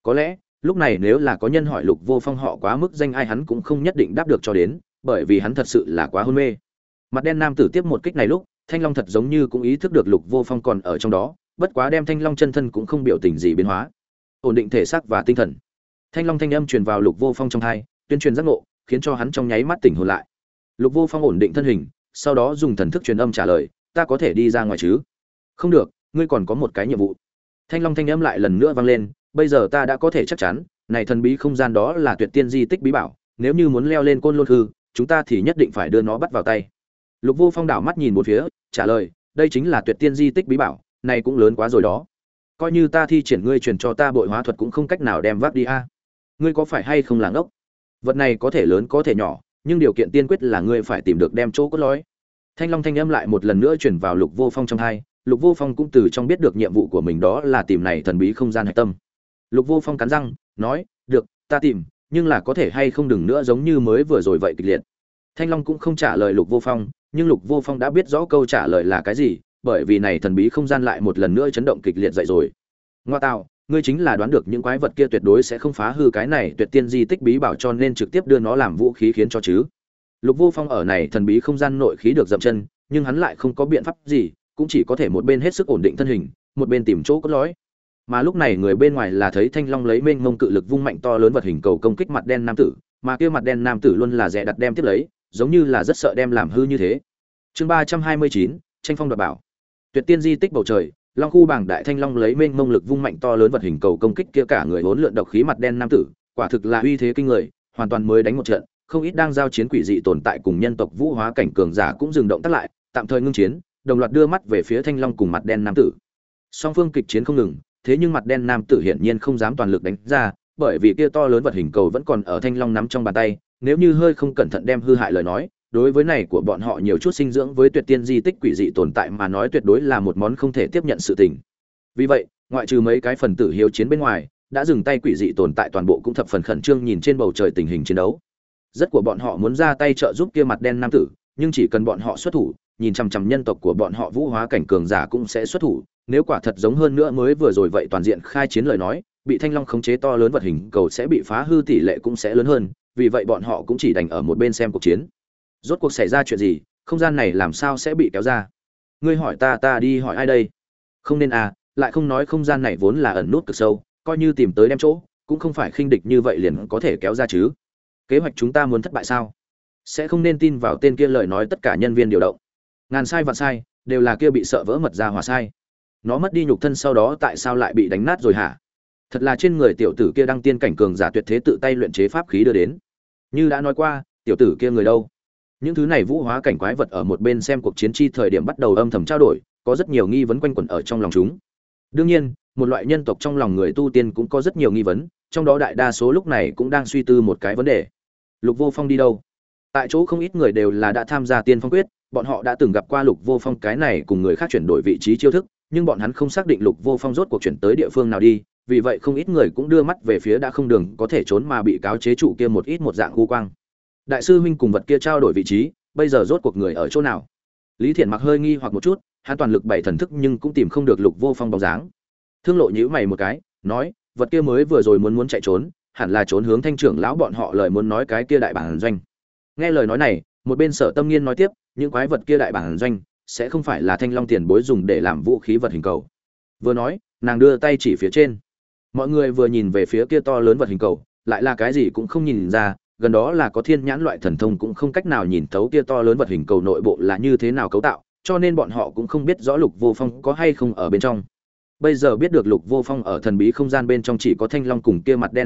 Có lẽ lúc này nếu là có nhân hỏi Lục Vô Phong họ quá mức danh ai, hắn cũng không nhất định đáp được cho đến, bởi vì hắn thật sự là quá hôn mê. Mặt đen nam tử tiếp một kích này lúc, Thanh Long thật giống như cũng ý thức được Lục Vô Phong còn ở trong đó, bất quá đem Thanh Long chân thân cũng không biểu tình gì biến hóa, ổn định thể xác và tinh thần. Thanh Long thanh âm truyền vào Lục Vô Phong trong tai, tuyên truyền giác ngộ, khiến cho hắn trong nháy mắt tỉnh hồn lại. Lục Vô Phong ổn định thân hình, sau đó dùng thần thức truyền âm trả lời, ta có thể đi ra ngoài chứ? Không được, ngươi còn có một cái nhiệm vụ. Thanh Long thanh âm lại lần nữa vang lên, bây giờ ta đã có thể chắc chắn, này thần bí không gian đó là Tuyệt Tiên di tích bí bảo, nếu như muốn leo lên Côn Lôn Hư, chúng ta thì nhất định phải đưa nó bắt vào tay. Lục Vô Phong đảo mắt nhìn một phía, trả lời, đây chính là Tuyệt Tiên di tích bí bảo, này cũng lớn quá rồi đó. Coi như ta thi triển ngươi truyền cho ta bội hóa thuật cũng không cách nào đem vác đi a. Ngươi có phải hay không là ngốc? Vật này có thể lớn có thể nhỏ, nhưng điều kiện tiên quyết là ngươi phải tìm được đem chỗ cốt lõi. Thanh Long thanh âm lại một lần nữa truyền vào Lục Vô Phong trong tai, Lục Vô Phong cũng từ trong biết được nhiệm vụ của mình đó là tìm này thần bí không gian hạch tâm. Lục Vô Phong cắn răng, nói, "Được, ta tìm, nhưng là có thể hay không đừng nữa giống như mới vừa rồi vậy kịch liệt." Thanh Long cũng không trả lời Lục Vô Phong, nhưng Lục Vô Phong đã biết rõ câu trả lời là cái gì, bởi vì này thần bí không gian lại một lần nữa chấn động kịch liệt dậy rồi. Ngoa tạo, ngươi chính là đoán được những quái vật kia tuyệt đối sẽ không phá hư cái này Tuyệt Tiên di tích bí bảo cho nên trực tiếp đưa nó làm vũ khí khiến cho chứ. Lục Vô Phong ở này thần bí không gian nội khí được dậm chân, nhưng hắn lại không có biện pháp gì, cũng chỉ có thể một bên hết sức ổn định thân hình, một bên tìm chỗ cốt lõi. Mà lúc này người bên ngoài là thấy Thanh Long lấy mênh mông cự lực vung mạnh to lớn vật hình cầu công kích mặt đen nam tử, mà kia mặt đen nam tử luôn là dè đặt đem tiếp lấy, giống như là rất sợ đem làm hư như thế. Chương 329, tranh phong đoạt bảo. Tuyệt Tiên di tích bầu trời, Long khu bảng đại Thanh Long lấy mênh mông lực vung mạnh to lớn vật hình cầu công kích kia cả người hỗn lượn độc khí mặt đen nam tử, quả thực là uy thế kinh người, hoàn toàn mới đánh một trận, không ít đang giao chiến quỷ dị tồn tại cùng nhân tộc vũ hóa cảnh cường giả cũng dừng động tác lại, tạm thời ngưng chiến, đồng loạt đưa mắt về phía Thanh Long cùng mặt đen nam tử. Song phương kịch chiến không ngừng, thế nhưng mặt đen nam tử hiển nhiên không dám toàn lực đánh ra, bởi vì kia to lớn vật hình cầu vẫn còn ở Thanh Long nắm trong bàn tay, nếu như hơi không cẩn thận đem hư hại lời nói, đối với này của bọn họ nhiều chút sinh dưỡng với Tuyệt Tiên di tích quỷ dị tồn tại mà nói tuyệt đối là một món không thể tiếp nhận sự tình. Vì vậy, ngoại trừ mấy cái phần tử hiếu chiến bên ngoài, đã dừng tay quỷ dị tồn tại toàn bộ cũng thập phần khẩn trương nhìn trên bầu trời tình hình chiến đấu. Rất của bọn họ muốn ra tay trợ giúp kia mặt đen nam tử, nhưng chỉ cần bọn họ xuất thủ, nhìn chằm chằm nhân tộc của bọn họ vũ hóa cảnh cường giả cũng sẽ xuất thủ, nếu quả thật giống hơn nữa mới vừa rồi vậy toàn diện khai chiến lời nói, bị Thanh Long khống chế to lớn vật hình cầu sẽ bị phá hư tỷ lệ cũng sẽ lớn hơn, vì vậy bọn họ cũng chỉ đành ở một bên xem cuộc chiến. Rốt cuộc xảy ra chuyện gì, không gian này làm sao sẽ bị kéo ra? Ngươi hỏi ta, ta đi hỏi ai đây? Không nên à, lại không nói không gian này vốn là ẩn nút cực sâu, coi như tìm tới đem chỗ, cũng không phải khinh địch như vậy liền có thể kéo ra chứ. Kế hoạch chúng ta muốn thất bại sao? Sẽ không nên tin vào tên kia lời nói tất cả nhân viên điều động. Ngàn sai vạn sai, đều là kia bị sợ vỡ mật ra hòa sai. Nó mất đi nhục thân sau đó tại sao lại bị đánh nát rồi hả? Thật là trên người tiểu tử kia đăng tiên cảnh cường giả tuyệt thế tự tay luyện chế pháp khí đưa đến. Như đã nói qua, tiểu tử kia người đâu? Những thứ này vũ hóa cảnh quái vật ở một bên xem cuộc chiến chi thời điểm bắt đầu âm thầm trao đổi, có rất nhiều nghi vấn quanh quẩn ở trong lòng chúng. Đương nhiên, một loại nhân tộc trong lòng người tu tiên cũng có rất nhiều nghi vấn, trong đó đại đa số lúc này cũng đang suy tư một cái vấn đề. Lục Vô Phong đi đâu? Tại chỗ không ít người đều là đã tham gia Tiên Phong quyết, bọn họ đã từng gặp qua Lục Vô Phong cái này cùng người khác chuyển đổi vị trí chiêu thức, nhưng bọn hắn không xác định Lục Vô Phong rốt cuộc chuyển tới địa phương nào đi, vì vậy không ít người cũng đưa mắt về phía đã không đường có thể trốn mà bị cáo chế trụ kia một ít một dạng u quang. Đại sư huynh cùng vật kia trao đổi vị trí, bây giờ rốt cuộc người ở chỗ nào? Lý Thiển Mặc hơi nghi hoặc một chút, hắn toàn lực bảy thần thức nhưng cũng tìm không được Lục Vô Phong bóng dáng. Thương Lộ nhíu mày một cái, nói, vật kia mới vừa rồi muốn chạy trốn, hẳn là trốn hướng Thanh trưởng lão bọn họ lời muốn nói cái kia đại bản doanh. Nghe lời nói này, một bên Sở Tâm Nghiên nói tiếp, những quái vật kia đại bản doanh sẽ không phải là Thanh Long tiền bối dùng để làm vũ khí vật hình cầu. Vừa nói, nàng đưa tay chỉ phía trên. Mọi người vừa nhìn về phía kia to lớn vật hình cầu, lại là cái gì cũng không nhìn ra, gần đó là có thiên nhãn loại thần thông cũng không cách nào nhìn thấu kia to lớn vật hình cầu nội bộ là như thế nào cấu tạo, cho nên bọn họ cũng không biết rõ Lục Vô Phong có hay không ở bên trong. Bây giờ biết được Lục Vô Phong ở thần bí không gian bên trong chỉ có Thanh Long cùng kia mặt đen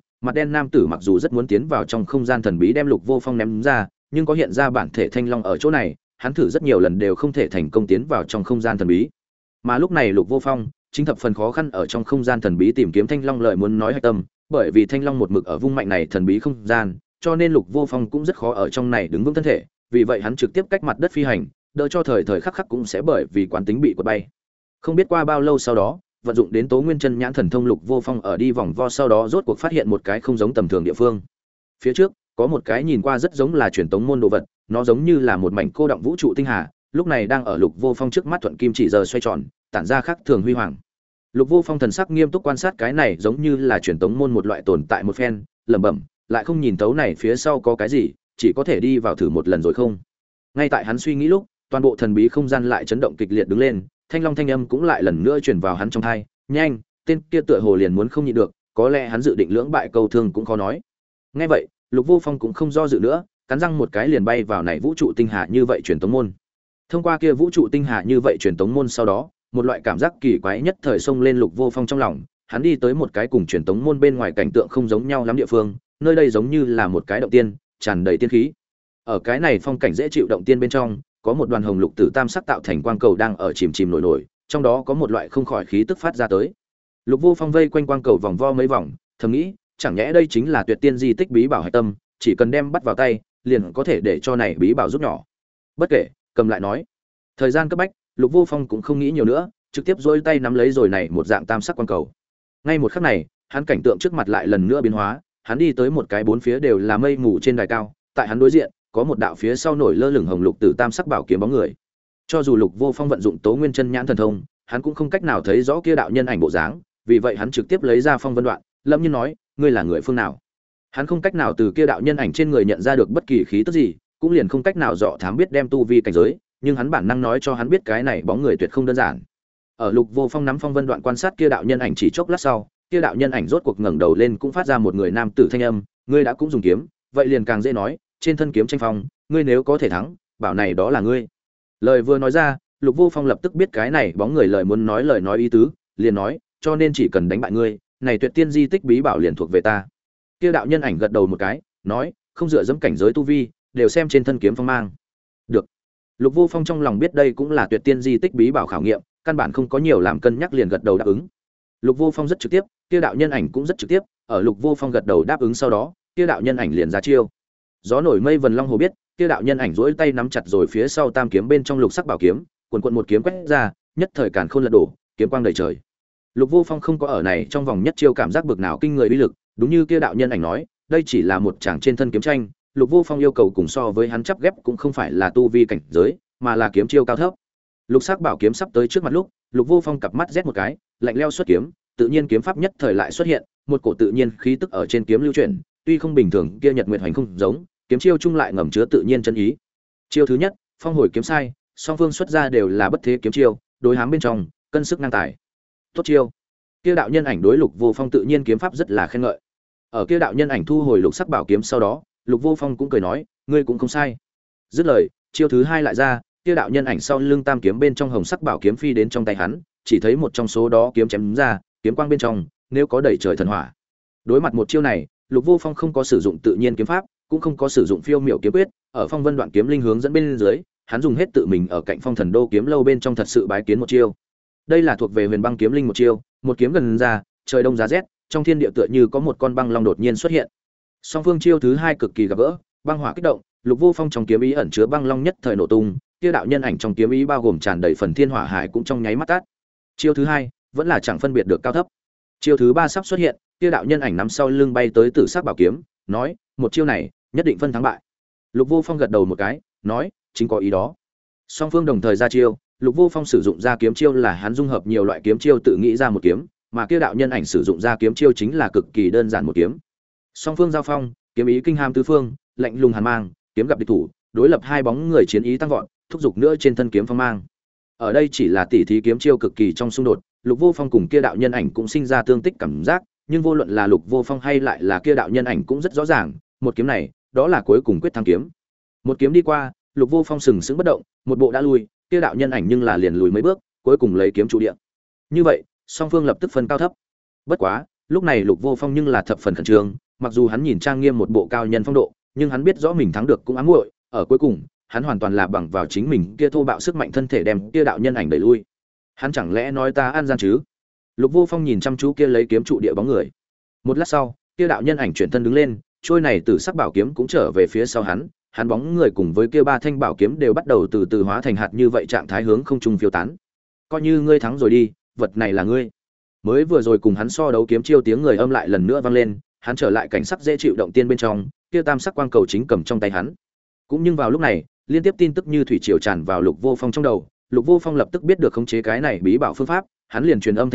nam tử mặc dù rất muốn tiến vào trong không gian thần bí đem Lục Vô Phong ném ra, nhưng có hiện ra bản thể Thanh Long ở chỗ này, hắn thử rất nhiều lần đều không thể thành công tiến vào trong không gian thần bí. Mà lúc này Lục Vô Phong chính thập phần khó khăn ở trong không gian thần bí tìm kiếm Thanh Long lời muốn nói hạch tâm, bởi vì Thanh Long một mực ở vung mạnh này thần bí không gian, cho nên Lục Vô Phong cũng rất khó ở trong này đứng vững thân thể, vì vậy hắn trực tiếp cách mặt đất phi hành, đỡ cho thời thời khắc khắc cũng sẽ bởi vì quán tính bị quật bay. Không biết qua bao lâu sau đó, vận dụng đến Tố Nguyên Chân Nhãn thần thông, Lục Vô Phong ở đi vòng vo sau đó rốt cuộc phát hiện một cái không giống tầm thường địa phương. Phía trước có một cái nhìn qua rất giống là truyền tống môn đồ vật, nó giống như là một mảnh cô động vũ trụ tinh hà, lúc này đang ở Lục Vô Phong trước mắt thuận kim chỉ giờ xoay tròn, tản ra khác thường huy hoàng. Lục Vô Phong thần sắc nghiêm túc quan sát cái này giống như là truyền tống môn một loại tồn tại một phen, lẩm bẩm, lại không nhìn thấu này phía sau có cái gì, chỉ có thể đi vào thử một lần rồi không. Ngay tại hắn suy nghĩ lúc, toàn bộ thần bí không gian lại chấn động kịch liệt đứng lên, thanh long thanh âm cũng lại lần nữa truyền vào hắn trong tai, nhanh, tên kia tựa hồ liền muốn không nhịn được, có lẽ hắn dự định lưỡng bại câu thương cũng khó nói. Nghe vậy, Lục Vô Phong cũng không do dự nữa, cắn răng một cái liền bay vào này vũ trụ tinh hà như vậy truyền tống môn. Thông qua kia vũ trụ tinh hà như vậy truyền tống môn sau đó, một loại cảm giác kỳ quái nhất thời xông lên Lục Vô Phong trong lòng, hắn đi tới một cái cùng truyền tống môn bên ngoài cảnh tượng không giống nhau lắm địa phương, nơi đây giống như là một cái động tiên, tràn đầy tiên khí. Ở cái này phong cảnh dễ chịu động tiên bên trong, có một đoàn hồng lục tử tam sắc tạo thành quang cầu đang ở chìm chìm nổi nổi, trong đó có một loại không khỏi khí tức phát ra tới. Lục Vô Phong vây quanh quang cầu vòng vo mấy vòng, thầm nghĩ, chẳng nhẽ đây chính là tuyệt tiên di tích bí bảo hải tâm, chỉ cần đem bắt vào tay, liền có thể để cho này bí bảo giúp nhỏ. Bất kể, cầm lại nói. Thời gian cấp bách, Lục Vô Phong cũng không nghĩ nhiều nữa, trực tiếp duỗi tay nắm lấy rồi này một dạng tam sắc quang cầu. Ngay một khắc này, hắn cảnh tượng trước mặt lại lần nữa biến hóa, hắn đi tới một cái bốn phía đều là mây mù trên đài cao, tại hắn đối diện, có một đạo phía sau nổi lơ lửng hồng lục tử tam sắc bảo kiếm bóng người. Cho dù Lục Vô Phong vận dụng Tố Nguyên Chân Nhãn thần thông, hắn cũng không cách nào thấy rõ kia đạo nhân ảnh bộ dáng, vì vậy hắn trực tiếp lấy ra phong vân đoạn, lâm nhiên nói, ngươi là người phương nào? Hắn không cách nào từ kia đạo nhân ảnh trên người nhận ra được bất kỳ khí tức gì, cũng liền không cách nào dò thám biết đem tu vi cảnh giới, nhưng hắn bản năng nói cho hắn biết cái này bóng người tuyệt không đơn giản. Ở Lục Vô Phong nắm phong vân đoạn quan sát kia đạo nhân ảnh chỉ chốc lát sau, kia đạo nhân ảnh rốt cuộc ngẩng đầu lên cũng phát ra một người nam tử thanh âm, ngươi đã cũng dùng kiếm, vậy liền càng dễ nói, trên thân kiếm tranh phong, ngươi nếu có thể thắng, bảo này đó là ngươi. Lời vừa nói ra, Lục Vô Phong lập tức biết cái này bóng người lời muốn nói lời nói ý tứ, liền nói, cho nên chỉ cần đánh bại ngươi, này tuyệt tiên di tích bí bảo liền thuộc về ta. Kia đạo nhân ảnh gật đầu một cái, nói, không dựa dẫm cảnh giới tu vi, đều xem trên thân kiếm phong mang. Được. Lục Vô Phong trong lòng biết đây cũng là tuyệt tiên di tích bí bảo khảo nghiệm, căn bản không có nhiều làm cân nhắc liền gật đầu đáp ứng. Lục Vô Phong rất trực tiếp, kia đạo nhân ảnh cũng rất trực tiếp, ở Lục Vô Phong gật đầu đáp ứng sau đó, kia đạo nhân ảnh liền ra chiêu. Gió nổi mây vần long hồ biết, kia đạo nhân ảnh duỗi tay nắm chặt rồi phía sau tam kiếm bên trong lục sắc bảo kiếm, cuồn cuộn một kiếm quét ra, nhất thời càn khôn lật đổ, kiếm quang đầy trời. Lục Vô Phong không có ở này trong vòng nhất chiêu cảm giác bực nào kinh người uy lực, đúng như kia đạo nhân ảnh nói, đây chỉ là một chàng trên thân kiếm tranh, Lục Vô Phong yêu cầu cùng so với hắn chắp ghép cũng không phải là tu vi cảnh giới, mà là kiếm chiêu cao thấp. Lục sắc bảo kiếm sắp tới trước mặt lúc, Lục Vô Phong cặp mắt rét một cái, lạnh lẽo xuất kiếm, tự nhiên kiếm pháp nhất thời lại xuất hiện, một cổ tự nhiên khí tức ở trên kiếm lưu chuyển, tuy không bình thường, kia Nhật Nguyệt Hoành không giống, kiếm chiêu chung lại ngầm chứa tự nhiên chân ý. Chiêu thứ nhất, Phong hồi kiếm sai, song phương xuất ra đều là bất thế kiếm chiêu, đối hám bên trong, cân sức ngang tài. Tốt chiêu. Kia đạo nhân ảnh đối Lục Vô Phong tự nhiên kiếm pháp rất là khen ngợi. Ở kia đạo nhân ảnh thu hồi lục sắc bảo kiếm sau đó, Lục Vô Phong cũng cười nói, ngươi cũng không sai. Dứt lời, chiêu thứ hai lại ra, kia đạo nhân ảnh sau lưng tam kiếm bên trong hồng sắc bảo kiếm phi đến trong tay hắn, chỉ thấy một trong số đó kiếm chém ra, kiếm quang bên trong, nếu có đẩy trời thần hỏa. Đối mặt một chiêu này, Lục Vô Phong không có sử dụng tự nhiên kiếm pháp, cũng không có sử dụng phiêu miểu kiếm quyết, ở phong vân đoạn kiếm linh hướng dẫn bên dưới, hắn dùng hết tự mình ở cạnh phong thần đô kiếm lâu bên trong thật sự bái kiến một chiêu. Đây là thuộc về huyền băng kiếm linh một chiêu, một kiếm gần ra, trời đông giá rét, trong thiên địa tựa như có một con băng long đột nhiên xuất hiện. Song phương chiêu thứ hai cực kỳ gặp gỡ, băng hỏa kích động, Lục Vô Phong trong kiếm ý ẩn chứa băng long nhất thời nổ tung, kia đạo nhân ảnh trong kiếm ý bao gồm tràn đầy phần thiên hỏa hải cũng trong nháy mắt tắt. Chiêu thứ hai vẫn là chẳng phân biệt được cao thấp. Chiêu thứ ba sắp xuất hiện, kia đạo nhân ảnh nắm sau lưng bay tới tử sắc bảo kiếm, nói, một chiêu này nhất định phân thắng bại. Lục Vô Phong gật đầu một cái, nói, chính có ý đó. Song phương đồng thời ra chiêu, Lục Vô Phong sử dụng ra kiếm chiêu là hắn dung hợp nhiều loại kiếm chiêu tự nghĩ ra một kiếm, mà kia đạo nhân ảnh sử dụng ra kiếm chiêu chính là cực kỳ đơn giản một kiếm. Song phương giao phong, kiếm ý kinh hàm tứ phương, lạnh lùng hàn mang, kiếm gặp địch thủ, đối lập hai bóng người chiến ý tăng vọt, thúc giục nữa trên thân kiếm phong mang. Ở đây chỉ là tỉ thí kiếm chiêu cực kỳ trong xung đột, Lục Vô Phong cùng kia đạo nhân ảnh cũng sinh ra tương tích cảm giác, nhưng vô luận là Lục Vô Phong hay lại là kia đạo nhân ảnh cũng rất rõ ràng, một kiếm này, đó là cuối cùng quyết thắng kiếm. Một kiếm đi qua, Lục Vô Phong sừng sững bất động, một bộ đã lui, kia đạo nhân ảnh nhưng là liền lùi mấy bước, cuối cùng lấy kiếm trụ địa. Như vậy, song phương lập tức phân cao thấp. Bất quá, lúc này Lục Vô Phong nhưng là thập phần khẩn trương, mặc dù hắn nhìn trang nghiêm một bộ cao nhân phong độ, nhưng hắn biết rõ mình thắng được cũng ám muội, ở cuối cùng, hắn hoàn toàn là bằng vào chính mình kia thô bạo sức mạnh thân thể đem kia đạo nhân ảnh đẩy lui. Hắn chẳng lẽ nói ta an gian chứ? Lục Vô Phong nhìn chăm chú kia lấy kiếm trụ địa bóng người. Một lát sau, kia đạo nhân ảnh chuyển thân đứng lên, trôi này từ sắc bảo kiếm cũng trở về phía sau hắn, hắn bóng người cùng với kia ba thanh bảo kiếm đều bắt đầu từ từ hóa thành hạt như vậy trạng thái hướng không trung phiêu tán. Coi như ngươi thắng rồi đi, vật này là ngươi. Mới vừa rồi cùng hắn so đấu kiếm chiêu tiếng người âm lại lần nữa vang lên, hắn trở lại cảnh sắc dễ chịu động tiên bên trong, kia tam sắc quang cầu chính cầm trong tay hắn. Cũng nhưng vào lúc này, liên tiếp tin tức như thủy triều tràn vào Lục Vô Phong trong đầu, Lục Vô Phong lập tức biết được khống chế cái này bí bảo phương pháp, hắn liền truyền âm Thanh Long,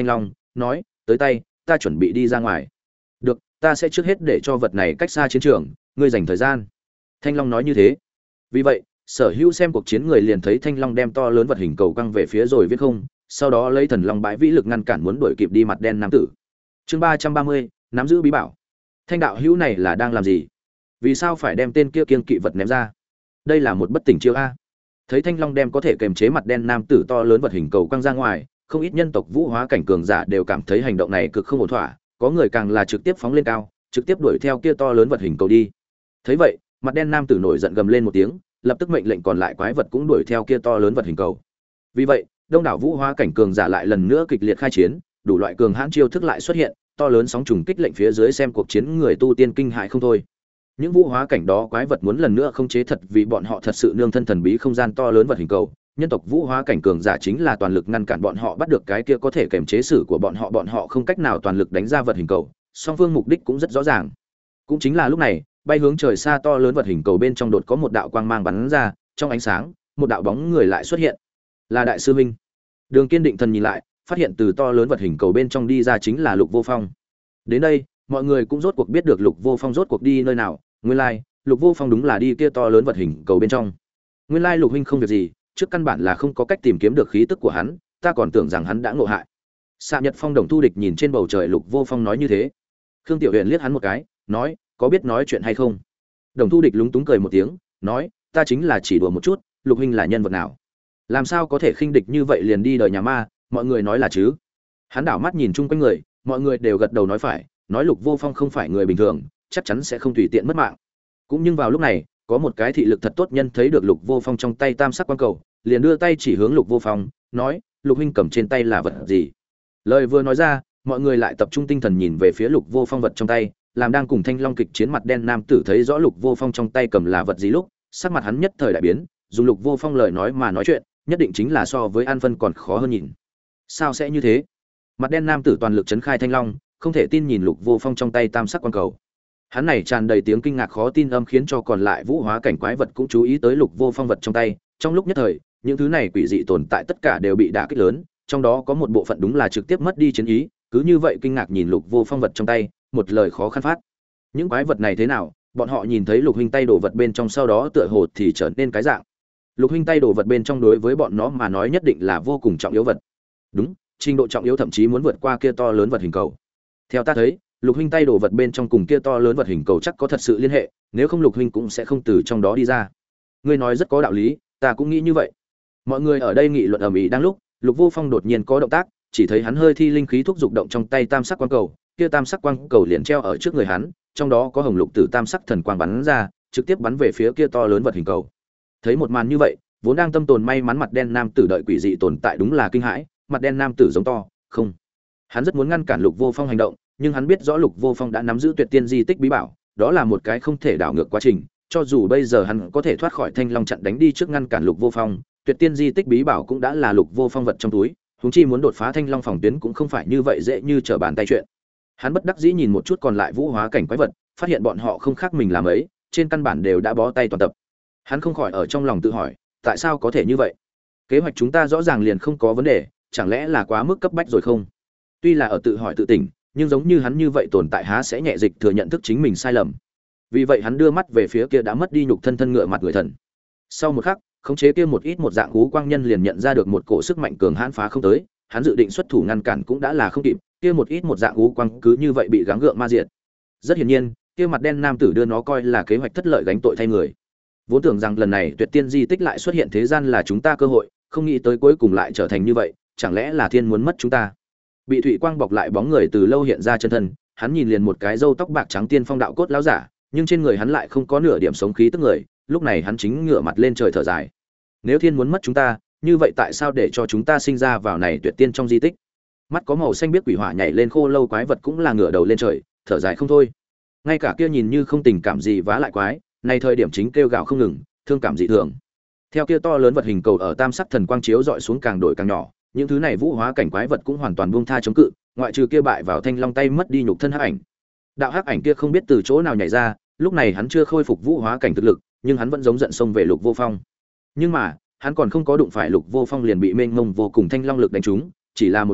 nói tới tay ta chuẩn bị đi ra ngoài. Được, ta sẽ trước hết để cho vật này cách xa chiến trường, ngươi dành thời gian. Thanh Long nói như thế. Vì vậy sở hữu xem cuộc chiến người liền thấy Thanh Long đem to lớn vật hình cầu căng về phía rồi viết không, sau đó lấy thần long bãi vĩ lực ngăn cản muốn đuổi kịp đi mặt đen nam tử. Chương 330, nắm giữ bí bảo. Thanh đạo hữu này là đang làm gì? Vì sao phải đem tên kia kiêng kỵ vật ném ra? Đây là một bất tỉnh chiêu a. Thấy Thanh Long đem có thể kềm chế mặt đen nam tử to lớn vật hình cầu quăng ra ngoài, không ít nhân tộc vũ hóa cảnh cường giả đều cảm thấy hành động này cực không ổn thỏa, có người càng là trực tiếp phóng lên cao, trực tiếp đuổi theo kia to lớn vật hình cầu đi. Thấy vậy, mặt đen nam tử nổi giận gầm lên một tiếng, lập tức mệnh lệnh còn lại quái vật cũng đuổi theo kia to lớn vật hình cầu. Vì vậy, đông đảo vũ hóa cảnh cường giả lại lần nữa kịch liệt khai chiến, đủ loại cường hãn chiêu thức lại xuất hiện, to lớn sóng trùng kích lệnh phía dưới xem cuộc chiến người tu tiên kinh hại không thôi. Những vũ hóa cảnh đó quái vật muốn lần nữa không chế thật vì bọn họ thật sự nương thân thần bí không gian to lớn vật hình cầu, nhân tộc vũ hóa cảnh cường giả chính là toàn lực ngăn cản bọn họ bắt được cái kia có thể kềm chế sử của bọn họ không cách nào toàn lực đánh ra vật hình cầu, song phương mục đích cũng rất rõ ràng. Cũng chính là lúc này, bay hướng trời xa to lớn vật hình cầu bên trong đột có một đạo quang mang bắn ra, trong ánh sáng, một đạo bóng người lại xuất hiện. Là đại sư huynh. Đường Kiên định thần nhìn lại, phát hiện từ to lớn vật hình cầu bên trong đi ra chính là Lục Vô Phong. Đến đây, mọi người cũng rốt cuộc biết được Lục Vô Phong rốt cuộc đi nơi nào, nguyên lai, Lục Vô Phong đúng là đi kia to lớn vật hình cầu bên trong. Nguyên lai Lục huynh không việc gì, trước căn bản là không có cách tìm kiếm được khí tức của hắn, ta còn tưởng rằng hắn đã ngộ hại. Xạ Nhật Phong Đồng Thu Địch nhìn trên bầu trời Lục Vô Phong nói như thế. Khương Tiểu Huyền liếc hắn một cái, nói, có biết nói chuyện hay không? Đồng Thu Địch lúng túng cười một tiếng, nói, ta chính là chỉ đùa một chút, Lục huynh là nhân vật nào? Làm sao có thể khinh địch như vậy liền đi đời nhà ma, mọi người nói là chứ? Hắn đảo mắt nhìn chung quanh người, mọi người đều gật đầu nói phải, nói Lục Vô Phong không phải người bình thường, chắc chắn sẽ không tùy tiện mất mạng. Cũng nhưng vào lúc này, có một cái thị lực thật tốt nhân thấy được Lục Vô Phong trong tay tam sắc quang cầu, liền đưa tay chỉ hướng Lục Vô Phong, nói, Lục huynh cầm trên tay là vật gì? Lời vừa nói ra, mọi người lại tập trung tinh thần nhìn về phía Lục Vô Phong vật trong tay, làm đang cùng Thanh Long kịch chiến mặt đen nam tử thấy rõ Lục Vô Phong trong tay cầm là vật gì lúc, sắc mặt hắn nhất thời đại biến, dùng Lục Vô Phong lời nói mà nói chuyện, nhất định chính là so với An Phân còn khó hơn nhìn. Sao sẽ như thế? Mặt đen nam tử toàn lực trấn khai Thanh Long, không thể tin nhìn Lục Vô Phong trong tay tam sắc quang cầu. Hắn này tràn đầy tiếng kinh ngạc khó tin âm khiến cho còn lại vũ hóa cảnh quái vật cũng chú ý tới Lục Vô Phong vật trong tay, trong lúc nhất thời, những thứ này quỷ dị tồn tại tất cả đều bị đả kích lớn, trong đó có một bộ phận đúng là trực tiếp mất đi chiến ý, cứ như vậy kinh ngạc nhìn Lục Vô Phong vật trong tay, một lời khó khăn phát. Những quái vật này thế nào? Bọn họ nhìn thấy Lục huynh tay đổ vật bên trong sau đó tựa hồ thì trở nên cái dạng. Lục huynh tay đổ vật bên trong đối với bọn nó mà nói nhất định là vô cùng trọng yếu vật. Đúng, trình độ trọng yếu thậm chí muốn vượt qua kia to lớn vật hình cầu. Theo ta thấy, Lục huynh tay đổ vật bên trong cùng kia to lớn vật hình cầu chắc có thật sự liên hệ, nếu không Lục huynh cũng sẽ không từ trong đó đi ra. Ngươi nói rất có đạo lý, ta cũng nghĩ như vậy. Mọi người ở đây nghị luận ầm ĩ đang lúc, Lục Vô Phong đột nhiên có động tác, chỉ thấy hắn hơi thi linh khí thúc dục động trong tay tam sắc quang cầu, kia tam sắc quang cầu liền treo ở trước người hắn, trong đó có hồng lục tử tam sắc thần quang bắn ra, trực tiếp bắn về phía kia to lớn vật hình cầu. Thấy một màn như vậy, vốn đang tâm tồn may mắn mặt đen nam tử đợi quỷ dị tồn tại đúng là kinh hãi, mặt đen nam tử giống to, không. Hắn rất muốn ngăn cản Lục Vô Phong hành động, nhưng hắn biết rõ Lục Vô Phong đã nắm giữ tuyệt tiên di tích bí bảo, đó là một cái không thể đảo ngược quá trình, cho dù bây giờ hắn có thể thoát khỏi Thanh Long chặn đánh đi trước ngăn cản Lục Vô Phong, tuyệt tiên di tích bí bảo cũng đã là Lục Vô Phong vật trong túi, huống chi muốn đột phá Thanh Long phòng tuyến cũng không phải như vậy dễ như trở bàn tay chuyện. Hắn bất đắc dĩ nhìn một chút còn lại vũ hóa cảnh quái vật, phát hiện bọn họ không khác mình làm ấy, trên căn bản đều đã bó tay toàn tập. Hắn không khỏi ở trong lòng tự hỏi, tại sao có thể như vậy? Kế hoạch chúng ta rõ ràng liền không có vấn đề, chẳng lẽ là quá mức cấp bách rồi không? Tuy là ở tự hỏi tự tỉnh, nhưng giống như hắn như vậy tồn tại há sẽ nhẹ dịch thừa nhận thức chính mình sai lầm. Vì vậy hắn đưa mắt về phía kia đã mất đi nhục thân thân ngựa mặt người thần. Sau một khắc, khống chế kia một ít một dạng ngũ quang nhân liền nhận ra được một cổ sức mạnh cường hãn phá không tới, hắn dự định xuất thủ ngăn cản cũng đã là không kịp, kia một ít một dạng ngũ quang cứ như vậy bị gắng gượng ma diệt. Rất hiển nhiên, kia mặt đen nam tử đưa nó coi là kế hoạch thất lợi gánh tội thay người. Vốn tưởng rằng lần này tuyệt tiên di tích lại xuất hiện thế gian là chúng ta cơ hội, không nghĩ tới cuối cùng lại trở thành như vậy, chẳng lẽ là thiên muốn mất chúng ta? Bị thủy quang bọc lại bóng người từ lâu hiện ra chân thân, hắn nhìn liền một cái râu tóc bạc trắng tiên phong đạo cốt lão giả, nhưng trên người hắn lại không có nửa điểm sống khí tức người, lúc này hắn chính ngửa mặt lên trời thở dài. Nếu thiên muốn mất chúng ta, như vậy tại sao để cho chúng ta sinh ra vào này tuyệt tiên trong di tích? Mắt có màu xanh biếc quỷ hỏa nhảy lên khô lâu quái vật cũng là ngửa đầu lên trời, thở dài không thôi. Ngay cả kia nhìn như không tình cảm gì vá lại quái, này thời điểm chính kêu gào không ngừng, thương cảm dị thường. Theo kia to lớn vật hình cầu ở tam sắc thần quang chiếu dọi xuống càng đổi càng nhỏ, những thứ này vũ hóa cảnh quái vật cũng hoàn toàn buông tha chống cự, ngoại trừ kia bại vào Thanh Long tay mất đi nhục thân hắc ảnh. Đạo hắc ảnh kia không biết từ chỗ nào nhảy ra, lúc này hắn chưa khôi phục vũ hóa cảnh thực lực, nhưng hắn vẫn giống giận xông về Lục Vô Phong. Nhưng mà, hắn còn không có đụng phải Lục Vô Phong liền bị mênh mông vô cùng thanh long lực đánh trúng, chỉ là một đòn,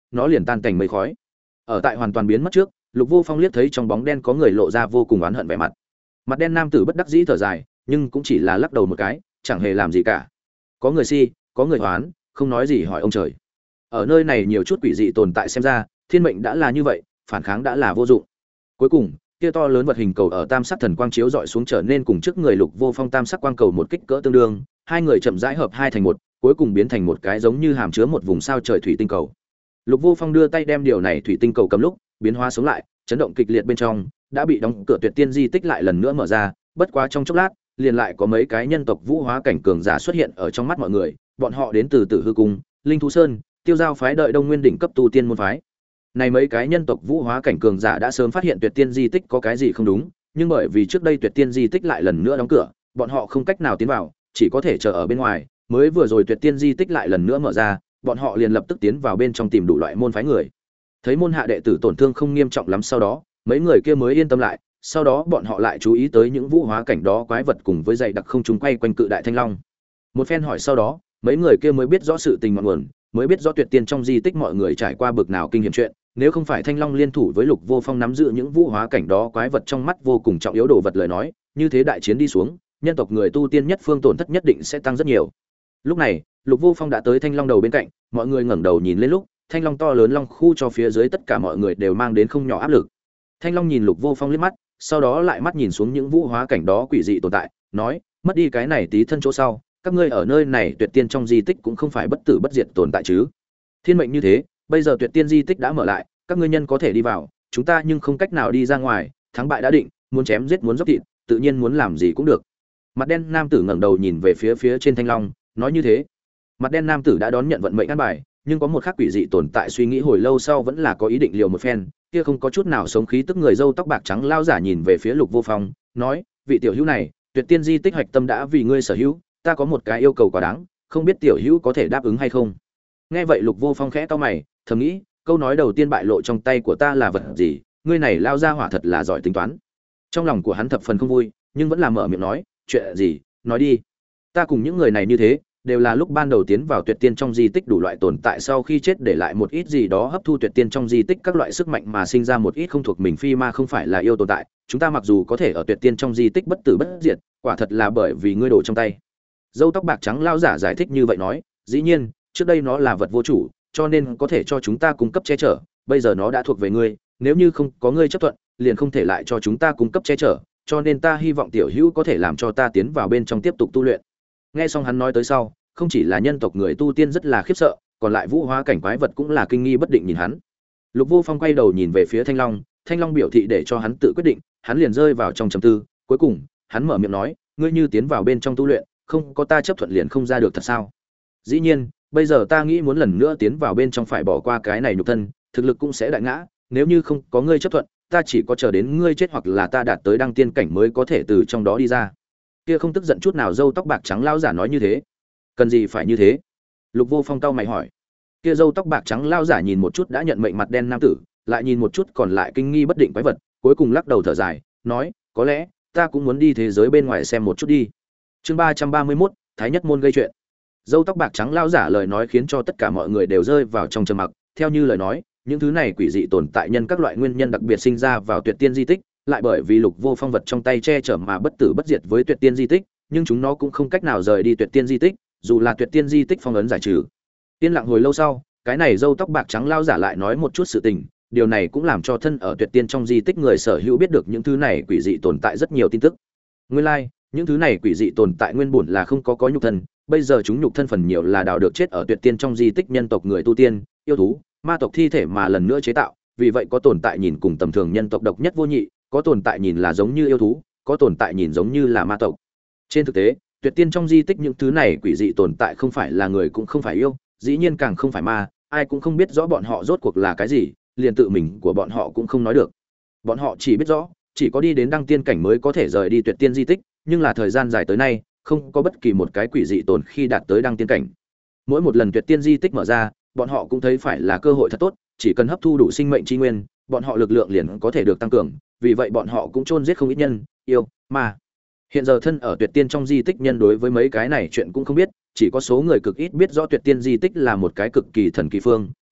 nó liền tan thành mây khói. Ở tại hoàn toàn biến mất trước, Lục Vô Phong liếc thấy trong bóng đen có người lộ ra vô cùng oán hận vẻ mặt. Mặt đen nam tử bất đắc dĩ thở dài, nhưng cũng chỉ là lắc đầu một cái, chẳng hề làm gì cả. Có người si, có người hoán, không nói gì hỏi ông trời. Ở nơi này nhiều chút quỷ dị tồn tại xem ra, thiên mệnh đã là như vậy, phản kháng đã là vô dụng. Cuối cùng, kia to lớn vật hình cầu ở tam sắc thần quang chiếu dọi xuống trở nên cùng trước người Lục Vô Phong tam sắc quang cầu một kích cỡ tương đương, hai người chậm rãi hợp hai thành một, cuối cùng biến thành một cái giống như hàm chứa một vùng sao trời thủy tinh cầu. Lục Vô Phong đưa tay đem điều này thủy tinh cầu cầm lúc, biến hóa sống lại, chấn động kịch liệt bên trong, đã bị đóng cửa tuyệt tiên di tích lại lần nữa mở ra, bất quá trong chốc lát, liền lại có mấy cái nhân tộc vũ hóa cảnh cường giả xuất hiện ở trong mắt mọi người, bọn họ đến từ Tử Hư Cung, Linh Thú Sơn, Tiêu Giao phái đợi Đông Nguyên đỉnh cấp tu tiên môn phái. Này mấy cái nhân tộc vũ hóa cảnh cường giả đã sớm phát hiện tuyệt tiên di tích có cái gì không đúng, nhưng bởi vì trước đây tuyệt tiên di tích lại lần nữa đóng cửa, bọn họ không cách nào tiến vào, chỉ có thể chờ ở bên ngoài, mới vừa rồi tuyệt tiên di tích lại lần nữa mở ra, bọn họ liền lập tức tiến vào bên trong tìm đủ loại môn phái người. Thấy môn hạ đệ tử tổn thương không nghiêm trọng lắm sau đó, mấy người kia mới yên tâm lại, sau đó bọn họ lại chú ý tới những vũ hóa cảnh đó quái vật cùng với dày đặc không trung quay quanh cự đại thanh long. Một phen hỏi sau đó, mấy người kia mới biết rõ sự tình ngọn nguồn, mới biết rõ tuyệt tiên trong di tích mọi người trải qua bực nào kinh nghiệm chuyện, nếu không phải Thanh Long liên thủ với Lục Vô Phong nắm giữ những vũ hóa cảnh đó quái vật trong mắt vô cùng trọng yếu đồ vật lời nói, như thế đại chiến đi xuống, nhân tộc người tu tiên nhất phương tổn thất nhất định sẽ tăng rất nhiều. Lúc này, Lục Vô Phong đã tới Thanh Long đầu bên cạnh, mọi người ngẩng đầu nhìn lên lúc, Thanh Long to lớn long khu cho phía dưới tất cả mọi người đều mang đến không nhỏ áp lực. Thanh Long nhìn Lục Vô Phong liếc mắt, sau đó lại mắt nhìn xuống những vũ hóa cảnh đó quỷ dị tồn tại, nói: "Mất đi cái này tí thân chỗ sau, các ngươi ở nơi này tuyệt tiên trong di tích cũng không phải bất tử bất diệt tồn tại chứ? Thiên mệnh như thế, bây giờ tuyệt tiên di tích đã mở lại, các ngươi nhân có thể đi vào, chúng ta nhưng không cách nào đi ra ngoài, thắng bại đã định, muốn chém giết muốn dốc thịt, tự nhiên muốn làm gì cũng được." Mặt đen nam tử ngẩng đầu nhìn về phía trên Thanh Long, nói như thế. Mặt đen nam tử đã đón nhận vận mệnh an bài, nhưng có một khắc quỷ dị tồn tại suy nghĩ hồi lâu sau vẫn là có ý định liều một phen, kia không có chút nào sống khí tức người râu tóc bạc trắng lao giả nhìn về phía Lục Vô Phong, nói: "Vị tiểu hữu này, tuyệt tiên di tích hoạch tâm đã vì ngươi sở hữu, ta có một cái yêu cầu quá đáng, không biết tiểu hữu có thể đáp ứng hay không?" Nghe vậy Lục Vô Phong khẽ cau mày, thầm nghĩ, câu nói đầu tiên bại lộ trong tay của ta là vật gì, ngươi này lao ra hỏa thật là giỏi tính toán. Trong lòng của hắn thập phần không vui, nhưng vẫn là mở miệng nói: "Chuyện gì, nói đi. Ta cùng những người này như thế, đều là lúc ban đầu tiến vào tuyệt tiên trong di tích đủ loại tồn tại sau khi chết để lại một ít gì đó hấp thu tuyệt tiên trong di tích các loại sức mạnh mà sinh ra một ít không thuộc mình phi ma không phải là yêu tồn tại, chúng ta mặc dù có thể ở tuyệt tiên trong di tích bất tử bất diệt, quả thật là bởi vì ngươi đổ trong tay." Dâu tóc bạc trắng lao giả giải thích như vậy nói: "Dĩ nhiên, trước đây nó là vật vô chủ, cho nên có thể cho chúng ta cung cấp che chở, bây giờ nó đã thuộc về ngươi, nếu như không có ngươi chấp thuận, liền không thể lại cho chúng ta cung cấp che chở, cho nên ta hy vọng tiểu hữu có thể làm cho ta tiến vào bên trong tiếp tục tu luyện." Nghe xong hắn nói tới sau, không chỉ là nhân tộc người tu tiên rất là khiếp sợ, còn lại vũ hóa cảnh quái vật cũng là kinh nghi bất định nhìn hắn. Lục Vô Phong quay đầu nhìn về phía Thanh Long, Thanh Long biểu thị để cho hắn tự quyết định, hắn liền rơi vào trong trầm tư, cuối cùng, hắn mở miệng nói: "Ngươi như tiến vào bên trong tu luyện, không có ta chấp thuận liền không ra được thật sao?" "Dĩ nhiên, bây giờ ta nghĩ muốn lần nữa tiến vào bên trong phải bỏ qua cái này nhục thân, thực lực cũng sẽ đại ngã, nếu như không có ngươi chấp thuận, ta chỉ có chờ đến ngươi chết hoặc là ta đạt tới đăng tiên cảnh mới có thể từ trong đó đi ra." Kia không tức giận chút nào râu tóc bạc trắng lao giả nói như thế. "Cần gì phải như thế?" Lục Vô Phong cau mày hỏi. Kia râu tóc bạc trắng lao giả nhìn một chút đã nhận mệnh mặt đen nam tử, lại nhìn một chút còn lại kinh nghi bất định quái vật, cuối cùng lắc đầu thở dài, nói: "Có lẽ ta cũng muốn đi thế giới bên ngoài xem một chút đi." Chương 331, Thái Nhất môn gây chuyện. Râu tóc bạc trắng lao giả lời nói khiến cho tất cả mọi người đều rơi vào trong trầm mặc, theo như lời nói, những thứ này quỷ dị tồn tại nhân các loại nguyên nhân đặc biệt sinh ra vào tuyệt tiên di tích, lại bởi vì Lục Vô Phong vật trong tay che chở mà bất tử bất diệt với tuyệt tiên di tích, nhưng chúng nó cũng không cách nào rời đi tuyệt tiên di tích, dù là tuyệt tiên di tích phong ấn giải trừ. Yên lặng hồi lâu sau, cái này râu tóc bạc trắng lao giả lại nói một chút sự tình, điều này cũng làm cho thân ở tuyệt tiên trong di tích người sở hữu biết được những thứ này quỷ dị tồn tại rất nhiều tin tức. Nguyên lai, những thứ này quỷ dị tồn tại nguyên bổn là không có nhục thân, bây giờ chúng nhục thân phần nhiều là đào được chết ở tuyệt tiên trong di tích nhân tộc người tu tiên, yêu thú, ma tộc thi thể mà lần nữa chế tạo, vì vậy có tồn tại nhìn cùng tầm thường nhân tộc độc nhất vô nhị, có tồn tại nhìn là giống như yêu thú, có tồn tại nhìn giống như là ma tộc. Trên thực tế, tuyệt tiên trong di tích những thứ này quỷ dị tồn tại không phải là người cũng không phải yêu, dĩ nhiên càng không phải ma, ai cũng không biết rõ bọn họ rốt cuộc là cái gì, liền tự mình của bọn họ cũng không nói được. Bọn họ chỉ biết rõ, chỉ có đi đến đăng tiên cảnh mới có thể rời đi tuyệt tiên di tích, nhưng là thời gian dài tới nay, không có bất kỳ một cái quỷ dị tồn khi đạt tới đăng tiên cảnh. Mỗi một lần tuyệt tiên di tích mở ra, bọn họ cũng thấy phải là cơ hội thật tốt, chỉ cần hấp thu đủ sinh mệnh chi nguyên, bọn họ lực lượng liền có thể được tăng cường, vì vậy bọn họ cũng chôn giết không ít nhân, yêu, ma. Hiện giờ thân ở tuyệt tiên trong di tích nhân đối với mấy cái này chuyện cũng không biết, chỉ có số người cực ít biết rõ tuyệt tiên di tích là một cái cực kỳ thần kỳ phương,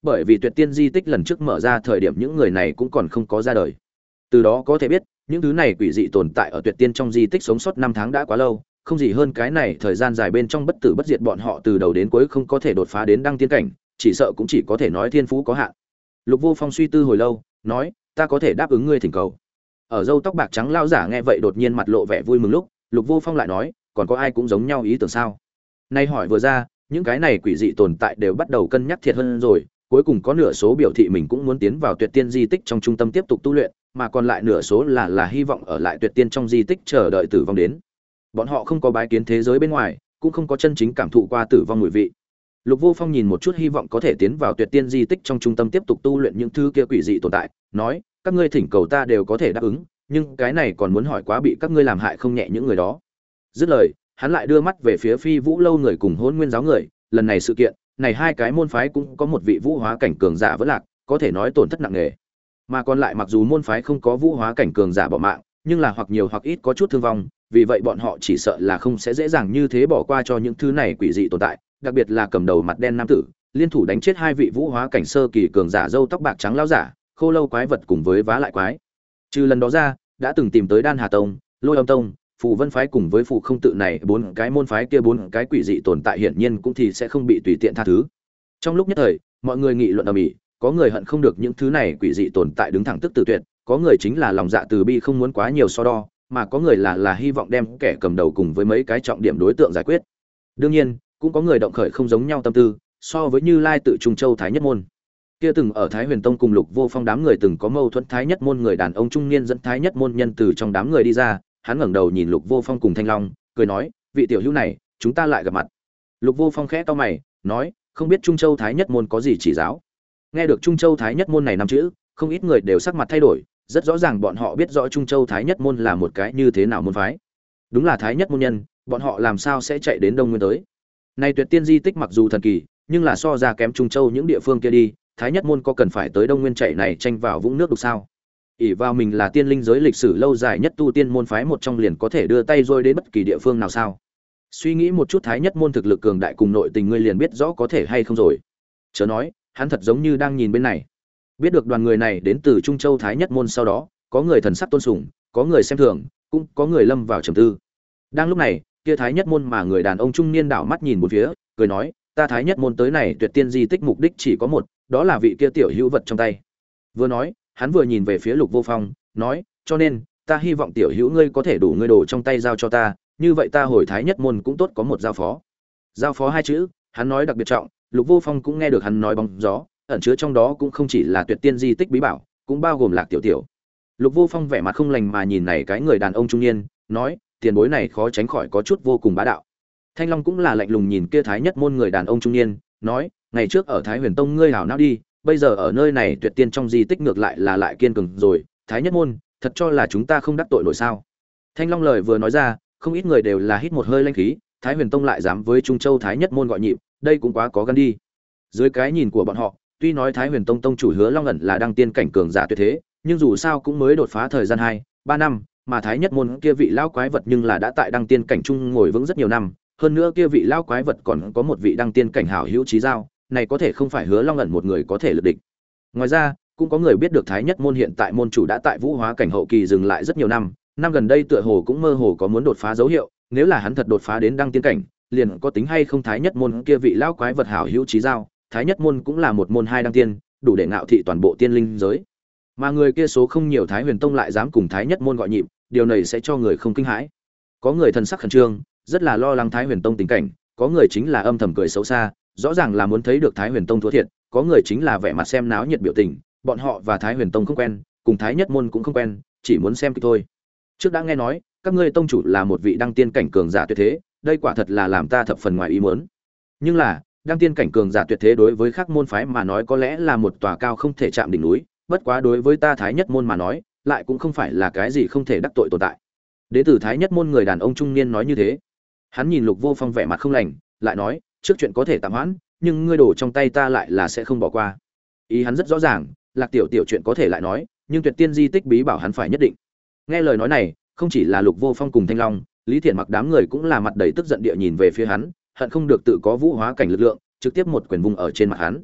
bởi vì Tuyệt Tiên di tích lần trước mở ra thời điểm những người này cũng còn không có ra đời. Từ đó có thể biết, những thứ này quỷ dị tồn tại ở Tuyệt Tiên trong di tích sống sót 5 tháng đã quá lâu, không gì hơn cái này thời gian dài bên trong bất tử bất diệt bọn họ từ đầu đến cuối không có thể đột phá đến đăng tiên cảnh, chỉ sợ cũng chỉ có thể nói thiên phú có hạn. Lục Vô Phong suy tư hồi lâu, nói, ta có thể đáp ứng ngươi thỉnh cầu. Ở râu tóc bạc trắng lão giả nghe vậy đột nhiên mặt lộ vẻ vui mừng lúc, Lục Vô Phong lại nói, còn có ai cũng giống nhau ý tưởng sao? Nay hỏi vừa ra, những cái này quỷ dị tồn tại đều bắt đầu cân nhắc thiệt hơn rồi, cuối cùng có nửa số biểu thị mình cũng muốn tiến vào Tuyệt Tiên di tích trong trung tâm tiếp tục tu luyện, mà còn lại nửa số là hy vọng ở lại Tuyệt Tiên trong di tích chờ đợi tử vong đến. Bọn họ không có bái kiến thế giới bên ngoài, cũng không có chân chính cảm thụ qua tử vong mùi vị. Lục Vô Phong nhìn một chút hy vọng có thể tiến vào Tuyệt Tiên di tích trong trung tâm tiếp tục tu luyện những thứ kia quỷ dị tồn tại, nói, các ngươi thỉnh cầu ta đều có thể đáp ứng, nhưng cái này còn muốn hỏi quá bị các ngươi làm hại không nhẹ những người đó. Dứt lời, hắn lại đưa mắt về phía Phi Vũ lâu người cùng Hỗn Nguyên giáo người, lần này sự kiện, này hai cái môn phái cũng có một vị vũ hóa cảnh cường giả vẫn lạc, có thể nói tổn thất nặng nề. Mà còn lại mặc dù môn phái không có vũ hóa cảnh cường giả bỏ mạng, nhưng là hoặc nhiều hoặc ít có chút thương vong, vì vậy bọn họ chỉ sợ là không sẽ dễ dàng như thế bỏ qua cho những thứ này quỷ dị tồn tại, đặc biệt là cầm đầu mặt đen nam tử, liên thủ đánh chết hai vị vũ hóa cảnh sơ kỳ cường giả râu tóc bạc trắng lão giả, khô lâu quái vật cùng với vá lại quái. Trừ lần đó ra, đã từng tìm tới Đan Hà Tông, Lôi Âm Tông, Phù Vân phái cùng với Phù Không tự này bốn cái môn phái kia bốn cái quỷ dị tồn tại hiển nhiên cũng thì sẽ không bị tùy tiện tha thứ. Trong lúc nhất thời, mọi người nghị luận ầm ĩ, có người hận không được những thứ này quỷ dị tồn tại đứng thẳng tức tử tuyệt, có người chính là lòng dạ từ bi không muốn quá nhiều so đo, mà có người là hy vọng đem kẻ cầm đầu cùng với mấy cái trọng điểm đối tượng giải quyết. Đương nhiên, cũng có người động khởi không giống nhau tâm tư, so với Như Lai tự Trung Châu Thái Nhất môn. Kia từng ở Thái Huyền Tông cùng Lục Vô Phong đám người từng có mâu thuẫn Thái Nhất môn người đàn ông trung niên dẫn Thái Nhất môn nhân từ trong đám người đi ra, hắn ngẩng đầu nhìn Lục Vô Phong cùng Thanh Long, cười nói, vị tiểu hữu này, chúng ta lại gặp mặt. Lục Vô Phong khẽ cau mày, nói, không biết Trung Châu Thái Nhất môn có gì chỉ giáo. Nghe được Trung Châu Thái Nhất môn này năm chữ, không ít người đều sắc mặt thay đổi, rất rõ ràng bọn họ biết rõ Trung Châu Thái Nhất môn là một cái như thế nào môn phái. Đúng là Thái Nhất môn nhân, bọn họ làm sao sẽ chạy đến Đông Nguyên tới? Này Tuyệt Tiên di tích mặc dù thần kỳ, nhưng là so ra kém Trung Châu những địa phương kia đi, Thái Nhất môn có cần phải tới Đông Nguyên chạy này tranh vào vũng nước đục sao? Ỷ vào mình là tiên linh giới lịch sử lâu dài nhất tu tiên môn phái một trong liền có thể đưa tay rồi đến bất kỳ địa phương nào sao? Suy nghĩ một chút Thái Nhất môn thực lực cường đại cùng nội tình ngươi liền biết rõ có thể hay không rồi. Chớ nói, hắn thật giống như đang nhìn bên này. Biết được đoàn người này đến từ Trung Châu Thái Nhất môn sau đó, có người thần sắc tôn sùng, có người xem thường, cũng có người lâm vào trầm tư. Đang lúc này, kia Thái Nhất môn mà người đàn ông trung niên đảo mắt nhìn một phía, cười nói, ta Thái Nhất môn tới này Tuyệt Tiên di tích mục đích chỉ có một, đó là vị kia tiểu hữu vật trong tay. Vừa nói, hắn vừa nhìn về phía Lục Vô Phong, nói, cho nên, ta hy vọng tiểu hữu ngươi có thể đủ ngươi đồ trong tay giao cho ta, như vậy ta hồi Thái Nhất môn cũng tốt có một giao phó. Giao phó hai chữ, hắn nói đặc biệt trọng, Lục Vô Phong cũng nghe được hắn nói bóng gió, ẩn chứa trong đó cũng không chỉ là Tuyệt Tiên di tích bí bảo, cũng bao gồm Lạc tiểu tiểu. Lục Vô Phong vẻ mặt không lành mà nhìn này cái người đàn ông trung niên, nói, tiền bối này khó tránh khỏi có chút vô cùng bá đạo. Thanh Long cũng là lạnh lùng nhìn kia Thái Nhất môn người đàn ông trung niên, nói, ngày trước ở Thái Huyền Tông ngươi hảo não đi, bây giờ ở nơi này Tuyệt Tiên trong di tích ngược lại là lại kiên cường rồi, Thái Nhất môn, thật cho là chúng ta không đắc tội nổi sao? Thanh Long lời vừa nói ra, không ít người đều là hít một hơi lãnh khí, Thái Huyền Tông lại dám với Trung Châu Thái Nhất môn gọi nhịp, đây cũng quá có gan đi. Dưới cái nhìn của bọn họ, tuy nói Thái Huyền Tông tông chủ Hứa Long ẩn là đăng tiên cảnh cường giả tuyệt thế, nhưng dù sao cũng mới đột phá thời gian 2-3 năm, mà Thái Nhất môn kia vị lão quái vật nhưng là đã tại đăng tiên cảnh trung ngồi vững rất nhiều năm, hơn nữa kia vị lão quái vật còn có một vị đăng tiên cảnh hảo hữu chí giao, này có thể không phải Hứa Long ẩn một người có thể lực địch. Ngoài ra, cũng có người biết được Thái Nhất môn hiện tại môn chủ đã tại vũ hóa cảnh hậu kỳ dừng lại rất nhiều năm, năm gần đây tựa hồ cũng mơ hồ có muốn đột phá dấu hiệu, nếu là hắn thật đột phá đến đăng tiên cảnh, liền có tính hay không Thái Nhất môn kia vị lão quái vật hảo hữu chí giao, Thái Nhất môn cũng là một môn hai đăng tiên, đủ để ngạo thị toàn bộ tiên linh giới. Mà người kia số không nhiều Thái Huyền Tông lại dám cùng Thái Nhất môn gọi nhịp, điều này sẽ cho người không kinh hãi. Có người thần sắc khẩn trương, rất là lo lắng Thái Huyền Tông tình cảnh, có người chính là âm thầm cười xấu xa, rõ ràng là muốn thấy được Thái Huyền Tông thua thiệt, có người chính là vẻ mặt xem náo nhiệt biểu tình, bọn họ và Thái Huyền Tông không quen, cùng Thái Nhất môn cũng không quen, chỉ muốn xem kịch thôi. Trước đã nghe nói, các ngươi tông chủ là một vị đăng tiên cảnh cường giả tuyệt thế, đây quả thật là làm ta thập phần ngoài ý muốn. Nhưng là, đăng tiên cảnh cường giả tuyệt thế đối với các môn phái mà nói có lẽ là một tòa cao không thể chạm đỉnh núi, bất quá đối với ta Thái Nhất môn mà nói, lại cũng không phải là cái gì không thể đắc tội tồn tại. Đế tử Thái Nhất môn người đàn ông trung niên nói như thế. Hắn nhìn Lục Vô Phong vẻ mặt không lành, lại nói, trước chuyện có thể tạm hoãn, nhưng ngươi đổ trong tay ta lại là sẽ không bỏ qua. Ý hắn rất rõ ràng, Lạc tiểu tiểu chuyện có thể lại nói, nhưng Tuyệt Tiên di tích bí bảo hắn phải nhất định. Nghe lời nói này, không chỉ là Lục Vô Phong cùng Thanh Long, Lý Thiện Mặc đám người cũng là mặt đầy tức giận địa nhìn về phía hắn, hận không được tự có vũ hóa cảnh lực lượng, trực tiếp một quyền vùng ở trên mặt hắn.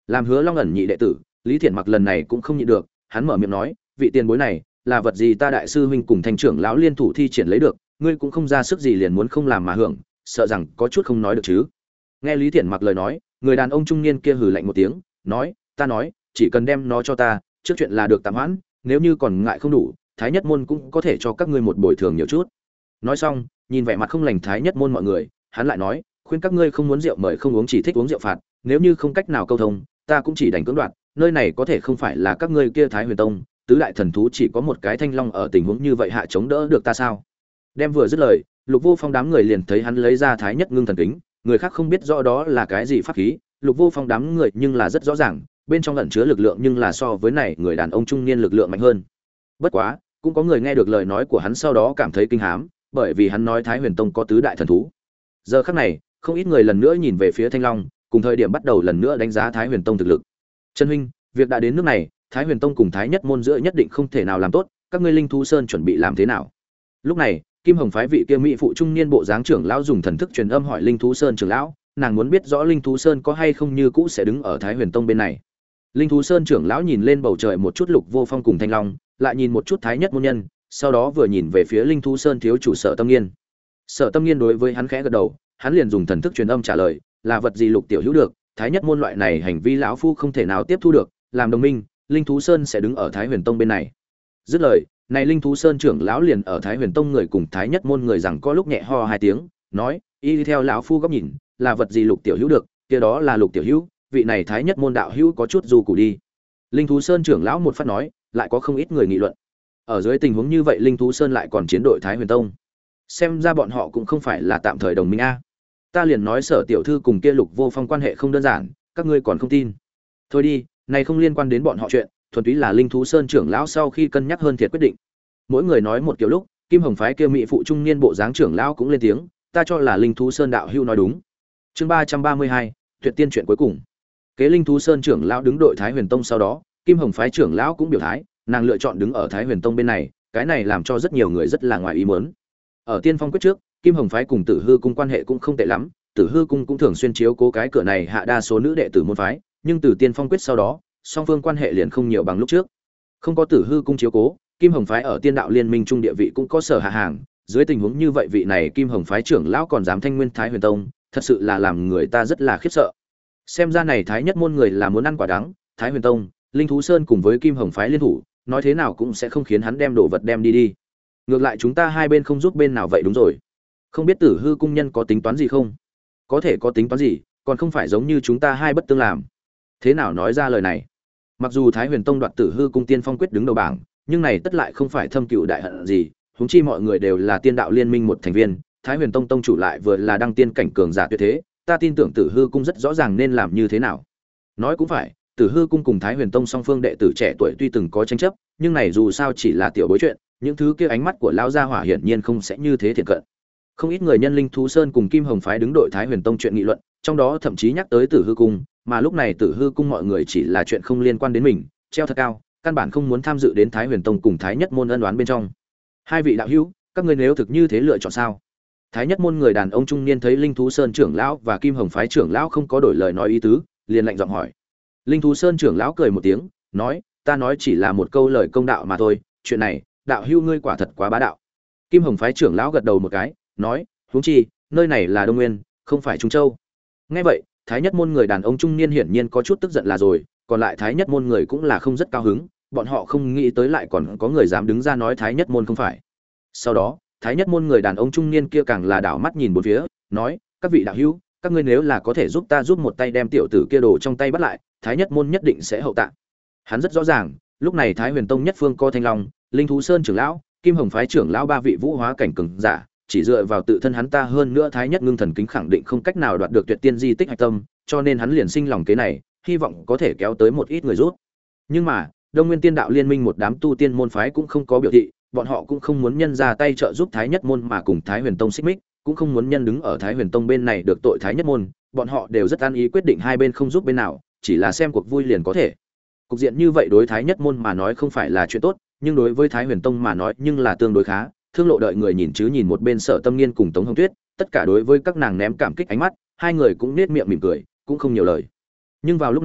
Làm Hứa Long ẩn nhị đệ tử, Lý Thiển Mặc lần này cũng không nhịn được, hắn mở miệng nói, vị tiền bối này, là vật gì ta đại sư huynh cùng thành trưởng lão liên thủ thi triển lấy được, ngươi cũng không ra sức gì liền muốn không làm mà hưởng, sợ rằng có chút không nói được chứ. Nghe Lý Thiển Mặc lời nói, người đàn ông trung niên kia hừ lạnh một tiếng, nói, ta nói, chỉ cần đem nó cho ta, trước chuyện là được tạm hoãn, nếu như còn ngại không đủ, Thái Nhất môn cũng có thể cho các ngươi một bồi thường nhiều chút. Nói xong, nhìn vẻ mặt không lành Thái Nhất môn mọi người, hắn lại nói, khuyên các ngươi không muốn rượu mời không uống, chỉ thích uống rượu phạt, nếu như không cách nào câu thông, ta cũng chỉ đành cưỡng đoạt, nơi này có thể không phải là các ngươi kia Thái Huyền Tông, tứ đại thần thú chỉ có một cái Thanh Long, ở tình huống như vậy hạ chống đỡ được ta sao? Đem vừa dứt lời, Lục Vô Phong đám người liền thấy hắn lấy ra Thái Nhất Ngưng Thần Kính, người khác không biết rõ đó là cái gì pháp khí, Lục Vô Phong đám người nhưng là rất rõ ràng, bên trong ẩn chứa lực lượng nhưng là so với này người đàn ông trung niên lực lượng mạnh hơn. Bất quá, cũng có người nghe được lời nói của hắn sau đó cảm thấy kinh hãi, bởi vì hắn nói Thái Huyền Tông có tứ đại thần thú. Giờ khắc này, không ít người lần nữa nhìn về phía Thanh Long, cùng thời điểm bắt đầu lần nữa đánh giá Thái Huyền Tông thực lực. Trần huynh, việc đã đến nước này, Thái Huyền Tông cùng Thái Nhất môn giữa nhất định không thể nào làm tốt, các ngươi Linh Thú Sơn chuẩn bị làm thế nào? Lúc này, Kim Hồng phái vị kia mỹ phụ trung niên bộ dáng trưởng lão dùng thần thức truyền âm hỏi Linh Thú Sơn trưởng lão, nàng muốn biết rõ Linh Thú Sơn có hay không như cũ sẽ đứng ở Thái Huyền Tông bên này. Linh Thú Sơn trưởng lão nhìn lên bầu trời một chút Lục Vô Phong cùng Thanh Long, lại nhìn một chút Thái Nhất môn nhân, sau đó vừa nhìn về phía Linh Thú Sơn thiếu chủ Sở Tâm Nghiên. Sở Tâm Nghiên đối với hắn khẽ gật đầu, hắn liền dùng thần thức truyền âm trả lời, là vật gì Lục tiểu hữu được, Thái Nhất môn loại này hành vi lão phu không thể nào tiếp thu được, làm đồng minh, Linh Thú Sơn sẽ đứng ở Thái Huyền Tông bên này. Dứt lời, này Linh Thú Sơn trưởng lão liền ở Thái Huyền Tông người cùng Thái Nhất môn người rằng có lúc nhẹ ho hai tiếng, nói, y theo lão phu góc nhìn, là vật gì Lục tiểu hữu được, kia đó là Lục tiểu hữu, vị này Thái Nhất môn đạo hữu có chút du củ đi. Linh Thú Sơn trưởng lão một phát nói, lại có không ít người nghị luận. Ở dưới tình huống như vậy Linh Thú Sơn lại còn chiến đội Thái Huyền Tông, xem ra bọn họ cũng không phải là tạm thời đồng minh a. Ta liền nói Sở tiểu thư cùng kia Lục Vô Phong quan hệ không đơn giản, các ngươi còn không tin. Thôi đi, này không liên quan đến bọn họ chuyện, thuần túy là Linh Thú Sơn trưởng lão sau khi cân nhắc hơn thiệt quyết định. Mỗi người nói một kiểu lúc, Kim Hồng phái kia mỹ phụ trung niên bộ dáng trưởng lão cũng lên tiếng, ta cho là Linh Thú Sơn đạo hữu nói đúng. Chương 332, tuyệt tiên chuyện cuối cùng. Kế Linh Thú Sơn trưởng lão đứng đội Thái Huyền Tông sau đó, Kim Hồng phái trưởng lão cũng biểu thái, nàng lựa chọn đứng ở Thái Huyền Tông bên này, cái này làm cho rất nhiều người rất là ngoài ý muốn. Ở Tiên Phong quyết trước, Kim Hồng phái cùng Tử Hư cung quan hệ cũng không tệ lắm, Tử Hư cung cũng thường xuyên chiếu cố cái cửa này hạ đa số nữ đệ tử môn phái, nhưng từ Tiên Phong quyết sau đó, song phương quan hệ liền không nhiều bằng lúc trước. Không có Tử Hư cung chiếu cố, Kim Hồng phái ở Tiên đạo liên minh trung địa vị cũng có sở hạ hàng, dưới tình huống như vậy vị này Kim Hồng phái trưởng lão còn dám thanh nguyên Thái Huyền Tông, thật sự là làm người ta rất là khiếp sợ. Xem ra này Thái Nhất môn người là muốn ăn quả đắng, Thái Huyền Tông, Linh Thú Sơn cùng với Kim Hồng phái liên thủ, nói thế nào cũng sẽ không khiến hắn đem đồ vật đem đi đi. Ngược lại chúng ta hai bên không giúp bên nào vậy đúng rồi. Không biết Tử Hư cung nhân có tính toán gì không? Có thể có tính toán gì, còn không phải giống như chúng ta hai bất tương làm. Thế nào nói ra lời này? Mặc dù Thái Huyền Tông đoạt Tử Hư cung Tiên Phong quyết đứng đầu bảng, nhưng này tất lại không phải thâm cừu đại hận gì, huống chi mọi người đều là Tiên đạo liên minh một thành viên, Thái Huyền Tông tông chủ lại vừa là đăng tiên cảnh cường giả tuyệt thế, ta tin tưởng Tử Hư cung rất rõ ràng nên làm như thế nào. Nói cũng phải, Tử Hư cung cùng Thái Huyền Tông song phương đệ tử trẻ tuổi tuy từng có tranh chấp, nhưng này dù sao chỉ là tiểu bối chuyện, những thứ kia ánh mắt của lão gia hỏa hiển nhiên không sẽ như thế thiện cận. Không ít người nhân Linh Thú Sơn cùng Kim Hồng phái đứng đội Thái Huyền Tông chuyện nghị luận, trong đó thậm chí nhắc tới Tử Hư cung, mà lúc này Tử Hư cung mọi người chỉ là chuyện không liên quan đến mình, treo thật cao, căn bản không muốn tham dự đến Thái Huyền Tông cùng Thái Nhất môn ân oán bên trong. Hai vị đạo hữu, các ngươi nếu thực như thế lựa chọn sao? Thái Nhất môn người đàn ông trung niên thấy Linh Thú Sơn trưởng lão và Kim Hồng phái trưởng lão không có đổi lời nói ý tứ, liền lạnh giọng hỏi. Linh Thú Sơn trưởng lão cười một tiếng, nói, ta nói chỉ là một câu lời công đạo mà thôi, chuyện này, đạo hữu ngươi quả thật quá bá đạo. Kim Hồng phái trưởng lão gật đầu một cái, nói, huống chi, nơi này là Đông Nguyên, không phải Trung Châu. Nghe vậy, Thái Nhất môn người đàn ông trung niên hiển nhiên có chút tức giận là rồi, còn lại Thái Nhất môn người cũng là không rất cao hứng, bọn họ không nghĩ tới lại còn có người dám đứng ra nói Thái Nhất môn không phải. Sau đó, Thái Nhất môn người đàn ông trung niên kia càng là đảo mắt nhìn bốn phía, nói, các vị đạo hữu, các ngươi nếu là có thể giúp ta giúp một tay đem tiểu tử kia đồ trong tay bắt lại, Thái Nhất môn nhất định sẽ hậu tạ. Hắn rất rõ ràng, lúc này Thái Huyền Tông nhất phương co Thanh Long, Linh Thú Sơn trưởng lão, Kim Hồng phái trưởng lão ba vị vũ hóa cảnh cường giả, chỉ dựa vào tự thân hắn ta hơn nữa Thái Nhất Ngưng Thần Kính khẳng định không cách nào đoạt được tuyệt tiên di tích hạch tâm, cho nên hắn liền sinh lòng kế này, hy vọng có thể kéo tới một ít người rút. Nhưng mà, Đông Nguyên Tiên đạo liên minh một đám tu tiên môn phái cũng không có biểu thị, bọn họ cũng không muốn nhân ra tay trợ giúp Thái Nhất môn mà cùng Thái Huyền Tông xích mích, cũng không muốn nhân đứng ở Thái Huyền Tông bên này được tội Thái Nhất môn, bọn họ đều rất an ý quyết định hai bên không giúp bên nào, chỉ là xem cuộc vui liền có thể. Cục diện như vậy đối Thái Nhất môn mà nói không phải là chuyện tốt, nhưng đối với Thái Huyền Tông mà nói nhưng là tương đối khá. Thương Lộ đợi người nhìn chứ nhìn một bên Sở Tâm Nghiên cùng Tống Hồng Tuyết, tất cả đối với các nàng ném cảm kích ánh mắt, hai người cũng nết miệng mỉm cười, cũng không nhiều lời. Nhưng vào lúc này,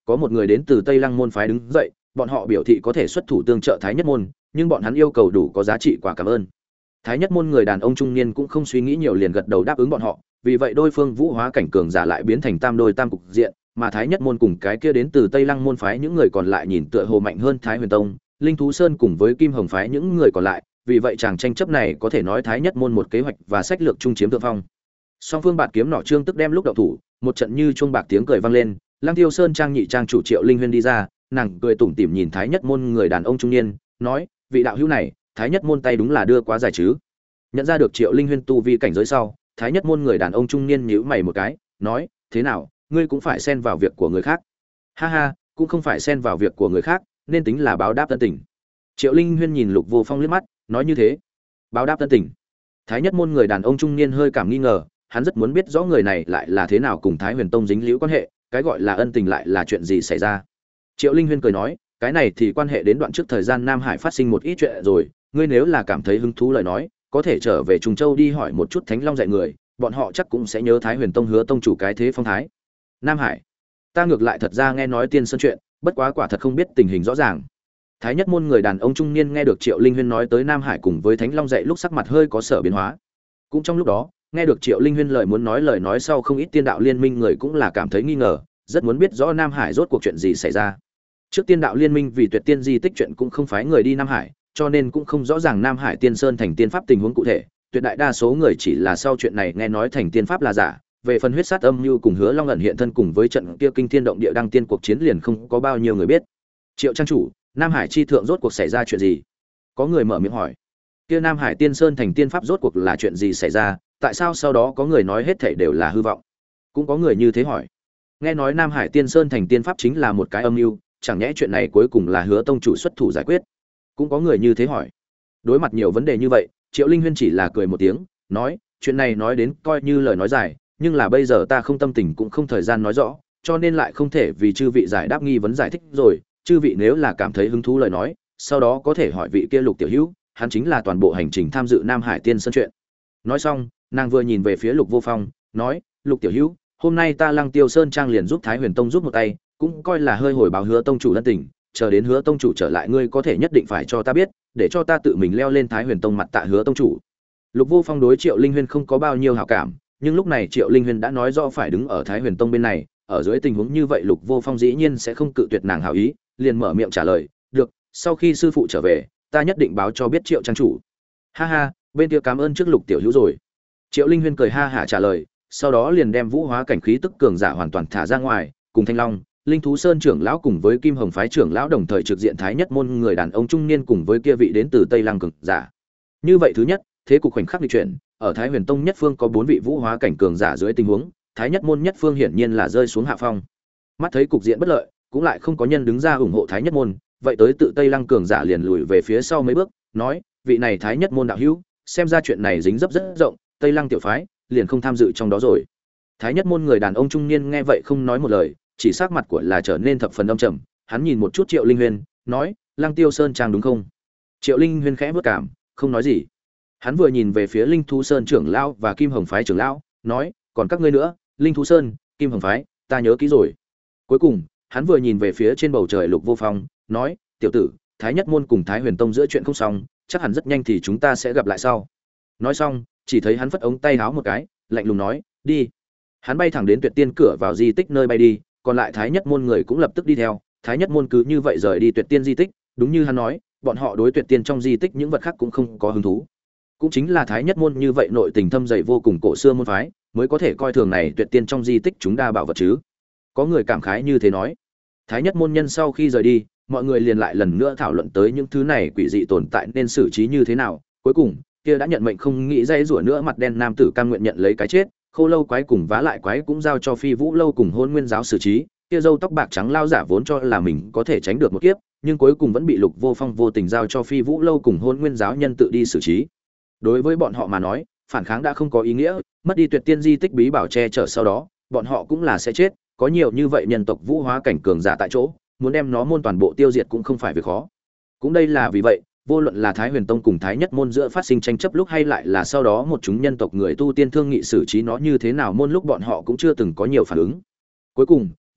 có một người đến từ Tây Lăng môn phái đứng dậy, bọn họ biểu thị có thể xuất thủ tương trợ Thái Nhất môn, nhưng bọn hắn yêu cầu đủ có giá trị quả cảm ơn. Thái Nhất môn người đàn ông trung niên cũng không suy nghĩ nhiều liền gật đầu đáp ứng bọn họ, vì vậy đôi phương vũ hóa cảnh cường giả lại biến thành tam đôi tam cục diện, mà Thái Nhất môn cùng cái kia đến từ Tây Lăng môn phái những người còn lại nhìn tựa hồ mạnh hơn Thái Huyền Tông, Linh Thú Sơn cùng với Kim Hồng phái những người còn lại, vì vậy chàng tranh chấp này có thể nói Thái Nhất môn một kế hoạch và sách lược chung chiếm thượng phong. Song phương bạt kiếm nỏ trương tức đem lúc động thủ, một trận như chuông bạc tiếng cười vang lên, Lăng Tiêu Sơn trang nhị trang chủ Triệu Linh Huyên đi ra, nàng cười tủm tỉm nhìn Thái Nhất môn người đàn ông trung niên, nói: "Vị đạo hữu này, Thái Nhất môn tay đúng là đưa quá dài chứ?" Nhận ra được Triệu Linh Huyên tu vi cảnh giới sau, Thái Nhất môn người đàn ông trung niên nhíu mày một cái, nói: "Thế nào, ngươi cũng phải xen vào việc của người khác?" "Ha ha, cũng không phải xen vào việc của người khác, nên tính là báo đáp ân tình." Triệu Linh Huyên nhìn Lục Vô Phong liếc mắt, nói như thế. "Báo đáp ân tình?" Thái Nhất môn người đàn ông trung niên hơi cảm nghi ngờ, hắn rất muốn biết rõ người này lại là thế nào cùng Thái Huyền Tông dính líu quan hệ, cái gọi là ân tình lại là chuyện gì xảy ra. Triệu Linh Huyên cười nói, cái này thì quan hệ đến đoạn trước thời gian Nam Hải phát sinh một ít chuyện rồi, ngươi nếu là cảm thấy hứng thú lời nói, có thể trở về Trùng Châu đi hỏi một chút Thánh Long dạy người, bọn họ chắc cũng sẽ nhớ Thái Huyền Tông Hứa tông chủ cái thế phong thái. Nam Hải, ta ngược lại thật ra nghe nói Tiên Sơn chuyện, bất quá quả thật không biết tình hình rõ ràng. Thái Nhất môn người đàn ông trung niên nghe được Triệu Linh Huyên nói tới Nam Hải cùng với Thánh Long dạy lúc sắc mặt hơi có sở biến hóa. Cũng trong lúc đó, nghe được Triệu Linh Huyên lời nói sau, không ít tiên đạo liên minh người cũng là cảm thấy nghi ngờ, rất muốn biết rõ Nam Hải rốt cuộc chuyện gì xảy ra. Trước tiên đạo liên minh vì Tuyệt Tiên di tích chuyện cũng không phái người đi Nam Hải, cho nên cũng không rõ ràng Nam Hải Tiên Sơn thành tiên pháp tình huống cụ thể, tuyệt đại đa số người chỉ là sau chuyện này nghe nói thành tiên pháp là giả, về phần huyết sát âm mưu cùng Hứa Long ẩn hiện thân cùng với trận kia kinh thiên động địa đăng tiên cuộc chiến liền không có bao nhiêu người biết. Triệu trang chủ, Nam Hải chi thượng rốt cuộc xảy ra chuyện gì? Có người mở miệng hỏi. Kia Nam Hải Tiên Sơn thành tiên pháp rốt cuộc là chuyện gì xảy ra, tại sao sau đó có người nói hết thảy đều là hư vọng? Cũng có người như thế hỏi. Nghe nói Nam Hải Tiên Sơn thành tiên pháp chính là một cái âm mưu, chẳng nhẽ chuyện này cuối cùng là Hứa tông chủ xuất thủ giải quyết? Cũng có người như thế hỏi. Đối mặt nhiều vấn đề như vậy, Triệu Linh Huyên chỉ là cười một tiếng, nói, chuyện này nói đến coi như lời nói dài, nhưng là bây giờ ta không tâm tình cũng không thời gian nói rõ, cho nên lại không thể vì chư vị giải đáp nghi vấn giải thích rồi, chư vị nếu là cảm thấy hứng thú lời nói, sau đó có thể hỏi vị kia Lục tiểu hữu, hắn chính là toàn bộ hành trình tham dự Nam Hải Tiên Sơn chuyện. Nói xong, nàng vừa nhìn về phía Lục Vô Phong, nói, Lục tiểu hữu, hôm nay ta Lăng Tiêu Sơn trang liền giúp Thái Huyền Tông giúp một tay, cũng coi là hơi hồi báo Hứa tông chủ ân tình, chờ đến Hứa tông chủ trở lại ngươi có thể nhất định phải cho ta biết, để cho ta tự mình leo lên Thái Huyền Tông mặt tạ Hứa tông chủ. Lục Vô Phong đối Triệu Linh Huyên không có bao nhiêu hảo cảm, nhưng lúc này Triệu Linh Huyên đã nói rõ phải đứng ở Thái Huyền Tông bên này, ở dưới tình huống như vậy Lục Vô Phong dĩ nhiên sẽ không cự tuyệt nàng hảo ý, liền mở miệng trả lời, "Được, sau khi sư phụ trở về, ta nhất định báo cho biết Triệu trang chủ." "Ha ha, bên kia cảm ơn trước Lục tiểu hữu rồi." Triệu Linh Huyên cười ha hả trả lời, sau đó liền đem vũ hóa cảnh khí tức cường giả hoàn toàn thả ra ngoài, cùng Thanh Long, Linh Thú Sơn trưởng lão cùng với Kim Hồng phái trưởng lão đồng thời trực diện Thái Nhất môn người đàn ông trung niên cùng với kia vị đến từ Tây Lăng cường giả. Như vậy thứ nhất, thế cục khoảnh khắc di chuyển, ở Thái Huyền Tông nhất phương có 4 vị vũ hóa cảnh cường giả dưới tình huống, Thái Nhất môn nhất phương hiển nhiên là rơi xuống hạ phong. Mắt thấy cục diện bất lợi, cũng lại không có nhân đứng ra ủng hộ Thái Nhất môn, vậy tới tự Tây Lăng cường giả liền lùi về phía sau mấy bước, nói, vị này Thái Nhất môn đạo hữu, xem ra chuyện này dính dấp rất rộng, Tây Lăng tiểu phái liền không tham dự trong đó rồi. Thái Nhất môn người đàn ông trung niên nghe vậy không nói một lời, chỉ sắc mặt của là trở nên thập phần âm trầm, hắn nhìn một chút Triệu Linh Huyên, nói, Lăng Tiêu Sơn trang đúng không? Triệu Linh Huyên khẽ bước cảm, không nói gì. Hắn vừa nhìn về phía Linh Thú Sơn trưởng lão và Kim Hồng phái trưởng lão, nói, còn các ngươi nữa, Linh Thú Sơn, Kim Hồng phái, ta nhớ kỹ rồi. Cuối cùng, hắn vừa nhìn về phía trên bầu trời Lục Vô Phong, nói, tiểu tử, Thái Nhất môn cùng Thái Huyền Tông giữa chuyện không xong, chắc hẳn rất nhanh thì chúng ta sẽ gặp lại sau. Nói xong, chỉ thấy hắn phất ống tay áo một cái, lạnh lùng nói, đi. Hắn bay thẳng đến Tuyệt Tiên cửa vào di tích nơi bay đi, còn lại Thái Nhất môn người cũng lập tức đi theo. Thái Nhất môn cứ như vậy rời đi Tuyệt Tiên di tích, đúng như hắn nói, bọn họ đối Tuyệt Tiên trong di tích những vật khác cũng không có hứng thú. Cũng chính là Thái Nhất môn như vậy nội tình thâm dày vô cùng cổ xưa môn phái, mới có thể coi thường này Tuyệt Tiên trong di tích chúng đa bảo vật chứ. Có người cảm khái như thế nói. Thái Nhất môn nhân sau khi rời đi, mọi người liền lại lần nữa thảo luận tới những thứ này quỷ dị tồn tại nên xử trí như thế nào. Cuối cùng, kia đã nhận mệnh không nghĩ dây rủa nữa mặt đen nam tử cam nguyện nhận lấy cái chết, Khô Lâu quái cùng vá lại quái cũng giao cho Phi Vũ lâu cùng Hôn Nguyên giáo xử trí. Kia râu tóc bạc trắng lao giả vốn cho là mình có thể tránh được một kiếp, nhưng cuối cùng vẫn bị Lục Vô Phong vô tình giao cho Phi Vũ lâu cùng Hôn Nguyên giáo nhân tự đi xử trí. Đối với bọn họ mà nói, phản kháng đã không có ý nghĩa, mất đi Tuyệt Tiên di tích bí bảo che chở sau đó, bọn họ cũng là sẽ chết, có nhiều như vậy nhân tộc vũ hóa cảnh cường giả tại chỗ, muốn đem nó môn toàn bộ tiêu diệt cũng không phải việc khó. Cũng đây là vì vậy, vô luận là Thái Huyền Tông cùng Thái Nhất môn giữa phát sinh tranh chấp lúc hay lại là sau đó một chúng nhân tộc người tu tiên thương nghị xử trí nó như thế nào môn lúc bọn họ cũng chưa từng có nhiều phản ứng. Cuối cùng,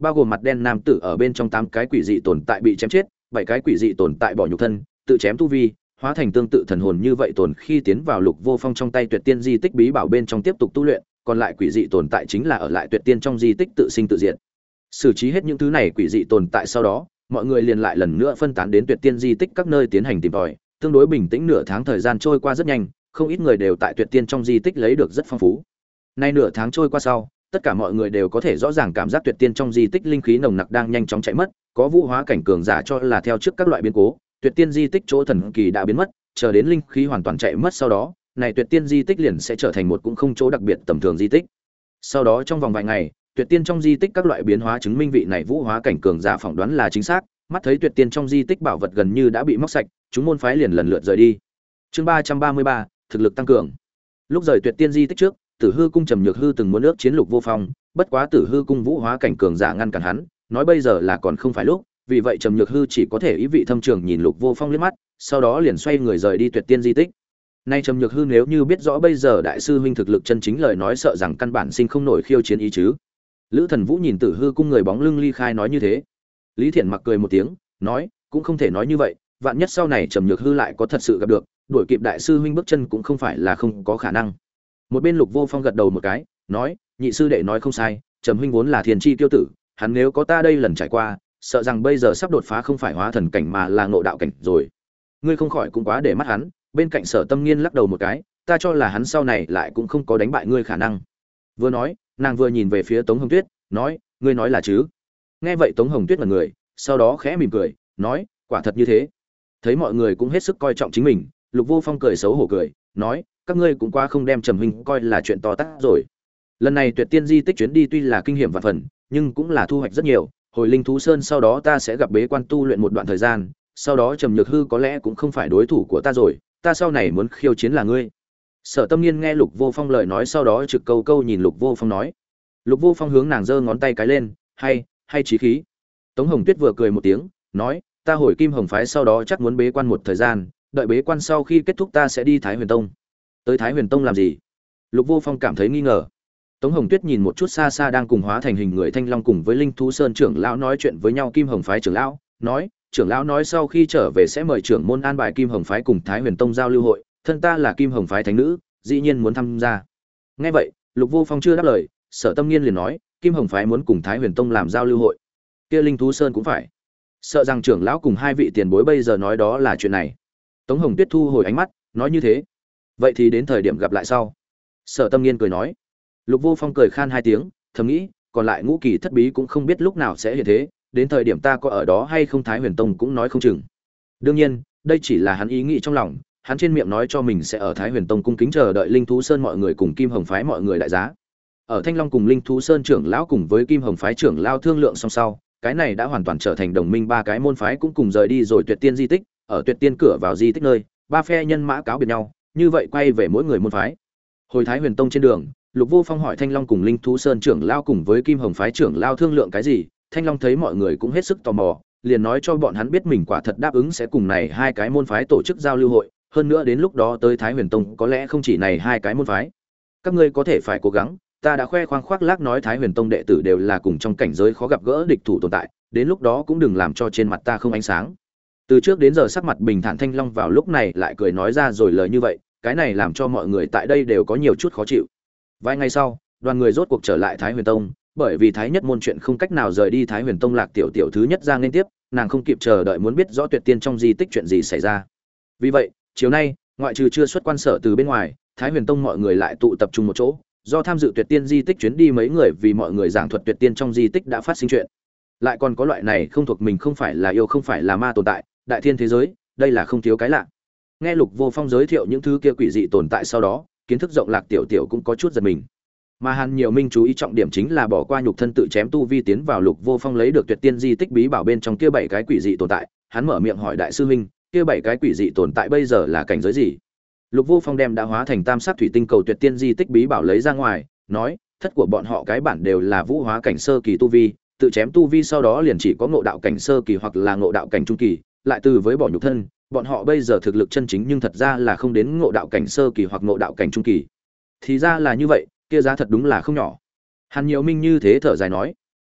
bao gồm mặt đen nam tử ở bên trong 8 cái quỷ dị tồn tại bị chém chết, 7 cái quỷ dị tồn tại bỏ nhục thân, tự chém tu vi, hóa thành tương tự thần hồn như vậy tồn khi tiến vào Lục Vô Phong trong tay Tuyệt Tiên di tích bí bảo bên trong tiếp tục tu luyện, còn lại quỷ dị tồn tại chính là ở lại Tuyệt Tiên trong di tích tự sinh tự diệt. Xử trí hết những thứ này quỷ dị tồn tại sau đó, mọi người liền lại lần nữa phân tán đến Tuyệt Tiên di tích các nơi tiến hành tìm tòi, tương đối bình tĩnh nửa tháng thời gian trôi qua rất nhanh, không ít người đều tại Tuyệt Tiên trong di tích lấy được rất phong phú. Nay nửa tháng trôi qua sau, tất cả mọi người đều có thể rõ ràng cảm giác Tuyệt Tiên trong di tích linh khí nồng nặc đang nhanh chóng chạy mất, có vũ hóa cảnh cường giả cho là theo trước các loại biến cố, Tuyệt Tiên di tích chỗ thần kỳ đã biến mất, chờ đến linh khí hoàn toàn chạy mất sau đó, này Tuyệt Tiên di tích liền sẽ trở thành một cũng không chỗ đặc biệt tầm thường di tích. Sau đó trong vòng vài ngày, Tuyệt Tiên trong di tích các loại biến hóa chứng minh vị này vũ hóa cảnh cường giả phỏng đoán là chính xác, mắt thấy Tuyệt Tiên trong di tích bảo vật gần như đã bị móc sạch, chúng môn phái liền lần lượt rời đi. Chương 333, thực lực tăng cường. Lúc rời Tuyệt Tiên di tích trước, Tử Hư cung Trầm Nhược Hư từng muốn ước chiến Lục Vô Phong, bất quá Tử Hư cung vũ hóa cảnh cường giả ngăn cản hắn, nói bây giờ là còn không phải lúc, vì vậy Trầm Nhược Hư chỉ có thể ý vị thâm trường nhìn Lục Vô Phong liếc mắt, sau đó liền xoay người rời đi Tuyệt Tiên di tích. Nay Trầm Nhược Hư nếu như biết rõ bây giờ đại sư huynh thực lực chân chính lời nói sợ rằng căn bản sinh không nổi khiêu chiến ý chứ. Lữ Thần Vũ nhìn Tử Hư cung người bóng lưng ly khai nói như thế. Lý Thiện mặc cười một tiếng, nói, cũng không thể nói như vậy, vạn nhất sau này Trầm Nhược Hư lại có thật sự gặp được, đuổi kịp đại sư huynh bước chân cũng không phải là không có khả năng. Một bên Lục Vô Phong gật đầu một cái, nói, nhị sư đệ nói không sai, Trầm huynh vốn là thiên chi tiêu tử, hắn nếu có ta đây lần trải qua, sợ rằng bây giờ sắp đột phá không phải hóa thần cảnh mà là ngộ đạo cảnh rồi. Ngươi không khỏi cũng quá để mắt hắn. Bên cạnh Sở Tâm Nghiên lắc đầu một cái, ta cho là hắn sau này lại cũng không có đánh bại ngươi khả năng. Vừa nói, nàng vừa nhìn về phía Tống Hồng Tuyết, nói, ngươi nói là chứ? Nghe vậy Tống Hồng Tuyết mặt người, sau đó khẽ mỉm cười, nói, quả thật như thế. Thấy mọi người cũng hết sức coi trọng chính mình, Lục Vô Phong cười xấu hổ cười, nói, các ngươi cũng quá không đem Trầm huynh coi là chuyện to tát rồi. Lần này Tuyệt Tiên di tích chuyến đi tuy là kinh hiểm vạn phần, nhưng cũng là thu hoạch rất nhiều. Hồi Linh Thú Sơn sau đó ta sẽ gặp bế quan tu luyện một đoạn thời gian, sau đó Trầm Nhược Hư có lẽ cũng không phải đối thủ của ta rồi, ta sau này muốn khiêu chiến là ngươi. Sở Tâm Nghiên nghe Lục Vô Phong lời nói sau đó trực câu câu nhìn Lục Vô Phong nói. Lục Vô Phong hướng nàng giơ ngón tay cái lên, hay chí khí. Tống Hồng Tuyết vừa cười một tiếng, nói, ta hồi Kim Hồng phái sau đó chắc muốn bế quan một thời gian, đợi bế quan sau khi kết thúc ta sẽ đi Thái Huyền Tông. Tới Thái Huyền Tông làm gì? Lục Vô Phong cảm thấy nghi ngờ. Tống Hồng Tuyết nhìn một chút xa xa đang cùng hóa thành hình người Thanh Long cùng với Linh Thú Sơn trưởng lão nói chuyện với nhau Kim Hồng phái trưởng lão, nói, trưởng lão nói sau khi trở về sẽ mời trưởng môn an bài Kim Hồng phái cùng Thái Huyền Tông giao lưu hội, thân ta là Kim Hồng phái thánh nữ, dĩ nhiên muốn tham gia. Nghe vậy, Lục Vô Phong chưa đáp lời, Sở Tâm Nghiên liền nói, Kim Hồng phái muốn cùng Thái Huyền Tông làm giao lưu hội, kia Linh Thú Sơn cũng phải. Sợ rằng trưởng lão cùng hai vị tiền bối bây giờ nói đó là chuyện này. Tống Hồng Tuyết thu hồi ánh mắt, nói như thế. Vậy thì đến thời điểm gặp lại sau. Sở Tâm Nghiên cười nói. Lục Vô Phong cười khan hai tiếng, thầm nghĩ, còn lại ngũ kỳ thất bí cũng không biết lúc nào sẽ hiện thế, đến thời điểm ta có ở đó hay không Thái Huyền Tông cũng nói không chừng. Đương nhiên, đây chỉ là hắn ý nghĩ trong lòng, hắn trên miệng nói cho mình sẽ ở Thái Huyền Tông cung kính chờ đợi Linh Thú Sơn mọi người cùng Kim Hồng phái mọi người đại giá. Ở Thanh Long cùng Linh Thú Sơn trưởng lão cùng với Kim Hồng phái trưởng lão thương lượng xong sau, cái này đã hoàn toàn trở thành đồng minh, ba cái môn phái cũng cùng rời đi rồi Tuyệt Tiên di tích, ở Tuyệt Tiên cửa vào di tích nơi, ba phe nhân mã cáo biệt nhau, như vậy quay về mỗi người môn phái. Hồi Thái Huyền Tông trên đường, Lục Vô Phong hỏi Thanh Long cùng Linh Thú Sơn trưởng lão cùng với Kim Hồng phái trưởng lão thương lượng cái gì, Thanh Long thấy mọi người cũng hết sức tò mò, liền nói cho bọn hắn biết mình quả thật đáp ứng sẽ cùng này hai cái môn phái tổ chức giao lưu hội, hơn nữa đến lúc đó tới Thái Huyền Tông có lẽ không chỉ này hai cái môn phái. Các ngươi có thể phải cố gắng, ta đã khoe khoang khoác lác nói Thái Huyền Tông đệ tử đều là cùng trong cảnh giới khó gặp gỡ địch thủ tồn tại, đến lúc đó cũng đừng làm cho trên mặt ta không ánh sáng. Từ trước đến giờ sắc mặt bình thản Thanh Long vào lúc này lại cười nói ra rồi lời như vậy, cái này làm cho mọi người tại đây đều có nhiều chút khó chịu. Vài ngày sau, đoàn người rốt cuộc trở lại Thái Huyền Tông, bởi vì Thái Nhất môn chuyện không cách nào rời đi Thái Huyền Tông, Lạc tiểu tiểu thứ nhất ra nên tiếp, nàng không kịp chờ đợi muốn biết rõ Tuyệt Tiên trong di tích chuyện gì xảy ra. Vì vậy, chiều nay, ngoại trừ chưa xuất quan sở từ bên ngoài, Thái Huyền Tông mọi người lại tụ tập trung một chỗ, do tham dự Tuyệt Tiên di tích chuyến đi mấy người vì mọi người giảng thuật Tuyệt Tiên trong di tích đã phát sinh chuyện. Lại còn có loại này không thuộc mình, không phải là yêu không phải là ma tồn tại, đại thiên thế giới, đây là không thiếu cái lạ. Nghe Lục Vô Phong giới thiệu những thứ kia quỷ dị tồn tại sau đó, kiến thức rộng Lạc tiểu tiểu cũng có chút giật mình. Mà Hàn Nhiều Minh chú ý trọng điểm chính là bỏ qua nhục thân tự chém tu vi tiến vào Lục Vô Phong lấy được Tuyệt Tiên di tích bí bảo bên trong kia bảy cái quỷ dị tồn tại, hắn mở miệng hỏi đại sư huynh, kia bảy cái quỷ dị tồn tại bây giờ là cảnh giới gì? Lục Vô Phong đem đã hóa thành tam sắc thủy tinh cầu Tuyệt Tiên di tích bí bảo lấy ra ngoài, nói, thất của bọn họ cái bản đều là vũ hóa cảnh sơ kỳ tu vi, tự chém tu vi sau đó liền chỉ có ngộ đạo cảnh sơ kỳ hoặc là ngộ đạo cảnh trung kỳ, lại từ với bỏ nhục thân, bọn họ bây giờ thực lực chân chính nhưng thật ra là không đến ngộ đạo cảnh sơ kỳ hoặc ngộ đạo cảnh trung kỳ. Thì ra là như vậy, kia giá thật đúng là không nhỏ. Hàn Nhiều Minh như thế thở dài nói,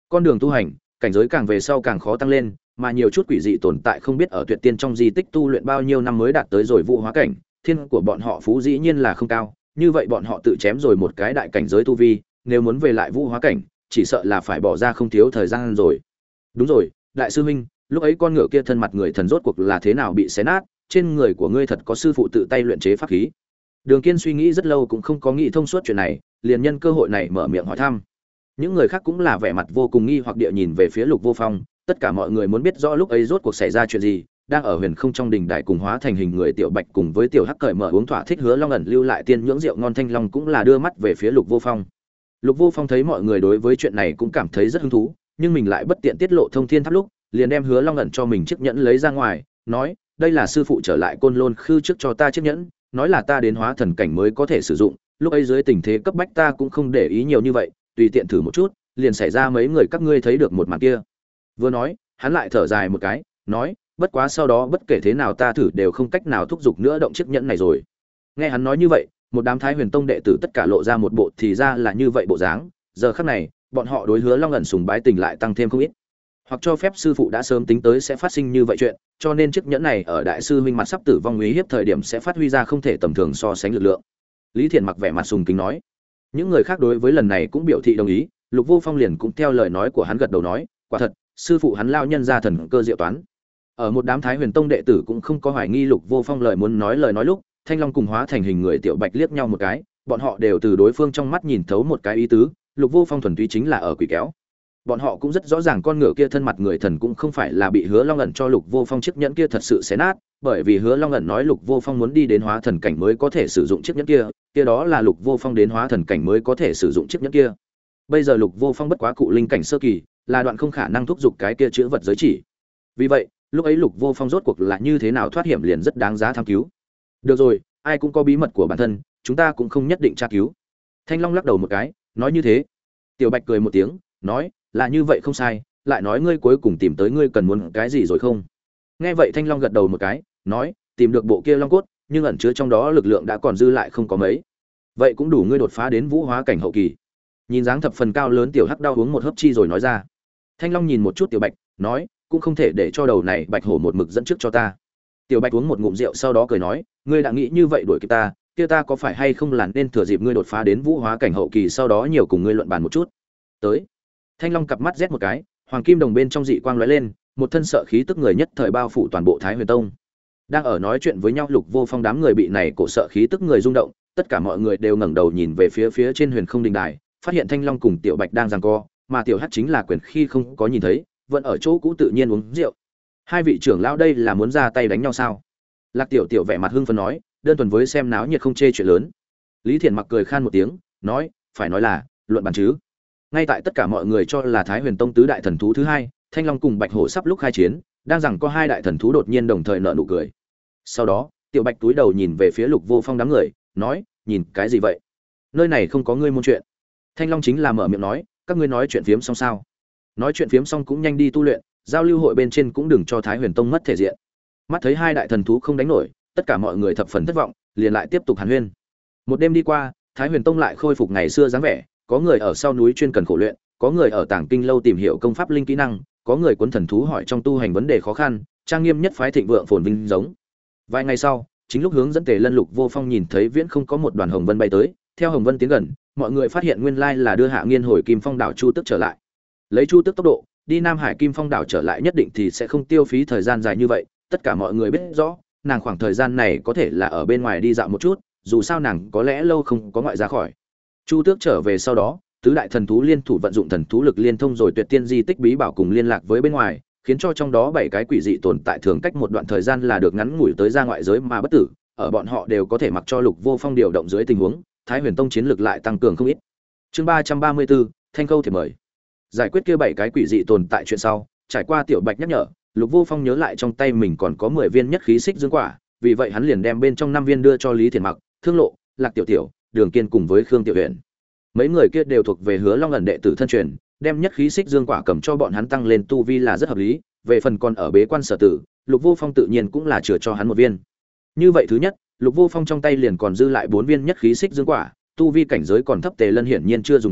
Con đường tu hành, cảnh giới càng về sau càng khó tăng lên, mà nhiều chút quỷ dị tồn tại không biết ở tuyệt tiên trong di tích tu luyện bao nhiêu năm mới đạt tới rồi vụ hóa cảnh, thiên của bọn họ phú dĩ nhiên là không cao, như vậy bọn họ tự chém rồi một cái đại cảnh giới tu vi, nếu muốn về lại vũ hóa cảnh, chỉ sợ là phải bỏ ra không thiếu thời gian rồi. Đúng rồi, đại sư huynh, lúc ấy con ngựa kia thân mặt người thần rốt cuộc là thế nào bị xé nát, trên người của ngươi thật có sư phụ tự tay luyện chế pháp khí? Đường Kiên suy nghĩ rất lâu cũng không có nghĩ thông suốt chuyện này, liền nhân cơ hội này mở miệng hỏi thăm. Những người khác cũng là vẻ mặt vô cùng nghi hoặc địa nhìn về phía Lục Vô Phong, tất cả mọi người muốn biết rõ lúc ấy rốt cuộc xảy ra chuyện gì. Đang ở huyền không trong đình đại cùng hóa thành hình người Tiểu Bạch cùng với Tiểu Hắc cởi mở uống thỏa thích Hứa Long ẩn lưu lại tiên nhưỡng rượu ngon Thanh Long cũng là đưa mắt về phía Lục Vô Phong. Lục Vô Phong thấy mọi người đối với chuyện này cũng cảm thấy rất hứng thú, nhưng mình lại bất tiện tiết lộ thông thiên tháp lúc, liền đem Hứa Long ẩn cho mình chiếc nhẫn lấy ra ngoài, nói: "Đây là sư phụ trở lại Côn Lôn Khư trước cho ta chiếc nhẫn, nói là ta đến hóa thần cảnh mới có thể sử dụng, lúc ấy dưới tình thế cấp bách ta cũng không để ý nhiều như vậy, tùy tiện thử một chút, liền xảy ra mấy người các ngươi thấy được một màn kia." Vừa nói, hắn lại thở dài một cái, nói: "Bất quá sau đó bất kể thế nào ta thử đều không cách nào thúc giục nữa động chiếc nhẫn này rồi." Nghe hắn nói như vậy, một đám Thái Huyền Tông đệ tử tất cả lộ ra một bộ thì ra là như vậy bộ dáng, giờ khắc này, bọn họ đối Hứa Long ẩn sùng bái tình lại tăng thêm không ít. Hoặc cho phép sư phụ đã sớm tính tới sẽ phát sinh như vậy chuyện, cho nên chiếc nhẫn này ở đại sư huynh mặt sắp tử vong uy hiếp thời điểm sẽ phát huy ra không thể tầm thường so sánh lực lượng. Lý Thiện mặc vẻ mặt sùng kính nói. Những người khác đối với lần này cũng biểu thị đồng ý, Lục Vô Phong liền cũng theo lời nói của hắn gật đầu nói, quả thật, sư phụ hắn lao nhân ra thần cơ diệu toán. Ở một đám Thái Huyền Tông đệ tử cũng không có hoài nghi Lục Vô Phong lời nói lúc, Thanh Long cùng hóa thành hình người Tiểu Bạch liếc nhau một cái, bọn họ đều từ đối phương trong mắt nhìn thấu một cái ý tứ, Lục Vô Phong thuần túy chính là ở quỷ kéo. Bọn họ cũng rất rõ ràng con ngựa kia thân mặt người thần cũng không phải là bị Hứa Long ẩn cho Lục Vô Phong chiếc nhẫn kia thật sự xé nát, bởi vì Hứa Long ẩn nói Lục Vô Phong muốn đi đến hóa thần cảnh mới có thể sử dụng chiếc nhẫn kia, kia đó là Lục Vô Phong đến hóa thần cảnh mới có thể sử dụng chiếc nhẫn kia. Bây giờ Lục Vô Phong bất quá cụ linh cảnh sơ kỳ, là đoạn không khả năng thúc giục cái kia chữ vật giới chỉ. Vì vậy, lúc ấy Lục Vô Phong rốt cuộc là như thế nào thoát hiểm liền rất đáng giá tham cứu. Được rồi, ai cũng có bí mật của bản thân, chúng ta cũng không nhất định tra cứu. Thanh Long lắc đầu một cái, nói như thế. Tiểu Bạch cười một tiếng, nói, là như vậy không sai, lại nói ngươi cuối cùng tìm tới ngươi cần muốn cái gì rồi không? Nghe vậy Thanh Long gật đầu một cái, nói, tìm được bộ kia long cốt, nhưng ẩn chứa trong đó lực lượng đã còn dư lại không có mấy. Vậy cũng đủ ngươi đột phá đến vũ hóa cảnh hậu kỳ. Nhìn dáng thập phần cao lớn Tiểu Hắc đau uống một hớp chi rồi nói ra. Thanh Long nhìn một chút Tiểu Bạch, nói, cũng không thể để cho đầu này Bạch hổ một mực dẫn trước cho ta. Tiểu Bạch uống một ngụm rượu sau đó cười nói, ngươi đã nghĩ như vậy đuổi kịp ta, kia ta có phải hay không là nên thừa dịp ngươi đột phá đến vũ hóa cảnh hậu kỳ sau đó nhiều cùng ngươi luận bàn một chút. Tới. Thanh Long cặp mắt rét một cái, hoàng kim đồng bên trong dị quang lóe lên, một thân sợ khí tức người nhất thời bao phủ toàn bộ Thái Huyền Tông. Đang ở nói chuyện với nhau Lục Vô Phong đám người bị này cổ sợ khí tức người rung động, tất cả mọi người đều ngẩng đầu nhìn về phía trên huyền không đình đài, phát hiện Thanh Long cùng Tiểu Bạch đang giằng co, mà Tiểu Hắc chính là quyền khi không có nhìn thấy, vẫn ở chỗ cũ tự nhiên uống rượu. Hai vị trưởng lão đây là muốn ra tay đánh nhau sao? Lạc Tiểu Tiểu vẻ mặt hưng phấn nói, đơn thuần với xem náo nhiệt không chê chuyện lớn. Lý Thiện mặc cười khan một tiếng, nói, phải nói là luận bàn chứ. Ngay tại tất cả mọi người cho là Thái Huyền Tông tứ đại thần thú thứ hai, Thanh Long cùng Bạch Hổ sắp lúc khai chiến, đang rằng có hai đại thần thú đột nhiên đồng thời nở nụ cười. Sau đó, Tiểu Bạch túi đầu nhìn về phía Lục Vô Phong đám người, nói, nhìn cái gì vậy? Nơi này không có ngươi môn chuyện. Thanh Long chính là mở miệng nói, các ngươi nói chuyện phiếm xong sao? Nói chuyện phiếm xong cũng nhanh đi tu luyện, giao lưu hội bên trên cũng đừng cho Thái Huyền Tông mất thể diện. Mắt thấy hai đại thần thú không đánh nổi, tất cả mọi người thập phần thất vọng, liền lại tiếp tục hàn huyên. Một đêm đi qua, Thái Huyền Tông lại khôi phục ngày xưa dáng vẻ, có người ở sau núi chuyên cần khổ luyện, có người ở Tàng Kinh lâu tìm hiểu công pháp linh kỹ năng, có người cuốn thần thú hỏi trong tu hành vấn đề khó khăn, trang nghiêm nhất phái thịnh vượng phồn vinh giống. Vài ngày sau, chính lúc hướng dẫn Tề Lân Lục Vô Phong nhìn thấy viễn không có một đoàn hồng vân bay tới, theo hồng vân tiến gần, mọi người phát hiện nguyên lai là đưa Hạ Nghiên hồi Kim Phong đảo Chu Tức trở lại. Lấy Chu Tức tốc độ, đi Nam Hải Kim Phong đảo trở lại nhất định thì sẽ không tiêu phí thời gian dài như vậy, tất cả mọi người biết rõ, nàng khoảng thời gian này có thể là ở bên ngoài đi dạo một chút, dù sao nàng có lẽ lâu không có ngoại ra khỏi. Chu Tước trở về sau đó, tứ đại thần thú liên thủ vận dụng thần thú lực liên thông rồi tuyệt tiên di tích bí bảo cùng liên lạc với bên ngoài, khiến cho trong đó 7 cái quỷ dị tồn tại thường cách một đoạn thời gian là được ngắn ngủi tới ra ngoại giới mà bất tử, ở bọn họ đều có thể mặc cho Lục Vô Phong điều động dưới tình huống, Thái Huyền Tông chiến lực lại tăng cường không ít. Chương 334, Thanh Câu thì mời. Giải quyết kia 7 cái quỷ dị tồn tại chuyện sau, trải qua Tiểu Bạch nhắc nhở, Lục Vô Phong nhớ lại trong tay mình còn có 10 viên nhất khí xích dương quả, vì vậy hắn liền đem bên trong 5 viên đưa cho Lý Thiện Mặc, Thương Lộ, Lạc Tiểu Tiểu, Đường Kiên cùng với Khương Tiểu Huyền. Mấy người kia đều thuộc về Hứa Long ẩn đệ tử thân truyền, đem nhất khí xích dương quả cầm cho bọn hắn tăng lên tu vi là rất hợp lý, về phần còn ở bế quan sở tử, Lục Vô Phong tự nhiên cũng là chừa cho hắn một viên. Như vậy thứ nhất, Lục Vô Phong trong tay liền còn dư lại 4 viên nhất khí xích dương quả, tu vi cảnh giới còn thấp Tề Lân hiển nhiên chưa dùng tới,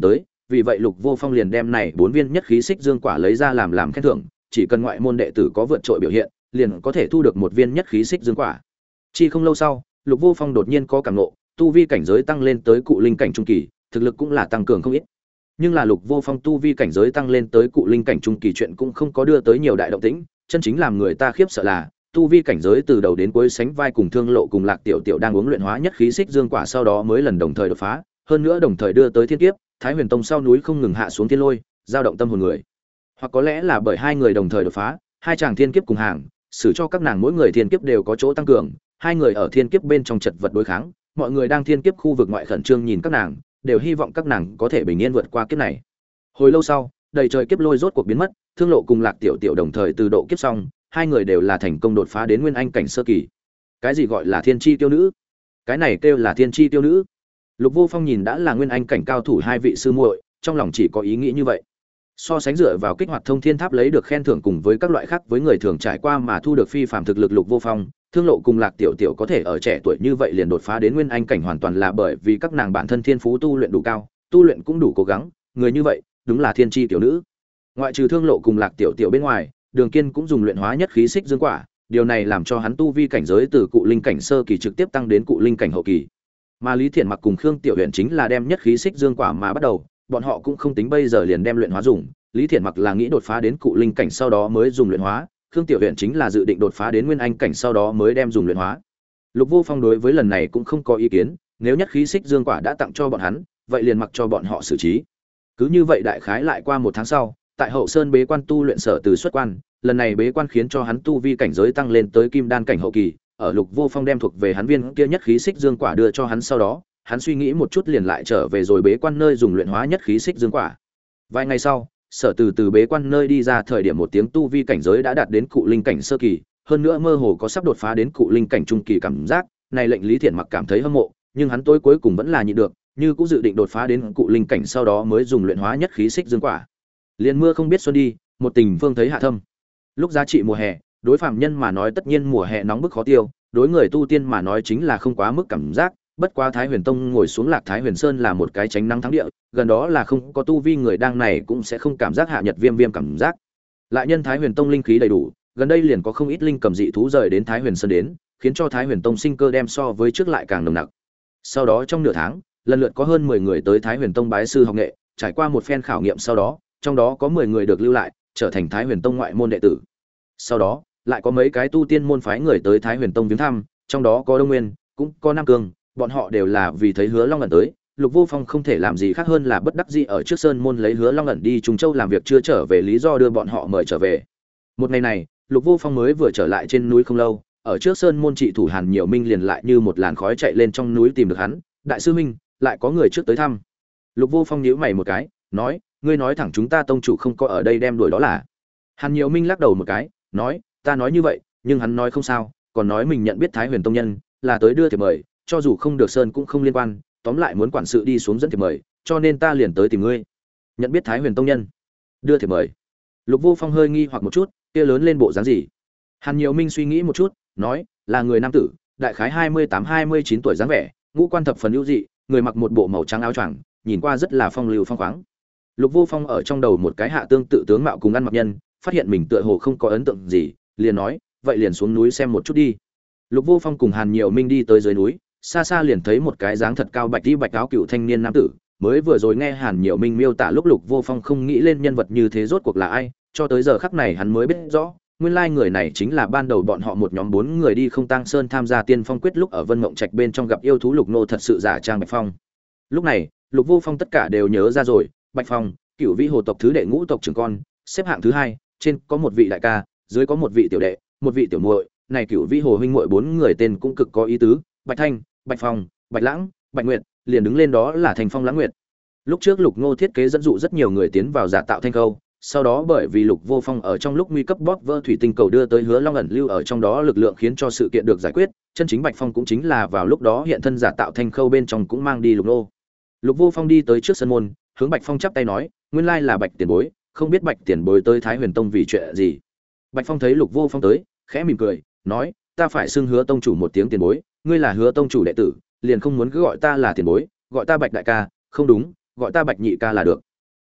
vì vậy Lục Vô Phong liền đem này 4 viên nhất khí xích dương quả lấy ra làm khen thưởng, chỉ cần ngoại môn đệ tử có vượt trội biểu hiện, liền có thể thu được 1 viên nhất khí xích dương quả. Chỉ không lâu sau, Lục Vô Phong đột nhiên có cảm ngộ, tu vi cảnh giới tăng lên tới cụ linh cảnh trung kỳ, thực lực cũng là tăng cường không ít. Nhưng là Lục Vô Phong tu vi cảnh giới tăng lên tới cụ linh cảnh trung kỳ chuyện cũng không có đưa tới nhiều đại động tĩnh, chân chính làm người ta khiếp sợ là tu vi cảnh giới từ đầu đến cuối sánh vai cùng Thương Lộ cùng Lạc Tiểu Tiểu đang uống luyện hóa nhất khí xích dương quả sau đó mới lần đồng thời đột phá, hơn nữa đồng thời đưa tới thiên kiếp, Thái Huyền Tông sau núi không ngừng hạ xuống thiên lôi, dao động tâm hồn người. Hoặc có lẽ là bởi hai người đồng thời đột phá, hai chàng thiên kiếp cùng hàng, xử cho các nàng mỗi người thiên kiếp đều có chỗ tăng cường, hai người ở thiên kiếp bên trong chật vật đối kháng, mọi người đang thiên kiếp khu vực ngoại khẩn trương nhìn các nàng, đều hy vọng các nàng có thể bình yên vượt qua kiếp này. Hồi lâu sau, đầy trời kiếp lôi rốt cuộc biến mất, Thương Lộ cùng Lạc Tiểu Tiểu đồng thời từ độ kiếp xong, hai người đều là thành công đột phá đến nguyên anh cảnh sơ kỳ. Cái gì gọi là thiên chi tiêu nữ? Cái này kêu là thiên chi tiêu nữ. Lục Vô Phong nhìn đã là nguyên anh cảnh cao thủ hai vị sư muội, trong lòng chỉ có ý nghĩ như vậy. So sánh dựa vào kích hoạt thông thiên tháp lấy được khen thưởng cùng với các loại khác với người thường trải qua mà thu được phi phàm thực lực Lục Vô Phong, Thương Lộ cùng Lạc Tiểu Tiểu có thể ở trẻ tuổi như vậy liền đột phá đến nguyên anh cảnh hoàn toàn là bởi vì các nàng bản thân thiên phú tu luyện đủ cao, tu luyện cũng đủ cố gắng, người như vậy, đúng là thiên chi tiểu nữ. Ngoại trừ Thương Lộ cùng Lạc Tiểu Tiểu bên ngoài, Đường Kiên cũng dùng luyện hóa nhất khí xích dương quả, điều này làm cho hắn tu vi cảnh giới từ cụ linh cảnh sơ kỳ trực tiếp tăng đến cụ linh cảnh hậu kỳ. Mà Lý Thiện Mặc cùng Khương Tiểu Huyền chính là đem nhất khí xích dương quả mà bắt đầu, bọn họ cũng không tính bây giờ liền đem luyện hóa dùng, Lý Thiện Mặc là nghĩ đột phá đến cụ linh cảnh sau đó mới dùng luyện hóa, Khương Tiểu Huyền chính là dự định đột phá đến nguyên anh cảnh sau đó mới đem dùng luyện hóa. Lục Vô Phong đối với lần này cũng không có ý kiến, nếu nhất khí xích dương quả đã tặng cho bọn hắn, vậy liền mặc cho bọn họ xử trí. Cứ như vậy đại khái lại qua 1 tháng sau, tại Hậu Sơn bế quan tu luyện sở từ xuất quan, lần này bế quan khiến cho hắn tu vi cảnh giới tăng lên tới kim đan cảnh hậu kỳ, ở Lục Vô Phong đem thuộc về hắn viên kia nhất khí xích dương quả đưa cho hắn sau đó, hắn suy nghĩ một chút liền lại trở về rồi bế quan nơi dùng luyện hóa nhất khí xích dương quả. Vài ngày sau, Sở từ bế quan nơi đi ra thời điểm một tiếng tu vi cảnh giới đã đạt đến cụ linh cảnh sơ kỳ, hơn nữa mơ hồ có sắp đột phá đến cụ linh cảnh trung kỳ cảm giác, này lệnh Lý Thiện Mặc cảm thấy hâm mộ, nhưng hắn tối cuối cùng vẫn là nhịn được, như cũng dự định đột phá đến cụ linh cảnh sau đó mới dùng luyện hóa nhất khí xích dương quả. Liên mưa không biết xuân đi, một tình phương thấy hạ thâm. Lúc giá trị mùa hè, đối phàm nhân mà nói tất nhiên mùa hè nóng bức khó tiêu, đối người tu tiên mà nói chính là không quá mức cảm giác, bất quá Thái Huyền Tông ngồi xuống Lạc Thái Huyền Sơn là một cái tránh nắng thắng địa, gần đó là không có tu vi người đang này cũng sẽ không cảm giác hạ nhật viêm cảm giác. Lại nhân Thái Huyền Tông linh khí đầy đủ, gần đây liền có không ít linh cầm dị thú rời đến Thái Huyền Sơn đến, khiến cho Thái Huyền Tông sinh cơ đem so với trước lại càng nồng nặc. Sau đó trong nửa tháng, lần lượt có hơn 10 người tới Thái Huyền Tông bái sư học nghệ, trải qua một phen khảo nghiệm sau đó, trong đó có 10 người được lưu lại, trở thành Thái Huyền Tông ngoại môn đệ tử. Sau đó, lại có mấy cái tu tiên môn phái người tới Thái Huyền Tông viếng thăm, trong đó có Đông Nguyên, cũng có Nam Cương, bọn họ đều là vì thấy Hứa Long ẩn tới. Lục Vô Phong không thể làm gì khác hơn là bất đắc dĩ ở trước sơn môn lấy Hứa Long ẩn đi Trùng Châu làm việc chưa trở về lý do đưa bọn họ mời trở về. Một ngày này, Lục Vô Phong mới vừa trở lại trên núi không lâu, ở trước sơn môn trị thủ Hàn Nhiều Minh liền lại như một làn khói chạy lên trong núi tìm được hắn, "Đại sư huynh, lại có người trước tới thăm." Lục Vô Phong nhíu mày một cái, nói, "Ngươi nói thẳng chúng ta tông chủ không có ở đây đem đuổi đó là?" Hàn Nhiều Minh lắc đầu một cái, nói, "Ta nói như vậy, nhưng hắn nói không sao, còn nói mình nhận biết Thái Huyền Tông nhân, là tới đưa thiệp mời, cho dù không được sơn cũng không liên quan, tóm lại muốn quản sự đi xuống dẫn thiệp mời, cho nên ta liền tới tìm ngươi." Nhận biết Thái Huyền Tông nhân, đưa thiệp mời. Lục Vô Phong hơi nghi hoặc một chút, kia lớn lên bộ dáng gì? Hàn Nhiều Minh suy nghĩ một chút, nói, là người nam tử, đại khái 28-29 tuổi dáng vẻ, ngũ quan thập phần ưu dị, người mặc một bộ màu trắng áo choàng, nhìn qua rất là phong lưu phong khoáng. Lục Vô Phong ở trong đầu một cái hạ tương tự tướng mạo cùng ăn mặc nhân, phát hiện mình tựa hồ không có ấn tượng gì, liền nói, vậy liền xuống núi xem một chút đi. Lục Vô Phong cùng Hàn Nhiều Minh đi tới dưới núi, xa xa liền thấy một cái dáng thật cao bạch y bạch áo cựu thanh niên nam tử, mới vừa rồi nghe Hàn Nhiều Minh miêu tả lúc Lục Vô Phong không nghĩ lên nhân vật như thế rốt cuộc là ai, cho tới giờ khắc này hắn mới biết rõ, nguyên lai người này chính là ban đầu bọn họ một nhóm 4 người đi Không Tang Sơn tham gia Tiên Phong quyết lúc ở Vân Mộng Trạch bên trong gặp yêu thú Lục Nô thật sự giả trang Bạch Phong. Lúc này, Lục Vô Phong tất cả đều nhớ ra rồi, Bạch Phong, Cửu Vĩ Hồ tộc thứ đệ ngũ tộc trưởng con, xếp hạng thứ 2, trên có một vị đại ca, dưới có một vị tiểu đệ, một vị tiểu muội, này Cửu Vĩ Hồ huynh muội 4 người tên cũng cực có ý tứ, Bạch Thanh, Bạch Phong, Bạch Lãng, Bạch Nguyệt, liền đứng lên đó là Thành Phong Lãng Nguyệt. Lúc trước Lục Ngô thiết kế dẫn dụ rất nhiều người tiến vào giả tạo thanh khâu, sau đó bởi vì Lục Vô Phong ở trong lúc nguy cấp bóp vỡ thủy tinh cầu đưa tới Hứa Long ẩn lưu ở trong đó lực lượng khiến cho sự kiện được giải quyết, chân chính Bạch Phong cũng chính là vào lúc đó hiện thân giả tạo thanh khâu bên trong cũng mang đi Lục Ngô. Lục Vô Phong đi tới trước sân môn, hướng Bạch Phong chắp tay nói, nguyên lai là Bạch tiền bối, không biết Bạch tiền bối tới Thái Huyền Tông vì chuyện gì. Bạch Phong thấy Lục Vô Phong tới, khẽ mỉm cười, nói, ta phải xưng Hứa tông chủ một tiếng tiền bối, ngươi là Hứa tông chủ đệ tử, liền không muốn cứ gọi ta là tiền bối, gọi ta Bạch đại ca, không đúng, gọi ta Bạch nhị ca là được.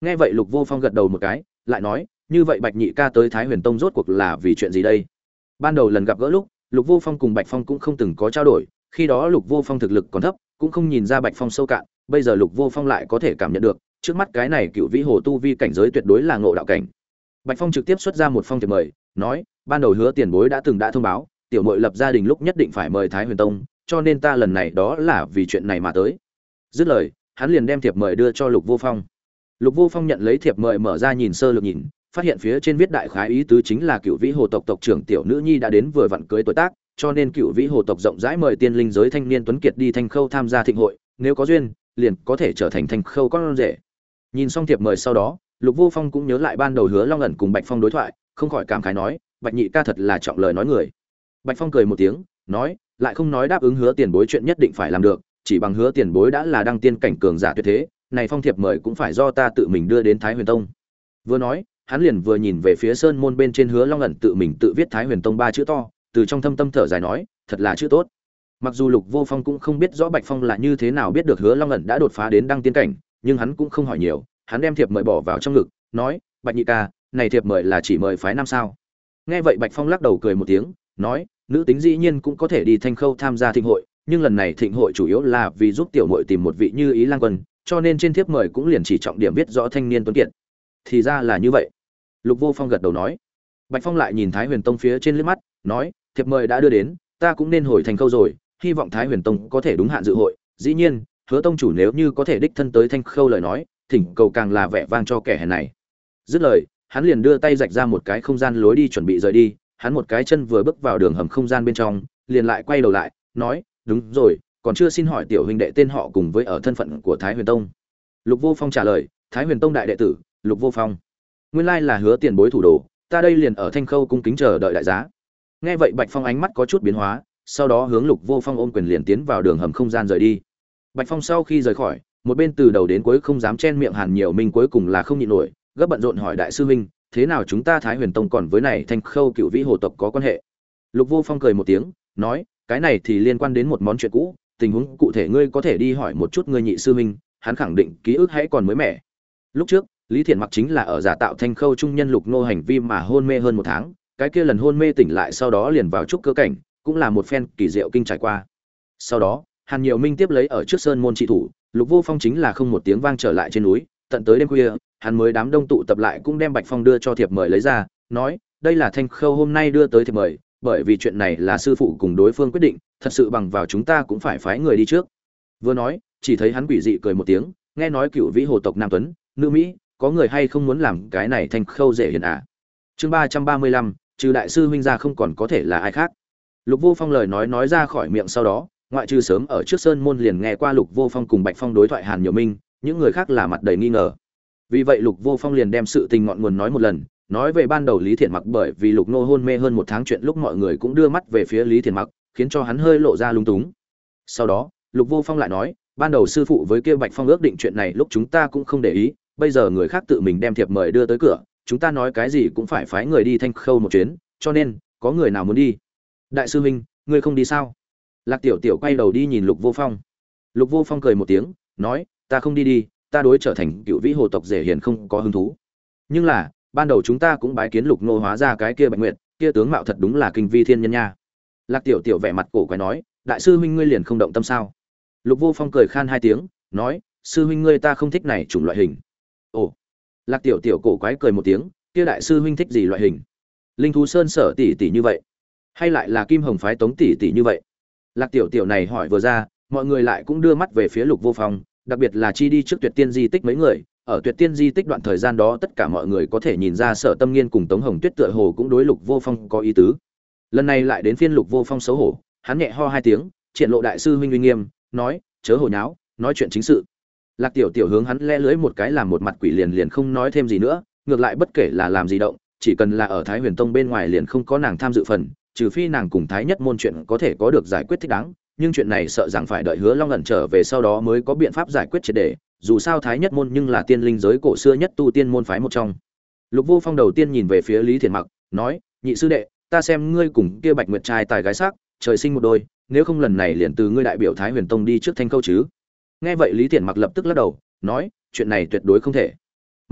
Nghe vậy Lục Vô Phong gật đầu một cái, lại nói, như vậy Bạch Nhị ca tới Thái Huyền Tông rốt cuộc là vì chuyện gì đây? Ban đầu lần gặp gỡ lúc, Lục Vô Phong cùng Bạch Phong cũng không từng có trao đổi, khi đó Lục Vô Phong thực lực còn thấp, cũng không nhìn ra Bạch Phong sâu cạn, bây giờ Lục Vô Phong lại có thể cảm nhận được, trước mắt cái này Cựu Vĩ Hồ tu vi cảnh giới tuyệt đối là ngộ đạo cảnh. Bạch Phong trực tiếp xuất ra một phong thiệp mời, nói, ban đầu Hứa Tiền Bối đã thông báo, tiểu muội lập gia đình lúc nhất định phải mời Thái Huyền Tông, cho nên ta lần này đó là vì chuyện này mà tới. Dứt lời, hắn liền đem thiệp mời đưa cho Lục Vô Phong. Lục Vô Phong nhận lấy thiệp mời mở ra nhìn sơ lược nhìn, phát hiện phía trên viết đại khái ý tứ chính là Cựu Vĩ Hồ tộc tộc trưởng tiểu nữ nhi đã đến vừa vặn cưới tuổi tác, cho nên Cựu Vĩ Hồ tộc rộng rãi mời tiên linh giới thanh niên tuấn kiệt đi Thanh Khâu tham gia thịnh hội, nếu có duyên, liền có thể trở thành Thanh Khâu con rể. Nhìn xong thiệp mời sau đó, Lục Vô Phong cũng nhớ lại ban đầu Hứa Long ẩn cùng Bạch Phong đối thoại, không khỏi cảm khái nói, Bạch Nhị ca thật là trọng lời nói người. Bạch Phong cười một tiếng, nói, lại không nói đáp ứng Hứa Tiền Bối chuyện nhất định phải làm được, chỉ bằng Hứa Tiền Bối đã là đăng tiên cảnh cường giả tuyệt thế, này phong thiệp mời cũng phải do ta tự mình đưa đến Thái Huyền Tông. Vừa nói, hắn liền vừa nhìn về phía sơn môn bên trên Hứa Long ẩn tự mình tự viết Thái Huyền Tông ba chữ to, từ trong thâm tâm thở dài nói, thật là chữ tốt. Mặc dù Lục Vô Phong cũng không biết rõ Bạch Phong là như thế nào biết được Hứa Long ẩn đã đột phá đến đăng tiên cảnh, nhưng hắn cũng không hỏi nhiều, hắn đem thiệp mời bỏ vào trong ngực, nói, Bạch Nhị ca, này thiệp mời là chỉ mời phái năm sao? Nghe vậy Bạch Phong lắc đầu cười một tiếng, nói, nữ tính dĩ nhiên cũng có thể đi Thanh Khâu tham gia thịnh hội, nhưng lần này thịnh hội chủ yếu là vì giúp tiểu muội tìm một vị như ý lang quân, cho nên trên thiệp mời cũng liền chỉ trọng điểm viết rõ thanh niên tuấn kiệt. Thì ra là như vậy. Lục Vô Phong gật đầu nói. Bạch Phong lại nhìn Thái Huyền Tông phía trên liếc mắt, nói, thiệp mời đã đưa đến, ta cũng nên hồi Thanh Khâu rồi, hy vọng Thái Huyền Tông có thể đúng hạn dự hội, dĩ nhiên, Hứa tông chủ nếu như có thể đích thân tới Thanh Khâu lời nói, thỉnh cầu càng là vẻ vang cho kẻ hèn này. Dứt lời, hắn liền đưa tay rạch ra một cái không gian lối đi chuẩn bị rời đi, hắn một cái chân vừa bước vào đường hầm không gian bên trong, liền lại quay đầu lại, nói, đúng rồi, còn chưa xin hỏi tiểu huynh đệ tên họ cùng với ở thân phận của Thái Huyền Tông. Lục Vô Phong trả lời, Thái Huyền Tông đại đệ tử, Lục Vô Phong. Nguyên lai là Hứa Tiền Bối thủ đồ, ta đây liền ở Thanh Khâu cung kính chờ đợi đại giá. Nghe vậy Bạch Phong ánh mắt có chút biến hóa, sau đó hướng Lục Vô Phong ôm quyền liền tiến vào đường hầm không gian rời đi. Bạch Phong sau khi rời khỏi, một bên từ đầu đến cuối không dám chen miệng Hàn Nhiều Minh cuối cùng là không nhịn nổi, gấp bận rộn hỏi đại sư huynh, thế nào chúng ta Thái Huyền Tông còn với này Thanh Khâu Cựu Vĩ Hồ tộc có quan hệ? Lục Vô Phong cười một tiếng, nói, cái này thì liên quan đến một món chuyện cũ, tình huống cụ thể ngươi có thể đi hỏi một chút ngươi nhị sư huynh, hắn khẳng định ký ức hãy còn mới mẻ. Lúc trước, Lý Thiện Mặc chính là ở giả tạo Thanh Khâu trung nhân Lục Nô hành vi mà hôn mê hơn một tháng, cái kia lần hôn mê tỉnh lại sau đó liền vào trúc cơ cảnh, cũng là một phen kỳ diệu kinh trải qua. Sau đó, Hàn Nhiều Minh tiếp lấy ở trước sơn môn trị thủ, Lục Vô Phong chính là không một tiếng vang trở lại trên núi, tận tới đêm khuya, hắn mới đám đông tụ tập lại cũng đem Bạch Phong đưa cho thiệp mời lấy ra, nói, đây là Thanh Khâu hôm nay đưa tới thiệp mời, bởi vì chuyện này là sư phụ cùng đối phương quyết định, thật sự bằng vào chúng ta cũng phải phái người đi trước. Vừa nói, chỉ thấy hắn quỷ dị cười một tiếng, nghe nói Cựu Vĩ Hồ tộc nam tuấn, nữ mỹ, có người hay không muốn làm cái này Thanh Khâu dễ hiền à? Chương 335, trừ đại sư huynh ra không còn có thể là ai khác. Lục Vô Phong lời nói ra khỏi miệng sau đó, ngoại trừ sớm ở trước sơn môn liền nghe qua Lục Vô Phong cùng Bạch Phong đối thoại Hàn Nhiều Minh, những người khác là mặt đầy nghi ngờ. Vì vậy Lục Vô Phong liền đem sự tình ngọn nguồn nói một lần, nói về ban đầu Lý Thiện Mặc bởi vì Lục Nô hôn mê hơn một tháng chuyện lúc mọi người cũng đưa mắt về phía Lý Thiện Mặc, khiến cho hắn hơi lộ ra lung túng. Sau đó, Lục Vô Phong lại nói, ban đầu sư phụ với kia Bạch Phong ước định chuyện này lúc chúng ta cũng không để ý, bây giờ người khác tự mình đem thiệp mời đưa tới cửa, chúng ta nói cái gì cũng phải phái người đi Thanh Khâu một chuyến, cho nên, có người nào muốn đi? Đại sư huynh, ngươi không đi sao? Lạc Tiểu Tiểu quay đầu đi nhìn Lục Vô Phong. Lục Vô Phong cười một tiếng, nói, ta không đi, ta đối trở thành Cựu Vĩ Hồ tộc rể hiền không có hứng thú. Nhưng là, ban đầu chúng ta cũng bái kiến Lục Nô hóa ra cái kia Bạch Nguyệt, kia tướng mạo thật đúng là kinh vi thiên nhân nha. Lạc Tiểu Tiểu vẻ mặt cổ quái nói, đại sư huynh ngươi liền không động tâm sao? Lục Vô Phong cười khan hai tiếng, nói, sư huynh ngươi ta không thích này chủng loại hình. Ồ. Lạc Tiểu Tiểu cổ quái cười một tiếng, kia đại sư huynh thích gì loại hình? Linh thú sơn sở tỷ tỷ như vậy, hay lại là Kim Hồng phái Tống tỷ tỷ như vậy? Lạc Tiểu Tiểu này hỏi vừa ra, mọi người lại cũng đưa mắt về phía Lục Vô Phong, đặc biệt là chi đi trước Tuyệt Tiên di tích mấy người, ở Tuyệt Tiên di tích đoạn thời gian đó tất cả mọi người có thể nhìn ra Sở Tâm Nghiên cùng Tống Hồng Tuyết tựa hồ cũng đối Lục Vô Phong có ý tứ. Lần này lại đến phiên Lục Vô Phong xấu hổ, hắn nhẹ ho hai tiếng, triển lộ đại sư huynh uy nghiêm, nói, chớ hồ nháo, nói chuyện chính sự. Lạc Tiểu Tiểu hướng hắn le lưới một cái làm một mặt quỷ liền không nói thêm gì nữa, ngược lại bất kể là làm gì động, chỉ cần là ở Thái Huyền Tông bên ngoài liền không có nàng tham dự phần, trừ phi nàng cùng Thái Nhất môn chuyện có thể có được giải quyết thích đáng, nhưng chuyện này sợ rằng phải đợi Hứa Long ẩn trở về sau đó mới có biện pháp giải quyết triệt để, dù sao Thái Nhất môn nhưng là tiên linh giới cổ xưa nhất tu tiên môn phái một trong. Lục Vô Phong đầu tiên nhìn về phía Lý Thiện Mặc, nói, nhị sư đệ, ta xem ngươi cùng kia Bạch Nguyệt trai tài gái sắc, trời sinh một đôi, nếu không lần này liền từ ngươi đại biểu Thái Huyền Tông đi trước Thanh Khâu chứ. Nghe vậy Lý Thiện Mặc lập tức lắc đầu, nói, chuyện này tuyệt đối không thể.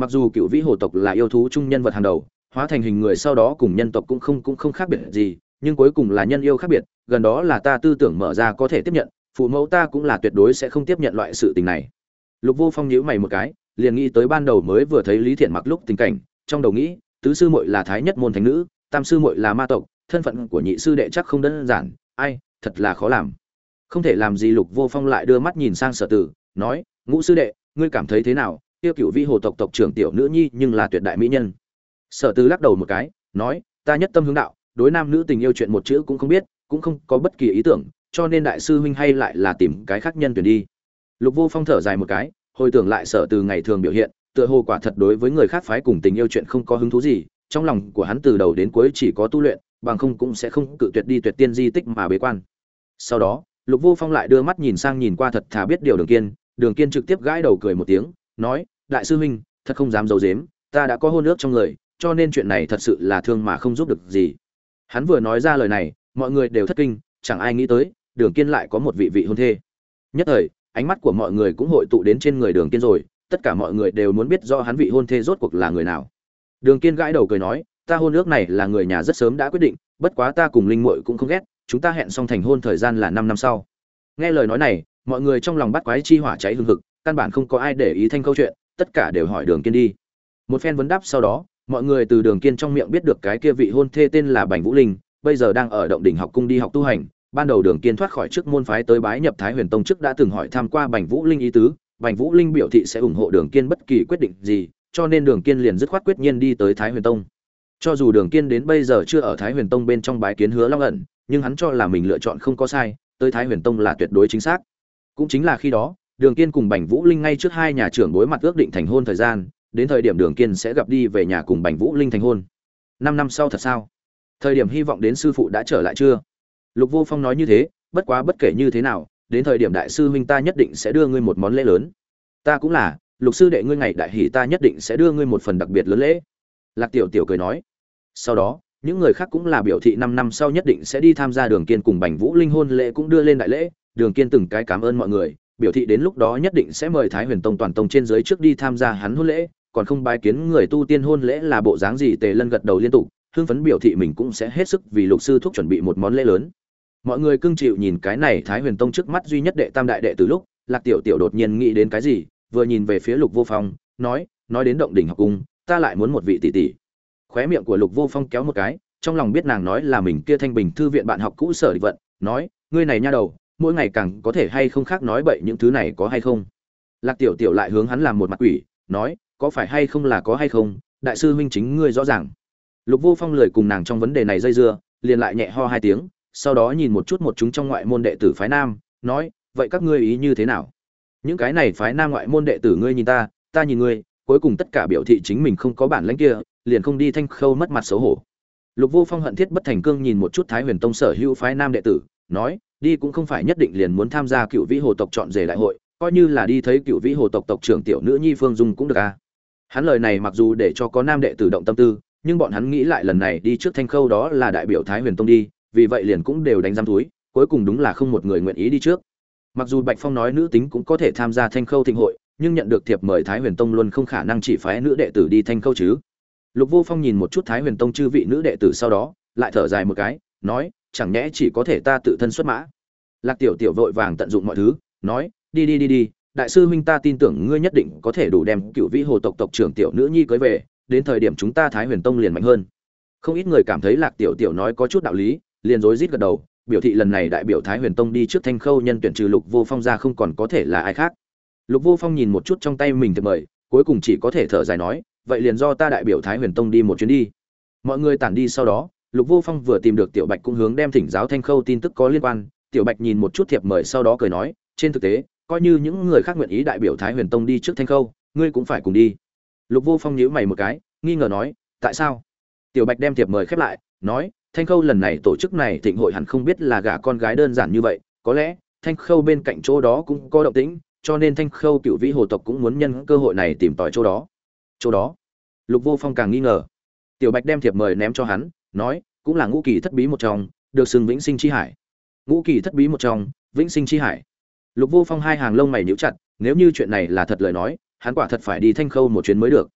Mặc dù cựu vĩ hồ tộc là yêu thú chung nhân vật hàng đầu, hóa thành hình người sau đó cùng nhân tộc cũng không khác biệt gì, nhưng cuối cùng là nhân yêu khác biệt, gần đó là ta tư tưởng mở ra có thể tiếp nhận, phụ mẫu ta cũng là tuyệt đối sẽ không tiếp nhận loại sự tình này. Lục Vô Phong nhíu mày một cái, liền nghĩ tới ban đầu mới vừa thấy Lý Thiện Mặc lúc tình cảnh, trong đầu nghĩ, tứ sư muội là thái nhất môn thánh nữ, tam sư muội là ma tộc, thân phận của nhị sư đệ chắc không đơn giản, ai, thật là khó làm. Không thể làm gì, Lục Vô Phong lại đưa mắt nhìn sang Sở Tử, nói, Ngũ sư đệ, ngươi cảm thấy thế nào? Tiêu Cửu Vi hồ tộc tộc trưởng tiểu nữ nhi nhưng là tuyệt đại mỹ nhân. Sở Tử lắc đầu một cái, nói, ta nhất tâm hướng đạo, đối nam nữ tình yêu chuyện một chữ cũng không biết, cũng không có bất kỳ ý tưởng, cho nên đại sư huynh hay lại là tìm cái khác nhân tuyển đi. Lục Vô Phong thở dài một cái, hồi tưởng lại Sở Từ ngày thường biểu hiện, tựa hồ quả thật đối với người khác phái cùng tình yêu chuyện không có hứng thú gì, trong lòng của hắn từ đầu đến cuối chỉ có tu luyện, bằng không cũng sẽ không cự tuyệt đi tuyệt tiên di tích mà bế quan. Sau đó, Lục Vô Phong lại đưa mắt nhìn qua thật thà biết điều Đường Kiên trực tiếp gãi đầu cười một tiếng, nói, đại sư huynh, thật không dám giấu giếm, ta đã có hôn ước trong người, cho nên chuyện này thật sự là thương mà không giúp được gì. Hắn vừa nói ra lời này, mọi người đều thất kinh, chẳng ai nghĩ tới, Đường Kiên lại có một vị hôn thê. Nhất thời, ánh mắt của mọi người cũng hội tụ đến trên người Đường Kiên rồi, tất cả mọi người đều muốn biết rõ hắn vị hôn thê rốt cuộc là người nào. Đường Kiên gãi đầu cười nói, ta hôn ước này là người nhà rất sớm đã quyết định, bất quá ta cùng Linh Muội cũng không ghét, chúng ta hẹn xong thành hôn thời gian là 5 năm sau. Nghe lời nói này, mọi người trong lòng bắt quái chi hỏa cháy hừng hực, căn bản không có ai để ý thanh câu chuyện, tất cả đều hỏi Đường Kiên đi. Một phen vấn đáp sau đó, mọi người từ Đường Kiên trong miệng biết được cái kia vị hôn thê tên là Bành Vũ Linh, bây giờ đang ở Động Đỉnh học cung đi học tu hành. Ban đầu Đường Kiên thoát khỏi trước môn phái tới bái nhập Thái Huyền Tông trước đã từng hỏi tham qua Bành Vũ Linh ý tứ, Bành Vũ Linh biểu thị sẽ ủng hộ Đường Kiên bất kỳ quyết định gì, cho nên Đường Kiên liền dứt khoát quyết nhiên đi tới Thái Huyền Tông. Cho dù Đường Kiên đến bây giờ chưa ở Thái Huyền Tông bên trong bái kiến Hứa Long ẩn, nhưng hắn cho là mình lựa chọn không có sai, tới Thái Huyền Tông là tuyệt đối chính xác. Cũng chính là khi đó, Đường Kiên cùng Bành Vũ Linh ngay trước hai nhà trưởng đối mặt ước định thành hôn thời gian, đến thời điểm Đường Kiên sẽ gặp đi về nhà cùng Bành Vũ Linh thành hôn. 5 năm sau thật sao? Thời điểm hy vọng đến sư phụ đã trở lại chưa? Lục Vô Phong nói như thế, bất quá bất kể như thế nào, đến thời điểm đại sư huynh ta nhất định sẽ đưa ngươi một món lễ lớn. Ta cũng là, Lục sư đệ ngươi ngày đại hỷ ta nhất định sẽ đưa ngươi một phần đặc biệt lớn lễ. Lạc Tiểu Tiểu cười nói. Sau đó, những người khác cũng là biểu thị 5 năm sau nhất định sẽ đi tham gia Đường Kiên cùng Bành Vũ Linh hôn lễ cũng đưa lên đại lễ, Đường Kiên từng cái cảm ơn mọi người, biểu thị đến lúc đó nhất định sẽ mời Thái Huyền Tông toàn tông trên dưới trước đi tham gia hắn hôn lễ, còn không bái kiến người tu tiên hôn lễ là bộ dáng gì. Tề Lân gật đầu liên tục, hưng phấn biểu thị mình cũng sẽ hết sức vì Lục sư thúc chuẩn bị một món lễ lớn. Mọi người cưng chịu nhìn cái này Thái Huyền Tông trước mắt duy nhất đệ tam đại đệ từ lúc, Lạc Tiểu Tiểu đột nhiên nghĩ đến cái gì, vừa nhìn về phía Lục Vô Phong, nói đến Động Đỉnh học cung, ta lại muốn một vị tỷ tỷ. Khóe miệng của Lục Vô Phong kéo một cái, trong lòng biết nàng nói là mình kia Thanh Bình thư viện bạn học cũ Sở Địch Vận, nói, ngươi này nha đầu, mỗi ngày càng có thể hay không khác nói bậy những thứ này có hay không. Lạc Tiểu Tiểu lại hướng hắn làm một mặt quỷ, nói, có phải hay không là có hay không, đại sư huynh chính ngươi rõ ràng. Lục Vô Phong lười cùng nàng trong vấn đề này dây dưa, liền lại nhẹ ho hai tiếng, sau đó nhìn một chút chúng trong ngoại môn đệ tử phái nam, nói, vậy các ngươi ý như thế nào? Những cái này phái nam ngoại môn đệ tử ngươi nhìn ta, ta nhìn ngươi, cuối cùng tất cả biểu thị chính mình không có bản lĩnh kia, liền không đi thanh khâu mất mặt xấu hổ. Lục Vô Phong hận thiết bất thành cương nhìn một chút Thái Huyền Tông sở hữu phái nam đệ tử, nói, đi cũng không phải nhất định liền muốn tham gia Cựu Vĩ Hồ tộc chọn rể đại hội, coi như là đi thấy Cựu Vĩ Hồ tộc tộc trưởng tiểu nữ nhi Phương Dung cũng được à. Hắn lời này mặc dù để cho có nam đệ tử động tâm tư, nhưng bọn hắn nghĩ lại lần này đi trước thanh khâu đó là đại biểu Thái Huyền Tông đi, vì vậy liền cũng đều đánh giam túi, cuối cùng đúng là không một người nguyện ý đi trước. Mặc dù Bạch Phong nói nữ tính cũng có thể tham gia thanh khâu thịnh hội, nhưng nhận được thiệp mời Thái Huyền Tông luôn không khả năng chỉ phái nữ đệ tử đi thanh khâu chứ. Lục Vô Phong nhìn một chút Thái Huyền Tông chư vị nữ đệ tử sau đó, lại thở dài một cái, nói, chẳng nhẽ chỉ có thể ta tự thân xuất mã. Lạc Tiểu Tiểu vội vàng tận dụng mọi thứ, nói, đi, đại sư huynh ta tin tưởng ngươi nhất định có thể đủ đem Cựu Vĩ Hồ tộc tộc trưởng tiểu nữ nhi cưới về, đến thời điểm chúng ta Thái Huyền Tông liền mạnh hơn. Không ít người cảm thấy Lạc Tiểu Tiểu nói có chút đạo lý, liền rối rít gật đầu, biểu thị lần này đại biểu Thái Huyền Tông đi trước thanh khâu nhân tuyển trừ Lục Vô Phong ra không còn có thể là ai khác. Lục Vô Phong nhìn một chút trong tay mình thiệp mời, cuối cùng chỉ có thể thở dài nói, vậy liền do ta đại biểu Thái Huyền Tông đi một chuyến đi. Mọi người tản đi sau đó, Lục Vô Phong vừa tìm được Tiểu Bạch cũng hướng đem thỉnh giáo thanh khâu tin tức có liên quan. Tiểu Bạch nhìn một chút thiệp mời sau đó cười nói, trên thực tế, coi như những người khác nguyện ý đại biểu Thái Huyền Tông đi trước thanh khâu, ngươi cũng phải cùng đi. Lục Vô Phong nhíu mày một cái, nghi ngờ nói, tại sao? Tiểu Bạch đem thiệp mời khép lại, nói, thanh khâu lần này tổ chức này thịnh hội hẳn không biết là gả con gái đơn giản như vậy, có lẽ thanh khâu bên cạnh chỗ đó cũng có động tĩnh, cho nên thanh khâu Cựu Vĩ Hồ tộc cũng muốn nhân cơ hội này tìm tòi chỗ đó. Chỗ đó? Lục Vô Phong càng nghi ngờ. Tiểu Bạch đem thiệp mời ném cho hắn, nói, cũng là ngũ kỳ thất bí một trong, được xưng vĩnh sinh chi hải. Ngũ kỳ thất bí một trong, vĩnh sinh chi hải. Lục Vô Phong hai hàng lông mày nhíu chặt, nếu như chuyện này là thật lời nói, hắn quả thật phải đi thanh khâu một chuyến mới được.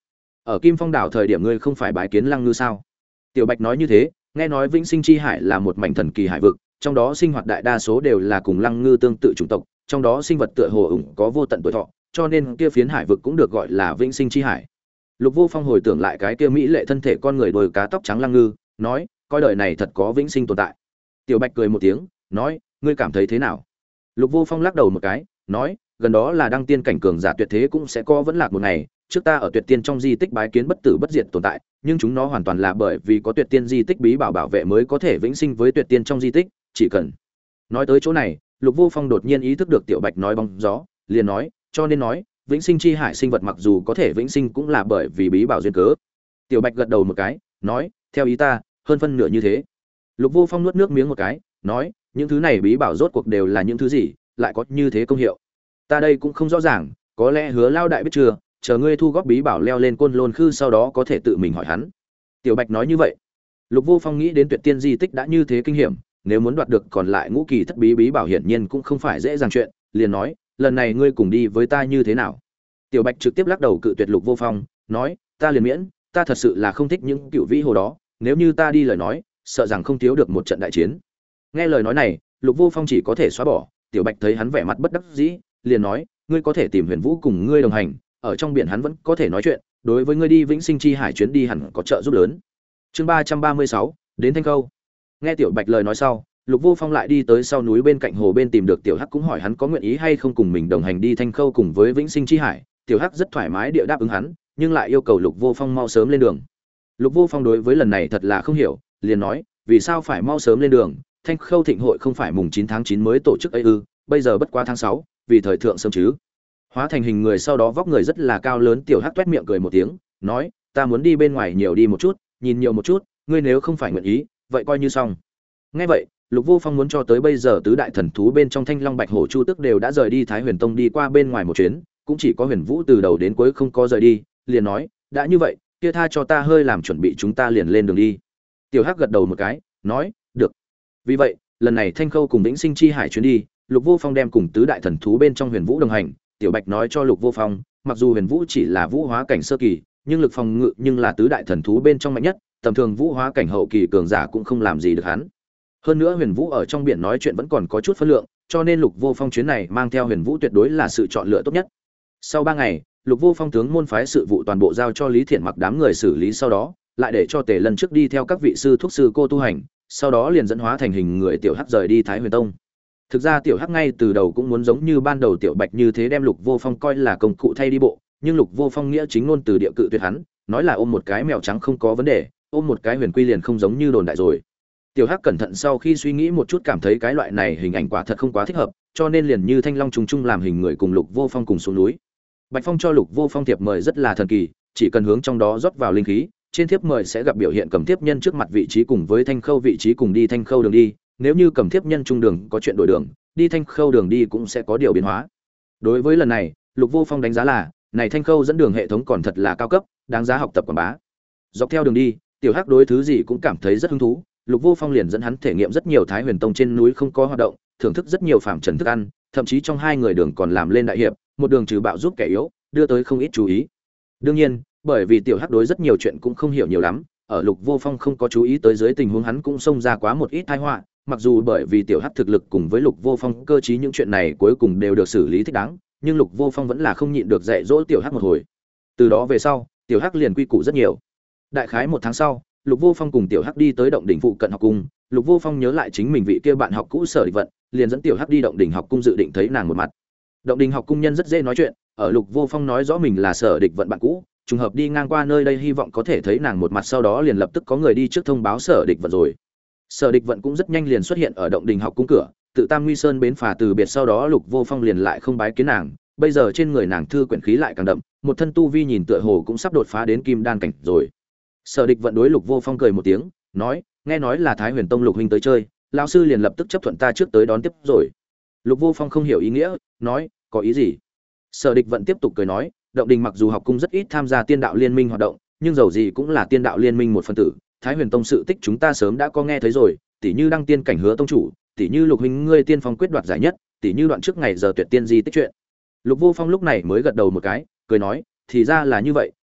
Ở Kim Phong đảo thời điểm ngươi không phải bái kiến Lăng Ngư sao? Tiểu Bạch nói như thế, nghe nói Vĩnh Sinh chi hải là một mảnh thần kỳ hải vực, trong đó sinh hoạt đại đa số đều là cùng Lăng Ngư tương tự chủng tộc, trong đó sinh vật tựa hồ ủng có vô tận tuổi thọ, cho nên kia phiến hải vực cũng được gọi là Vĩnh Sinh chi hải. Lục Vô Phong hồi tưởng lại cái kia mỹ lệ thân thể con người đôi cá tóc trắng Lăng Ngư, nói, coi đời này thật có vĩnh sinh tồn tại. Tiểu Bạch cười một tiếng, nói, ngươi cảm thấy thế nào? Lục Vô Phong lắc đầu một cái, nói, gần đó là đăng tiên cảnh cường giả tuyệt thế cũng sẽ có vẫn lạc một ngày, trước ta ở tuyệt tiên trong di tích bái kiến bất tử bất diệt tồn tại, nhưng chúng nó hoàn toàn là bởi vì có tuyệt tiên di tích bí bảo bảo vệ mới có thể vĩnh sinh với tuyệt tiên trong di tích, chỉ cần. Nói tới chỗ này, Lục Vô Phong đột nhiên ý thức được Tiểu Bạch nói bóng gió, liền nói, cho nên nói, vĩnh sinh chi hải sinh vật mặc dù có thể vĩnh sinh cũng là bởi vì bí bảo duyên cớ. Tiểu Bạch gật đầu một cái, nói, theo ý ta, hơn phân nửa như thế. Lục Vô Phong nuốt nước miếng một cái, nói, những thứ này bí bảo rốt cuộc đều là những thứ gì, lại có như thế công hiệu. Ta đây cũng không rõ ràng, có lẽ Hứa lao đại biết chưa, chờ ngươi thu góp bí bảo leo lên Côn Lôn Khư sau đó có thể tự mình hỏi hắn. Tiểu Bạch nói như vậy. Lục Vô Phong nghĩ đến tuyệt tiên di tích đã như thế kinh hiểm, nếu muốn đoạt được còn lại ngũ kỳ thất bí bí bảo hiển nhiên cũng không phải dễ dàng chuyện, liền nói, lần này ngươi cùng đi với ta như thế nào? Tiểu Bạch trực tiếp lắc đầu cự tuyệt Lục Vô Phong, nói, ta liền miễn, ta thật sự là không thích những cựu vĩ hồ đó, nếu như ta đi lời nói, sợ rằng không thiếu được một trận đại chiến. Nghe lời nói này, Lục Vô Phong chỉ có thể xóa bỏ. Tiểu Bạch thấy hắn vẻ mặt bất đắc dĩ, liền nói, ngươi có thể tìm Huyền Vũ cùng ngươi đồng hành, ở trong biển hắn vẫn có thể nói chuyện, đối với ngươi đi Vĩnh Sinh chi hải chuyến đi hẳn có trợ giúp lớn. Chương 336, đến Thanh Khâu. Nghe Tiểu Bạch lời nói sau, Lục Vô Phong lại đi tới sau núi bên cạnh hồ bên tìm được Tiểu Hắc, cũng hỏi hắn có nguyện ý hay không cùng mình đồng hành đi Thanh Khâu cùng với Vĩnh Sinh chi hải. Tiểu Hắc rất thoải mái địa đáp ứng hắn, nhưng lại yêu cầu Lục Vô Phong mau sớm lên đường. Lục Vô Phong đối với lần này thật là không hiểu, liền nói, vì sao phải mau sớm lên đường? Thanh Khâu thịnh hội không phải mùng 9 tháng 9 mới tổ chức ấy ư? Bây giờ bất quá tháng 6, vì thời thượng sớm chứ. Hóa thành hình người sau đó vóc người rất là cao lớn, Tiểu Hắc toét miệng cười một tiếng, nói, ta muốn đi bên ngoài nhiều đi một chút, nhìn nhiều một chút, ngươi nếu không phải nguyện ý, vậy coi như xong. Nghe vậy, Lục Vô Phong muốn cho tới bây giờ tứ đại thần thú bên trong Thanh Long Bạch Hổ Chu Tức đều đã rời đi Thái Huyền Tông đi qua bên ngoài một chuyến, cũng chỉ có Huyền Vũ từ đầu đến cuối không có rời đi, liền nói, đã như vậy, kia tha cho ta hơi làm chuẩn bị, chúng ta liền lên đường đi. Tiểu Hắc gật đầu một cái, nói, được. Vì vậy, lần này Thanh Khâu cùng Vĩnh Sinh chi hải chuyến đi, Lục Vô Phong đem cùng tứ đại thần thú bên trong Huyền Vũ đồng hành. Tiểu Bạch nói cho Lục Vô Phong, mặc dù Huyền Vũ chỉ là vũ hóa cảnh sơ kỳ, nhưng lực phòng ngự nhưng là tứ đại thần thú bên trong mạnh nhất, tầm thường vũ hóa cảnh hậu kỳ cường giả cũng không làm gì được hắn. Hơn nữa Huyền Vũ ở trong biển nói chuyện vẫn còn có chút phân lượng, cho nên Lục Vô Phong chuyến này mang theo Huyền Vũ tuyệt đối là sự chọn lựa tốt nhất. Sau 3 ngày, Lục Vô Phong tướng môn phái sự vụ toàn bộ giao cho Lý Thiện Mặc đám người xử lý, sau đó lại để cho Tề Lân trước đi theo các vị sư thuốc sư cô tu hành, sau đó liền dẫn hóa thành hình người Tiểu Hắc rời đi Thái Huyền Tông. Thực ra Tiểu Hắc ngay từ đầu cũng muốn giống như ban đầu Tiểu Bạch như thế đem Lục Vô Phong coi là công cụ thay đi bộ, nhưng Lục Vô Phong nghĩa chính ngôn từ địa cự tuyệt hắn, nói là ôm một cái mèo trắng không có vấn đề, ôm một cái huyền quy liền không giống như đồn đại rồi. Tiểu Hắc cẩn thận sau khi suy nghĩ một chút cảm thấy cái loại này hình ảnh quả thật không quá thích hợp, cho nên liền như Thanh Long trùng trung làm hình người cùng Lục Vô Phong cùng xuống núi. Bạch Phong cho Lục Vô Phong thiệp mời rất là thần kỳ, chỉ cần hướng trong đó rót vào linh khí, trên thiệp mời sẽ gặp biểu hiện cầm thiếp nhân trước mặt vị trí cùng với Thanh Khâu vị trí cùng đi Thanh Khâu đường đi, nếu như cầm thiếp nhân trung đường có chuyện đổi đường, đi Thanh Khâu đường đi cũng sẽ có điều biến hóa. Đối với lần này, Lục Vô Phong đánh giá là, này Thanh Khâu dẫn đường hệ thống còn thật là cao cấp, đáng giá học tập quảng bá. Dọc theo đường đi, Tiểu Hắc đối thứ gì cũng cảm thấy rất hứng thú, Lục Vô Phong liền dẫn hắn thể nghiệm rất nhiều Thái Huyền Tông trên núi không có hoạt động, thưởng thức rất nhiều phàm trần thức ăn, thậm chí trong hai người đường còn làm lên đại hiệp, một đường trừ bạo giúp kẻ yếu, đưa tới không ít chú ý. Đương nhiên, bởi vì Tiểu Hắc đối rất nhiều chuyện cũng không hiểu nhiều lắm, ở Lục Vô Phong không có chú ý tới dưới tình huống hắn cũng xông ra quá một ít tai họa, mặc dù bởi vì Tiểu Hắc thực lực cùng với Lục Vô Phong cơ trí những chuyện này cuối cùng đều được xử lý thích đáng, nhưng Lục Vô Phong vẫn là không nhịn được dạy dỗ Tiểu Hắc một hồi. Từ đó về sau, Tiểu Hắc liền quy củ rất nhiều. Đại khái 1 tháng sau, Lục Vô Phong cùng Tiểu Hắc đi tới động đỉnh phụ cận học cung, Lục Vô Phong nhớ lại chính mình vị kia bạn học cũ Sở Địch Vận, liền dẫn Tiểu Hắc đi động đỉnh học cung dự định thấy nàng một mặt. Động đỉnh học cung nhân rất dễ nói chuyện, ở Lục Vô Phong nói rõ mình là Sở Địch Vận bạn cũ, trùng hợp đi ngang qua nơi đây hy vọng có thể thấy nàng một mặt, sau đó liền lập tức có người đi trước thông báo Sở Địch Vận rồi. Sở Địch Vận cũng rất nhanh liền xuất hiện ở động đỉnh học cung cửa, tự Tam Nguy Sơn bến phà từ biệt, sau đó Lục Vô Phong liền lại không bái kiến nàng, bây giờ trên người nàng thư quyển khí lại càng đậm, một thân tu vi nhìn tựa hồ cũng sắp đột phá đến kim đan cảnh rồi. Sở Địch Vận đối Lục Vô Phong cười một tiếng, nói, nghe nói là Thái Huyền Tông Lục huynh tới chơi, lão sư liền lập tức chấp thuận ta trước tới đón tiếp rồi. Lục Vô Phong không hiểu ý nghĩa, nói, có ý gì? Sở Địch Vận tiếp tục cười nói, động đình mặc dù học cung rất ít tham gia tiên đạo liên minh hoạt động, nhưng dầu gì cũng là tiên đạo liên minh một phần tử, Thái Huyền Tông sự tích chúng ta sớm đã có nghe thấy rồi, tỷ như đăng tiên cảnh Hứa tông chủ, tỷ như Lục huynh ngươi tiên phong quyết đoạt giải nhất, tỷ như đoạn trước ngày giờ tuyệt tiên di tích chuyện. Lục Vô Phong lúc này mới gật đầu một cái, cười nói, thì ra là như vậy,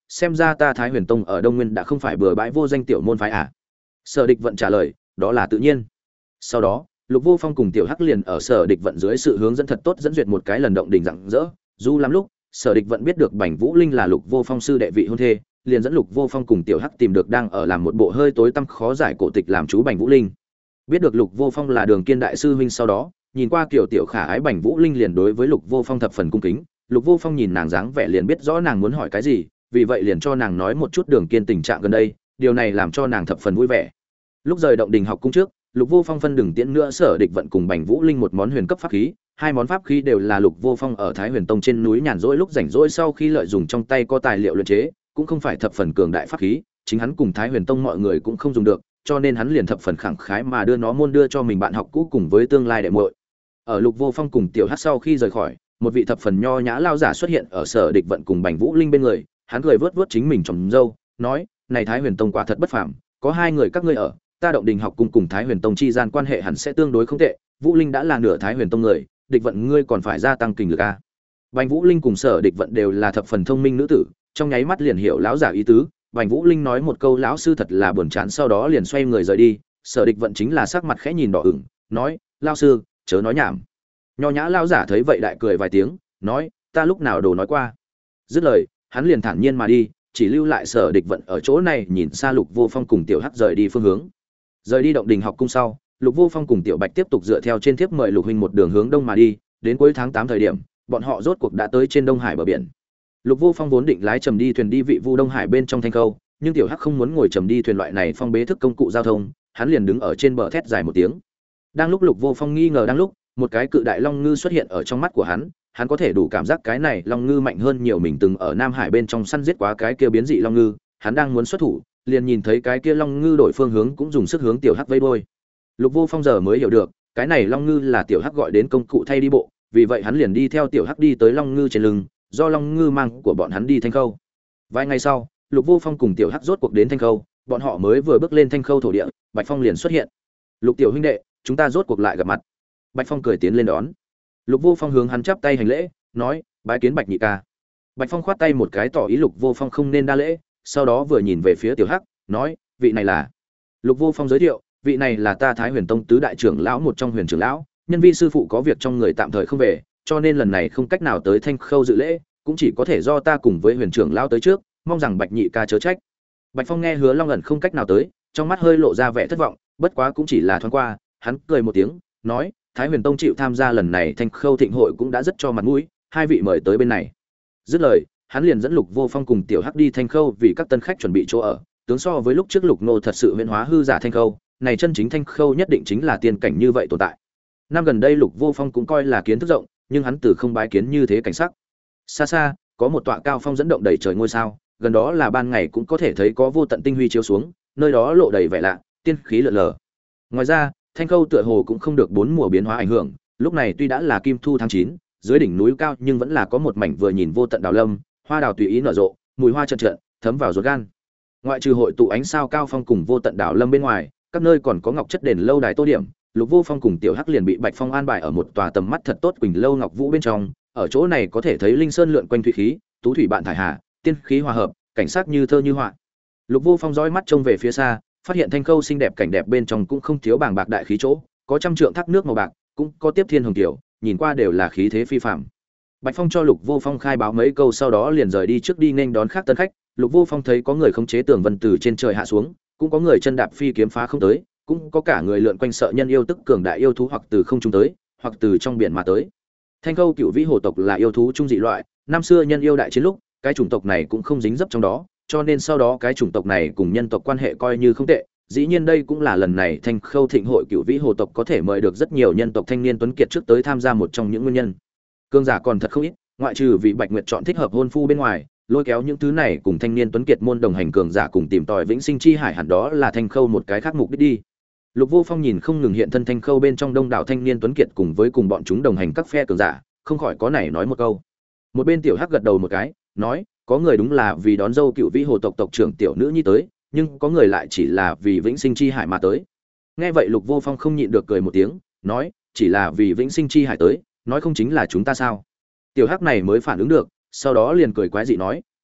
xem ra ta Thái Huyền Tông ở Đông Nguyên đã không phải bừa bãi vô danh tiểu môn phái à? Sở Địch Vận trả lời, đó là tự nhiên. Sau đó, Lục Vô Phong cùng Tiểu Hắc liền ở Sở Địch Vận dưới sự hướng dẫn thật tốt dẫn duyệt một cái lần động đình rạng rỡ. Dù lắm lúc, Sở Địch Vận biết được Bành Vũ Linh là Lục Vô Phong sư đệ vị hôn thê, liền dẫn Lục Vô Phong cùng Tiểu Hắc tìm được đang ở làm một bộ hơi tối tăm khó giải cổ tịch làm chú Bành Vũ Linh. Biết được Lục Vô Phong là Đường Kiên đại sư huynh sau đó, nhìn qua kiểu tiểu khả ái Bành Vũ Linh liền đối với Lục Vô Phong thập phần cung kính. Lục Vô Phong nhìn nàng dáng vẻ liền biết rõ nàng muốn hỏi cái gì, vì vậy liền cho nàng nói một chút Đường Kiên tình trạng gần đây, điều này làm cho nàng thập phần vui vẻ. Lúc rời động đình học cung trước, Lục Vô Phong phân đường tiễn nữa Sở Địch Vận cùng Bành Vũ Linh một món huyền cấp pháp khí, hai món pháp khí đều là Lục Vô Phong ở Thái Huyền Tông trên núi nhàn rỗi lúc rảnh rỗi sau khi lợi dụng trong tay có tài liệu luyện chế, cũng không phải thập phần cường đại pháp khí, chính hắn cùng Thái Huyền Tông mọi người cũng không dùng được, cho nên hắn liền thập phần khẳng khái mà đưa nó môn đưa cho mình bạn học cũ cùng với tương lai đệ muội. Ở Lục Vô Phong cùng Tiểu Hắc sau khi rời khỏi, một vị thập phần nho nhã lao giả xuất hiện ở Sở Địch Vận cùng Bành Vũ Linh bên người, hắn cười vớt vớt chính mình tròm râu, nói: "Này Thái Huyền Tông quả thật bất phàm, có hai người các ngươi ở, ta động đình học cung cùng Thái Huyền Tông chi gian quan hệ hẳn sẽ tương đối không tệ, Vũ Linh đã là nửa Thái Huyền Tông người, Địch Vận ngươi còn phải gia tăng kinh lực a." Bành Vũ Linh cùng Sở Địch Vận đều là thập phần thông minh nữ tử, trong nháy mắt liền hiểu lão giả ý tứ. Bành Vũ Linh nói một câu lão sư thật là buồn chán, sau đó liền xoay người rời đi. Sở Địch Vận chính là sắc mặt khẽ nhìn đỏ ửng, nói: "Lão sư, chớ nói nhảm." Nho nhã lão giả thấy vậy đại cười vài tiếng, nói: "Ta lúc nào đồ nói qua." Dứt lời, hắn liền thản nhiên mà đi, chỉ lưu lại Sở Địch Vận ở chỗ này nhìn xa Lục Vô Phong cùng Tiểu Hắc rời đi phương hướng. Rời đi động đình học cung sau, Lục Vô Phong cùng Tiểu Bạch tiếp tục dựa theo trên thiếp mời Lục huynh một đường hướng đông mà đi, đến cuối tháng 8 thời điểm, bọn họ rốt cuộc đã tới trên Đông Hải bờ biển. Lục Vô Phong vốn định lái trầm đi thuyền đi vị Vu Đông Hải bên trong Thanh Khâu, nhưng Tiểu Hắc không muốn ngồi trầm đi thuyền loại này phong bế thức công cụ giao thông, hắn liền đứng ở trên bờ thét dài một tiếng. Đang lúc Lục Vô Phong nghi ngờ đang lúc, một cái cự đại long ngư xuất hiện ở trong mắt của hắn có thể đủ cảm giác cái này long ngư mạnh hơn nhiều mình từng ở Nam Hải bên trong săn giết quá cái kia biến dị long ngư, hắn đang muốn xuất thủ, liền nhìn thấy cái kia long ngư đổi phương hướng cũng dùng sức hướng Tiểu Hắc vây đuôi. Lục Vô Phong giờ mới hiểu được, cái này long ngư là Tiểu Hắc gọi đến công cụ thay đi bộ, vì vậy hắn liền đi theo Tiểu Hắc đi tới long ngư trên lưng, do long ngư mang của bọn hắn đi Thanh Khâu. Vài ngày sau, Lục Vô Phong cùng Tiểu Hắc rốt cuộc đến Thanh Khâu, bọn họ mới vừa bước lên Thanh Khâu thổ địa, Bạch Phong liền xuất hiện. "Lục tiểu huynh đệ, chúng ta rốt cuộc lại gặp mặt." Bạch Phong cười tiến lên đón. Lục Vô Phong hướng hắn chắp tay hành lễ, nói: "Bái kiến Bạch nhị ca." Bạch Phong khoát tay một cái tỏ ý Lục Vô Phong không nên đa lễ, sau đó vừa nhìn về phía Tiểu Hắc, nói: "Vị này là..." Lục Vô Phong giới thiệu: "Vị này là ta Thái Huyền Tông tứ đại trưởng lão một trong Huyền trưởng lão, nhân vi sư phụ có việc trong người tạm thời không về, cho nên lần này không cách nào tới Thanh Khâu dự lễ, cũng chỉ có thể do ta cùng với Huyền trưởng lão tới trước, mong rằng Bạch nhị ca chớ trách." Bạch Phong nghe Hứa Long ẩn không cách nào tới, trong mắt hơi lộ ra vẻ thất vọng, bất quá cũng chỉ là thoáng qua, hắn cười một tiếng, nói: "Thái Huyền Tông chịu tham gia lần này Thanh Khâu thịnh hội cũng đã rất cho mặt mũi, hai vị mời tới bên này." Dứt lời, hắn liền dẫn Lục Vô Phong cùng Tiểu Hắc đi Thanh Khâu vì các tân khách chuẩn bị chỗ ở, tướng so với lúc trước Lục Nô thật sự huyễn hóa hư giả Thanh Khâu, này chân chính Thanh Khâu nhất định chính là tiên cảnh như vậy tồn tại. Năm gần đây Lục Vô Phong cũng coi là kiến thức rộng, nhưng hắn từ không bái kiến như thế cảnh sắc. Xa xa, có một tọa cao phong dẫn động đầy trời ngôi sao, gần đó là ban ngày cũng có thể thấy có vô tận tinh huy chiếu xuống, nơi đó lộ đầy vẻ lạ, tiên khí lượn lờ. Ngoài ra, Thanh Khâu tựa hồ cũng không được bốn mùa biến hóa ảnh hưởng, lúc này tuy đã là kim thu tháng 9, dưới đỉnh núi cao nhưng vẫn là có một mảnh vừa nhìn vô tận đào lâm, hoa đào tùy ý nở rộ, mùi hoa chợt chợt thấm vào ruột gan. Ngoại trừ hội tụ ánh sao cao phong cùng vô tận đào lâm bên ngoài, các nơi còn có ngọc chất đền lâu đài tô điểm. Lục Vô Phong cùng Tiểu Hắc liền bị Bạch Phong an bài ở một tòa tầm mắt thật tốt Quỳnh lâu ngọc vũ bên trong, ở chỗ này có thể thấy linh sơn lượn quanh thủy khí, tú thủy bạn thải hà, tiên khí hòa hợp, cảnh sắc như thơ như họa. Lục Vô Phong dõi mắt trông về phía xa, phát hiện Thanh Khâu xinh đẹp cảnh đẹp bên trong cũng không thiếu bảng bạc đại khí chỗ, có trăm trượng thác nước màu bạc, cũng có tiếp thiên hồng tiểu, nhìn qua đều là khí thế phi phàm. Bạch Phong cho Lục Vô Phong khai báo mấy câu sau đó liền rời đi trước đi nên đón khác tân khách. Lục Vô Phong thấy có người khống chế tường vân từ trên trời hạ xuống, cũng có người chân đạp phi kiếm phá không tới, cũng có cả người lượn quanh sợ nhân yêu tức cường đại yêu thú hoặc từ không trung tới, hoặc từ trong biển mà tới. Thanh Khâu Cửu Vĩ Hồ tộc là yêu thú trung dị loại, năm xưa nhân yêu đại chiến lúc, cái chủng tộc này cũng không dính dấp trong đó, cho nên sau đó cái chủng tộc này cùng nhân tộc quan hệ coi như không tệ. Dĩ nhiên đây cũng là lần này Thanh Khâu Thịnh hội Cửu Vĩ Hồ tộc có thể mời được rất nhiều nhân tộc thanh niên tuấn kiệt trước tới tham gia một trong những nguyên nhân. Cương giả còn thật không ít, ngoại trừ vị Bạch Nguyệt chọn thích hợp hôn phu bên ngoài, lôi kéo những thứ này cùng thanh niên tuấn kiệt môn đồng hành cường giả cùng tìm tòi vĩnh sinh chi hải hẳn đó là Thanh Khâu một cái khác mục đích đi. Lục Vô Phong nhìn không ngừng hiện thân Thanh Khâu bên trong đông đảo thanh niên tuấn kiệt cùng với cùng bọn chúng đồng hành các phe cường giả, không khỏi có này nói một câu. Một bên Tiểu Hắc gật đầu một cái, nói, có người đúng là vì đón dâu Cửu Vĩ Hồ tộc tộc trưởng tiểu nữ nhi tới, nhưng có người lại chỉ là vì vĩnh sinh chi hải mà tới. Nghe vậy Lục Vô Phong không nhịn được cười một tiếng, nói, chỉ là vì vĩnh sinh chi hải tới, nói không chính là chúng ta sao? Tiểu Hắc này mới phản ứng được, sau đó liền cười quái dị nói,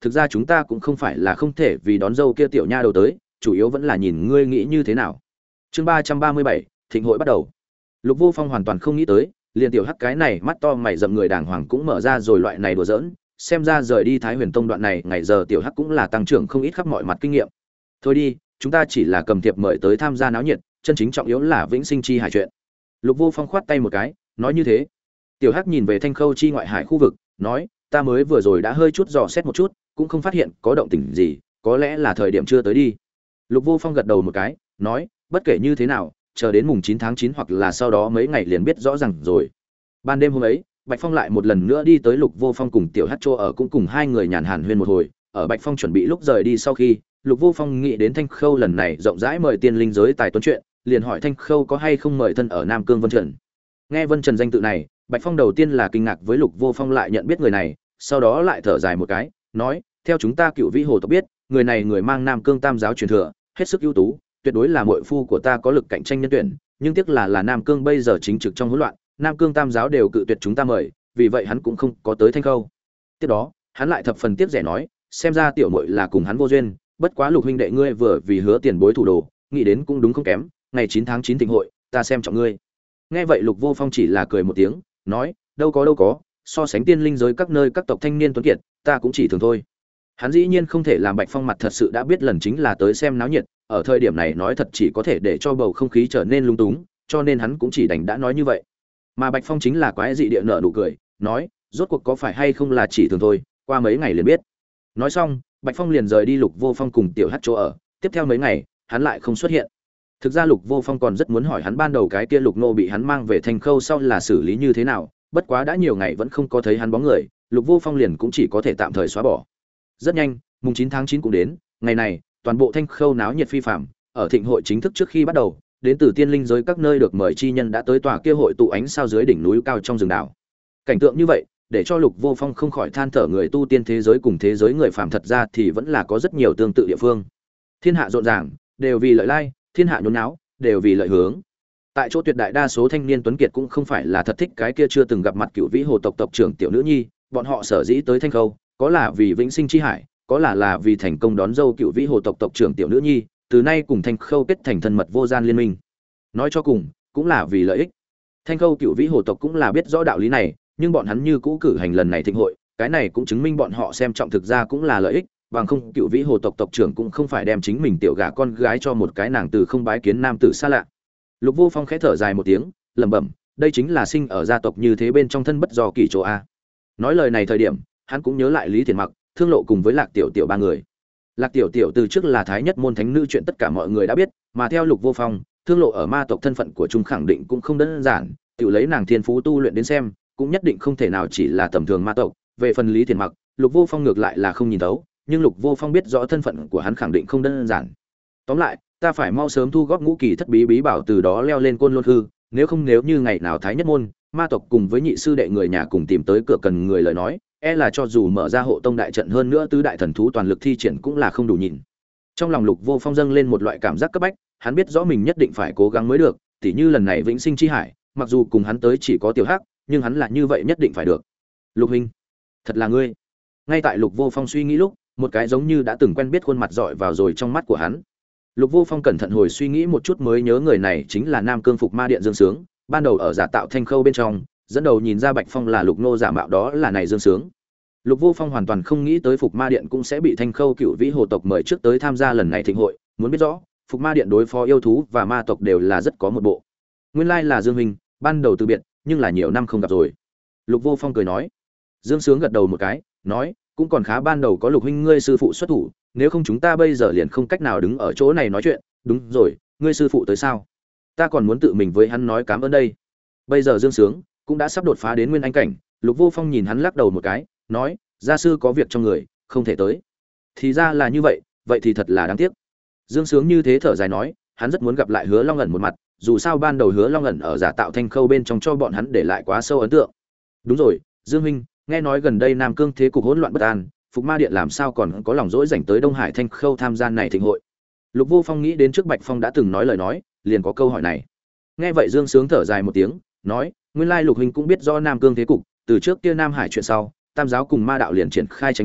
thực ra chúng ta cũng không phải là không thể vì đón dâu kia tiểu nha đầu tới, chủ yếu vẫn là nhìn ngươi nghĩ như thế nào. Chương 337, thịnh hội bắt đầu. Lục Vô Phong hoàn toàn không nghĩ tới, liền tiểu hắc cái này mắt to mày rậm người đàng hoàng cũng mở ra rồi loại này đùa giỡn, xem ra rời đi Thái Huyền Tông đoạn này, ngày giờ tiểu hắc cũng là tăng trưởng không ít khắp mọi mặt kinh nghiệm. Thôi đi, chúng ta chỉ là cầm thiệp mời tới tham gia náo nhiệt, chân chính trọng yếu là vĩnh sinh chi hải chuyện. Lục Vô Phong khoát tay một cái, nói như thế. Tiểu hắc nhìn về Thanh Khâu chi ngoại hải khu vực, nói, ta mới vừa rồi đã hơi chút dò xét một chút, cũng không phát hiện có động tĩnh gì, có lẽ là thời điểm chưa tới đi. Lục Vô Phong gật đầu một cái, nói, bất kể như thế nào, chờ đến mùng 9 tháng 9 hoặc là sau đó mấy ngày liền biết rõ ràng rồi. Ban đêm hôm ấy, Bạch Phong lại một lần nữa đi tới Lục Vô Phong cùng Tiểu Hắc Trô ở, cũng cùng hai người nhàn hàn huyên một hồi. Ở Bạch Phong chuẩn bị lúc rời đi sau khi, Lục Vô Phong nghĩ đến Thanh Khâu lần này rộng rãi mời tiên linh giới tài tuấn chuyện, liền hỏi Thanh Khâu có hay không mời thân ở Nam Cương Vân Trần. Nghe Vân Trần danh tự này, Bạch Phong đầu tiên là kinh ngạc với Lục Vô Phong lại nhận biết người này, sau đó lại thở dài một cái, nói, theo chúng ta Cựu Vĩ Hồ tộc biết, người này người mang Nam Cương Tam giáo truyền thừa, hết sức ưu tú, tuyệt đối là muội phu của ta có lực cạnh tranh nhân tuyển, nhưng tiếc là Nam Cương bây giờ chính trực trong hỗn loạn, Nam Cương Tam giáo đều cự tuyệt chúng ta mời, vì vậy hắn cũng không có tới Thanh Khâu. Tiếp đó, hắn lại thập phần tiếc rẻ nói, xem ra tiểu muội là cùng hắn vô duyên, bất quá Lục huynh đệ ngươi vừa vì hứa tiền bối thủ đồ, nghĩ đến cũng đúng không kém, ngày 9 tháng 9 thịnh hội, ta xem trọng ngươi. Nghe vậy Lục Vô Phong chỉ là cười một tiếng, nói, đâu có, so sánh tiên linh giới các nơi các tộc thanh niên tuấn kiệt, ta cũng chỉ thường thôi. Hắn dĩ nhiên không thể làm Bạch Phong mặt thật sự đã biết lần chính là tới xem náo nhiệt, ở thời điểm này nói thật chỉ có thể để cho bầu không khí trở nên lung túng, cho nên hắn cũng chỉ đành đã nói như vậy. Mà Bạch Phong chính là quái dị địa nợ nụ cười, nói, rốt cuộc có phải hay không là chỉ thường thôi, qua mấy ngày liền biết. Nói xong, Bạch Phong liền rời đi Lục Vô Phong cùng Tiểu Hắc chỗ ở, tiếp theo mấy ngày, hắn lại không xuất hiện. Thực ra Lục Vô Phong còn rất muốn hỏi hắn ban đầu cái kia Lục Nô bị hắn mang về Thanh Khâu sau là xử lý như thế nào, bất quá đã nhiều ngày vẫn không có thấy hắn bóng người, Lục Vô Phong liền cũng chỉ có thể tạm thời xóa bỏ. Rất nhanh, mùng 9 tháng 9 cũng đến, ngày này, toàn bộ Thanh Khâu náo nhiệt phi phàm, ở thịnh hội chính thức trước khi bắt đầu, đến từ tiên linh giới các nơi được mời chi nhân đã tới tòa kia hội tụ ánh sao dưới đỉnh núi cao trong rừng đảo. Cảnh tượng như vậy, để cho Lục Vô Phong không khỏi than thở, người tu tiên thế giới cùng thế giới người phàm thật ra thì vẫn là có rất nhiều tương tự địa phương. Thiên hạ rộn ràng, đều vì lợi lai, thiên hạ nhốn nháo, đều vì lợi hướng. Tại chỗ tuyệt đại đa số thanh niên tuấn kiệt cũng không phải là thật thích cái kia chưa từng gặp mặt Cựu Vĩ Hồ tộc tộc trưởng tiểu nữ nhi, bọn họ sở dĩ tới Thanh Khâu, có là vì vĩnh sinh chi hải, có là vì thành công đón dâu Cựu Vĩ Hồ tộc tộc trưởng tiểu nữ nhi, từ nay cùng Thanh Khâu kết thành thân mật vô gian liên minh. Nói cho cùng, cũng là vì lợi ích. Thanh Khâu Cựu Vĩ Hồ tộc cũng là biết rõ đạo lý này, nhưng bọn hắn như cũ cử hành lần này thịnh hội, cái này cũng chứng minh bọn họ xem trọng thực ra cũng là lợi ích, bằng không Cựu Vĩ Hồ tộc tộc trưởng cũng không phải đem chính mình tiểu gả con gái cho một cái nàng từ không bái kiến nam tử xa lạ. Lục Vô Phong khẽ thở dài một tiếng, lẩm bẩm, đây chính là sinh ở gia tộc như thế bên trong thân bất do kỳ chỗ a. Nói lời này thời điểm, hắn cũng nhớ lại Lý Thiền Mặc, Thương Lộ cùng với Lạc Tiểu Tiểu ba người. Lạc Tiểu Tiểu từ trước là thái nhất môn thánh nữ chuyện tất cả mọi người đã biết, mà theo Lục Vô Phong, Thương Lộ ở ma tộc thân phận của chúng khẳng định cũng không đơn giản, tự lấy nàng thiên phú tu luyện đến xem, cũng nhất định không thể nào chỉ là tầm thường ma tộc. Về phần Lý Thiền Mặc, Lục Vô Phong ngược lại là không nhìn thấu, nhưng Lục Vô Phong biết rõ thân phận của hắn khẳng định không đơn giản. Tóm lại, ta phải mau sớm thu góp ngũ kỳ thất bí bí bảo, từ đó leo lên côn lôn hư, nếu như ngày nào thái nhất môn, ma tộc cùng với nhị sư đệ người nhà cùng tìm tới cửa cần người lời nói, e là cho dù mở ra hộ tông đại trận hơn nữa tứ đại thần thú toàn lực thi triển cũng là không đủ nhìn. Trong lòng Lục Vô Phong dâng lên một loại cảm giác cấp bách, hắn biết rõ mình nhất định phải cố gắng mới được, tỉ như lần này vĩnh sinh chi hải, mặc dù cùng hắn tới chỉ có Tiểu Hắc, nhưng hắn là như vậy nhất định phải được. Lục huynh, thật là ngươi. Ngay tại Lục Vô Phong suy nghĩ lúc, một cái giống như đã từng quen biết khuôn mặt dọi vào rồi trong mắt của hắn. Lục Vô Phong cẩn thận hồi suy nghĩ một chút mới nhớ người này chính là Nam Cương Phục Ma Điện Dương Sướng, ban đầu ở giả tạo Thanh Khâu bên trong, dẫn đầu nhìn ra Bạch Phong là Lục nô giả mạo đó là này Dương Sướng. Lục Vô Phong hoàn toàn không nghĩ tới Phục Ma Điện cũng sẽ bị Thanh Khâu Cựu Vĩ Hồ tộc mời trước tới tham gia lần này thịnh hội, muốn biết rõ, Phục Ma Điện đối phó yêu thú và ma tộc đều là rất có một bộ. Nguyên lai là Dương huynh, ban đầu từ biệt, nhưng là nhiều năm không gặp rồi. Lục Vô Phong cười nói. Dương Sướng gật đầu một cái, nói, cũng còn khá, ban đầu có Lục huynh ngươi sư phụ xuất thủ, nếu không chúng ta bây giờ liền không cách nào đứng ở chỗ này nói chuyện. Đúng rồi, ngươi sư phụ tới sao? Ta còn muốn tự mình với hắn nói cảm ơn đây. Bây giờ Dương Sướng cũng đã sắp đột phá đến nguyên anh cảnh, Lục Vô Phong nhìn hắn lắc đầu một cái, nói, gia sư có việc trong người, không thể tới. Thì ra là như vậy, vậy thì thật là đáng tiếc. Dương Sướng như thế thở dài nói, hắn rất muốn gặp lại Hứa Long ẩn một mặt, dù sao ban đầu Hứa Long ẩn ở giả tạo Thanh Khâu bên trong cho bọn hắn để lại quá sâu ấn tượng. Đúng rồi, Dương huynh, nghe nói gần đây Nam Cương thế cục hỗn loạn bất an, Phục Ma Điện làm sao còn có lòng dỗi dành tới Đông Hải Thanh Khâu tham gia này thịnh hội. Lục Vô Phong nghĩ đến trước Bạch Phong đã từng nói lời nói, liền có câu hỏi này. Nghe vậy Dương Sướng thở dài một tiếng, nói, nguyên lai Lục huynh cũng biết rõ Nam Cương thế cục, từ trước kia Nam Hải chuyện sau, Tam giáo cùng ma đạo liền triển khai tranh đấu,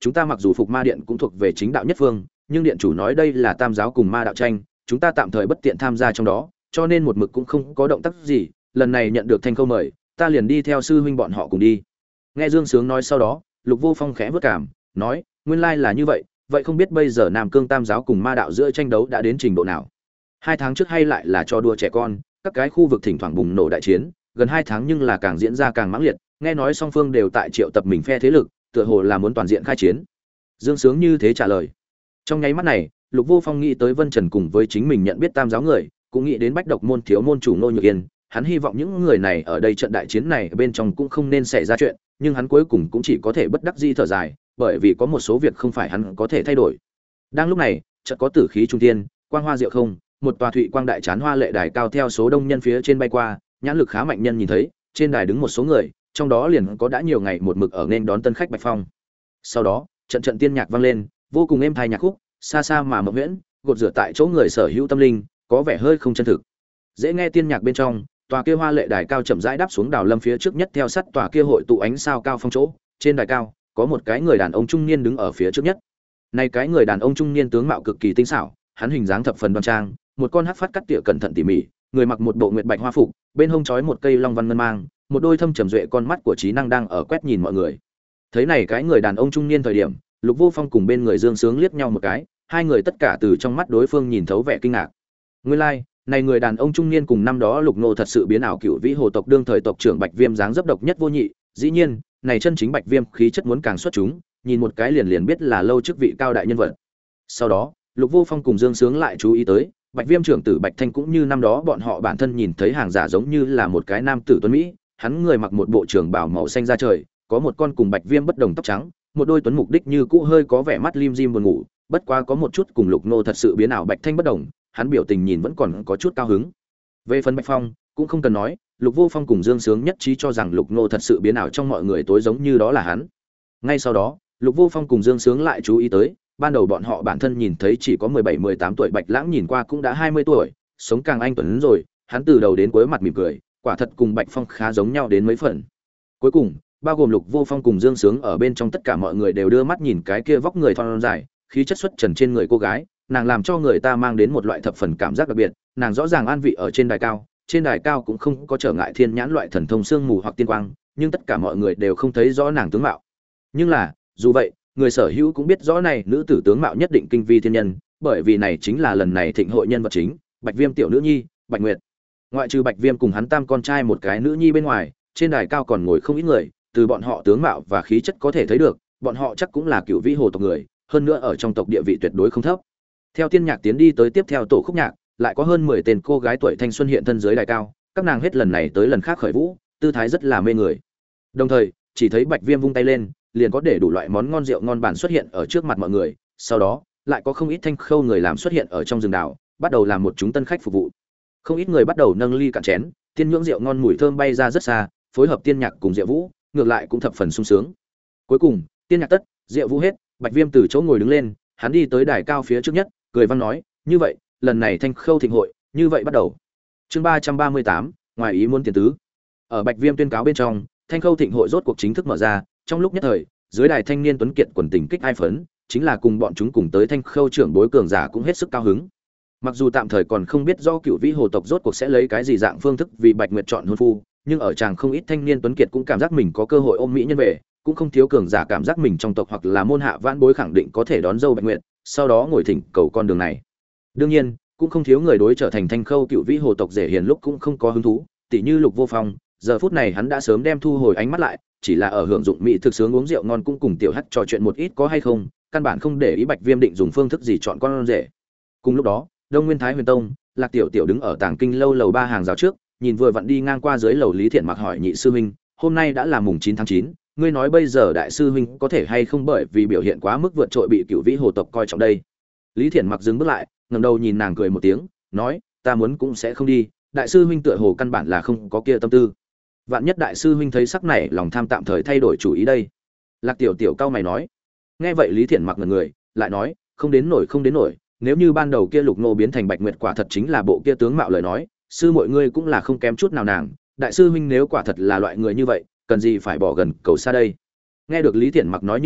chúng ta mặc dù phục ma điện cũng thuộc về chính đạo nhất phương, nhưng điện chủ nói đây là tam giáo cùng ma đạo tranh, chúng ta tạm thời bất tiện tham gia trong đó, cho nên một mực cũng không có động tác gì. Lần này nhận được Thanh Khâu mời, ta liền đi theo sư huynh bọn họ cùng đi. Nghe Dương Sướng nói sau đó, Lục Vô Phong khẽ vất cảm, nói, nguyên lai là như vậy, vậy không biết bây giờ Nam Cương tam giáo cùng ma đạo giữa tranh đấu đã đến trình độ nào? 2 tháng trước hay lại là cho đùa trẻ con, các cái khu vực thỉnh thoảng bùng nổ đại chiến, gần 2 tháng nhưng là càng diễn ra càng mãng liệt, nghe nói song phương đều tại triệu tập mình phe thế lực, tựa hồ là muốn toàn diện khai chiến. Dương Sướng như thế trả lời. Trong nháy mắt này, Lục Vô Phong nghĩ tới Vân Trần cùng với chính mình nhận biết tam giáo người, cũng nghĩ đến Bách Độc môn thiếu môn chủ Ngô Nhược Yên, hắn hy vọng những người này ở đây trận đại chiến này bên trong cũng không nên xảy ra chuyện, nhưng hắn cuối cùng cũng chỉ có thể bất đắc dĩ thở dài, bởi vì có một số việc không phải hắn có thể thay đổi. Đang lúc này, chợt có tử khí trung thiên, quang hoa diệu không, một tòa thụy quang đại chán hoa lệ đài cao theo số đông nhân phía trên bay qua, nhãn lực khá mạnh nhân nhìn thấy, trên đài đứng một số người, trong đó liền có đã nhiều ngày một mực ở nên đón tân khách Bạch Phong. Sau đó, trận trận tiên nhạc vang lên, vô cùng êm tai nhạc khúc, xa xa mà mộng huyễn, gột rửa tại chỗ người sở hữu tâm linh, có vẻ hơi không chân thực. Dễ nghe tiên nhạc bên trong, tòa kia hoa lệ đài cao chậm rãi đáp xuống đào lâm phía trước nhất theo sát tòa kia hội tụ ánh sao cao phong chỗ, trên đài cao, có một cái người đàn ông trung niên đứng ở phía trước nhất. Này cái người đàn ông trung niên tướng mạo cực kỳ tinh xảo, hắn hình dáng thập phần đoan trang, một con hắc phát cắt tỉa cẩn thận tỉ mỉ, người mặc một bộ nguyệt bạch hoa phục, bên hông trói một cây long văn ngân mang, một đôi thâm trầm duệ con mắt của trí năng đang ở quét nhìn mọi người. Thấy này cái người đàn ông trung niên thời điểm, Lục Vô Phong cùng bên người Dương Sướng liếc nhau một cái, hai người tất cả từ trong mắt đối phương nhìn thấu vẻ kinh ngạc. Nguyên lai, like, này người đàn ông trung niên cùng năm đó Lục Nô thật sự biến ảo cựu vĩ hồ tộc đương thời tộc trưởng Bạch Viêm dáng dấp độc nhất vô nhị, dĩ nhiên, này chân chính Bạch Viêm khí chất muốn càng xuất chúng, nhìn một cái liền biết là lâu chức vị cao đại nhân vật. Sau đó, Lục Vô Phong cùng Dương Sướng lại chú ý tới, Bạch Viêm trưởng tử Bạch Thanh cũng như năm đó bọn họ bản thân nhìn thấy hàng giả giống như là một cái nam tử tuấn mỹ, hắn người mặc một bộ trường bào màu xanh da trời, có một con cùng Bạch Viêm bất đồng tóc trắng, một đôi tuấn mục đích như cũ hơi có vẻ mắt lim dim buồn ngủ, bất quá có một chút cùng Lục Nô thật sự biến ảo Bạch Thanh bất đồng, hắn biểu tình nhìn vẫn còn có chút cao hứng. Về phần Bạch Phong, cũng không cần nói, Lục Vô Phong cùng Dương Sướng nhất trí cho rằng Lục Nô thật sự biến ảo trong mọi người tối giống như đó là hắn. Ngay sau đó, Lục Vô Phong cùng Dương Sướng lại chú ý tới, ban đầu bọn họ bản thân nhìn thấy chỉ có 17-18 tuổi Bạch Lãng nhìn qua cũng đã 20 tuổi, sống càng anh tuấn rồi, hắn từ đầu đến cuối mặt mỉm cười, quả thật cùng Bạch Phong khá giống nhau đến mấy phần. Cuối cùng, bao gồm Lục Vô Phong cùng Dương Sướng ở bên trong tất cả mọi người đều đưa mắt nhìn cái kia vóc người thon dài, khí chất xuất trần trên người cô gái, nàng làm cho người ta mang đến một loại thập phần cảm giác đặc biệt, nàng rõ ràng an vị ở trên đài cao cũng không có trở ngại thiên nhãn loại thần thông sương mù hoặc tiên quang, nhưng tất cả mọi người đều không thấy rõ nàng tướng mạo. Nhưng là, dù vậy, người sở hữu cũng biết rõ này nữ tử tướng mạo nhất định kinh vi thiên nhân, bởi vì này chính là lần này thịnh hội nhân vật chính, Bạch Viêm tiểu nữ nhi, Bạch Nguyệt. Ngoại trừ Bạch Viêm cùng hắn tam con trai một cái nữ nhi bên ngoài, trên đài cao còn ngồi không ít người, từ bọn họ tướng mạo và khí chất có thể thấy được, bọn họ chắc cũng là cựu vĩ hồ tộc người, hơn nữa ở trong tộc địa vị tuyệt đối không thấp. Theo tiên nhạc tiến đi tới tiếp theo tổ khúc nhạc, lại có hơn 10 tên cô gái tuổi thanh xuân hiện thân dưới đài cao, các nàng hết lần này tới lần khác khởi vũ, tư thái rất là mê người. Đồng thời, chỉ thấy Bạch Viêm vung tay lên, liền có để đủ loại món ngon rượu ngon bản xuất hiện ở trước mặt mọi người, sau đó, lại có không ít thanh khâu người làm xuất hiện ở trong rừng đào, bắt đầu làm một chúng tân khách phục vụ. Không ít người bắt đầu nâng ly cạn chén, tiên nhưỡng rượu ngon mùi thơm bay ra rất xa, phối hợp tiên nhạc cùng rượu vũ, ngược lại cũng thập phần sung sướng. Cuối cùng, tiên nhạc tất, rượu vũ hết, Bạch Viêm từ chỗ ngồi đứng lên, hắn đi tới đài cao phía trước nhất, cười vang nói, "Như vậy, lần này thanh khâu thịnh hội, như vậy bắt đầu." Chương 338, ngoài ý muốn tiền tứ. Ở Bạch Viêm tuyên cáo bên trong, thanh khâu thịnh hội rốt cuộc chính thức mở ra, trong lúc nhất thời, dưới đài thanh niên tuấn kiệt quần tình kích ai phấn, chính là cùng bọn chúng cùng tới thanh khâu trưởng bối cường giả cũng hết sức cao hứng. Mặc dù tạm thời còn không biết do cựu vĩ hồ tộc rốt cuộc sẽ lấy cái gì dạng phương thức vì Bạch Nguyệt chọn hôn phu, nhưng ở chàng không ít thanh niên tuấn kiệt cũng cảm giác mình có cơ hội ôm mỹ nhân về, cũng không thiếu cường giả cảm giác mình trong tộc hoặc là môn hạ vãn bối khẳng định có thể đón dâu Bạch Nguyệt, sau đó ngồi thỉnh cầu con đường này. Đương nhiên, cũng không thiếu người đối trở thành thanh khâu cựu vĩ hồ tộc dễ hiền lúc cũng không có hứng thú, tỷ như Lục Vô Phong, giờ phút này hắn đã sớm đem thu hồi ánh mắt lại, chỉ là ở hưởng dụng mỹ thực sướng uống rượu ngon cũng cùng tiểu hắc trò chuyện một ít có hay không, căn bản không để ý Bạch Viêm định dùng phương thức gì chọn con rể. Cùng lúc đó, Đông Nguyên Thái Huyền Tông, Lạc Tiểu Tiểu đứng ở Tàng Kinh lâu lầu 3 hàng rào trước, nhìn vừa vặn đi ngang qua dưới lầu Lý Thiện Mặc hỏi nhị sư huynh, hôm nay đã là mùng 9 tháng 9, ngươi nói bây giờ đại sư huynh có thể hay không bởi vì biểu hiện quá mức vượt trội bị cựu vĩ hồ tộc coi trọng đây. Lý Thiện Mặc dừng bước lại, ngẩng đầu nhìn nàng cười một tiếng, nói, ta muốn cũng sẽ không đi, đại sư huynh tựa hồ căn bản là không có kia tâm tư. Vạn nhất đại sư huynh thấy sắc này lòng tham tạm thời thay đổi chủ ý đây. Lạc Tiểu Tiểu cau mày nói. Nghe vậy Lý Thiện Mặc ngẩn người, lại nói, không đến nổi, nếu như ban đầu kia Lục Nô biến thành Bạch Nguyệt quả thật chính là bộ kia tướng mạo lời nói, sư mọi ngươi cũng là không kém chút nào nàng, đại sư huynh nếu quả thật là loại người như vậy, cần gì phải bỏ gần cầu xa đây. Nghe được Lý Thiện Mặc nói như vậy,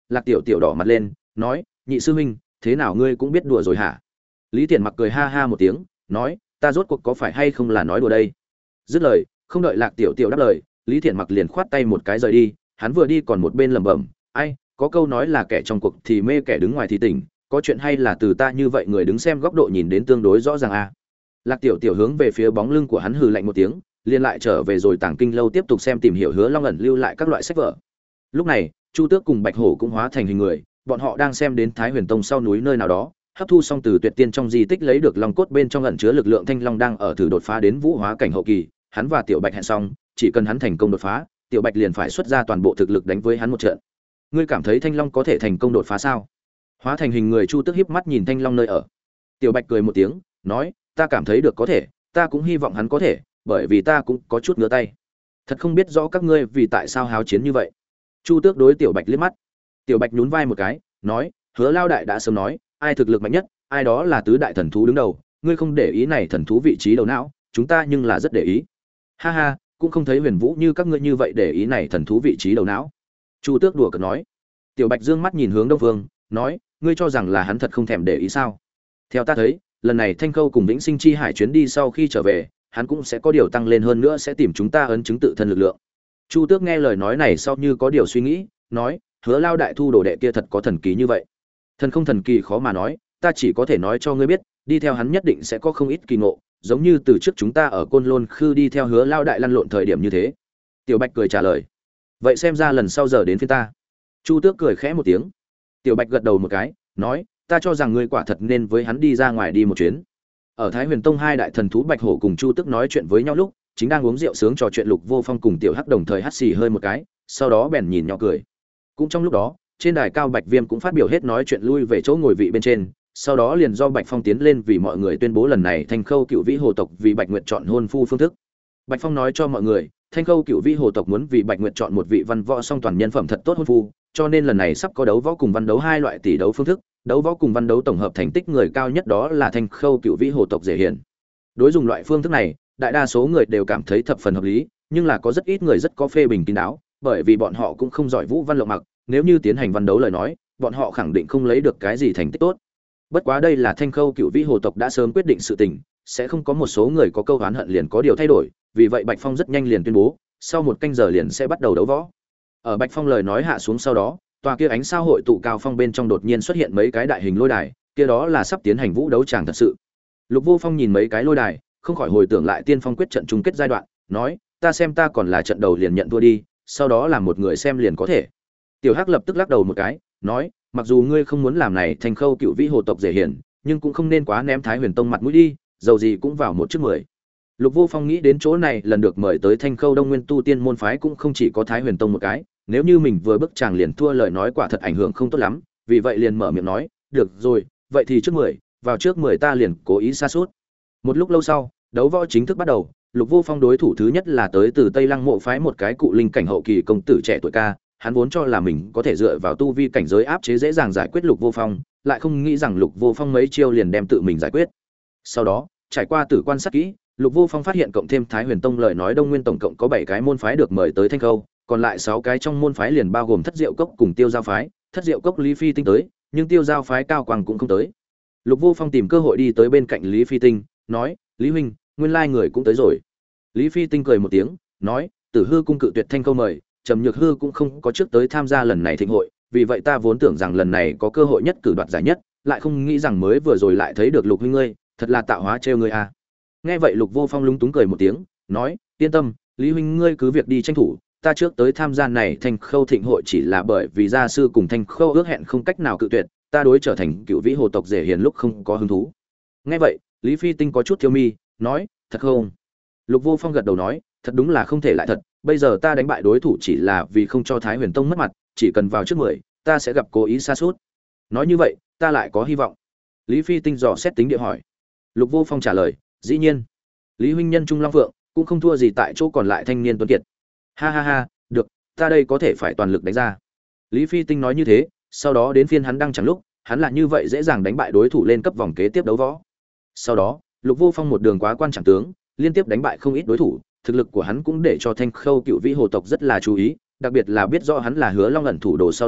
Lạc Tiểu Tiểu đỏ mặt lên, nói: "Nhị sư huynh, thế nào ngươi cũng biết đùa rồi hả?" Lý Thiển Mặc cười ha ha một tiếng, nói: "Ta rốt cuộc có phải hay không là nói đùa đây?" Dứt lời, không đợi Lạc Tiểu Tiểu đáp lời, Lý Thiển Mặc liền khoát tay một cái rời đi, hắn vừa đi còn một bên lẩm bẩm: "Ai, có câu nói là kẻ trong cuộc thì mê kẻ đứng ngoài thì tỉnh, có chuyện hay là từ ta như vậy người đứng xem góc độ nhìn đến tương đối rõ ràng a." Lạc Tiểu Tiểu hướng về phía bóng lưng của hắn hừ lạnh một tiếng, liền lại trở về rồi Tàng Kinh lâu tiếp tục xem tìm hiểu Hứa Long ẩn lưu lại các loại sách vở. Lúc này, Chu Tước cùng Bạch Hổ cũng hóa thành hình người, bọn họ đang xem đến Thái Huyền Tông sau núi nơi nào đó, hấp thu xong từ Tuyệt Tiên trong di tích lấy được long cốt bên trong ẩn chứa lực lượng thanh long đang ở thử đột phá đến vũ hóa cảnh hậu kỳ, hắn và Tiểu Bạch hẹn xong, chỉ cần hắn thành công đột phá, Tiểu Bạch liền phải xuất ra toàn bộ thực lực đánh với hắn một trận. Ngươi cảm thấy thanh long có thể thành công đột phá sao? Hóa thành hình người Chu Tước híp mắt nhìn thanh long nơi ở. Tiểu Bạch cười một tiếng, nói: "Ta cảm thấy được có thể, ta cũng hy vọng hắn có thể, bởi vì ta cũng có chút ngứa tay. Thật không biết rõ các ngươi vì tại sao háo chiến như vậy." Chu Tước đối Tiểu Bạch liếc mắt. Tiểu Bạch nhún vai một cái, nói: "Hứa Lao đại đã sớm nói, ai thực lực mạnh nhất, ai đó là tứ đại thần thú đứng đầu, ngươi không để ý này thần thú vị trí đầu não, chúng ta nhưng là rất để ý." Ha ha, cũng không thấy Huyền Vũ như các ngươi như vậy để ý này thần thú vị trí đầu não. Chu Tước đùa cợt nói. Tiểu Bạch dương mắt nhìn hướng Đông Vương, nói: "Ngươi cho rằng là hắn thật không thèm để ý sao? Theo ta thấy, lần này Thanh Khâu cùng Vĩnh Sinh Chi Hải chuyến đi sau khi trở về, hắn cũng sẽ có điều tăng lên hơn nữa sẽ tìm chúng ta ấn chứng tự thân lực lượng." Chu Tước nghe lời nói này sau như có điều suy nghĩ, nói: "Hứa Lao đại thu đồ đệ kia thật có thần kỳ như vậy?" Thần không thần kỳ khó mà nói, ta chỉ có thể nói cho ngươi biết, đi theo hắn nhất định sẽ có không ít kỳ ngộ, giống như từ trước chúng ta ở Côn Lôn Khư đi theo Hứa Lao đại lăn lộn thời điểm như thế. Tiểu Bạch cười trả lời: "Vậy xem ra lần sau giờ đến phiên ta." Chu Tước cười khẽ một tiếng. Tiểu Bạch gật đầu một cái, nói: "Ta cho rằng ngươi quả thật nên với hắn đi ra ngoài đi một chuyến." Ở Thái Huyền Tông hai đại thần thú Bạch Hổ cùng Chu Tước nói chuyện với nhau lúc, chính đang uống rượu sướng trò chuyện Lục Vô Phong cùng Tiểu Hắc đồng thời hắt xì hơi một cái, sau đó bèn nhìn nhỏ cười. Cũng trong lúc đó, trên đài cao Bạch Viêm cũng phát biểu hết nói chuyện lui về chỗ ngồi vị bên trên, sau đó liền do Bạch Phong tiến lên vì mọi người tuyên bố lần này Thanh Khâu Cựu Vĩ Hồ tộc vì Bạch Nguyệt chọn hôn phu phương thức. Bạch Phong nói cho mọi người, Thanh Khâu Cựu Vĩ Hồ tộc muốn vì Bạch Nguyệt chọn một vị văn võ song toàn nhân phẩm thật tốt hôn phu, cho nên lần này sắp có đấu võ cùng văn đấu hai loại tỷ đấu phương thức, đấu võ cùng văn đấu tổng hợp thành tích người cao nhất đó là Thanh Khâu Cựu Vĩ Hồ tộc dễ hiển. Đối dùng loại phương thức này, đại đa số người đều cảm thấy thập phần hợp lý, nhưng là có rất ít người rất có phê bình kín đáo, bởi vì bọn họ cũng không giỏi vũ văn lộng mặc, nếu như tiến hành văn đấu lời nói, bọn họ khẳng định không lấy được cái gì thành tích tốt. Bất quá đây là Thanh Khâu Cựu Vĩ Hồ tộc đã sớm quyết định sự tình, sẽ không có một số người có câu oán hận liền có điều thay đổi, vì vậy Bạch Phong rất nhanh liền tuyên bố, sau một canh giờ liền sẽ bắt đầu đấu võ. Ở Bạch Phong lời nói hạ xuống sau đó, tòa kia ánh sao hội tụ cao phong bên trong đột nhiên xuất hiện mấy cái đại hình lôi đài, kia đó là sắp tiến hành vũ đấu tràng thật sự. Lục Vô Phong nhìn mấy cái lôi đài, không khỏi hồi tưởng lại Tiên Phong quyết trận chung kết giai đoạn, nói: "Ta xem ta còn là trận đầu liền nhận thua đi, sau đó làm một người xem liền có thể." Tiểu Hắc lập tức lắc đầu một cái, nói: "Mặc dù ngươi không muốn làm này Thanh Khâu Cựu Vĩ Hồ tộc dễ hiển, nhưng cũng không nên quá ném Thái Huyền Tông mặt mũi đi, dầu gì cũng vào một trước 10." Lục Vô Phong nghĩ đến chỗ này lần được mời tới Thanh Khâu Đông Nguyên tu tiên môn phái cũng không chỉ có Thái Huyền Tông một cái, nếu như mình vừa bước chàng liền thua lời nói quả thật ảnh hưởng không tốt lắm, vì vậy liền mở miệng nói: "Được rồi, vậy thì trước 10, vào trước 10 ta liền cố ý sa sút." Một lúc lâu sau, đấu võ chính thức bắt đầu, Lục Vô Phong đối thủ thứ nhất là tới từ Tây Lăng mộ phái một cái cụ linh cảnh hậu kỳ công tử trẻ tuổi ca, hắn vốn cho là mình có thể dựa vào tu vi cảnh giới áp chế dễ dàng giải quyết Lục Vô Phong, lại không nghĩ rằng Lục Vô Phong mấy chiêu liền đem tự mình giải quyết. Sau đó, trải qua tử quan sát kỹ, Lục Vô Phong phát hiện cộng thêm Thái Huyền Tông lời nói Đông Nguyên tổng cộng có 7 cái môn phái được mời tới Thanh Khâu, còn lại 6 cái trong môn phái liền bao gồm Thất Diệu Cốc cùng Tiêu Giao phái, Thất Diệu Cốc Lý Phi Tinh tới, nhưng Tiêu Giao phái Cao Quang cũng không tới. Lục Vô Phong tìm cơ hội đi tới bên cạnh Lý Phi Tinh, nói: "Lý huynh, nguyên lai người cũng tới rồi." Lý Phi Tinh cười một tiếng, nói: "Tử Hư cung cự tuyệt Thanh Khâu mời, Trầm Nhược Hư cũng không có trước tới tham gia lần này thịnh hội, vì vậy ta vốn tưởng rằng lần này có cơ hội nhất cử đoạt giải nhất, lại không nghĩ rằng mới vừa rồi lại thấy được Lục huynh ngươi, thật là tạo hóa trêu ngươi a." Nghe vậy Lục Vô Phong lúng túng cười một tiếng, nói: "Yên tâm, Lý huynh ngươi cứ việc đi tranh thủ, ta trước tới tham gia này Thanh Khâu thịnh hội chỉ là bởi vì gia sư cùng Thanh Khâu ước hẹn không cách nào cự tuyệt, ta đối trở thành Cựu Vĩ Hồ tộc dễ hiền lúc không có hứng thú." Nghe vậy, Lý Phi Tinh có chút thiêu mi, nói: "Thật không?" Lục Vô Phong gật đầu nói: "Thật đúng là không thể lại thật, bây giờ ta đánh bại đối thủ chỉ là vì không cho Thái Huyền Tông mất mặt, chỉ cần vào trước 10, ta sẽ gặp cố ý sa sút." Nói như vậy, ta lại có hy vọng. Lý Phi Tinh dò xét tính địa hỏi. Lục Vô Phong trả lời: "Dĩ nhiên. Lý huynh nhân trung long vượng, cũng không thua gì tại chỗ còn lại thanh niên tuấn kiệt." Ha ha ha, được, ta đây có thể phải toàn lực đánh ra. Lý Phi Tinh nói như thế, sau đó đến phiên hắn đang chẳng lúc, hắn là như vậy dễ dàng đánh bại đối thủ lên cấp vòng kế tiếp đấu võ. Sau đó, Lục Vô Phong một đường quá quan trọng tướng, liên tiếp đánh bại không ít đối thủ, thực lực của hắn cũng để cho Thanh Khâu Cựu Vĩ Hồ tộc rất là chú ý, đặc biệt là biết rõ hắn là Hứa Long ẩn thủ đồ sau đó,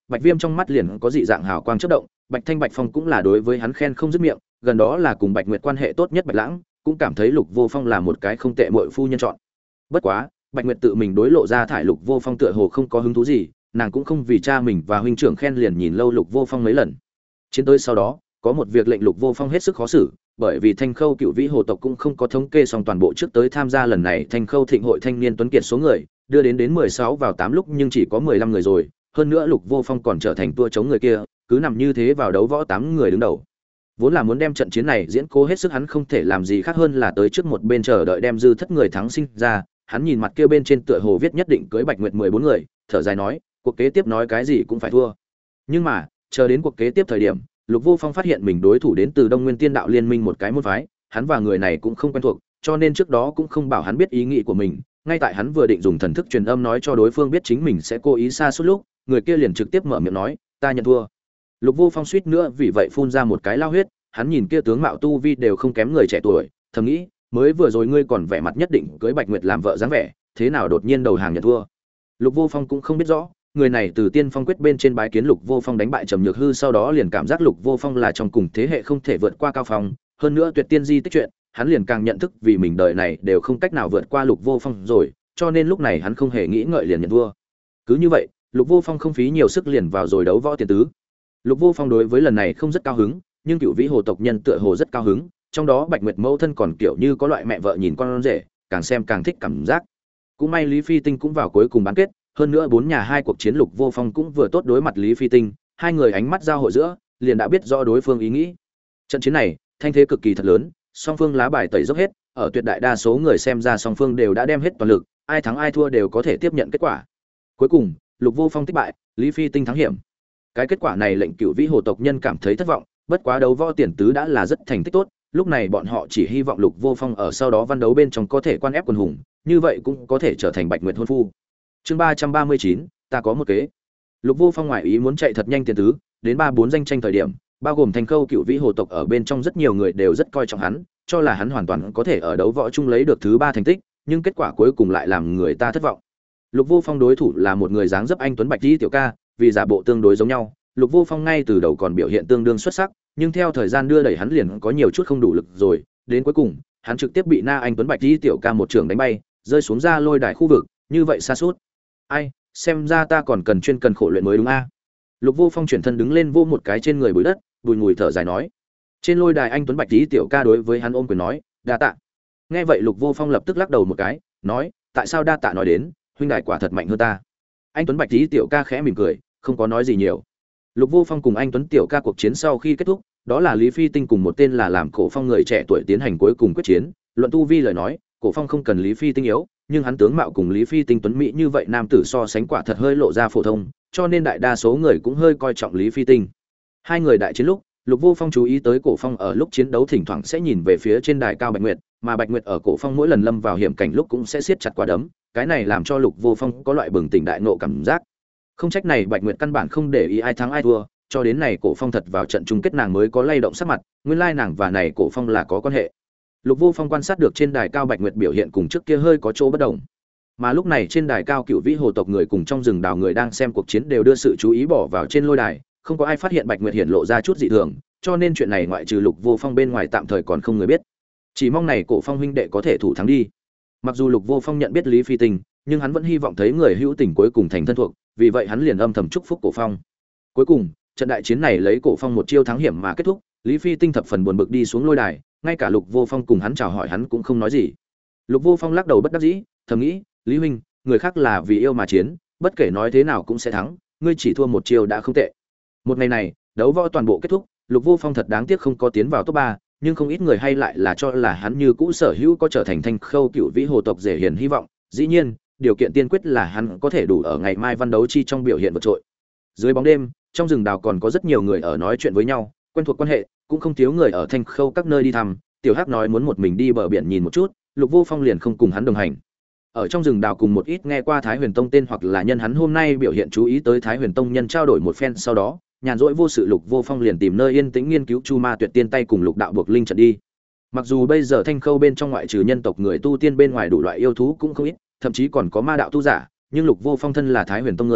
Bạch Viêm trong mắt liền có dị dạng hào quang chớp động, Bạch Thanh Bạch Phong cũng là đối với hắn khen không dứt miệng, gần đó là cùng Bạch Nguyệt quan hệ tốt nhất Bạch Lãng, cũng cảm thấy Lục Vô Phong là một cái không tệ muội phu nhân chọn. Bất quá, Bạch Nguyệt tự mình đối lộ ra thải Lục Vô Phong tựa hồ không có hứng thú gì, nàng cũng không vì cha mình và huynh trưởng khen liền nhìn lâu Lục Vô Phong mấy lần. Chiến tới sau đó, có một việc lệnh Lục Vô Phong hết sức khó xử, bởi vì Thanh Khâu Cựu Vĩ Hồ tộc cũng không có thống kê xong toàn bộ trước tới tham gia lần này Thanh Khâu Thịnh hội thanh niên tuấn kiệt số người, đưa đến 16 vào 8 lúc nhưng chỉ có 15 người rồi, hơn nữa Lục Vô Phong còn trở thành tua chống người kia, cứ nằm như thế vào đấu võ 8 người đứng đầu. Vốn là muốn đem trận chiến này diễn cố hết sức, hắn không thể làm gì khác hơn là tới trước một bên chờ đợi đem dư thất người thắng sinh ra, hắn nhìn mặt kia bên trên tựa hồ viết nhất định cưới Bạch Nguyệt 14 người, thở dài nói, cuộc kế tiếp nói cái gì cũng phải thua. Nhưng mà, chờ đến cuộc kế tiếp thời điểm, Lục Vô Phong phát hiện mình đối thủ đến từ Đông Nguyên Tiên Đạo Liên Minh một cái môn phái, hắn và người này cũng không quen thuộc, cho nên trước đó cũng không bảo hắn biết ý nghĩ của mình, ngay tại hắn vừa định dùng thần thức truyền âm nói cho đối phương biết chính mình sẽ cố ý xa suốt lúc, người kia liền trực tiếp mở miệng nói, ta nhận thua. Lục Vô Phong suýt nữa vì vậy phun ra một cái lao huyết, hắn nhìn kia tướng mạo tu vi đều không kém người trẻ tuổi, thầm nghĩ, mới vừa rồi ngươi còn vẻ mặt nhất định cưới Bạch Nguyệt làm vợ dáng vẻ, thế nào đột nhiên đầu hàng nhận thua. Lục Vô Phong cũng không biết rõ, người này từ Tiên Phong quyết bên trên bái kiến Lục Vô Phong đánh bại Trầm Nhược Hư, sau đó liền cảm giác Lục Vô Phong là trong cùng thế hệ không thể vượt qua cao phong, hơn nữa tuyệt tiên di tích chuyện, hắn liền càng nhận thức vì mình đời này đều không cách nào vượt qua Lục Vô Phong rồi, cho nên lúc này hắn không hề nghĩ ngợi liền nhận thua. Cứ như vậy, Lục Vô Phong không phí nhiều sức liền vào rồi đấu võ tiền tứ. Lục Vô Phong đối với lần này không rất cao hứng, nhưng Cựu Vĩ Hồ tộc nhân tựa hồ rất cao hứng, trong đó Bạch Nguyệt mẫu thân còn kiểu như có loại mẹ vợ nhìn con rể, càng xem càng thích cảm giác. Cũng may Lý Phi Tinh cũng vào cuối cùng bán kết, hơn nữa bốn nhà hai cuộc chiến Lục Vô Phong cũng vừa tốt đối mặt Lý Phi Tinh, hai người ánh mắt giao hội giữa, liền đã biết rõ đối phương ý nghĩ. Trận chiến này, thanh thế cực kỳ thật lớn, song phương lá bài tẩy dốc hết, ở tuyệt đại đa số người xem ra song phương đều đã đem hết toàn lực, ai thắng ai thua đều có thể tiếp nhận kết quả. Cuối cùng, Lục Vô Phong thất bại, Lý Phi Tinh thắng hiểm. Cái kết quả này lệnh Cựu Vĩ Hồ tộc nhân cảm thấy thất vọng, bất quá đấu võ tiền tứ đã là rất thành tích tốt, lúc này bọn họ chỉ hy vọng Lục Vô Phong ở sau đó văn đấu bên trong có thể quan ép quần hùng, như vậy cũng có thể trở thành Bạch Nguyệt hôn phu. Chương 339, ta có một kế. Lục Vô Phong ngoại ý muốn chạy thật nhanh tiền tứ, đến 3-4 danh tranh thời điểm, bao gồm Thanh Khâu Cựu Vĩ Hồ tộc ở bên trong rất nhiều người đều rất coi trọng hắn, cho là hắn hoàn toàn có thể ở đấu võ chung lấy được thứ 3 thành tích, nhưng kết quả cuối cùng lại làm người ta thất vọng. Lục Vô Phong đối thủ là một người dáng dấp anh tuấn bạch y tiểu ca, vì giả bộ tương đối giống nhau, Lục Vô Phong ngay từ đầu còn biểu hiện tương đương xuất sắc, nhưng theo thời gian đưa đẩy hắn liền có nhiều chút không đủ lực rồi, đến cuối cùng, hắn trực tiếp bị Na anh tuấn bạch y tiểu ca một trường đánh bay, rơi xuống ra lôi đài khu vực, như vậy xa suốt. Ai, xem ra ta còn cần khổ luyện mới đúng a. Lục Vô Phong chuyển thân đứng lên vô một cái trên người bụi đất, bùi ngùi thở dài nói. Trên lôi đài anh tuấn bạch y tiểu ca đối với hắn ôm quyền nói, đa tạ. Nghe vậy Lục Vô Phong lập tức lắc đầu một cái, nói, tại sao đa tạ nói đến, huynh đại quả thật mạnh hơn ta. Anh tuấn bạch y tiểu ca khẽ mỉm cười, không có nói gì nhiều. Lục Vô Phong cùng anh tuấn tiểu ca cuộc chiến sau khi kết thúc, đó là Lý Phi Tinh cùng một tên là làm Cổ Phong người trẻ tuổi tiến hành cuối cùng quyết chiến, luận tu vi lời nói, Cổ Phong không cần Lý Phi Tinh yếu, nhưng hắn tướng mạo cùng Lý Phi Tinh tuấn mỹ như vậy nam tử so sánh quả thật hơi lộ ra phổ thông, cho nên đại đa số người cũng hơi coi trọng Lý Phi Tinh. Hai người đại chiến lúc, Lục Vô Phong chú ý tới Cổ Phong ở lúc chiến đấu thỉnh thoảng sẽ nhìn về phía trên đài cao Bạch Nguyệt, mà Bạch Nguyệt ở Cổ Phong mỗi lần lâm vào hiểm cảnh lúc cũng sẽ siết chặt quả đấm, cái này làm cho Lục Vô Phong có loại bừng tỉnh đại ngộ cảm giác. Không trách này Bạch Nguyệt căn bản không để ý ai thắng ai thua, cho đến này Cổ Phong thật vào trận chung kết nàng mới có lay động sắc mặt, nguyên lai nàng và này Cổ Phong là có quan hệ. Lục Vô Phong quan sát được trên đài cao Bạch Nguyệt biểu hiện cùng trước kia hơi có chỗ bất đồng. Mà lúc này trên đài cao Cựu Vĩ Hồ tộc người cùng trong rừng đào người đang xem cuộc chiến đều đưa sự chú ý bỏ vào trên lôi đài, không có ai phát hiện Bạch Nguyệt hiện lộ ra chút dị thường, cho nên chuyện này ngoại trừ Lục Vô Phong bên ngoài tạm thời còn không người biết. Chỉ mong này Cổ Phong huynh đệ có thể thủ thắng đi. Mặc dù Lục Vô Phong nhận biết Lý Phi Tinh, nhưng hắn vẫn hy vọng thấy người hữu tình cuối cùng thành thân thuộc, vì vậy hắn liền âm thầm chúc phúc Cổ Phong. Cuối cùng, trận đại chiến này lấy Cổ Phong một chiêu thắng hiểm mà kết thúc, Lý Phi Tinh thập phần buồn bực đi xuống lôi đài, ngay cả Lục Vô Phong cùng hắn chào hỏi hắn cũng không nói gì. Lục Vô Phong lắc đầu bất đắc dĩ, thầm nghĩ, Lý huynh, người khác là vì yêu mà chiến, bất kể nói thế nào cũng sẽ thắng, ngươi chỉ thua một chiêu đã không tệ. Một ngày này, đấu võ toàn bộ kết thúc, Lục Vô Phong thật đáng tiếc không có tiến vào top 3, nhưng không ít người hay lại là cho là hắn như cũ sở hữu có trở thành Thanh Khâu Cựu Vĩ Hồ tộc dễ hiền hy vọng, dĩ nhiên, điều kiện tiên quyết là hắn có thể đủ ở ngày mai văn đấu chi trong biểu hiện vượt trội. Dưới bóng đêm, trong rừng đào còn có rất nhiều người ở nói chuyện với nhau, quen thuộc quan hệ, cũng không thiếu người ở Thanh Khâu các nơi đi thăm, Tiểu Hắc nói muốn một mình đi bờ biển nhìn một chút, Lục Vô Phong liền không cùng hắn đồng hành. Ở trong rừng đào cùng một ít nghe qua Thái Huyền Tông tên hoặc là nhân hắn hôm nay biểu hiện chú ý tới Thái Huyền Tông nhân trao đổi một phen, sau đó, nhàn rỗi vô sự Lục Vô Phong liền tìm nơi yên tĩnh nghiên cứu Chu Ma Tuyệt Tiên tay cùng Lục Đạo buộc linh trận đi. Mặc dù bây giờ Thanh Khâu bên trong ngoại trừ nhân tộc người tu tiên bên ngoài đủ loại yêu thú cũng không ít, thậm chí còn có ma đạo tu giả, nhưng Lục Vô Phong thân là Thái Huyền Tông người,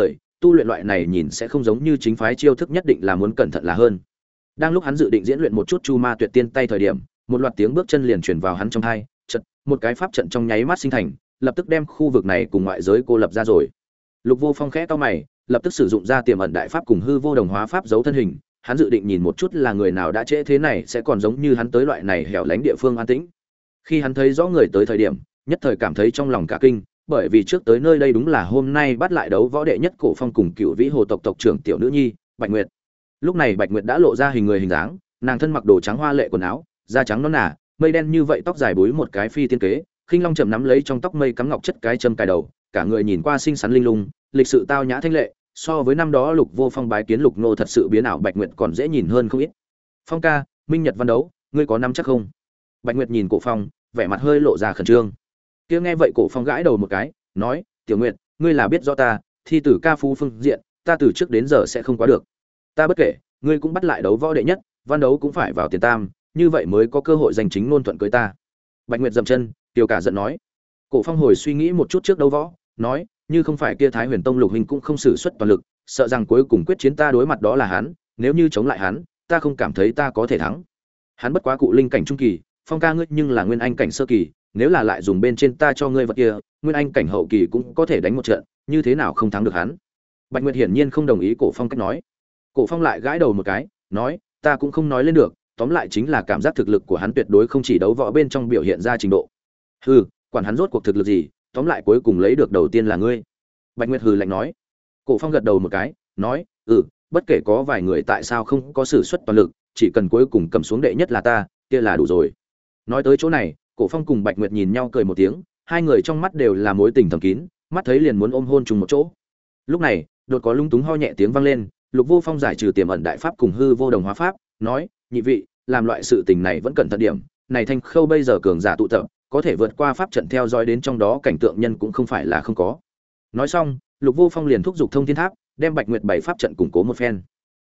tu luyện loại này nhìn sẽ không giống như chính phái chiêu thức, nhất định là muốn cẩn thận là hơn. Đang lúc hắn dự định diễn luyện một chút Chu Ma Tuyệt Tiên tay thời điểm, một loạt tiếng bước chân liền truyền vào hắn trong tai, chợt, một cái pháp trận trong nháy mắt sinh thành, lập tức đem khu vực này cùng ngoại giới cô lập ra rồi. Lục Vô Phong khẽ cau mày, lập tức sử dụng ra tiềm ẩn đại pháp cùng hư vô đồng hóa pháp giấu thân hình, hắn dự định nhìn một chút là người nào đã trễ thế này sẽ còn giống như hắn tới loại này hẻo lánh địa phương an tĩnh. Khi hắn thấy rõ người tới thời điểm, nhất thời cảm thấy trong lòng cả kinh, bởi vì trước tới nơi đây đúng là hôm nay bắt lại đấu võ đệ nhất Cổ Phong cùng Cựu Vĩ Hồ tộc tộc trưởng tiểu nữ nhi, Bạch Nguyệt. Lúc này Bạch Nguyệt đã lộ ra hình người hình dáng, nàng thân mặc đồ trắng hoa lệ quần áo, da trắng nõn nà, mây đen như vậy tóc dài búi một cái phi tiên kế, khinh long chậm nắm lấy trong tóc mây cắm ngọc chất cái châm cài đầu, cả người nhìn qua xinh xắn linh lung, lịch sự tao nhã thanh lệ, so với năm đó Lục Vô Phong bái kiến Lục Nô thật sự biến ảo Bạch Nguyệt còn dễ nhìn hơn không ít. Phong ca, minh nhật văn đấu, ngươi có nắm chắc không? Bạch Nguyệt nhìn Cổ Phong, vẻ mặt hơi lộ ra khẩn trương. Kia nghe vậy Cổ Phong gãi đầu một cái, nói, Tiểu Nguyệt, ngươi là biết rõ ta, thi tử ca phú phương diện, ta từ trước đến giờ sẽ không quá được. Ta bất kể, ngươi cũng bắt lại đấu võ đệ nhất, văn đấu cũng phải vào tiền tam, như vậy mới có cơ hội giành chính ngôn thuận cưới ta. Bạch Nguyệt dậm chân, Tiểu cả giận nói. Cổ Phong hồi suy nghĩ một chút trước đấu võ, nói, như không phải kia Thái Huyền Tông Lục huynh cũng không sử xuất toàn lực, sợ rằng cuối cùng quyết chiến ta đối mặt đó là hắn, nếu như chống lại hắn, ta không cảm thấy ta có thể thắng. Hắn bất quá cụ linh cảnh trung kỳ, Phong ca ngươi nhưng là nguyên anh cảnh sơ kỳ, nếu là lại dùng bên trên ta cho ngươi vật kia, nguyên anh cảnh hậu kỳ cũng có thể đánh một trận, như thế nào không thắng được hắn. Bạch Nguyệt hiển nhiên không đồng ý Cổ Phong cách nói. Cổ Phong lại gãi đầu một cái, nói, ta cũng không nói lên được, tóm lại chính là cảm giác thực lực của hắn tuyệt đối không chỉ đấu võ bên trong biểu hiện ra trình độ. Hừ, quản hắn rốt cuộc thực lực gì, tóm lại cuối cùng lấy được đầu tiên là ngươi. Bạch Nguyệt hừ lạnh nói. Cổ Phong gật đầu một cái, nói, bất kể có vài người tại sao không có sử xuất toàn lực, chỉ cần cuối cùng cầm xuống đệ nhất là ta, kia là đủ rồi. Nói tới chỗ này, Cổ Phong cùng Bạch Nguyệt nhìn nhau cười một tiếng, hai người trong mắt đều là mối tình thầm kín, mắt thấy liền muốn ôm hôn chung một chỗ. Lúc này, đột có lung túng ho nhẹ tiếng vang lên, Lục Vô Phong giải trừ tiềm ẩn đại pháp cùng hư vô đồng hóa pháp, nói, nhị vị, làm loại sự tình này vẫn cẩn thận điểm, này Thanh Khâu bây giờ cường giả tụ tập, có thể vượt qua pháp trận theo dõi đến trong đó cảnh tượng nhân cũng không phải là không có. Nói xong, Lục Vô Phong liền thúc giục thông thiên tháp, đem Bạch Nguyệt bảy pháp trận củng cố một phen.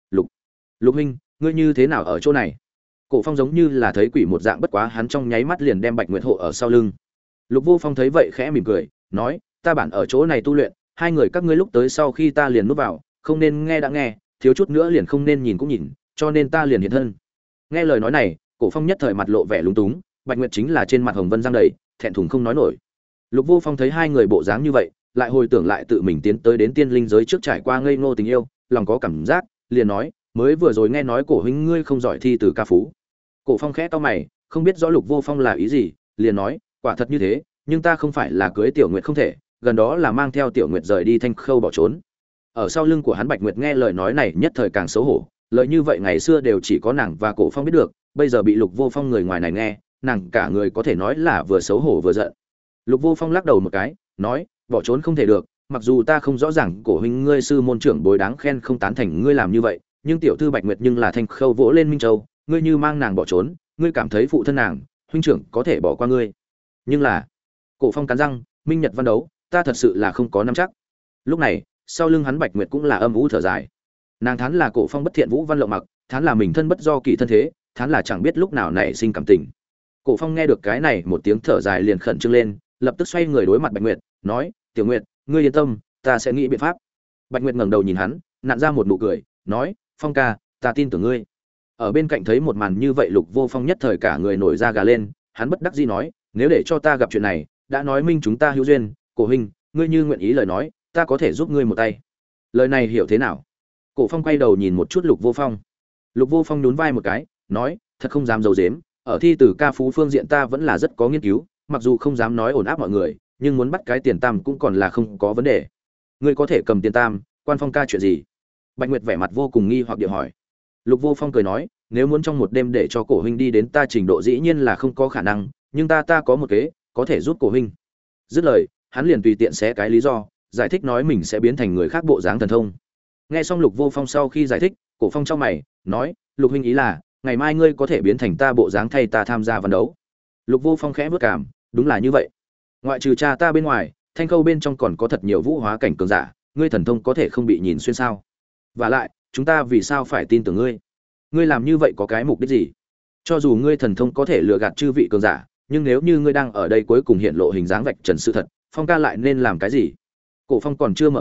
Lục huynh, ngươi như thế nào ở chỗ này? Cổ Phong giống như là thấy quỷ một dạng, bất quá hắn trong nháy mắt liền đem Bạch Nguyệt hộ ở sau lưng. Lục Vô Phong thấy vậy khẽ mỉm cười, nói, ta bản ở chỗ này tu luyện, hai người các ngươi lúc tới sau khi ta liền núp vào, không nên nghe đã nghe, thiếu chút nữa liền không nên nhìn cũng nhìn, cho nên ta liền hiện thân. Nghe lời nói này, Cổ Phong nhất thời mặt lộ vẻ lúng túng, Bạch Nguyệt chính là trên mặt hồng vân giăng đầy, thẹn thùng không nói nổi. Lục Vô Phong thấy hai người bộ dáng như vậy, lại hồi tưởng lại tự mình tiến tới đến tiên linh giới trước trải qua ngây ngô tình yêu, lòng có cảm giác, liền nói, mới vừa rồi nghe nói Cổ huynh ngươi không giỏi thi từ ca phú. Cổ Phong khẽ cau mày, không biết rõ Lục Vô Phong là ý gì, liền nói, quả thật như thế, nhưng ta không phải là cưới Tiểu Nguyệt không thể, gần đó là mang theo Tiểu Nguyệt rời đi Thanh Khâu bỏ trốn. Ở sau lưng của hắn Bạch Nguyệt nghe lời nói này nhất thời càng xấu hổ, lời như vậy ngày xưa đều chỉ có nàng và Cổ Phong biết được, bây giờ bị Lục Vô Phong người ngoài này nghe, nàng cả người có thể nói là vừa xấu hổ vừa giận. Lục Vô Phong lắc đầu một cái, nói, bỏ trốn không thể được, mặc dù ta không rõ ràng Cổ huynh ngươi sư môn trưởng bối đáng khen không tán thành ngươi làm như vậy, nhưng tiểu thư Bạch Nguyệt nhưng là Thanh Khâu vỗ lên Minh Châu, ngươi như mang nàng bỏ trốn, ngươi cảm thấy phụ thân nàng, huynh trưởng có thể bỏ qua ngươi. Nhưng là, Cổ Phong cắn răng, minh nhật văn đấu, ta thật sự là không có nắm chắc. Lúc này, sau lưng hắn Bạch Nguyệt cũng là âm u thở dài. Nàng thán là Cổ Phong bất thiện vũ văn lộng mặc, thán là mình thân bất do kỳ thân thế, thán là chẳng biết lúc nào nảy sinh cảm tình. Cổ Phong nghe được cái này một tiếng thở dài liền khẩn trương lên, lập tức xoay người đối mặt Bạch Nguyệt, nói, "Tiểu Nguyệt, ngươi yên tâm, ta sẽ nghĩ biện pháp." Bạch Nguyệt ngẩng đầu nhìn hắn, nặn ra một nụ cười, nói, "Phong ca, ta tin tưởng ngươi." Ở bên cạnh thấy một màn như vậy Lục Vô Phong nhất thời cả người nổi da gà lên, hắn bất đắc dĩ nói, "Nếu để cho ta gặp chuyện này, đã nói minh chúng ta hữu duyên, Cổ huynh, ngươi như nguyện ý lời nói, ta có thể giúp ngươi một tay." Lời này hiểu thế nào? Cổ Phong quay đầu nhìn một chút Lục Vô Phong. Lục Vô Phong nhún vai một cái, nói, "Thật không dám giấu giếm, ở thi tử ca phú phương diện ta vẫn là rất có nghiên cứu, mặc dù không dám nói ổn áp mọi người, nhưng muốn bắt cái tiền tam cũng còn là không có vấn đề." "Ngươi có thể cầm tiền tam, quan Phong ca chuyện gì?" Bạch Nguyệt vẻ mặt vô cùng nghi hoặc địa hỏi. Lục Vô Phong cười nói, "Nếu muốn trong một đêm để cho Cổ huynh đi đến ta trình độ dĩ nhiên là không có khả năng, nhưng ta có một kế, có thể giúp Cổ huynh." Dứt lời, hắn liền tùy tiện xé cái lý do, giải thích nói mình sẽ biến thành người khác bộ dáng thần thông. Nghe xong Lục Vô Phong sau khi giải thích, Cổ Phong trong mày, nói, "Lục huynh ý là, ngày mai ngươi có thể biến thành ta bộ dáng thay ta tham gia vận đấu." Lục Vô Phong khẽ bước cảm, đúng là như vậy. Ngoại trừ cha ta bên ngoài, Thanh Khâu bên trong còn có thật nhiều vũ hóa cảnh cường giả, ngươi thần thông có thể không bị nhìn xuyên sao? Và lại, chúng ta vì sao phải tin tưởng ngươi? Ngươi làm như vậy có cái mục đích gì? Cho dù ngươi thần thông có thể lừa gạt chư vị cường giả, nhưng nếu như ngươi đang ở đây cuối cùng hiện lộ hình dáng vạch trần sự thật, Phong ca lại nên làm cái gì? Cổ Phong còn chưa mở miệng,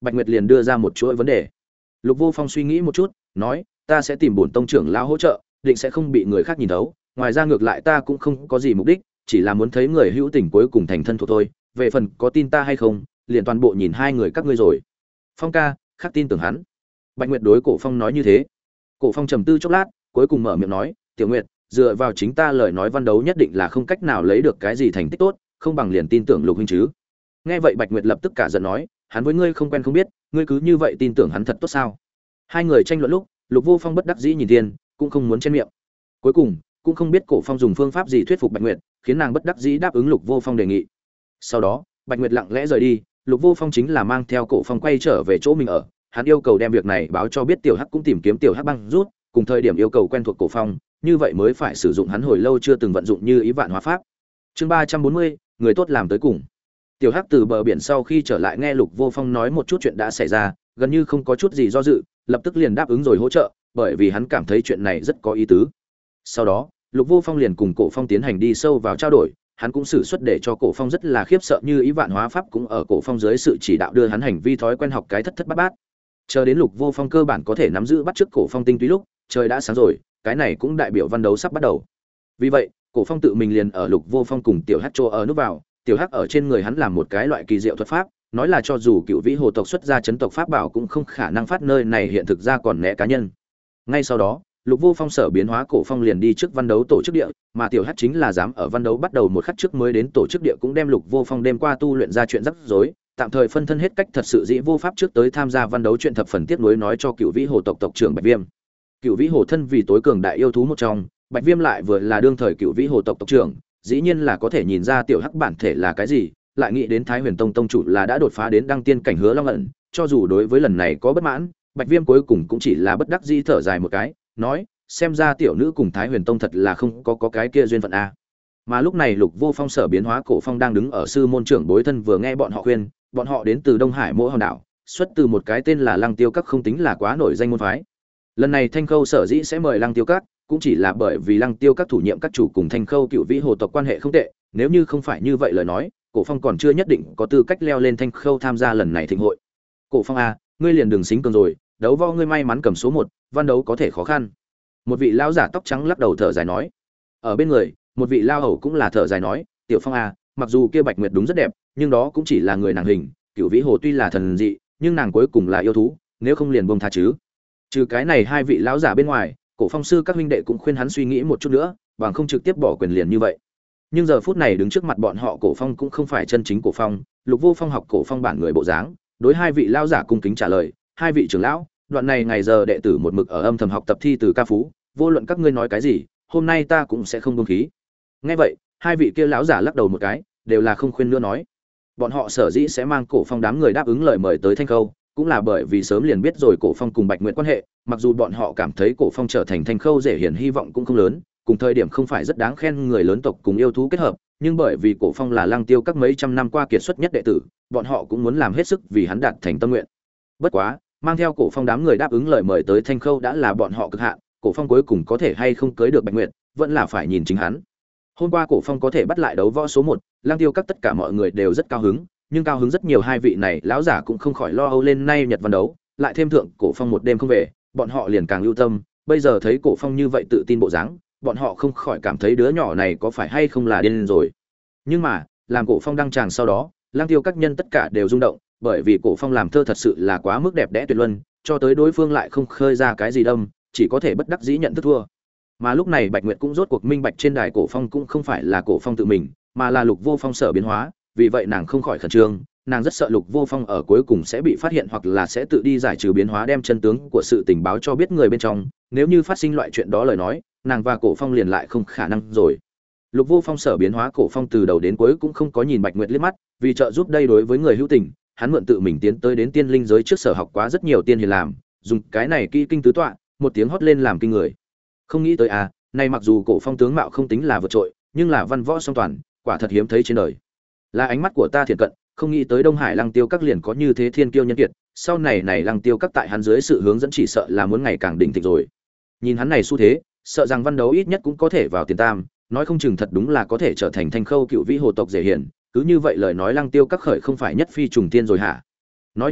Bạch Nguyệt liền đưa ra một chuỗi vấn đề. Lục Vô Phong suy nghĩ một chút, nói, ta sẽ tìm bổn tông trưởng lão hỗ trợ, định sẽ không bị người khác nhìn thấu, ngoài ra ngược lại ta cũng không có gì mục đích, chỉ là muốn thấy người hữu tình cuối cùng thành thân thuộc thôi, về phần có tin ta hay không, liền toàn bộ nhìn hai người các ngươi rồi. Phong ca, khắc tin tưởng hắn. Bạch Nguyệt đối Cổ Phong nói như thế. Cổ Phong trầm tư chốc lát, cuối cùng mở miệng nói, Tiểu Nguyệt, dựa vào chính ta lời nói văn đấu nhất định là không cách nào lấy được cái gì thành tích tốt, không bằng liền tin tưởng Lục huynh chứ. Nghe vậy Bạch Nguyệt lập tức cả giận nói, hắn với ngươi không quen không biết, ngươi cứ như vậy tin tưởng hắn thật tốt sao? Hai người tranh luận lúc, Lục Vô Phong bất đắc dĩ nhìn Tiên, cũng không muốn chen miệng. Cuối cùng, cũng không biết Cổ Phong dùng phương pháp gì thuyết phục Bạch Nguyệt, khiến nàng bất đắc dĩ đáp ứng Lục Vô Phong đề nghị. Sau đó, Bạch Nguyệt lặng lẽ rời đi, Lục Vô Phong chính là mang theo Cổ Phong quay trở về chỗ mình ở, hắn yêu cầu đem việc này báo cho biết Tiểu Hắc cũng tìm kiếm Tiểu Hắc băng rút, cùng thời điểm yêu cầu quen thuộc Cổ Phong, như vậy mới phải sử dụng hắn hồi lâu chưa từng vận dụng như ý vạn hóa pháp. Chương 340, người tốt làm tới cùng. Tiểu Hắc từ bờ biển sau khi trở lại nghe Lục Vô Phong nói một chút chuyện đã xảy ra, gần như không có chút gì do dự, lập tức liền đáp ứng rồi hỗ trợ, bởi vì hắn cảm thấy chuyện này rất có ý tứ. Sau đó, Lục Vô Phong liền cùng Cổ Phong tiến hành đi sâu vào trao đổi, hắn cũng sử xuất để cho Cổ Phong rất là khiếp sợ như ý vạn hóa pháp cũng ở Cổ Phong dưới sự chỉ đạo đưa hắn hành vi thói quen học cái thất thất bát bát. Chờ đến Lục Vô Phong cơ bản có thể nắm giữ bắt chước Cổ Phong tinh túy lúc, trời đã sáng rồi, cái này cũng đại biểu văn đấu sắp bắt đầu. Vì vậy, Cổ Phong tự mình liền ở Lục Vô Phong cùng Tiểu Hắc chỗ ở núp vào, Tiểu Hắc ở trên người hắn làm một cái loại kỳ diệu thuật pháp, nói là cho dù cựu vĩ hồ tộc xuất ra chấn tộc pháp bảo cũng không khả năng phát nơi này hiện thực ra còn né cá nhân. Ngay sau đó, Lục Vô Phong sở biến hóa Cổ Phong liền đi trước văn đấu tổ chức địa, mà Tiểu Hắc chính là dám ở văn đấu bắt đầu một khắc trước mới đến tổ chức địa cũng đem Lục Vô Phong đêm qua tu luyện ra chuyện rắc rối, tạm thời phân thân hết cách thật sự dĩ vô pháp trước tới tham gia văn đấu chuyện thập phần tiếp nối nói cho cựu vĩ hồ tộc tộc trưởng Bạch Viêm. Cựu vĩ hồ thân vì tối cường đại yêu thú một trong, Bạch Viêm lại vừa là đương thời cựu vĩ hồ tộc tộc trưởng, dĩ nhiên là có thể nhìn ra Tiểu Hắc bản thể là cái gì, lại nghĩ đến Thái Huyền Tông tông chủ là đã đột phá đến đăng tiên cảnh Hứa Long ẩn, cho dù đối với lần này có bất mãn, Bạch Viêm cuối cùng cũng chỉ là bất đắc dĩ thở dài một cái, nói, xem ra tiểu nữ cùng Thái Huyền Tông thật là không có cái kia duyên phận a. Mà lúc này Lục Vô Phong sở biến hóa Cổ Phong đang đứng ở sư môn trưởng bối thân vừa nghe bọn họ khuyên, bọn họ đến từ Đông Hải Mỗi Hòn đảo, xuất từ một cái tên là Lăng Tiêu Các không tính là quá nổi danh môn phái. Lần này Thanh Khâu sở dĩ sẽ mời Lăng Tiêu Các, cũng chỉ là bởi vì Lăng Tiêu Các thủ nhiệm các chủ cùng Thanh Khâu cựu vĩ hồ tộc quan hệ không tệ, nếu như không phải như vậy lời nói, Cổ Phong còn chưa nhất định có tư cách leo lên Thanh Khâu tham gia lần này thịnh hội. Cổ Phong a, ngươi liền đừng xính cường rồi, đấu võ ngươi may mắn cầm số 1, văn đấu có thể khó khăn. Một vị lão giả tóc trắng lắc đầu thở dài nói. Ở bên người, một vị lao hầu cũng là thở dài nói, Tiểu Phong a, mặc dù kia Bạch Nguyệt đúng rất đẹp, nhưng đó cũng chỉ là người nàng hình, cựu vĩ hồ tuy là thần dị, nhưng nàng cuối cùng là yêu thú, nếu không liền buông tha chứ. Trừ cái này hai vị lão giả bên ngoài, Cổ Phong sư các huynh đệ cũng khuyên hắn suy nghĩ một chút nữa, bằng không trực tiếp bỏ quyền liền như vậy. Nhưng giờ phút này đứng trước mặt bọn họ Cổ Phong cũng không phải chân chính Cổ Phong, Lục Vô Phong học Cổ Phong bản người bộ dáng, đối hai vị lão giả cung kính trả lời, hai vị trưởng lão, đoạn này ngày giờ đệ tử một mực ở âm thầm học tập thi từ ca phú, vô luận các ngươi nói cái gì, hôm nay ta cũng sẽ không buông khí. Nghe vậy, hai vị kia lão giả lắc đầu một cái, đều là không khuyên nữa nói. Bọn họ sở dĩ sẽ mang Cổ Phong đám người đáp ứng lời mời tới Thanh Khâu, cũng là bởi vì sớm liền biết rồi Cổ Phong cùng Bạch Nguyệt quan hệ, mặc dù bọn họ cảm thấy Cổ Phong trở thành Thanh Khâu dễ hiển hy vọng cũng không lớn, cùng thời điểm không phải rất đáng khen người lớn tộc cùng yêu thú kết hợp, nhưng bởi vì Cổ Phong là Lăng Tiêu các mấy trăm năm qua kiệt xuất nhất đệ tử, bọn họ cũng muốn làm hết sức vì hắn đạt thành tâm nguyện. Bất quá, mang theo Cổ Phong đám người đáp ứng lời mời tới Thanh Khâu đã là bọn họ cực hạn, Cổ Phong cuối cùng có thể hay không cưới được Bạch Nguyệt, vẫn là phải nhìn chính hắn. Hôm qua Cổ Phong có thể bắt lại đấu võ số 1, Lăng Tiêu các tất cả mọi người đều rất cao hứng, nhưng cao hứng rất nhiều hai vị này lão giả cũng không khỏi lo âu lên nay Nhật văn đấu, lại thêm thượng Cổ Phong một đêm không về, bọn họ liền càng lưu tâm, bây giờ thấy Cổ Phong như vậy tự tin bộ dáng, bọn họ không khỏi cảm thấy đứa nhỏ này có phải hay không là điên rồi. Nhưng mà, làm Cổ Phong đăng tràng sau đó, Lăng Tiêu các nhân tất cả đều rung động, bởi vì Cổ Phong làm thơ thật sự là quá mức đẹp đẽ tuyệt luân, cho tới đối phương lại không khơi ra cái gì đâm, chỉ có thể bất đắc dĩ nhận thức thua. Mà lúc này Bạch Nguyệt cũng rốt cuộc minh bạch trên đài Cổ Phong cũng không phải là Cổ Phong tự mình, mà là Lục Vô Phong sở biến hóa, vì vậy nàng không khỏi khẩn trương, nàng rất sợ Lục Vô Phong ở cuối cùng sẽ bị phát hiện hoặc là sẽ tự đi giải trừ biến hóa đem chân tướng của sự tình báo cho biết người bên trong, nếu như phát sinh loại chuyện đó lời nói, nàng và Cổ Phong liền lại không khả năng rồi. Lục Vô Phong sở biến hóa Cổ Phong từ đầu đến cuối cũng không có nhìn Bạch Nguyệt liếc mắt, vì trợ giúp đây đối với người hữu tình, hắn mượn tự mình tiến tới đến tiên linh giới trước sở học quá rất nhiều tiên hiền làm, dùng cái này kỹ kinh tứ tọa, một tiếng hót lên làm kinh người. Không nghĩ tới à, này mặc dù Cổ Phong tướng mạo không tính là vượt trội, nhưng là văn võ song toàn, quả thật hiếm thấy trên đời. Là ánh mắt của ta thiện cận, không nghĩ tới Đông Hải Lăng Tiêu các liền có như thế thiên kiêu nhân kiệt, sau này Lăng Tiêu các tại hắn dưới sự hướng dẫn chỉ sợ là muốn ngày càng đỉnh thịnh rồi. Nhìn hắn này xu thế, sợ rằng văn đấu ít nhất cũng có thể vào tiền tam, nói không chừng thật đúng là có thể trở thành Thanh Khâu cựu vĩ hồ tộc dễ hiển, cứ như vậy lời nói Lăng Tiêu các khởi không phải nhất phi trùng tiên rồi hả? Nói như vậy,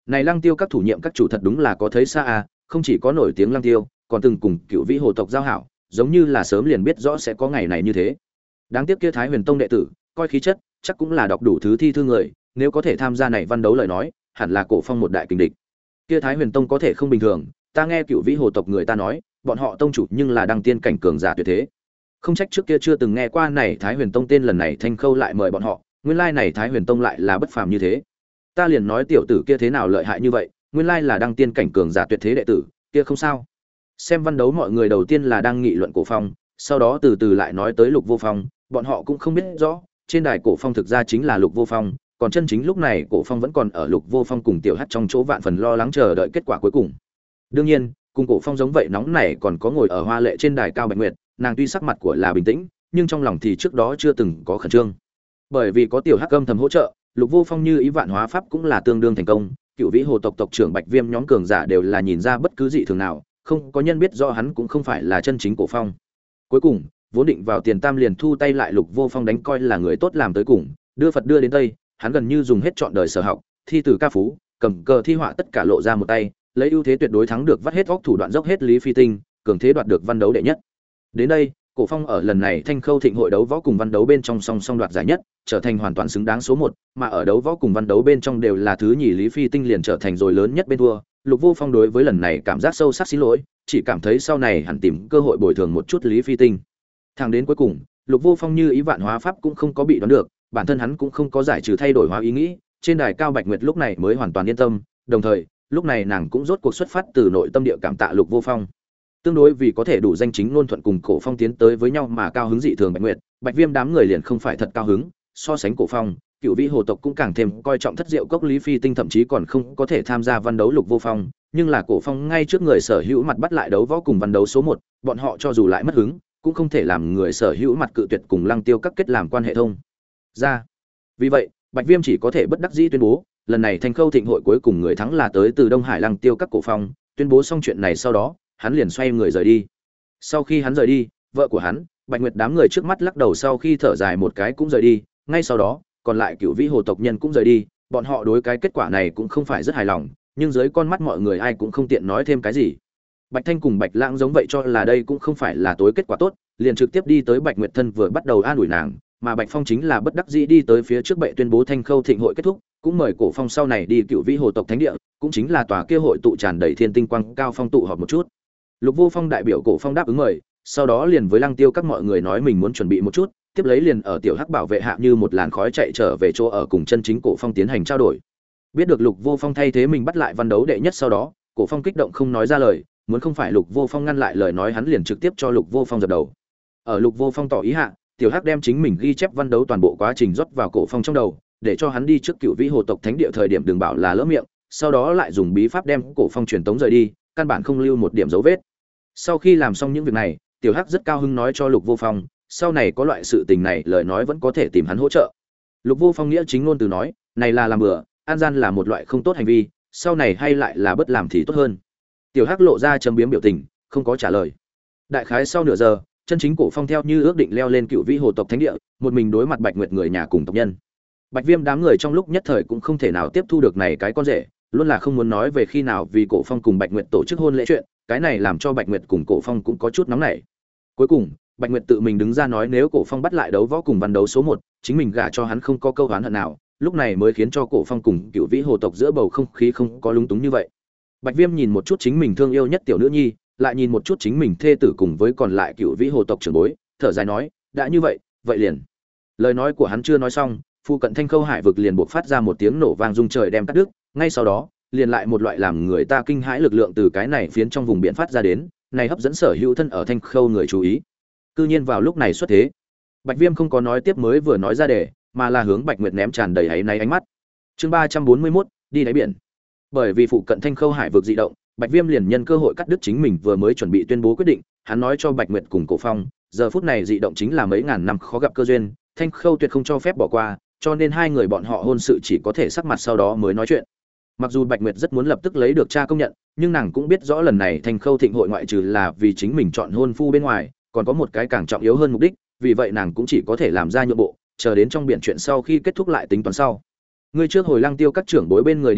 Này Lăng Tiêu các thủ nhiệm các chủ thật đúng là có thấy xa à, không chỉ có nổi tiếng Lăng Tiêu, còn từng cùng Cựu Vĩ Hồ tộc giao hảo, giống như là sớm liền biết rõ sẽ có ngày này như thế. Đáng tiếc kia Thái Huyền Tông đệ tử, coi khí chất, chắc cũng là đọc đủ thứ thi thư người, nếu có thể tham gia này văn đấu lời nói, hẳn là Cổ Phong một đại kình địch. Kia Thái Huyền Tông có thể không bình thường, ta nghe Cựu Vĩ Hồ tộc người ta nói, bọn họ tông chủ nhưng là đăng tiên cảnh cường giả tuyệt thế. Không trách trước kia chưa từng nghe qua này Thái Huyền Tông tên, lần này Thanh Khâu lại mời bọn họ, nguyên lai này Thái Huyền Tông lại là bất phàm như thế. Ta liền nói tiểu tử kia thế nào lợi hại như vậy, nguyên lai là đăng tiên cảnh cường giả tuyệt thế đệ tử, kia không sao. Xem văn đấu mọi người đầu tiên là đang nghị luận Cổ Phong, sau đó từ từ lại nói tới Lục Vô Phong, bọn họ cũng không biết rõ, trên đài Cổ Phong thực ra chính là Lục Vô Phong, còn chân chính lúc này Cổ Phong vẫn còn ở Lục Vô Phong cùng Tiểu Hắc trong chỗ vạn phần lo lắng chờ đợi kết quả cuối cùng. Đương nhiên, cùng Cổ Phong giống vậy nóng nảy còn có ngồi ở hoa lệ trên đài Cao Bạch Nguyệt, nàng tuy sắc mặt của là bình tĩnh, nhưng trong lòng thì trước đó chưa từng có khẩn trương. Bởi vì có Tiểu Hắc âm thầm hỗ trợ, Lục Vô Phong như ý vạn hóa pháp cũng là tương đương thành công, Cựu Vĩ Hồ tộc tộc trưởng Bạch Viêm nhóm cường giả đều là nhìn ra bất cứ dị thường nào, không có nhân biết rõ hắn cũng không phải là chân chính Cổ Phong. Cuối cùng, vốn định vào tiền tam liền thu tay lại Lục Vô Phong đánh coi là người tốt làm tới cùng, đưa Phật đưa đến Tây, hắn gần như dùng hết trọn đời sở học, thi từ ca phú, cầm cờ thi họa tất cả lộ ra một tay, lấy ưu thế tuyệt đối thắng được vắt hết óc thủ đoạn dốc hết Lý Phi Tinh, cường thế đoạt được văn đấu đệ nhất. Đến đây, Cổ Phong ở lần này Thanh Khâu Thịnh hội đấu võ cùng văn đấu bên trong song song đoạt giải nhất, trở thành hoàn toàn xứng đáng số 1, mà ở đấu võ cùng văn đấu bên trong đều là thứ nhì Lý Phi Tinh liền trở thành rồi lớn nhất bên thua. Lục Vô Phong đối với lần này cảm giác sâu sắc xin lỗi, chỉ cảm thấy sau này hẳn tìm cơ hội bồi thường một chút Lý Phi Tinh. Thẳng đến cuối cùng, Lục Vô Phong như ý vạn hóa pháp cũng không có bị đoán được, bản thân hắn cũng không có giải trừ thay đổi hóa ý nghĩ, trên đài Cao Bạch Nguyệt lúc này mới hoàn toàn yên tâm, đồng thời, lúc này nàng cũng rốt cuộc xuất phát từ nội tâm địa cảm tạ Lục Vô Phong. Tương đối vì có thể đủ danh chính ngôn thuận cùng Cổ Phong tiến tới với nhau mà cao hứng dị thường Bạch Nguyệt, Bạch Viêm đám người liền không phải thật cao hứng, so sánh Cổ Phong, Cựu Vĩ Hồ tộc cũng càng thêm coi trọng Thất Diệu Cốc Lý Phi Tinh, thậm chí còn không có thể tham gia văn đấu Lục Vô Phong, nhưng là Cổ Phong ngay trước người sở hữu mặt bắt lại đấu võ cùng văn đấu số 1, bọn họ cho dù lại mất hứng, cũng không thể làm người sở hữu mặt cự tuyệt cùng Lăng Tiêu các kết làm quan hệ thông ra. Vì vậy, Bạch Viêm chỉ có thể bất đắc dĩ tuyên bố, lần này Thanh Khâu Thịnh hội cuối cùng người thắng là tới từ Đông Hải Lăng Tiêu các Cổ Phong, tuyên bố xong chuyện này sau đó, hắn liền xoay người rời đi. Sau khi hắn rời đi, vợ của hắn, Bạch Nguyệt đám người trước mắt lắc đầu sau khi thở dài một cái cũng rời đi, ngay sau đó, còn lại Cựu Vĩ Hồ tộc nhân cũng rời đi, bọn họ đối cái kết quả này cũng không phải rất hài lòng, nhưng dưới con mắt mọi người ai cũng không tiện nói thêm cái gì. Bạch Thanh cùng Bạch Lãng giống vậy cho là đây cũng không phải là tối kết quả tốt, liền trực tiếp đi tới Bạch Nguyệt thân vừa bắt đầu an ủi nàng, mà Bạch Phong chính là bất đắc dĩ đi tới phía trước bệ tuyên bố Thanh Khâu Thịnh hội kết thúc, cũng mời Cổ Phong sau này đi Cựu Vĩ Hồ tộc thánh địa, cũng chính là tòa kia hội tụ tràn đầy thiên tinh quang cao phong tụ họp một chút. Lục Vô Phong đại biểu Cổ Phong đáp ứng mời, sau đó liền với Lăng Tiêu các mọi người nói mình muốn chuẩn bị một chút, tiếp lấy liền ở Tiểu Hắc bảo vệ hạ như một làn khói chạy trở về chỗ ở cùng chân chính Cổ Phong tiến hành trao đổi. Biết được Lục Vô Phong thay thế mình bắt lại văn đấu đệ nhất sau đó, Cổ Phong kích động không nói ra lời, muốn không phải Lục Vô Phong ngăn lại lời nói hắn liền trực tiếp cho Lục Vô Phong dập đầu. Ở Lục Vô Phong tỏ ý hạ, Tiểu Hắc đem chính mình ghi chép văn đấu toàn bộ quá trình rót vào Cổ Phong trong đầu, để cho hắn đi trước Cựu Vĩ Hồ tộc thánh địa thời điểm đừng bảo là lỡ miệng, sau đó lại dùng bí pháp đem Cổ Phong truyền tống rời đi, căn bản không lưu một điểm dấu vết. Sau khi làm xong những việc này, Tiểu Hắc rất cao hứng nói cho Lục Vô Phong, sau này có loại sự tình này lời nói vẫn có thể tìm hắn hỗ trợ. Lục Vô Phong nghĩa chính ngôn từ nói, này là làm bừa, an gian là một loại không tốt hành vi, sau này hay lại là bất làm thì tốt hơn. Tiểu Hắc lộ ra chấm biếm biểu tình, không có trả lời. Đại khái sau nửa giờ, chân chính Cổ Phong theo như ước định leo lên Cựu Vĩ Hồ tộc thánh địa, một mình đối mặt Bạch Nguyệt người nhà cùng tộc nhân. Bạch Viêm đám người trong lúc nhất thời cũng không thể nào tiếp thu được này cái con rể, luôn là không muốn nói về khi nào vì Cổ Phong cùng Bạch Nguyệt tổ chức hôn lễ chuyện, cái này làm cho Bạch Nguyệt cùng Cổ Phong cũng có chút nóng nảy. Cuối cùng, Bạch Nguyệt tự mình đứng ra nói nếu Cổ Phong bắt lại đấu võ cùng văn đấu số 1, chính mình gả cho hắn không có câu oán hận nào, lúc này mới khiến cho Cổ Phong cùng Cựu Vĩ Hồ tộc giữa bầu không khí không có lúng túng như vậy. Bạch Viêm nhìn một chút chính mình thương yêu nhất tiểu nữ nhi, lại nhìn một chút chính mình thê tử cùng với còn lại Cựu Vĩ Hồ tộc trưởng bối, thở dài nói, đã như vậy, vậy liền. Lời nói của hắn chưa nói xong, phụ cận Thanh Khâu Hải vực liền bộc phát ra một tiếng nổ vang rung trời đem cắt đứt, ngay sau đó, liền lại một loại làm người ta kinh hãi lực lượng từ cái này phiến trong vùng biển phát ra đến, này hấp dẫn sở hữu thân ở Thanh Khâu người chú ý. Cư nhiên vào lúc này xuất thế. Bạch Viêm không có nói tiếp mới vừa nói ra để, mà là hướng Bạch Nguyệt ném tràn đầy áy náy ánh mắt. Chương 341, đi đáy biển. Bởi vì phụ cận Thanh Khâu Hải vực dị động, Bạch Viêm liền nhân cơ hội cắt đứt chính mình vừa mới chuẩn bị tuyên bố quyết định, hắn nói cho Bạch Nguyệt cùng Cổ Phong, giờ phút này dị động chính là mấy ngàn năm khó gặp cơ duyên, Thanh Khâu tuyệt không cho phép bỏ qua, cho nên hai người bọn họ hôn sự chỉ có thể sắc mặt sau đó mới nói chuyện. Mặc dù Bạch Nguyệt rất muốn lập tức lấy được cha công nhận, nhưng nàng cũng biết rõ lần này Thanh Khâu Thịnh hội ngoại trừ là vì chính mình chọn hôn phu bên ngoài, còn có một cái càng trọng yếu hơn mục đích, vì vậy nàng cũng chỉ có thể làm ra nhượng bộ, chờ đến trong biển chuyện sau khi kết thúc lại tính toán sau. Ngươi trước hồi Lăng Tiêu các trưởng bối bên người đi đi,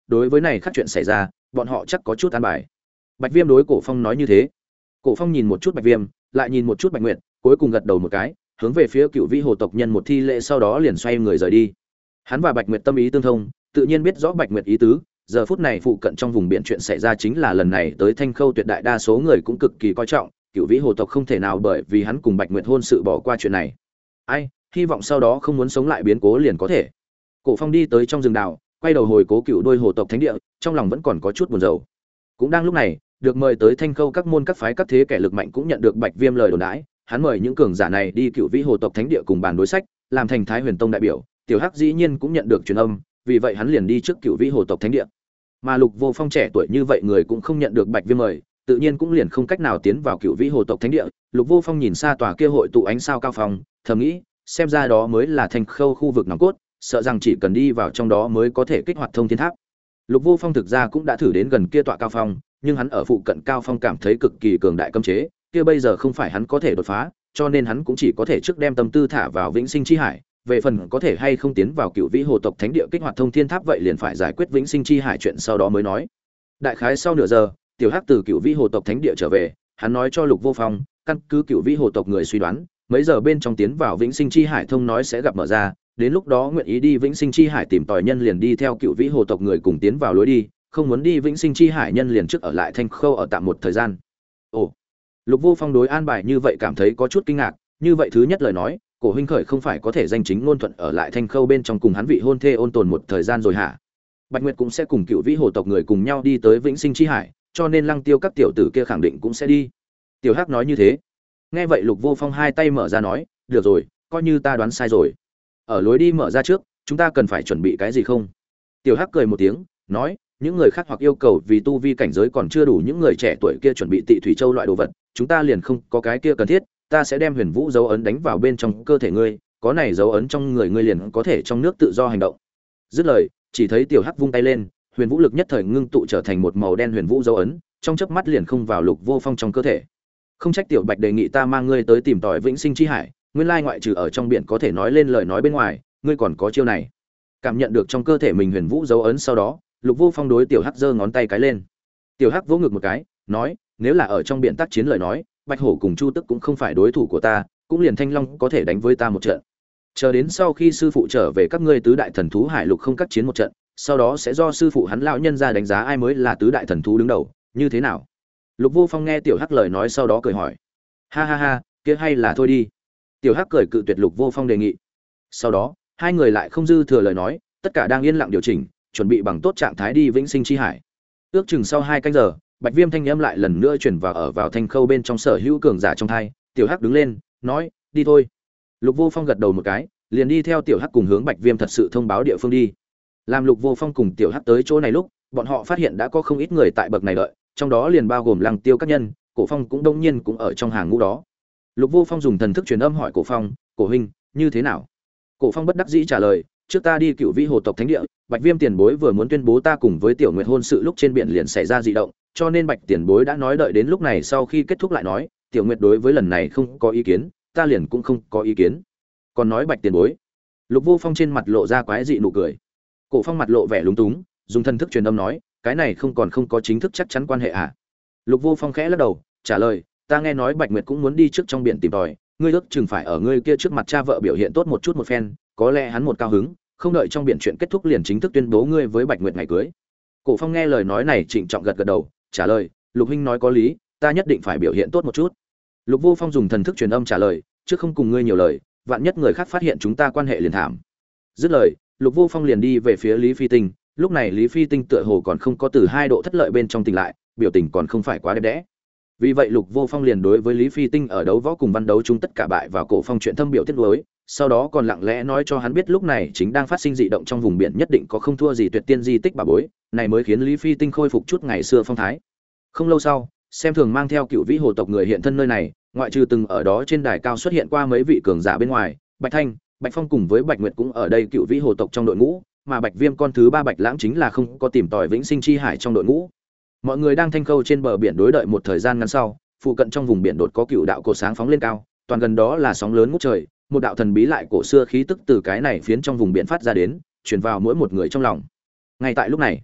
đối với này khác chuyện xảy ra bọn họ chắc có chút an bài. Bạch Viêm đối Cổ Phong nói như thế. Cổ Phong nhìn một chút Bạch Viêm, lại nhìn một chút Bạch Nguyệt, cuối cùng gật đầu một cái, hướng về phía Cựu Vĩ Hồ tộc nhân một thi lễ, sau đó liền xoay người rời đi. Hắn và Bạch Nguyệt tâm ý tương thông, tự nhiên biết rõ Bạch Nguyệt ý tứ. Giờ phút này phụ cận trong vùng biển chuyện xảy ra chính là lần này tới Thanh Khâu tuyệt đại đa số người cũng cực kỳ coi trọng, Cựu Vĩ Hồ tộc không thể nào bởi vì hắn cùng Bạch Nguyệt hôn sự bỏ qua chuyện này. Ai, hy vọng sau đó không muốn sống lại biến cố liền có thể. Cổ Phong đi tới trong rừng đào, quay đầu hồi cố Cựu Đôi Hồ tộc thánh địa, trong lòng vẫn còn có chút buồn rầu. Cũng đang lúc này, được mời tới Thanh Khâu các môn các phái các thế kẻ lực mạnh cũng nhận được Bạch Viêm lời đồn đãi, hắn mời những cường giả này đi Cựu Vĩ Hồ tộc thánh địa cùng bàn đối sách, làm thành Thái Huyền Tông đại biểu. Tiểu Hắc dĩ nhiên cũng nhận được truyền âm, vì vậy hắn liền đi trước Cựu Vĩ Hồ tộc thánh địa. Mà Lục Vô Phong trẻ tuổi như vậy người cũng không nhận được Bạch Viêm mời, tự nhiên cũng liền không cách nào tiến vào Cựu Vĩ Hồ tộc thánh địa. Lục Vô Phong nhìn xa tòa kia hội tụ ánh sao cao phong, thầm nghĩ, xem ra đó mới là Thanh Khâu khu vực nòng cốt, sợ rằng chỉ cần đi vào trong đó mới có thể kích hoạt thông thiên tháp. Lục Vô Phong thực ra cũng đã thử đến gần kia tọa cao phong, nhưng hắn ở phụ cận cao phong cảm thấy cực kỳ cường đại cấm chế, kia bây giờ không phải hắn có thể đột phá, cho nên hắn cũng chỉ có thể trước đem tâm tư thả vào Vĩnh Sinh chi hải, về phần có thể hay không tiến vào Cựu Vĩ Hồ tộc thánh địa kích hoạt thông thiên tháp vậy liền phải giải quyết Vĩnh Sinh chi hải chuyện sau đó mới nói. Đại khái sau nửa giờ, Tiểu Hắc từ Cựu Vĩ Hồ tộc thánh địa trở về, hắn nói cho Lục Vô Phong, căn cứ Cựu Vĩ Hồ tộc người suy đoán, mấy giờ bên trong tiến vào Vĩnh Sinh chi hải thông nói sẽ gặp mở ra, đến lúc đó nguyện ý đi Vĩnh Sinh chi hải tìm tòi nhân liền đi theo Cựu Vĩ Hồ tộc người cùng tiến vào lối đi, không muốn đi Vĩnh Sinh chi hải nhân liền trước ở lại Thanh Khâu ở tạm một thời gian. Ồ, Lục Vô Phong đối an bài như vậy cảm thấy có chút kinh ngạc, như vậy thứ nhất lời nói, Cổ huynh khởi không phải có thể danh chính ngôn thuận ở lại Thanh Khâu bên trong cùng hắn vị hôn thê ôn tồn một thời gian rồi hả? Bạch Nguyệt cũng sẽ cùng Cựu Vĩ Hồ tộc người cùng nhau đi tới Vĩnh Sinh chi hải, cho nên Lăng Tiêu các tiểu tử kia khẳng định cũng sẽ đi. Tiểu Hắc nói như thế. Nghe vậy Lục Vô Phong hai tay mở ra nói, được rồi, coi như ta đoán sai rồi. Ở lối đi mở ra trước, chúng ta cần phải chuẩn bị cái gì không? Tiểu Hắc cười một tiếng, nói, những người khác hoặc yêu cầu vì tu vi cảnh giới còn chưa đủ những người trẻ tuổi kia chuẩn bị Tị Thủy Châu loại đồ vật, chúng ta liền không có cái kia cần thiết, ta sẽ đem Huyền Vũ dấu ấn đánh vào bên trong cơ thể ngươi, có này dấu ấn trong người ngươi liền có thể trong nước tự do hành động. Dứt lời, chỉ thấy Tiểu Hắc vung tay lên, Huyền Vũ lực nhất thời ngưng tụ trở thành một màu đen Huyền Vũ dấu ấn, trong chớp mắt liền không vào Lục Vô Phong trong cơ thể. Không trách Tiểu Bạch đề nghị ta mang ngươi tới tìm tòi Vĩnh Sinh chi hải, nguyên lai ngoại trừ ở trong biển có thể nói lên lời nói bên ngoài, ngươi còn có chiêu này. Cảm nhận được trong cơ thể mình Huyền Vũ dấu ấn sau đó, Lục Vô Phong đối Tiểu Hắc giơ ngón tay cái lên. Tiểu Hắc vỗ ngực một cái, nói, nếu là ở trong biển tác chiến lời nói, Bạch Hổ cùng Chu Tức cũng không phải đối thủ của ta, cũng liền Thanh Long có thể đánh với ta một trận. Chờ đến sau khi sư phụ trở về các ngươi tứ đại thần thú hải lục không các chiến một trận, sau đó sẽ do sư phụ hắn lão nhân ra đánh giá ai mới là tứ đại thần thú đứng đầu, như thế nào? Lục Vô Phong nghe Tiểu Hắc lời nói sau đó cười hỏi. Ha ha ha, kia hay là thôi đi. Tiểu Hắc cười cự tuyệt Lục Vô Phong đề nghị. Sau đó, hai người lại không dư thừa lời nói, tất cả đang yên lặng điều chỉnh, chuẩn bị bằng tốt trạng thái đi Vĩnh Sinh chi hải. Ước chừng sau 2 canh giờ, Bạch Viêm thanh âm lại lần nữa truyền vào Thanh Khâu bên trong sở hữu cường giả trong thai. Tiểu Hắc đứng lên, nói, đi thôi. Lục Vô Phong gật đầu một cái, liền đi theo Tiểu Hắc cùng hướng Bạch Viêm thật sự thông báo địa phương đi. Làm Lục Vô Phong cùng Tiểu Hắc tới chỗ này lúc, bọn họ phát hiện đã có không ít người tại bậc này đợi, trong đó liền bao gồm Lăng Tiêu các nhân, Cổ Phong cũng đông nhiên cũng ở trong hàng ngũ đó. Lục Vô Phong dùng thần thức truyền âm hỏi Cổ Phong, "Cổ huynh, như thế nào?" Cổ Phong bất đắc dĩ trả lời, "Trước ta đi Cựu Vĩ Hồ tộc thánh địa, Bạch Viêm tiền bối vừa muốn tuyên bố ta cùng với Tiểu Nguyệt hôn sự lúc trên biển liền xảy ra dị động, cho nên Bạch tiền bối đã nói đợi đến lúc này sau khi kết thúc lại nói, Tiểu Nguyệt đối với lần này không có ý kiến, ta liền cũng không có ý kiến." Còn nói Bạch tiền bối. Lục Vô Phong trên mặt lộ ra quái dị nụ cười. Cổ Phong mặt lộ vẻ lúng túng, dùng thần thức truyền âm nói, "Cái này không có chính thức chắc chắn quan hệ à?" Lục Vô Phong khẽ lắc đầu, trả lời, "Ta nghe nói Bạch Nguyệt cũng muốn đi trước trong biển tìm tòi, ngươi ước chừng phải ở ngươi kia trước mặt cha vợ biểu hiện tốt một chút một phen, có lẽ hắn một cao hứng, không đợi trong biển chuyện kết thúc liền chính thức tuyên bố ngươi với Bạch Nguyệt ngày cưới." Cổ Phong nghe lời nói này trịnh trọng gật gật đầu, trả lời, "Lục huynh nói có lý, ta nhất định phải biểu hiện tốt một chút." Lục Vô Phong dùng thần thức truyền âm trả lời, "Trước không cùng ngươi nhiều lời, vạn nhất người khác phát hiện chúng ta quan hệ liền thảm." Dứt lời, Lục Vô Phong liền đi về phía Lý Phi Tinh, lúc này Lý Phi Tinh tựa hồ còn không có từ hai độ thất lợi bên trong tỉnh lại, biểu tình còn không phải quá đẹp đẽ. Vì vậy Lục Vô Phong liền đối với Lý Phi Tinh ở đấu võ cùng văn đấu chung tất cả bại vào Cổ Phong chuyện thâm biểu tiết đối, sau đó còn lặng lẽ nói cho hắn biết lúc này chính đang phát sinh dị động trong vùng biển nhất định có không thua gì tuyệt tiên di tích bà bối, này mới khiến Lý Phi Tinh khôi phục chút ngày xưa phong thái. Không lâu sau, xem thường mang theo Cựu Vĩ Hồ tộc người hiện thân nơi này, ngoại trừ từng ở đó trên đài cao xuất hiện qua mấy vị cường giả bên ngoài, Bạch Thanh, Bạch Phong cùng với Bạch Nguyệt cũng ở đây Cựu Vĩ Hồ tộc trong đội ngũ, mà Bạch Viêm con thứ 3 Bạch Lãng chính là không có tìm tòi Vĩnh Sinh chi hải trong đội ngũ. Mọi người đang Thanh Khâu trên bờ biển đối đợi một thời gian ngắn sau, phụ cận trong vùng biển đột có cựu đạo cột sáng phóng lên cao, toàn gần đó là sóng lớn ngút trời, một đạo thần bí lại cổ xưa khí tức từ cái này phiến trong vùng biển phát ra đến, truyền vào mỗi một người trong lòng. Ngay tại lúc này,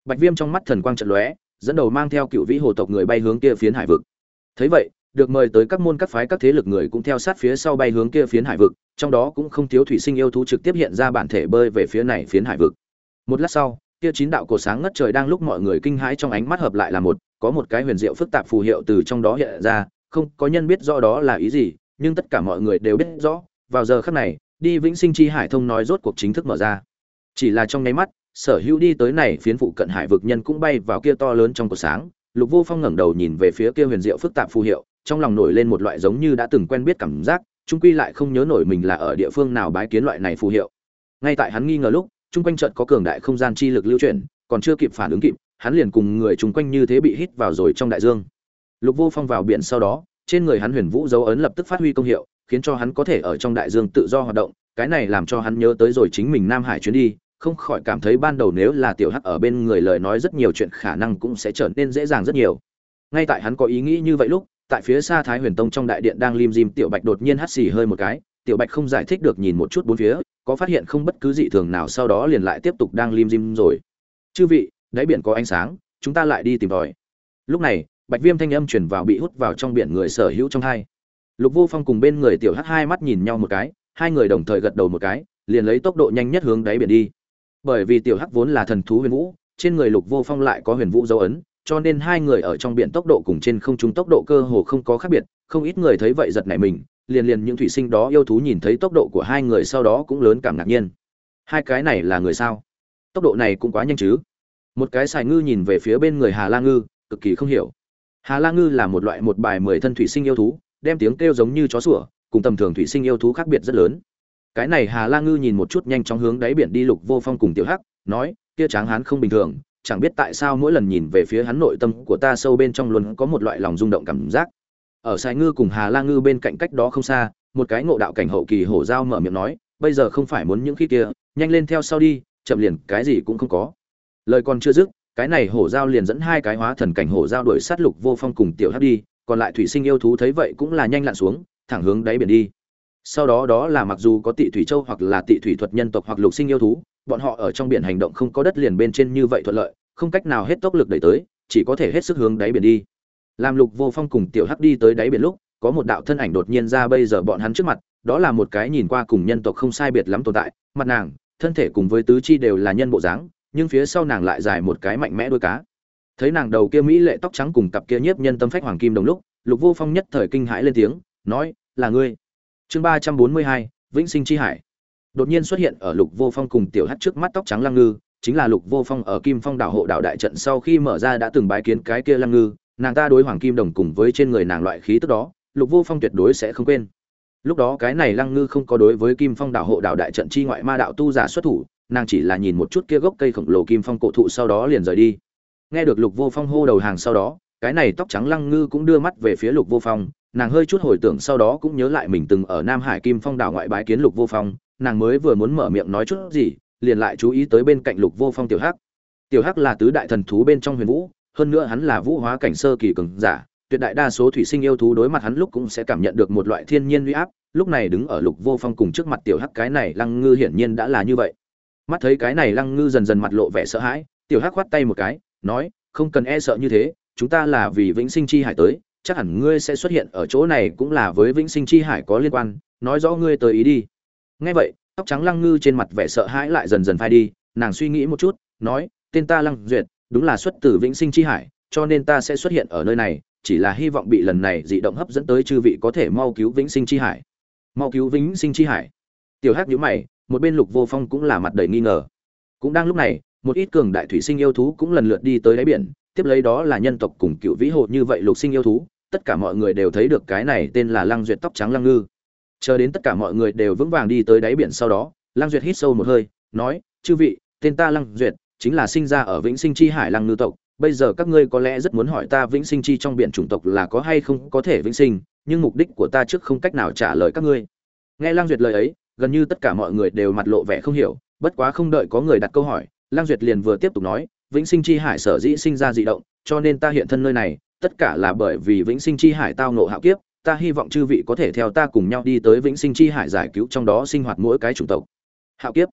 Bạch Viêm trong mắt thần quang chợt lóe, dẫn đầu mang theo cựu vĩ hồ tộc người bay hướng kia phiến hải vực. Thấy vậy, được mời tới các môn các phái các thế lực người cũng theo sát phía sau bay hướng kia phiến hải vực, trong đó cũng không thiếu thủy sinh yêu thú trực tiếp hiện ra bản thể bơi về phía này phiến hải vực. Một lát sau, kia chín đạo cổ sáng ngất trời đang lúc mọi người kinh hãi trong ánh mắt hợp lại là một, có một cái huyền diệu phức tạp phù hiệu từ trong đó hiện ra, không có nhân biết rõ đó là ý gì, nhưng tất cả mọi người đều biết rõ, vào giờ khắc này, đi Vĩnh Sinh Chi Hải thông nói rốt cuộc chính thức mở ra. Chỉ là trong nháy mắt, sở hữu đi tới này phiến phụ cận hải vực nhân cũng bay vào kia to lớn trong cổ sáng. Lục Vô Phong ngẩng đầu nhìn về phía kia huyền diệu phức tạp phù hiệu, trong lòng nổi lên một loại giống như đã từng quen biết cảm giác, chung quy lại không nhớ nổi mình là ở địa phương nào bái kiến loại này phù hiệu. Ngay tại hắn nghi ngờ lúc, chung quanh chợt có cường đại không gian chi lực lưu chuyển, còn chưa kịp phản ứng kịp, hắn liền cùng người chung quanh như thế bị hít vào rồi trong đại dương. Lục Vô Phong vào biển sau đó, trên người hắn huyền vũ dấu ấn lập tức phát huy công hiệu, khiến cho hắn có thể ở trong đại dương tự do hoạt động, cái này làm cho hắn nhớ tới rồi chính mình Nam Hải chuyến đi, không khỏi cảm thấy ban đầu nếu là tiểu Hắc ở bên người lời nói rất nhiều chuyện khả năng cũng sẽ trở nên dễ dàng rất nhiều. Ngay tại hắn có ý nghĩ như vậy lúc, tại phía xa Thái Huyền Tông trong đại điện đang lim dim tiểu Bạch đột nhiên hắt xì hơi một cái, tiểu Bạch không giải thích được nhìn một chút bốn phía, có phát hiện không bất cứ dị thường nào, sau đó liền lại tiếp tục đang lim dim rồi. Chư vị, đáy biển có ánh sáng, chúng ta lại đi tìm tòi. Lúc này, Bạch Viêm thanh âm truyền vào bị hút vào trong biển người sở hữu trong hai. Lục Vô Phong cùng bên người tiểu Hắc hai mắt nhìn nhau một cái, hai người đồng thời gật đầu một cái, liền lấy tốc độ nhanh nhất hướng đáy biển đi. Bởi vì tiểu Hắc vốn là thần thú huyền vũ, trên người Lục Vô Phong lại có huyền vũ dấu ấn, cho nên hai người ở trong biển tốc độ cùng trên không trung tốc độ cơ hồ không có khác biệt, không ít người thấy vậy giật nảy mình, liền những thủy sinh đó yêu thú nhìn thấy tốc độ của hai người sau đó cũng lớn cảm ngạc nhiên. Hai cái này là người sao? Tốc độ này cũng quá nhanh chứ. Một cái xài ngư nhìn về phía bên người Hà La Ngư, cực kỳ không hiểu. Hà La Ngư là một loại một bài 10 thân thủy sinh yêu thú, đem tiếng kêu giống như chó sủa, cùng tầm thường thủy sinh yêu thú khác biệt rất lớn. Cái này Hà La Ngư nhìn một chút nhanh chóng hướng đáy biển đi Lục Vô Phong cùng tiểu Hắc, nói, kia tráng hán không bình thường, chẳng biết tại sao mỗi lần nhìn về phía hắn nội tâm của ta sâu bên trong luôn có một loại lòng rung động cảm giác. Ở Sài Ngư cùng Hà La Ngư bên cạnh cách đó không xa, một cái ngộ đạo cảnh hậu kỳ hổ dao mở miệng nói, bây giờ không phải muốn những khi kia, nhanh lên theo sau đi, chậm liền cái gì cũng không có. Lời còn chưa dứt, cái này hổ dao liền dẫn hai cái hóa thần cảnh hổ dao đuổi sát Lục Vô Phong cùng tiểu Hắc đi, còn lại thủy sinh yêu thú thấy vậy cũng là nhanh lặn xuống, thẳng hướng đáy biển đi. Sau đó đó là mặc dù có Tị Thủy Châu hoặc là Tị Thủy thuật nhân tộc hoặc lục sinh yêu thú, bọn họ ở trong biển hành động không có đất liền bên trên như vậy thuận lợi, không cách nào hết tốc lực đẩy tới, chỉ có thể hết sức hướng đáy biển đi. Làm Lục Vô Phong cùng tiểu Hắc đi tới đáy biển lúc, có một đạo thân ảnh đột nhiên ra bây giờ bọn hắn trước mặt, đó là một cái nhìn qua cùng nhân tộc không sai biệt lắm tồn tại, mặt nàng, thân thể cùng với tứ chi đều là nhân bộ dáng, nhưng phía sau nàng lại dài một cái mạnh mẽ đuôi cá. Thấy nàng đầu kia mỹ lệ tóc trắng cùng cặp kia nhiếp nhân tâm phách hoàng kim đồng lúc, Lục Vô Phong nhất thời kinh hãi lên tiếng, nói, là ngươi. Chương 342, Vĩnh Sinh Chi Hải. Đột nhiên xuất hiện ở Lục Vô Phong cùng tiểu Hắc trước mắt tóc trắng Lăng Ngư, chính là Lục Vô Phong ở Kim Phong đảo hộ đảo đại trận sau khi mở ra đã từng bái kiến cái kia Lăng Ngư, nàng ta đối hoàng kim đồng cùng với trên người nàng loại khí tức đó, Lục Vô Phong tuyệt đối sẽ không quên. Lúc đó cái này Lăng Ngư không có đối với Kim Phong đảo hộ đảo đại trận chi ngoại ma đạo tu giả xuất thủ, nàng chỉ là nhìn một chút kia gốc cây khổng lồ Kim Phong cổ thụ sau đó liền rời đi. Nghe được Lục Vô Phong hô đầu hàng sau đó, cái này tóc trắng Lăng Ngư cũng đưa mắt về phía Lục Vô Phong, nàng hơi chút hồi tưởng sau đó cũng nhớ lại mình từng ở Nam Hải Kim Phong đảo ngoại bái kiến Lục Vô Phong, nàng mới vừa muốn mở miệng nói chút gì, liền lại chú ý tới bên cạnh Lục Vô Phong tiểu Hắc. Tiểu Hắc là tứ đại thần thú bên trong huyền vũ, hơn nữa hắn là vũ hóa cảnh sơ kỳ cường giả, tuyệt đại đa số thủy sinh yêu thú đối mặt hắn lúc cũng sẽ cảm nhận được một loại thiên nhiên uy áp, lúc này đứng ở Lục Vô Phong cùng trước mặt tiểu Hắc cái này Lăng Ngư hiển nhiên đã là như vậy. Mắt thấy cái này Lăng Ngư dần dần mặt lộ vẻ sợ hãi, tiểu Hắc khoát tay một cái, nói, không cần e sợ như thế, chúng ta là vì Vĩnh Sinh Chi Hải tới, chắc hẳn ngươi sẽ xuất hiện ở chỗ này cũng là với Vĩnh Sinh Chi Hải có liên quan, nói rõ ngươi tới ý đi. Nghe vậy, tóc trắng Lăng Ngư trên mặt vẻ sợ hãi lại dần dần phai đi, nàng suy nghĩ một chút, nói, tên ta Lăng Duyệt, đúng là xuất từ Vĩnh Sinh Chi Hải, cho nên ta sẽ xuất hiện ở nơi này, chỉ là hy vọng bị lần này dị động hấp dẫn tới chư vị có thể mau cứu Vĩnh Sinh Chi Hải. Mau cứu Vĩnh Sinh Chi Hải. Tiểu Hắc nhíu mày, một bên Lục Vô Phong cũng là mặt đầy nghi ngờ. Cũng đang lúc này, một ít cường đại thủy sinh yêu thú cũng lần lượt đi tới đáy biển, tiếp lấy đó là nhân tộc cùng cựu vĩ hồ như vậy lục sinh yêu thú, tất cả mọi người đều thấy được cái này tên là Lăng Duyệt tóc trắng Lăng Ngư. Chờ đến tất cả mọi người đều vững vàng đi tới đáy biển sau đó, Lăng Duyệt hít sâu một hơi, nói, chư vị, tên ta Lăng Duyệt, chính là sinh ra ở Vĩnh Sinh Chi Hải Lăng Ngư tộc, bây giờ các ngươi có lẽ rất muốn hỏi ta Vĩnh Sinh Chi trong biển chủng tộc là có hay không có thể vĩnh sinh, nhưng mục đích của ta trước không cách nào trả lời các ngươi. Nghe Lăng Duyệt lời ấy, gần như tất cả mọi người đều mặt lộ vẻ không hiểu, bất quá không đợi có người đặt câu hỏi, Lăng Duyệt liền vừa tiếp tục nói, Vĩnh Sinh Chi Hải sở dĩ sinh ra dị động, cho nên ta hiện thân nơi này, tất cả là bởi vì Vĩnh Sinh Chi Hải tao ngộ hạo kiếp, ta hy vọng chư vị có thể theo ta cùng nhau đi tới Vĩnh Sinh Chi Hải giải cứu trong đó sinh hoạt mỗi cái chủng tộc. Hạo kiếp?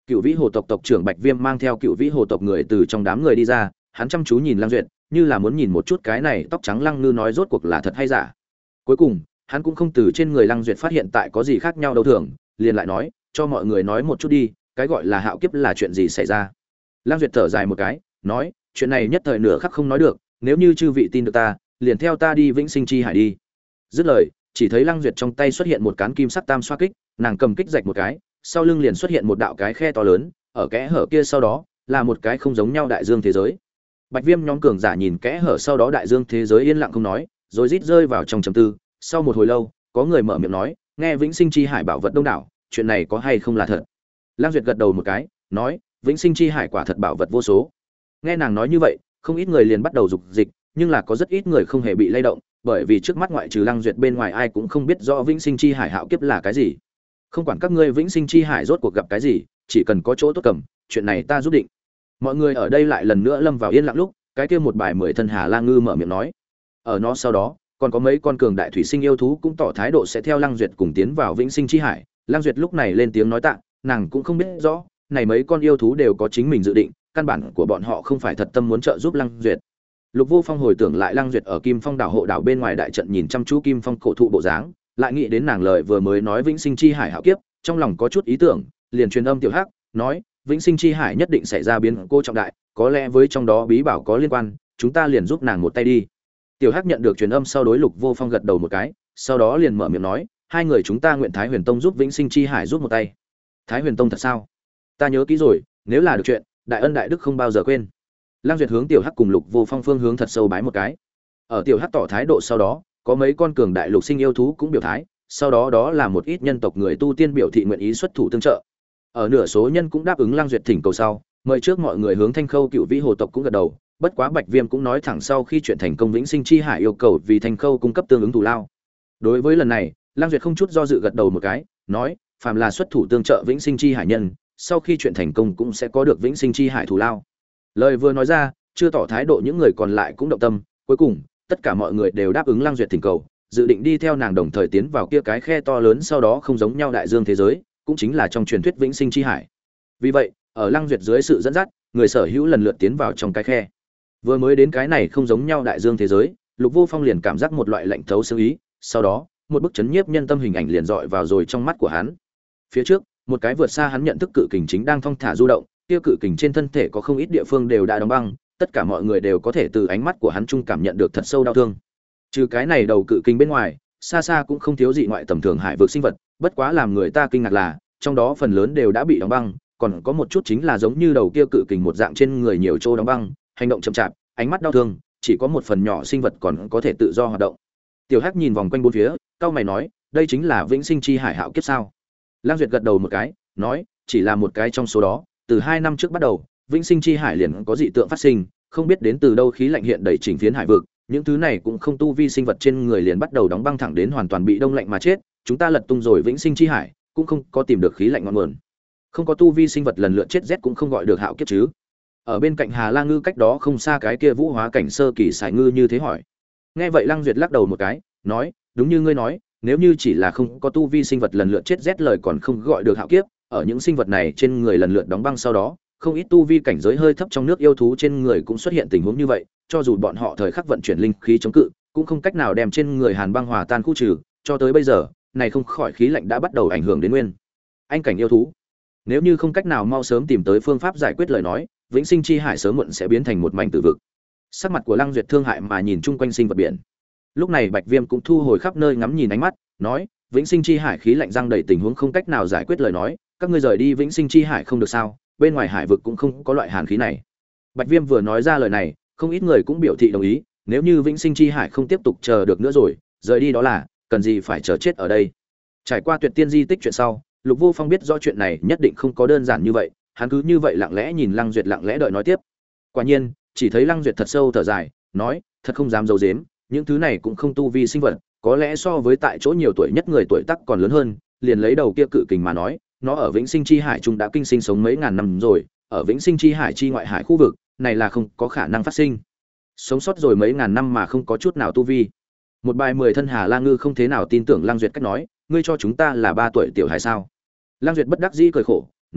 Cựu Vĩ Hồ tộc tộc trưởng Bạch Viêm mang theo Cựu Vĩ Hồ tộc người từ trong đám người đi ra, hắn chăm chú nhìn Lăng Duyệt, như là muốn nhìn một chút cái này tóc trắng Lăng Ngư nói rốt cuộc là thật hay giả. Cuối cùng, hắn cũng không từ trên người Lăng Duyệt phát hiện tại có gì khác nhau đâu thường, liền lại nói, cho mọi người nói một chút đi, cái gọi là hạo kiếp là chuyện gì xảy ra. Lăng Duyệt thở dài một cái, nói, chuyện này nhất thời nửa khắc không nói được, nếu như chư vị tin được ta, liền theo ta đi Vĩnh Sinh Chi Hải đi. Dứt lời, chỉ thấy Lăng Duyệt trong tay xuất hiện một cán kim sắc tam xoa kích, nàng cầm kích rạch một cái, sau lưng liền xuất hiện một đạo cái khe to lớn, ở kẽ hở kia sau đó là một cái không giống nhau đại dương thế giới. Bạch Viêm nhóm cường giả nhìn kẽ hở sau đó đại dương thế giới yên lặng không nói, rồi rít rơi vào trong trầm tư. Sau một hồi lâu, có người mở miệng nói, nghe Vĩnh Sinh Chi Hải bảo vật đông đảo, chuyện này có hay không là thật? Lăng Duyệt gật đầu một cái, nói, Vĩnh Sinh Chi Hải quả thật bảo vật vô số. Nghe nàng nói như vậy, không ít người liền bắt đầu dục dịch, nhưng là có rất ít người không hề bị lay động, bởi vì trước mắt ngoại trừ Lăng Duyệt bên ngoài ai cũng không biết rõ Vĩnh Sinh Chi Hải hạo kiếp là cái gì. Không quản các ngươi Vĩnh Sinh Chi Hải rốt cuộc gặp cái gì, chỉ cần có chỗ tốt cầm, chuyện này ta giúp định. Mọi người ở đây lại lần nữa lâm vào yên lặng lúc, cái kia một bài 10 thân Hà La Ngư mở miệng nói. Ở nó sau đó, còn có mấy con cường đại thủy sinh yêu thú cũng tỏ thái độ sẽ theo Lăng Duyệt cùng tiến vào Vĩnh Sinh Chi Hải. Lăng Duyệt lúc này lên tiếng nói tạ, nàng cũng không biết rõ, này mấy con yêu thú đều có chính mình dự định, căn bản của bọn họ không phải thật tâm muốn trợ giúp Lăng Duyệt. Lục Vô Phong hồi tưởng lại Lăng Duyệt ở Kim Phong đảo hộ đảo bên ngoài đại trận nhìn chăm chú Kim Phong cổ thụ bộ dáng, lại nghĩ đến nàng lời vừa mới nói Vĩnh Sinh Chi Hải hạo kiếp, trong lòng có chút ý tưởng, liền truyền âm Tiểu Hắc, nói, Vĩnh Sinh Chi Hải nhất định xảy ra biến cố trọng đại, có lẽ với trong đó bí bảo có liên quan, chúng ta liền giúp nàng một tay đi. Tiểu Hắc nhận được truyền âm sau đối Lục Vô Phong gật đầu một cái, sau đó liền mở miệng nói, hai người chúng ta nguyện Thái Huyền Tông giúp Vĩnh Sinh Chi Hải giúp một tay. Thái Huyền Tông thật sao? Ta nhớ kỹ rồi, nếu là được chuyện, đại ân đại đức không bao giờ quên. Lăng Duyệt hướng Tiểu Hắc cùng Lục Vô Phong phương hướng thật sâu bái một cái. Ở Tiểu Hắc tỏ thái độ sau đó, có mấy con cường đại lục sinh yêu thú cũng biểu thái, sau đó đó là một ít nhân tộc người tu tiên biểu thị nguyện ý xuất thủ tương trợ. Ở nửa số nhân cũng đáp ứng Lăng Duyệt thỉnh cầu sau, mời trước mọi người hướng Thanh Khâu Cựu Vĩ Hồ tộc cũng gật đầu, bất quá Bạch Viêm cũng nói thẳng sau khi chuyện thành công Vĩnh Sinh Chi Hải yêu cầu vì Thanh Khâu cung cấp tương ứng thù lao. Đối với lần này, Lăng Duyệt không chút do dự gật đầu một cái, nói, phàm là xuất thủ tương trợ Vĩnh Sinh Chi Hải nhân, sau khi chuyện thành công cũng sẽ có được Vĩnh Sinh Chi Hải thù lao. Lời vừa nói ra, chưa tỏ thái độ những người còn lại cũng động tâm, cuối cùng, tất cả mọi người đều đáp ứng Lăng Duyệt thỉnh cầu, dự định đi theo nàng đồng thời tiến vào kia cái khe to lớn sau đó không giống nhau đại dương thế giới, cũng chính là trong truyền thuyết Vĩnh Sinh Chi Hải. Vì vậy, ở Lăng Duyệt dưới sự dẫn dắt, người sở hữu lần lượt tiến vào trong cái khe. Vừa mới đến cái này không giống nhau đại dương thế giới, Lục Vô Phong liền cảm giác một loại lạnh thấu xương ý, sau đó, một bức chấn nhiếp nhân tâm hình ảnh liền dọi vào rồi trong mắt của hắn. Phía trước, một cái vượt xa hắn nhận thức cự kình chính đang thong thả du động, kia cự kình trên thân thể có không ít địa phương đều đã đóng băng, tất cả mọi người đều có thể từ ánh mắt của hắn trung cảm nhận được thật sâu đau thương. Trừ cái này đầu cự kình bên ngoài, xa xa cũng không thiếu dị ngoại tầm thường hải vực sinh vật, bất quá làm người ta kinh ngạc là, trong đó phần lớn đều đã bị đóng băng, còn có một chút chính là giống như đầu kia cự kình một dạng trên người nhiều chỗ đóng băng, hành động chậm chạp, ánh mắt đau thương, chỉ có một phần nhỏ sinh vật còn có thể tự do hoạt động. Tiểu Hắc nhìn vòng quanh bốn phía, cau mày nói, đây chính là Vĩnh Sinh Chi Hải hạo kiếp sao? Lang Duyệt gật đầu một cái, nói, chỉ là một cái trong số đó, từ 2 năm trước bắt đầu, Vĩnh Sinh Chi Hải liền có dị tượng phát sinh, không biết đến từ đâu khí lạnh hiện đầy chỉnh phiến hải vực, những thứ này cũng không tu vi sinh vật trên người liền bắt đầu đóng băng thẳng đến hoàn toàn bị đông lạnh mà chết, chúng ta lật tung rồi Vĩnh Sinh Chi Hải, cũng không có tìm được khí lạnh ngọn nguồn. Không có tu vi sinh vật lần lượt chết rét cũng không gọi được hạo kiếp chứ? Ở bên cạnh Hà La Ngư cách đó không xa cái kia vũ hóa cảnh sơ kỳ sải ngư như thế hỏi. Nghe vậy Lăng Duyệt lắc đầu một cái, nói, đúng như ngươi nói, nếu như chỉ là không có tu vi sinh vật lần lượt chết rét lời còn không gọi được hạo kiếp, ở những sinh vật này trên người lần lượt đóng băng sau đó, không ít tu vi cảnh giới hơi thấp trong nước yêu thú trên người cũng xuất hiện tình huống như vậy, cho dù bọn họ thời khắc vận chuyển linh khí chống cự, cũng không cách nào đem trên người hàn băng hòa tan khu trừ, cho tới bây giờ, này không khỏi khí lạnh đã bắt đầu ảnh hưởng đến nguyên anh cảnh yêu thú. Nếu như không cách nào mau sớm tìm tới phương pháp giải quyết lời nói, Vĩnh Sinh Chi Hải sớm muộn sẽ biến thành một mảnh tử vực. Sắc mặt của Lăng Duyệt thương hại mà nhìn chung quanh sinh vật biển. Lúc này Bạch Viêm cũng thu hồi khắp nơi ngắm nhìn ánh mắt, nói, Vĩnh Sinh Chi Hải khí lạnh răng đầy tình huống không cách nào giải quyết lời nói, các ngươi rời đi Vĩnh Sinh Chi Hải không được sao? Bên ngoài hải vực cũng không có loại hàn khí này. Bạch Viêm vừa nói ra lời này, không ít người cũng biểu thị đồng ý, nếu như Vĩnh Sinh Chi Hải không tiếp tục chờ được nữa rồi, rời đi đó là, cần gì phải chờ chết ở đây. Trải qua Tuyệt Tiên di tích chuyện sau, Lục Vô Phong biết rõ chuyện này nhất định không có đơn giản như vậy, hắn cứ như vậy lặng lẽ nhìn Lăng Duyệt lặng lẽ đợi nói tiếp. Quả nhiên, chỉ thấy Lăng Duyệt thật sâu thở dài, nói, thật không dám giấu giếm, những thứ này cũng không tu vi sinh vật, có lẽ so với tại chỗ nhiều tuổi nhất người tuổi tác còn lớn hơn, liền lấy đầu kia cự kình mà nói, nó ở Vĩnh Sinh Chi Hải trung đã kinh sinh sống mấy ngàn năm rồi, ở Vĩnh Sinh Chi Hải chi ngoại hải khu vực, này là không có khả năng phát sinh. Sống sót rồi mấy ngàn năm mà không có chút nào tu vi. Một bài 10 thân Hà La Ngư không thế nào tin tưởng Lăng Duyệt cách nói, ngươi cho chúng ta là 3 tuổi tiểu hải sao? Lăng Duyệt bất đắc dĩ cười khổ, nói,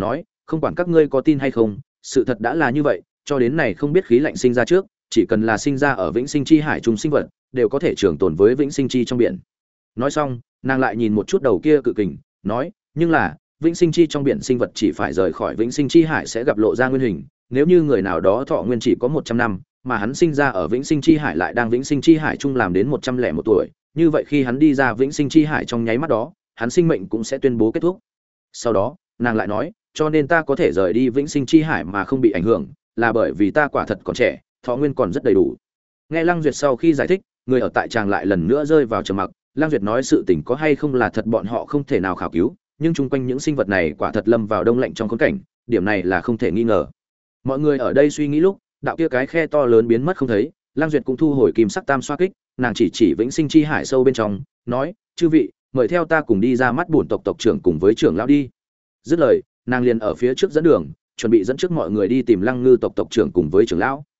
không quản các ngươi có tin hay không, sự thật đã là như vậy, cho đến này không biết khí lạnh sinh ra trước, chỉ cần là sinh ra ở vĩnh sinh chi hải trung sinh vật, đều có thể trường tồn với vĩnh sinh chi trong biển. Nói xong, nàng lại nhìn một chút đầu kia cự kình, nói, nhưng là, vĩnh sinh chi trong biển sinh vật chỉ phải rời khỏi vĩnh sinh chi hải sẽ gặp lộ ra nguyên hình, nếu như người nào đó thọ nguyên chỉ có 100 năm, mà hắn sinh ra ở vĩnh sinh chi hải lại đang vĩnh sinh chi hải trung làm đến 101 tuổi, như vậy khi hắn đi ra vĩnh sinh chi hải trong nháy mắt đó, hắn sinh mệnh cũng sẽ tuyên bố kết thúc. Sau đó, nàng lại nói, cho nên ta có thể rời đi vĩnh sinh chi hải mà không bị ảnh hưởng, là bởi vì ta quả thật còn trẻ, thọ nguyên còn rất đầy đủ. Nghe Lăng Duyệt sau khi giải thích, người ở tại tràng lại lần nữa rơi vào trầm mặc. Lăng Duyệt nói sự tình có hay không là thật bọn họ không thể nào khảo cứu, nhưng chung quanh những sinh vật này quả thật lâm vào đông lạnh trong khốn cảnh, điểm này là không thể nghi ngờ. Mọi người ở đây suy nghĩ lúc, đạo kia cái khe to lớn biến mất không thấy, Lăng Duyệt cũng thu hồi kim sắc tam xoa kích, nàng chỉ vĩnh sinh chi hải sâu bên trong, nói: "Chư vị, mời theo ta cùng đi ra mắt bổn tộc tộc trưởng cùng với trưởng lão đi." Dứt lời, nàng liền ở phía trước dẫn đường, chuẩn bị dẫn trước mọi người đi tìm Lăng Ngư tộc tộc trưởng cùng với trưởng lão.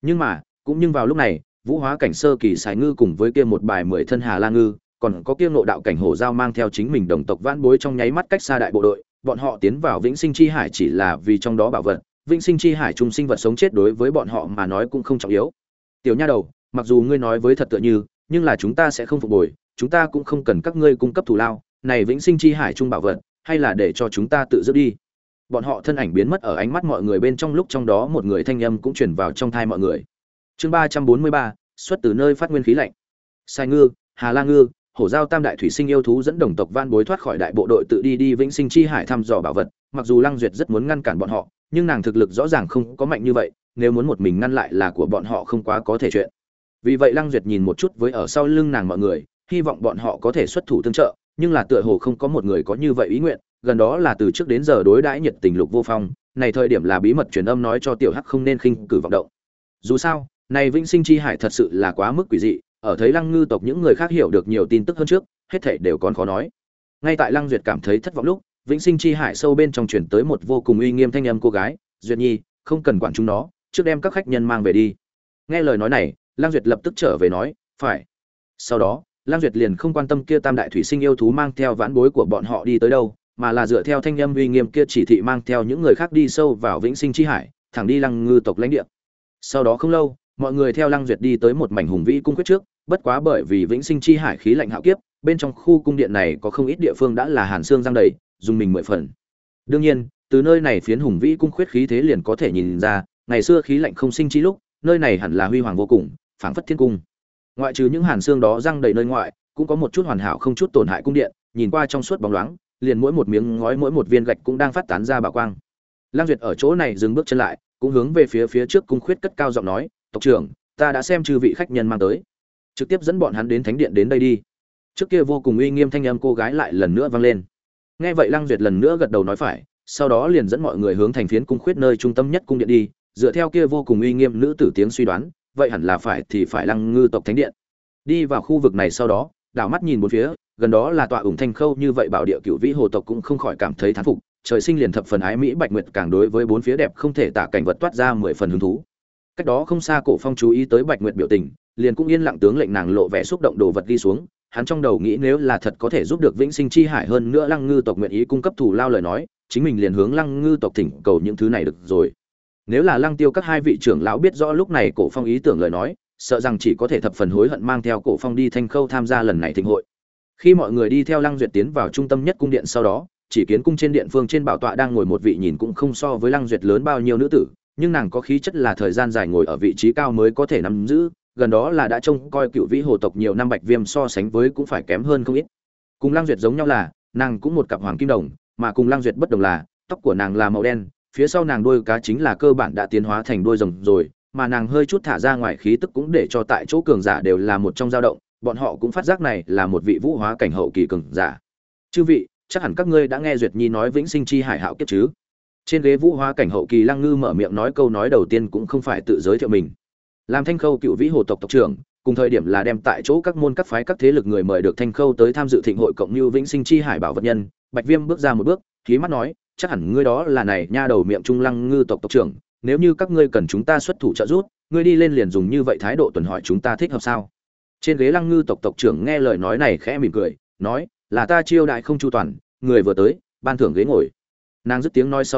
Nhưng vào lúc này, vũ hóa cảnh sơ kỳ Sài Ngư cùng với kia một bài 10 thân Hà La Ngư, còn có kia ngộ đạo cảnh hổ giao mang theo chính mình đồng tộc vãn bối trong nháy mắt cách xa đại bộ đội, bọn họ tiến vào vĩnh sinh chi hải chỉ là vì trong đó bảo vật, vĩnh sinh chi hải trung sinh vật sống chết đối với bọn họ mà nói cũng không trọng yếu. Tiểu nha đầu, mặc dù ngươi nói với thật tựa như, nhưng là chúng ta sẽ không phục bồi, chúng ta cũng không cần các ngươi cung cấp thù lao, này vĩnh sinh chi hải trung bảo vật, hay là để cho chúng ta tự giữ đi. Bọn họ thân ảnh biến mất ở ánh mắt mọi người bên trong lúc trong đó một người thanh âm cũng truyền vào trong tai mọi người. Chương 343, xuất từ nơi phát nguyên khí lạnh. Sai Ngư, Hà La Ngư, hổ giao tam đại thủy sinh yêu thú dẫn đồng tộc van bối thoát khỏi đại bộ đội tự đi vĩnh sinh chi hải thăm dò bảo vật, mặc dù Lăng Duyệt rất muốn ngăn cản bọn họ, nhưng nàng thực lực rõ ràng không có mạnh như vậy, nếu muốn một mình ngăn lại là của bọn họ không quá có thể chuyện. Vì vậy Lăng Duyệt nhìn một chút với ở sau lưng nàng mọi người, hy vọng bọn họ có thể xuất thủ tương trợ, nhưng là tựa hồ không có một người có như vậy ý nguyện, gần đó là từ trước đến giờ đối đãi nhiệt tình Lục Vô Phong, này thời điểm là bí mật truyền âm nói cho Tiểu Hắc không nên khinh cử vọng động. Dù sao, này vĩnh sinh chi hải thật sự là quá mức quỷ dị, ở thấy Lăng Ngư tộc những người khác hiểu được nhiều tin tức hơn trước, hết thảy đều còn khó nói. Ngay tại Lăng Duyệt cảm thấy thất vọng lúc, vĩnh sinh chi hải sâu bên trong truyền tới một vô cùng uy nghiêm thanh âm cô gái, "Duyệt Nhi, không cần quản chúng nó, trước đem các khách nhân mang về đi." Nghe lời nói này, Lăng Duyệt lập tức trở về nói, "Phải." Sau đó, Lăng Duyệt liền không quan tâm kia tam đại thủy sinh yêu thú mang theo vãn bối của bọn họ đi tới đâu, mà là dựa theo thanh âm uy nghiêm kia chỉ thị mang theo những người khác đi sâu vào vĩnh sinh chi hải, thẳng đi Lăng Ngư tộc lãnh địa. Sau đó không lâu, mọi người theo Lăng Duyệt đi tới một mảnh hùng vĩ cung quyết trước, bất quá bởi vì vĩnh sinh chi hải khí lạnh hạo kiếp, bên trong khu cung điện này có không ít địa phương đã là hàn xương giăng đầy, dùng mình 10 phần. Đương nhiên, từ nơi này phiến hùng vĩ cung khuyết khí thế liền có thể nhìn ra, ngày xưa khí lạnh không sinh chi lúc, nơi này hẳn là huy hoàng vô cùng, phảng phất thiên cung. Ngoại trừ những hàn xương đó răng đầy nơi ngoại, cũng có một chút hoàn hảo không chút tổn hại cung điện, nhìn qua trong suốt bóng loáng, liền mỗi một miếng ngói mỗi một viên gạch cũng đang phát tán ra bảo quang. Lăng Duyệt ở chỗ này dừng bước chân lại, cũng hướng về phía trước cung khuyết cất cao giọng nói, "Tộc trưởng, ta đã xem chư vị khách nhân mang tới, trực tiếp dẫn bọn hắn đến thánh điện đến đây đi." Trước kia vô cùng uy nghiêm thanh âm cô gái lại lần nữa vang lên. Nghe vậy Lăng Duyệt lần nữa gật đầu nói phải, sau đó liền dẫn mọi người hướng thành phiến cung khuyết nơi trung tâm nhất cung điện đi, dựa theo kia vô cùng uy nghiêm nữ tử tiếng suy đoán, vậy hẳn là phải Lăng Ngư tộc thánh điện. Đi vào khu vực này sau đó, đảo mắt nhìn bốn phía, gần đó là tọa ủng thanh khâu như vậy bảo địa cửu vĩ hồ tộc cũng không khỏi cảm thấy thán phục, trời sinh liền thập phần ái mỹ Bạch Nguyệt càng đối với bốn phía đẹp không thể tả cảnh vật toát ra 10 phần hứng thú. Cách đó không xa Cổ Phong chú ý tới Bạch Nguyệt biểu tình, liền cũng yên lặng tướng lệnh nàng lộ vẻ xúc động đồ vật đi xuống, hắn trong đầu nghĩ nếu là thật có thể giúp được vĩnh sinh chi hải hơn nữa Lăng Ngư tộc nguyện ý cung cấp thủ lao lời nói, chính mình liền hướng Lăng Ngư tộc thỉnh cầu những thứ này được rồi. Nếu là Lăng Tiêu các hai vị trưởng lão biết rõ lúc này Cổ Phong ý tưởng lời nói, sợ rằng chỉ có thể thập phần hối hận mang theo Cổ Phong đi Thanh Khâu tham gia lần này thịnh hội. Khi mọi người đi theo Lăng Duyệt tiến vào trung tâm nhất cung điện sau đó, chỉ kiến cung trên điện phương trên bảo tọa đang ngồi một vị nhìn cũng không so với Lăng Duyệt lớn bao nhiêu nữ tử, nhưng nàng có khí chất là thời gian dài ngồi ở vị trí cao mới có thể nắm giữ, gần đó là đã trông coi cựu vĩ hồ tộc nhiều năm Bạch Viêm so sánh với cũng phải kém hơn không ít. Cùng Lăng Duyệt giống nhau là, nàng cũng một cặp hoàng kim đồng, mà cùng Lăng Duyệt bất đồng là, tóc của nàng là màu đen, phía sau nàng đuôi cá chính là cơ bản đã tiến hóa thành đuôi rồng rồi, mà nàng hơi chút thả ra ngoài khí tức cũng để cho tại chỗ cường giả đều là một trong dao động, bọn họ cũng phát giác này là một vị vũ hóa cảnh hậu kỳ cường giả. Chư vị, chắc hẳn các ngươi đã nghe Duyệt Nhi nói vĩnh sinh chi hải hạo kiếp chứ? Trên ghế vũ hóa cảnh hậu kỳ Lăng Ngư mở miệng nói câu nói đầu tiên cũng không phải tự giới thiệu mình. Làm Thanh Khâu cựu vĩ hồ tộc tộc trưởng, cùng thời điểm là đem tại chỗ các môn các phái các thế lực người mời được Thanh Khâu tới tham dự thịnh hội cộng như vĩnh sinh chi hải bảo vật nhân, Bạch Viêm bước ra một bước, khí mắt nói, chắc hẳn ngươi đó là này nha đầu miệng trung Lăng Ngư tộc tộc trưởng, nếu như các ngươi cần chúng ta xuất thủ trợ giúp, ngươi đi lên liền dùng như vậy thái độ tuần hỏi chúng ta thích hợp sao? Trên ghế Lăng Ngư tộc tộc trưởng nghe lời nói này khẽ mỉm cười, nói, là ta chiêu đại không chu toàn, người vừa tới, ban thưởng ghế ngồi. Nàng dứt tiếng nói sau đó,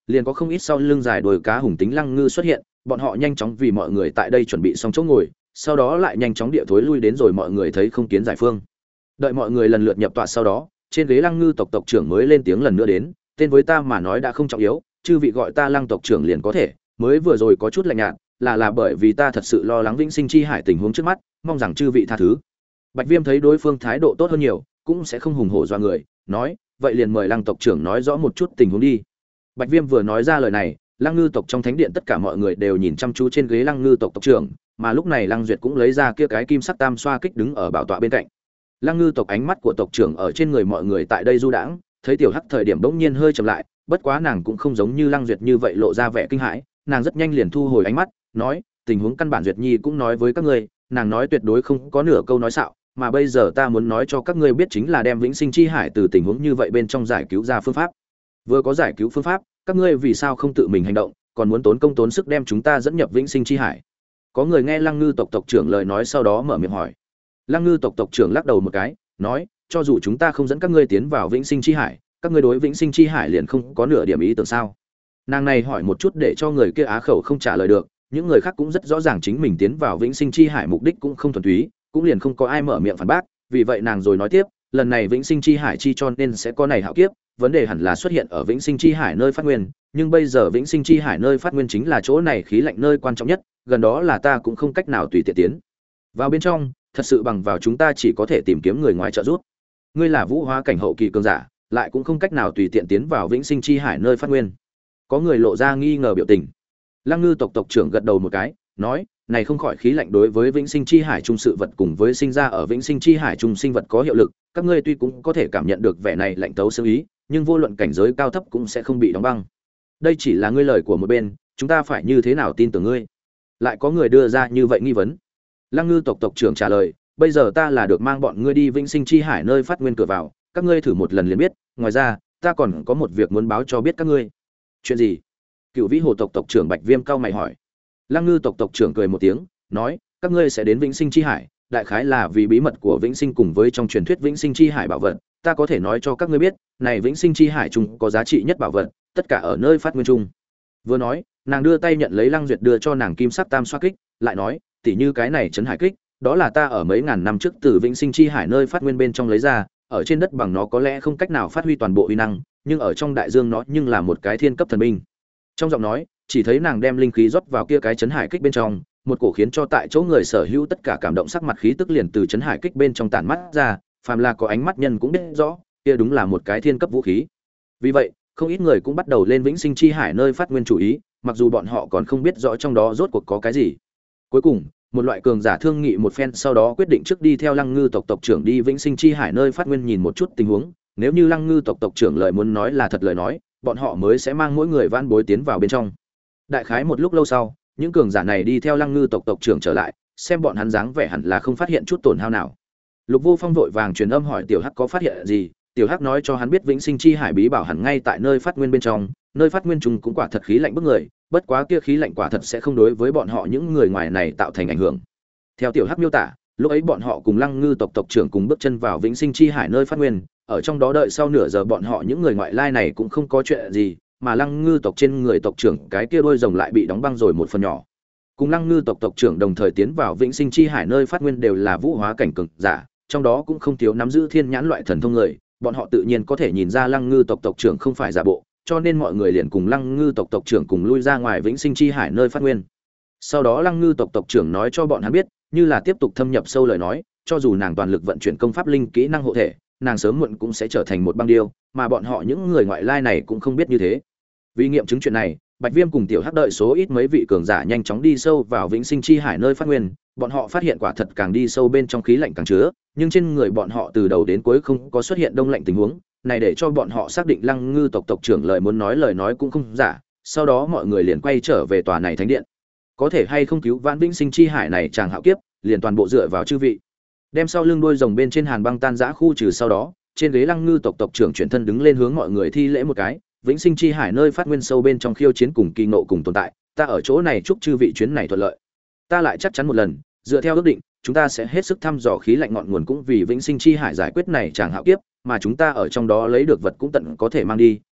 liền có không ít sau lưng dài đuôi cá hùng tính lăng ngư xuất hiện, bọn họ nhanh chóng vì mọi người tại đây chuẩn bị xong chỗ ngồi, sau đó lại nhanh chóng địa thối lui đến rồi mọi người thấy không kiến giải phương. Đợi mọi người lần lượt nhập tọa sau đó, trên ghế lăng ngư tộc tộc trưởng mới lên tiếng lần nữa đến, tên với ta mà nói đã không trọng yếu, chư vị gọi ta lăng tộc trưởng liền có thể, mới vừa rồi có chút lạnh nhạt, là bởi vì ta thật sự lo lắng vĩnh sinh chi hải tình huống trước mắt, mong rằng chư vị tha thứ. Bạch Viêm thấy đối phương thái độ tốt hơn nhiều, cũng sẽ không hùng hổ dọa người, nói, vậy liền mời lăng tộc trưởng nói rõ một chút tình huống đi. Bạch Viêm vừa nói ra lời này, lăng ngư tộc trong thánh điện tất cả mọi người đều nhìn chăm chú trên ghế lăng ngư tộc tộc trưởng, mà lúc này lăng duyệt cũng lấy ra kia cái kim sắc tam xoa kích đứng ở bảo tọa bên cạnh. Lăng ngư tộc ánh mắt của tộc trưởng ở trên người mọi người tại đây du đãng, thấy tiểu hắc thời điểm bỗng nhiên hơi chậm lại, bất quá nàng cũng không giống như lăng duyệt như vậy lộ ra vẻ kinh hãi, nàng rất nhanh liền thu hồi ánh mắt, nói, tình huống căn bản duyệt nhi cũng nói với các ngươi, nàng nói tuyệt đối không có nửa câu nói xạo, mà bây giờ ta muốn nói cho các ngươi biết chính là đem vĩnh sinh chi hải từ tình huống như vậy bên trong giải cứu ra phương pháp. Vừa có giải cứu phương pháp, các ngươi vì sao không tự mình hành động, còn muốn tốn công tốn sức đem chúng ta dẫn nhập vĩnh sinh chi hải? Có người nghe lăng ngư tộc tộc trưởng lời nói sau đó mở miệng hỏi. Lăng ngư tộc tộc trưởng lắc đầu một cái, nói, cho dù chúng ta không dẫn các ngươi tiến vào vĩnh sinh chi hải, các ngươi đối vĩnh sinh chi hải liền không có nửa điểm ý tưởng sao? Nàng này hỏi một chút để cho người kia á khẩu không trả lời được, những người khác cũng rất rõ ràng chính mình tiến vào vĩnh sinh chi hải mục đích cũng không thuần túy, cũng liền không có ai mở miệng phản bác, vì vậy nàng rồi nói tiếp, lần này vĩnh sinh chi hải chi cho nên sẽ có này hạo kiếp, vấn đề hẳn là xuất hiện ở vĩnh sinh chi hải nơi phát nguyên, nhưng bây giờ vĩnh sinh chi hải nơi phát nguyên chính là chỗ này khí lạnh nơi quan trọng nhất, gần đó là ta cũng không cách nào tùy tiện tiến vào bên trong, thật sự bằng vào chúng ta chỉ có thể tìm kiếm người ngoài trợ giúp. Ngươi là vũ hóa cảnh hậu kỳ cường giả, lại cũng không cách nào tùy tiện tiến vào vĩnh sinh chi hải nơi phát nguyên. Có người lộ ra nghi ngờ biểu tình. Lăng ngư tộc tộc trưởng gật đầu một cái, nói, này không khỏi khí lạnh đối với vĩnh sinh chi hải trung sự vật cùng với sinh ra ở vĩnh sinh chi hải trung sinh vật có hiệu lực, các ngươi tuy cũng có thể cảm nhận được vẻ này lạnh tấu sơ ý, nhưng vô luận cảnh giới cao thấp cũng sẽ không bị đóng băng. Đây chỉ là ngươi lời của một bên, chúng ta phải như thế nào tin tưởng ngươi? Lại có người đưa ra như vậy nghi vấn. Lăng ngư tộc tộc trưởng trả lời, bây giờ ta là được mang bọn ngươi đi vĩnh sinh chi hải nơi phát nguyên cửa vào, các ngươi thử một lần liền biết, ngoài ra, ta còn có một việc muốn báo cho biết các ngươi. Chuyện gì? Cựu Vĩ Hồ tộc tộc trưởng Bạch Viêm cao mày hỏi. Lăng ngư tộc tộc trưởng cười một tiếng, nói, các ngươi sẽ đến vĩnh sinh chi hải, đại khái là vì bí mật của vĩnh sinh cùng với trong truyền thuyết vĩnh sinh chi hải bảo vật, ta có thể nói cho các ngươi biết, này vĩnh sinh chi hải chung có giá trị nhất bảo vật, tất cả ở nơi phát nguyên chung. Vừa nói, nàng đưa tay nhận lấy Lăng Duyệt đưa cho nàng kim sắc tam xoa kích, lại nói, tỉ như cái này trấn hải kích, đó là ta ở mấy ngàn năm trước từ vĩnh sinh chi hải nơi phát nguyên bên trong lấy ra, ở trên đất bằng nó có lẽ không cách nào phát huy toàn bộ uy năng, nhưng ở trong đại dương nó nhưng là một cái thiên cấp thần binh. Trong giọng nói, chỉ thấy nàng đem linh khí rót vào kia cái trấn hải kích bên trong, một cổ khiến cho tại chỗ người sở hữu tất cả cảm động sắc mặt khí tức liền từ trấn hải kích bên trong tản mắt ra, phàm là có ánh mắt nhân cũng biết rõ, kia đúng là một cái thiên cấp vũ khí. Vì vậy, không ít người cũng bắt đầu lên vĩnh sinh chi hải nơi phát nguyên chủ ý, mặc dù bọn họ còn không biết rõ trong đó rốt cuộc có cái gì. Cuối cùng, một loại cường giả thương nghị một phen sau đó quyết định trước đi theo Lăng Ngư tộc tộc trưởng đi vĩnh sinh chi hải nơi phát nguyên nhìn một chút tình huống, nếu như Lăng Ngư tộc tộc trưởng lời muốn nói là thật lời nói, bọn họ mới sẽ mang mỗi người van bối tiến vào bên trong. Đại khái một lúc lâu sau, những cường giả này đi theo Lăng Ngư tộc tộc trưởng trở lại, xem bọn hắn dáng vẻ hẳn là không phát hiện chút tổn hao nào. Lục Vô Phong vội vàng truyền âm hỏi Tiểu Hắc có phát hiện gì, Tiểu Hắc nói cho hắn biết vĩnh sinh chi hải bí bảo hẳn ngay tại nơi phát nguyên bên trong, nơi phát nguyên trùng cũng quả thật khí lạnh bức người, bất quá kia khí lạnh quả thật sẽ không đối với bọn họ những người ngoài này tạo thành ảnh hưởng. Theo Tiểu Hắc miêu tả, lúc ấy bọn họ cùng Lăng Ngư tộc tộc trưởng cùng bước chân vào vĩnh sinh chi hải nơi phát nguyên, ở trong đó đợi sau nửa giờ bọn họ những người ngoại lai này cũng không có chuyện gì, mà Lăng Ngư tộc trên người tộc trưởng cái kia đôi rồng lại bị đóng băng rồi một phần nhỏ. Cùng Lăng Ngư tộc tộc trưởng đồng thời tiến vào vĩnh sinh chi hải nơi phát nguyên đều là vũ hóa cảnh cường giả, trong đó cũng không thiếu nắm giữ thiên nhãn loại thần thông người, bọn họ tự nhiên có thể nhìn ra Lăng Ngư tộc tộc trưởng không phải giả bộ, cho nên mọi người liền cùng Lăng Ngư tộc tộc trưởng cùng lui ra ngoài vĩnh sinh chi hải nơi phát nguyên. Sau đó Lăng Ngư tộc tộc trưởng nói cho bọn hắn biết, như là tiếp tục thâm nhập sâu lời nói, cho dù nàng toàn lực vận chuyển công pháp linh kỹ năng hộ thể, nàng sớm muộn cũng sẽ trở thành một băng điêu, mà bọn họ những người ngoại lai này cũng không biết như thế. Vì nghiệm chứng chuyện này, Bạch Viêm cùng Tiểu Hắc đợi số ít mấy vị cường giả nhanh chóng đi sâu vào vĩnh sinh chi hải nơi phát nguyên, bọn họ phát hiện quả thật càng đi sâu bên trong khí lạnh càng chứa, nhưng trên người bọn họ từ đầu đến cuối không có xuất hiện đông lạnh tình huống, này để cho bọn họ xác định Lăng Ngư tộc tộc trưởng lời muốn nói lời nói cũng không giả. Sau đó mọi người liền quay trở về tòa này thánh điện. Có thể hay không cứu vãn vĩnh sinh chi hải này chàng hạo kiếp, liền toàn bộ dựa vào chư vị. Đem sau lưng đuôi rồng bên trên hàn băng tan rã khu trừ sau đó, trên ghế Lăng Ngư tộc tộc trưởng chuyển thân đứng lên hướng mọi người thi lễ một cái, vĩnh sinh chi hải nơi phát nguyên sâu bên trong khiêu chiến cùng kỳ ngộ cùng tồn tại, ta ở chỗ này chúc chư vị chuyến này thuận lợi. Ta lại chắc chắn một lần, dựa theo ước định, chúng ta sẽ hết sức thăm dò khí lạnh ngọn nguồn cũng vì vĩnh sinh chi hải giải quyết này chàng hạo kiếp, mà chúng ta ở trong đó lấy được vật cũng tận có thể mang đi,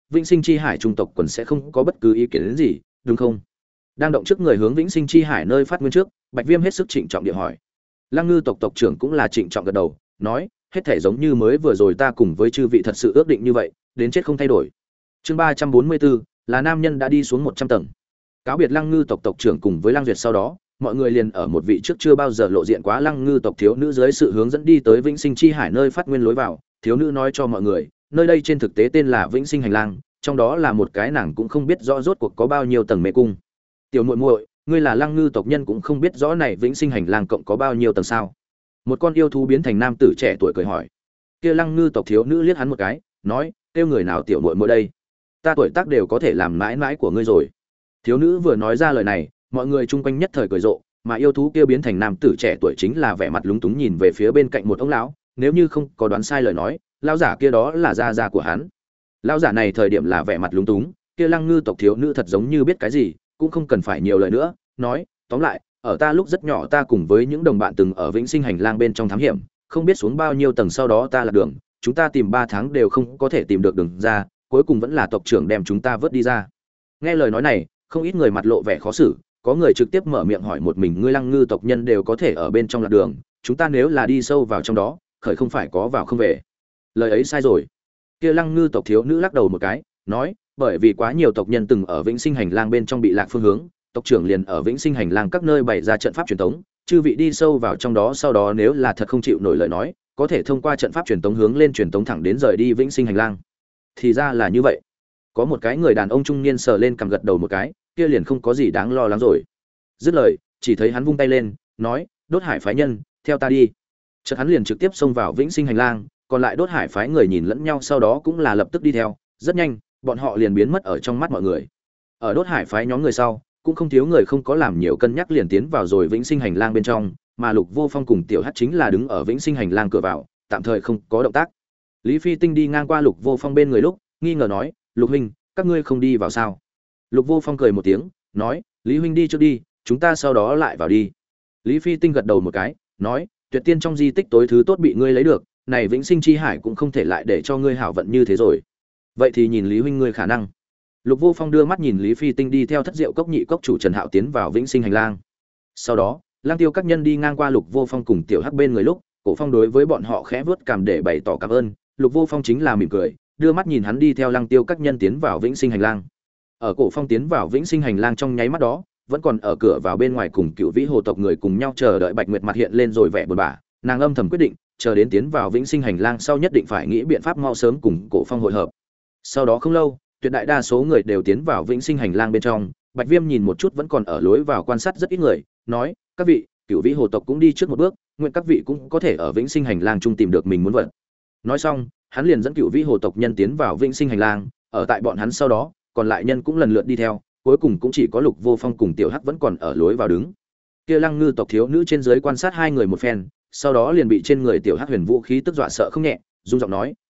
Vĩnh Sinh Chi Hải trung tộc quần sẽ không có bất cứ ý kiến đến gì, đúng không? Đang động trước người hướng Vĩnh Sinh Chi Hải nơi phát nguyên trước, Bạch Viêm hết sức trịnh trọng địa hỏi. Lăng Ngư tộc tộc trưởng cũng là trịnh trọng gật đầu, nói, hết thể giống như mới vừa rồi ta cùng với chư vị thật sự ước định như vậy, đến chết không thay đổi. Chương 344, là nam nhân đã đi xuống 100 tầng. Cáo biệt Lăng Ngư tộc tộc trưởng cùng với Lăng Duyệt sau đó, mọi người liền ở một vị trước chưa bao giờ lộ diện quá Lăng Ngư tộc thiếu nữ dưới sự hướng dẫn đi tới Vĩnh Sinh Chi Hải nơi phát nguyên lối vào. Thiếu nữ nói cho mọi người, nơi đây trên thực tế tên là Vĩnh Sinh Hành Lang, trong đó là một cái nàng cũng không biết rõ rốt cuộc có bao nhiêu tầng mê cung. Tiểu muội muội, ngươi là Lăng Ngư tộc nhân cũng không biết rõ này Vĩnh Sinh Hành Lang cộng có bao nhiêu tầng sao? Một con yêu thú biến thành nam tử trẻ tuổi cười hỏi. Kia Lăng Ngư tộc thiếu nữ liếc hắn một cái, nói, kêu người nào tiểu muội muội đây? Ta tuổi tác đều có thể làm mãi mãi của ngươi rồi. Thiếu nữ vừa nói ra lời này, mọi người chung quanh nhất thời cười rộ, mà yêu thú kia biến thành nam tử trẻ tuổi chính là vẻ mặt lúng túng nhìn về phía bên cạnh một ông lão, nếu như không có đoán sai lời nói, lão giả kia đó là gia gia của hắn. Lão giả này thời điểm là vẻ mặt lúng túng, kia Lăng Ngư tộc thiếu nữ thật giống như biết cái gì, cũng không cần phải nhiều lời nữa, nói, tóm lại, ở ta lúc rất nhỏ ta cùng với những đồng bạn từng ở Vĩnh Sinh Hành Lang bên trong thám hiểm, không biết xuống bao nhiêu tầng sau đó ta lạc đường, chúng ta tìm 3 tháng đều không có thể tìm được đường ra, cuối cùng vẫn là tộc trưởng đem chúng ta vớt đi ra. Nghe lời nói này, không ít người mặt lộ vẻ khó xử, có người trực tiếp mở miệng hỏi một mình ngươi Lăng Ngư tộc nhân đều có thể ở bên trong lạc đường, chúng ta nếu là đi sâu vào trong đó, khởi không phải có vào không về. Lời ấy sai rồi. Kia Lăng Ngư tộc thiếu nữ lắc đầu một cái, nói, bởi vì quá nhiều tộc nhân từng ở Vĩnh Sinh Hành Lang bên trong bị lạc phương hướng, tộc trưởng liền ở Vĩnh Sinh Hành Lang các nơi bày ra trận pháp truyền thống, chư vị đi sâu vào trong đó sau đó nếu là thật không chịu nổi lời nói, có thể thông qua trận pháp truyền thống hướng lên truyền thống thẳng đến rời đi Vĩnh Sinh Hành Lang. Thì ra là như vậy. Có một cái người đàn ông trung niên sờ lên cằm gật đầu một cái, kia liền không có gì đáng lo lắng rồi. Dứt lời, chỉ thấy hắn vung tay lên, nói, Đốt Hải phái nhân, theo ta đi. Chợt hắn liền trực tiếp xông vào Vĩnh Sinh Hành Lang, còn lại Đốt Hải phái người nhìn lẫn nhau sau đó cũng là lập tức đi theo, rất nhanh, bọn họ liền biến mất ở trong mắt mọi người. Ở Đốt Hải phái nhóm người sau, cũng không thiếu người không có làm nhiều cân nhắc liền tiến vào rồi Vĩnh Sinh Hành Lang bên trong, mà Lục Vô Phong cùng Tiểu Hắc chính là đứng ở Vĩnh Sinh Hành Lang cửa vào, tạm thời không có động tác. Lý Phi Tinh đi ngang qua Lục Vô Phong bên người lúc, nghi ngờ nói, Lục huynh, các ngươi không đi vào sao? Lục Vô Phong cười một tiếng, nói, Lý huynh đi trước đi, chúng ta sau đó lại vào đi. Lý Phi Tinh gật đầu một cái, nói, tuyệt tiên trong di tích tối thứ tốt bị ngươi lấy được, này Vĩnh Sinh Chi Hải cũng không thể lại để cho ngươi hảo vận như thế rồi. Vậy thì nhìn Lý huynh ngươi khả năng. Lục Vô Phong đưa mắt nhìn Lý Phi Tinh đi theo Thất Diệu Cốc nhị cốc chủ Trần Hạo tiến vào Vĩnh Sinh Hành Lang. Sau đó, Lang Tiêu các nhân đi ngang qua Lục Vô Phong cùng Tiểu Hắc bên người lúc, Cổ Phong đối với bọn họ khẽ vuốt cằm để bày tỏ cảm ơn, Lục Vô Phong chính là mỉm cười, đưa mắt nhìn hắn đi theo Lang Tiêu các nhân tiến vào Vĩnh Sinh Hành Lang. Ở Cổ Phong tiến vào Vĩnh Sinh Hành Lang trong nháy mắt đó, vẫn còn ở cửa vào bên ngoài cùng Cựu Vĩ Hồ tộc người cùng nhau chờ đợi Bạch Nguyệt mặt hiện lên rồi vẻ buồn bã, nàng âm thầm quyết định, chờ đến tiến vào Vĩnh Sinh Hành Lang sau nhất định phải nghĩ biện pháp mau sớm cùng Cổ Phong hội hợp. Sau đó không lâu, tuyệt đại đa số người đều tiến vào Vĩnh Sinh Hành Lang bên trong, Bạch Viêm nhìn một chút vẫn còn ở lối vào quan sát rất ít người, nói, các vị, Cựu Vĩ Hồ tộc cũng đi trước một bước, nguyện các vị cũng có thể ở Vĩnh Sinh Hành Lang chung tìm được mình muốn vật. Nói xong, hắn liền dẫn Cựu Vĩ Hồ tộc nhân tiến vào Vĩnh Sinh Hành Lang, ở tại bọn hắn sau đó, còn lại nhân cũng lần lượt đi theo, cuối cùng cũng chỉ có Lục Vô Phong cùng Tiểu Hắc vẫn còn ở lối vào đứng. Kia Lăng Ngư tộc thiếu nữ trên dưới quan sát hai người một phen, sau đó liền bị trên người Tiểu Hắc huyền vũ khí tức dọa sợ không nhẹ, run giọng nói,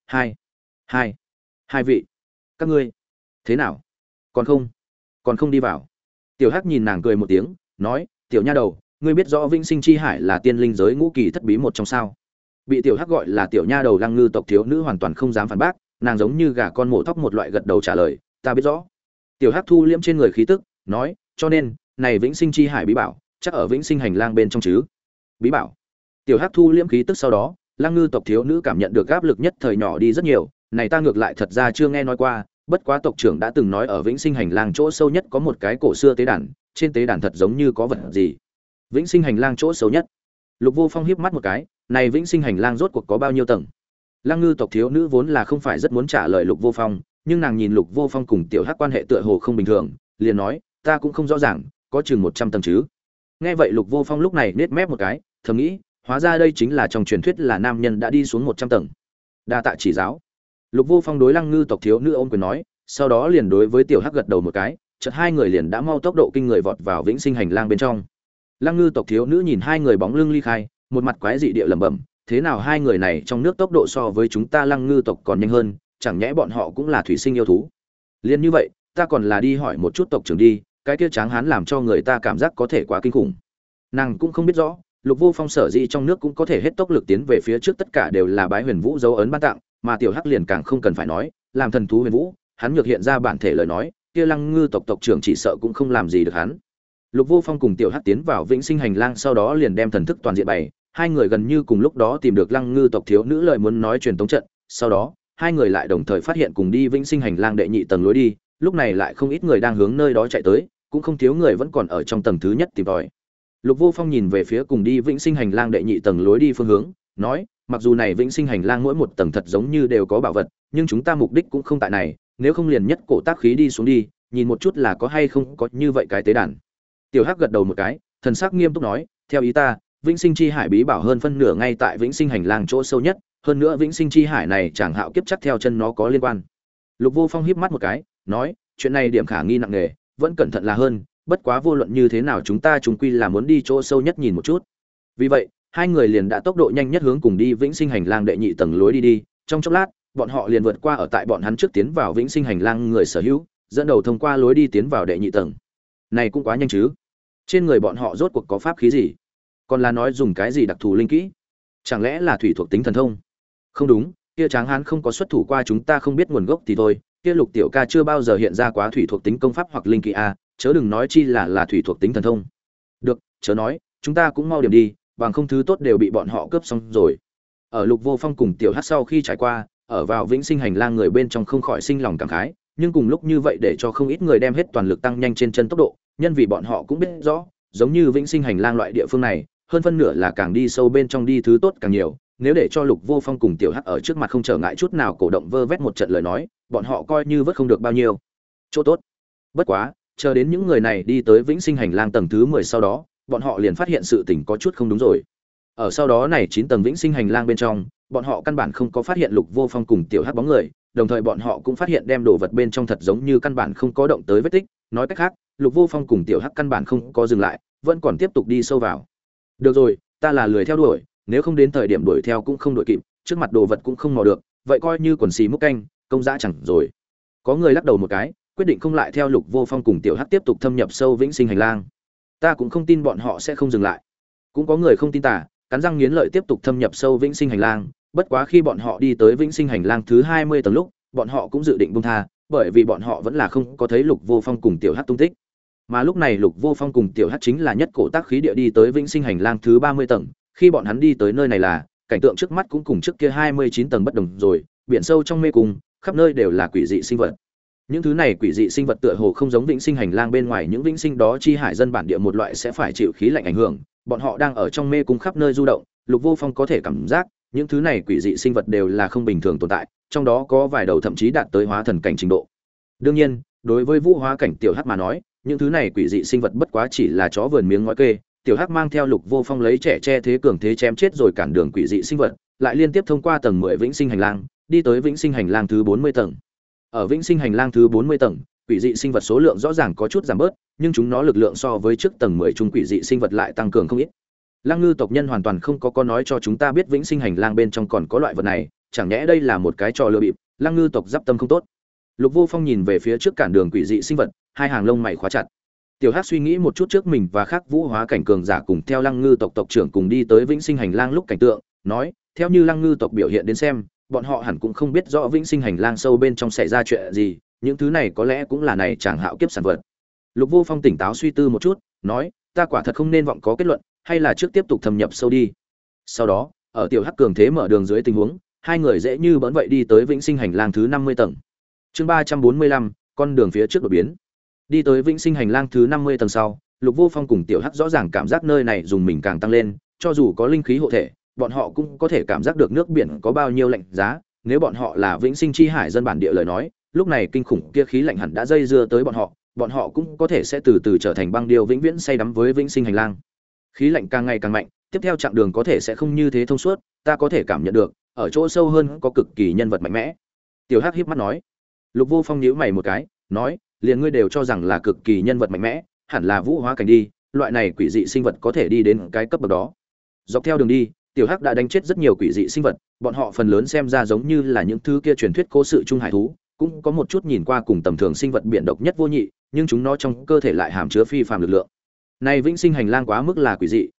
hai vị, các ngươi thế nào, còn không đi vào? Tiểu Hắc nhìn nàng cười một tiếng, nói, tiểu nha đầu, ngươi biết rõ Vĩnh Sinh Chi Hải là tiên linh giới ngũ kỳ thất bí một trong sao? Bị Tiểu Hắc gọi là tiểu nha đầu, Lăng Ngư tộc thiếu nữ hoàn toàn không dám phản bác, nàng giống như gà con mổ thóc một loại gật đầu trả lời, ta biết rõ. Tiểu Hắc thu liễm trên người khí tức, nói, cho nên, này Vĩnh Sinh Chi Hải bí bảo, chắc ở Vĩnh Sinh Hành Lang bên trong chứ? Bí bảo? Tiểu Hắc thu liễm khí tức sau đó, Lăng Ngư tộc thiếu nữ cảm nhận được áp lực nhất thời nhỏ đi rất nhiều, này ta ngược lại thật ra chưa nghe nói qua, bất quá tộc trưởng đã từng nói ở Vĩnh Sinh Hành Lang chỗ sâu nhất có một cái cổ xưa tế đàn, trên tế đàn thật giống như có vật gì. Vĩnh Sinh Hành Lang chỗ sâu nhất. Lục Vô Phong híp mắt một cái, này Vĩnh Sinh Hành Lang rốt cuộc có bao nhiêu tầng? Lăng Ngư tộc thiếu nữ vốn là không phải rất muốn trả lời Lục Vô Phong, nhưng nàng nhìn Lục Vô Phong cùng Tiểu Hắc quan hệ tựa hồ không bình thường, liền nói, ta cũng không rõ ràng, có chừng 100 tầng chứ. Nghe vậy Lục Vô Phong lúc này nhếch mép một cái, thầm nghĩ, hóa ra đây chính là trong truyền thuyết là nam nhân đã đi xuống 100 tầng. Đa tạ chỉ giáo. Lục Vô Phong đối Lăng Ngư tộc thiếu nữ ôm quyền nói, sau đó liền đối với Tiểu Hắc gật đầu một cái, chợt hai người liền đã mau tốc độ kinh người vọt vào Vĩnh Sinh Hành Lang bên trong. Lăng Ngư tộc thiếu nữ nhìn hai người bóng lưng ly khai, một mặt quái dị địa lẩm bẩm, thế nào hai người này trong nước tốc độ so với chúng ta Lăng Ngư tộc còn nhanh hơn, chẳng nhẽ bọn họ cũng là thủy sinh yêu thú? Liên như vậy, ta còn là đi hỏi một chút tộc trưởng đi, cái kia tráng hán làm cho người ta cảm giác có thể quá kinh khủng. Nàng cũng không biết rõ, Lục Vô Phong sở dĩ trong nước cũng có thể hết tốc lực tiến về phía trước tất cả đều là bái Huyền Vũ dấu ấn ban tặng, mà Tiểu Hắc liền càng không cần phải nói, làm thần thú Huyền Vũ, hắn nhược hiện ra bản thể lời nói, kia Lăng Ngư tộc tộc trưởng chỉ sợ cũng không làm gì được hắn. Lục Vô Phong cùng Tiểu Hắc tiến vào Vĩnh Sinh hành lang, sau đó liền đem thần thức toàn diện bày, hai người gần như cùng lúc đó tìm được Lăng Ngư tộc thiếu nữ lời muốn nói truyền tống trận, sau đó, hai người lại đồng thời phát hiện cùng đi Vĩnh Sinh hành lang đệ nhị tầng lối đi, lúc này lại không ít người đang hướng nơi đó chạy tới, cũng không thiếu người vẫn còn ở trong tầng thứ nhất tìm tòi. Lục Vô Phong nhìn về phía cùng đi Vĩnh Sinh hành lang đệ nhị tầng lối đi phương hướng, nói, mặc dù này Vĩnh Sinh hành lang mỗi một tầng thật giống như đều có bảo vật, nhưng chúng ta mục đích cũng không tại này, nếu không liền nhất cổ tác khí đi xuống đi, nhìn một chút là có hay không có như vậy cái tế đàn. Tiểu Hắc gật đầu một cái, thần sắc nghiêm túc nói, theo ý ta, Vĩnh Sinh chi hải bí bảo hơn phân nửa ngay tại Vĩnh Sinh hành lang chỗ sâu nhất, hơn nữa Vĩnh Sinh chi hải này chẳng hạo kiếp chắc theo chân nó có liên quan. Lục Vô Phong híp mắt một cái, nói, chuyện này điểm khả nghi nặng nề, vẫn cẩn thận là hơn, bất quá vô luận như thế nào chúng ta chúng quy là muốn đi chỗ sâu nhất nhìn một chút. Vì vậy, hai người liền đã tốc độ nhanh nhất hướng cùng đi Vĩnh Sinh hành lang đệ nhị tầng lối đi, trong chốc lát, bọn họ liền vượt qua ở tại bọn hắn trước tiến vào Vĩnh Sinh hành lang người sở hữu, dẫn đầu thông qua lối đi tiến vào đệ nhị tầng. Này cũng quá nhanh chứ? Trên người bọn họ rốt cuộc có pháp khí gì? Còn là nói dùng cái gì đặc thù linh kỹ? Chẳng lẽ là thủy thuộc tính thần thông? Không đúng, kia Tráng Hán không có xuất thủ qua chúng ta không biết nguồn gốc thì thôi, kia Lục tiểu ca chưa bao giờ hiện ra quá thủy thuộc tính công pháp hoặc linh kỹ a, chớ đừng nói chi là thủy thuộc tính thần thông. Được, chớ nói, chúng ta cũng mau điểm đi, bằng không thứ tốt đều bị bọn họ cướp xong rồi. Ở Lục Vô Phong cùng Tiểu Hắc sau khi trải qua, ở vào Vĩnh Sinh hành lang người bên trong không khỏi sinh lòng cảm khái, nhưng cùng lúc như vậy để cho không ít người đem hết toàn lực tăng nhanh trên chân tốc độ, nhân vì bọn họ cũng biết rõ, giống như Vĩnh Sinh hành lang loại địa phương này, hơn phân nửa là càng đi sâu bên trong đi thứ tốt càng nhiều, nếu để cho Lục Vô Phong cùng Tiểu Hắc ở trước mặt không trở ngại chút nào cổ động vơ vét một trận lời nói, bọn họ coi như vớt không được bao nhiêu chỗ tốt. Bất quá, chờ đến những người này đi tới Vĩnh Sinh hành lang tầng thứ 10 sau đó, bọn họ liền phát hiện sự tình có chút không đúng rồi. Ở sau đó này 9 tầng Vĩnh Sinh hành lang bên trong, bọn họ căn bản không có phát hiện Lục Vô Phong cùng Tiểu Hắc bóng người, đồng thời bọn họ cũng phát hiện đem đồ vật bên trong thật giống như căn bản không có động tới vết tích, nói cách khác, Lục Vô Phong cùng Tiểu Hắc căn bản không có dừng lại, vẫn còn tiếp tục đi sâu vào. Được rồi, ta là lười theo đuổi, nếu không đến thời điểm đuổi theo cũng không đuổi kịp, trước mặt đồ vật cũng không mò được, vậy coi như quần xì múc canh, công dã chẳng rồi. Có người lắc đầu một cái, quyết định không lại theo Lục Vô Phong cùng Tiểu Hắc tiếp tục thâm nhập sâu Vĩnh Sinh hành lang. Ta cũng không tin bọn họ sẽ không dừng lại. Cũng có người không tin tả, cắn răng nghiến lợi tiếp tục thâm nhập sâu Vĩnh Sinh hành lang, bất quá khi bọn họ đi tới Vĩnh Sinh hành lang thứ 20 tầng lúc, bọn họ cũng dự định buông tha, bởi vì bọn họ vẫn là không có thấy Lục Vô Phong cùng Tiểu Hắc tung tích. Mà lúc này Lục Vô Phong cùng Tiểu Hắc chính là nhất cổ tác khí địa đi tới Vĩnh Sinh hành lang thứ 30 tầng, khi bọn hắn đi tới nơi này là, cảnh tượng trước mắt cũng cùng trước kia 29 tầng bất đồng rồi, biển sâu trong mê cung, khắp nơi đều là quỷ dị sinh vật. Những thứ này quỷ dị sinh vật tựa hồ không giống Vĩnh Sinh hành lang bên ngoài những vĩnh sinh đó chi hải dân bản địa một loại sẽ phải chịu khí lạnh ảnh hưởng, bọn họ đang ở trong mê cung khắp nơi du động, Lục Vô Phong có thể cảm giác, những thứ này quỷ dị sinh vật đều là không bình thường tồn tại, trong đó có vài đầu thậm chí đạt tới hóa thần cảnh trình độ. Đương nhiên, đối với vũ hóa cảnh Tiểu Hắc mà nói, những thứ này quỷ dị sinh vật bất quá chỉ là chó vườn miếng ngói kê. Tiểu Hắc mang theo Lục Vô Phong lấy trẻ che thế cường thế chém chết rồi cản đường quỷ dị sinh vật, lại liên tiếp thông qua tầng 10 Vĩnh Sinh hành lang, đi tới Vĩnh Sinh hành lang thứ 40 tầng. Ở Vĩnh Sinh hành lang thứ 40 tầng, quỷ dị sinh vật số lượng rõ ràng có chút giảm bớt, nhưng chúng nó lực lượng so với trước tầng 10 trung quỷ dị sinh vật lại tăng cường không ít. Lăng Ngư tộc nhân hoàn toàn không có nói cho chúng ta biết Vĩnh Sinh hành lang bên trong còn có loại vật này, chẳng nhẽ đây là một cái trò lừa bịp, Lăng Ngư tộc giáp tâm không tốt. Lục Vô Phong nhìn về phía trước cản đường quỷ dị sinh vật, hai hàng lông mày khóa chặt. Tiểu Hắc suy nghĩ một chút trước mình và khác vũ hóa cảnh cường giả cùng theo Lăng Ngư tộc tộc trưởng cùng đi tới Vĩnh Sinh hành lang lúc cảnh tượng, nói, theo như Lăng Ngư tộc biểu hiện đến xem, bọn họ hẳn cũng không biết rõ Vĩnh Sinh hành lang sâu bên trong xảy ra chuyện gì, những thứ này có lẽ cũng là này chẳng hạo kiếp sản vật. Lục Vô Phong tỉnh táo suy tư một chút, nói, ta quả thật không nên vọng có kết luận, hay là trước tiếp tục thâm nhập sâu đi. Sau đó, ở Tiểu Hắc cường thế mở đường dưới tình huống, hai người dễ như bỡn vậy đi tới Vĩnh Sinh hành lang thứ 50 tầng. Chương 345, con đường phía trước đột biến. Đi tới Vĩnh Sinh hành lang thứ 50 tầng sau, Lục Vô Phong cùng Tiểu Hắc rõ ràng cảm giác nơi này dùng mình càng tăng lên, cho dù có linh khí hộ thể, bọn họ cũng có thể cảm giác được nước biển có bao nhiêu lạnh giá, nếu bọn họ là Vĩnh Sinh chi hải dân bản địa lời nói, lúc này kinh khủng kia khí lạnh hẳn đã dây dưa tới bọn họ cũng có thể sẽ từ từ trở thành băng điêu vĩnh viễn say đắm với Vĩnh Sinh hành lang. Khí lạnh càng ngày càng mạnh, tiếp theo chặng đường có thể sẽ không như thế thông suốt, ta có thể cảm nhận được, ở chỗ sâu hơn có cực kỳ nhân vật mạnh mẽ. Tiểu Hắc híp mắt nói. Lục Vô Phong nhíu mày một cái, nói, liền ngươi đều cho rằng là cực kỳ nhân vật mạnh mẽ, hẳn là vũ hóa cảnh đi, loại này quỷ dị sinh vật có thể đi đến cái cấp bậc đó. Dọc theo đường đi, Tiểu Hắc đã đánh chết rất nhiều quỷ dị sinh vật, bọn họ phần lớn xem ra giống như là những thứ kia truyền thuyết cố sự trung hải thú, cũng có một chút nhìn qua cùng tầm thường sinh vật biển độc nhất vô nhị, nhưng chúng nó trong cơ thể lại hàm chứa phi phàm lực lượng. Này Vĩnh Sinh hành lang quá mức là quỷ dị,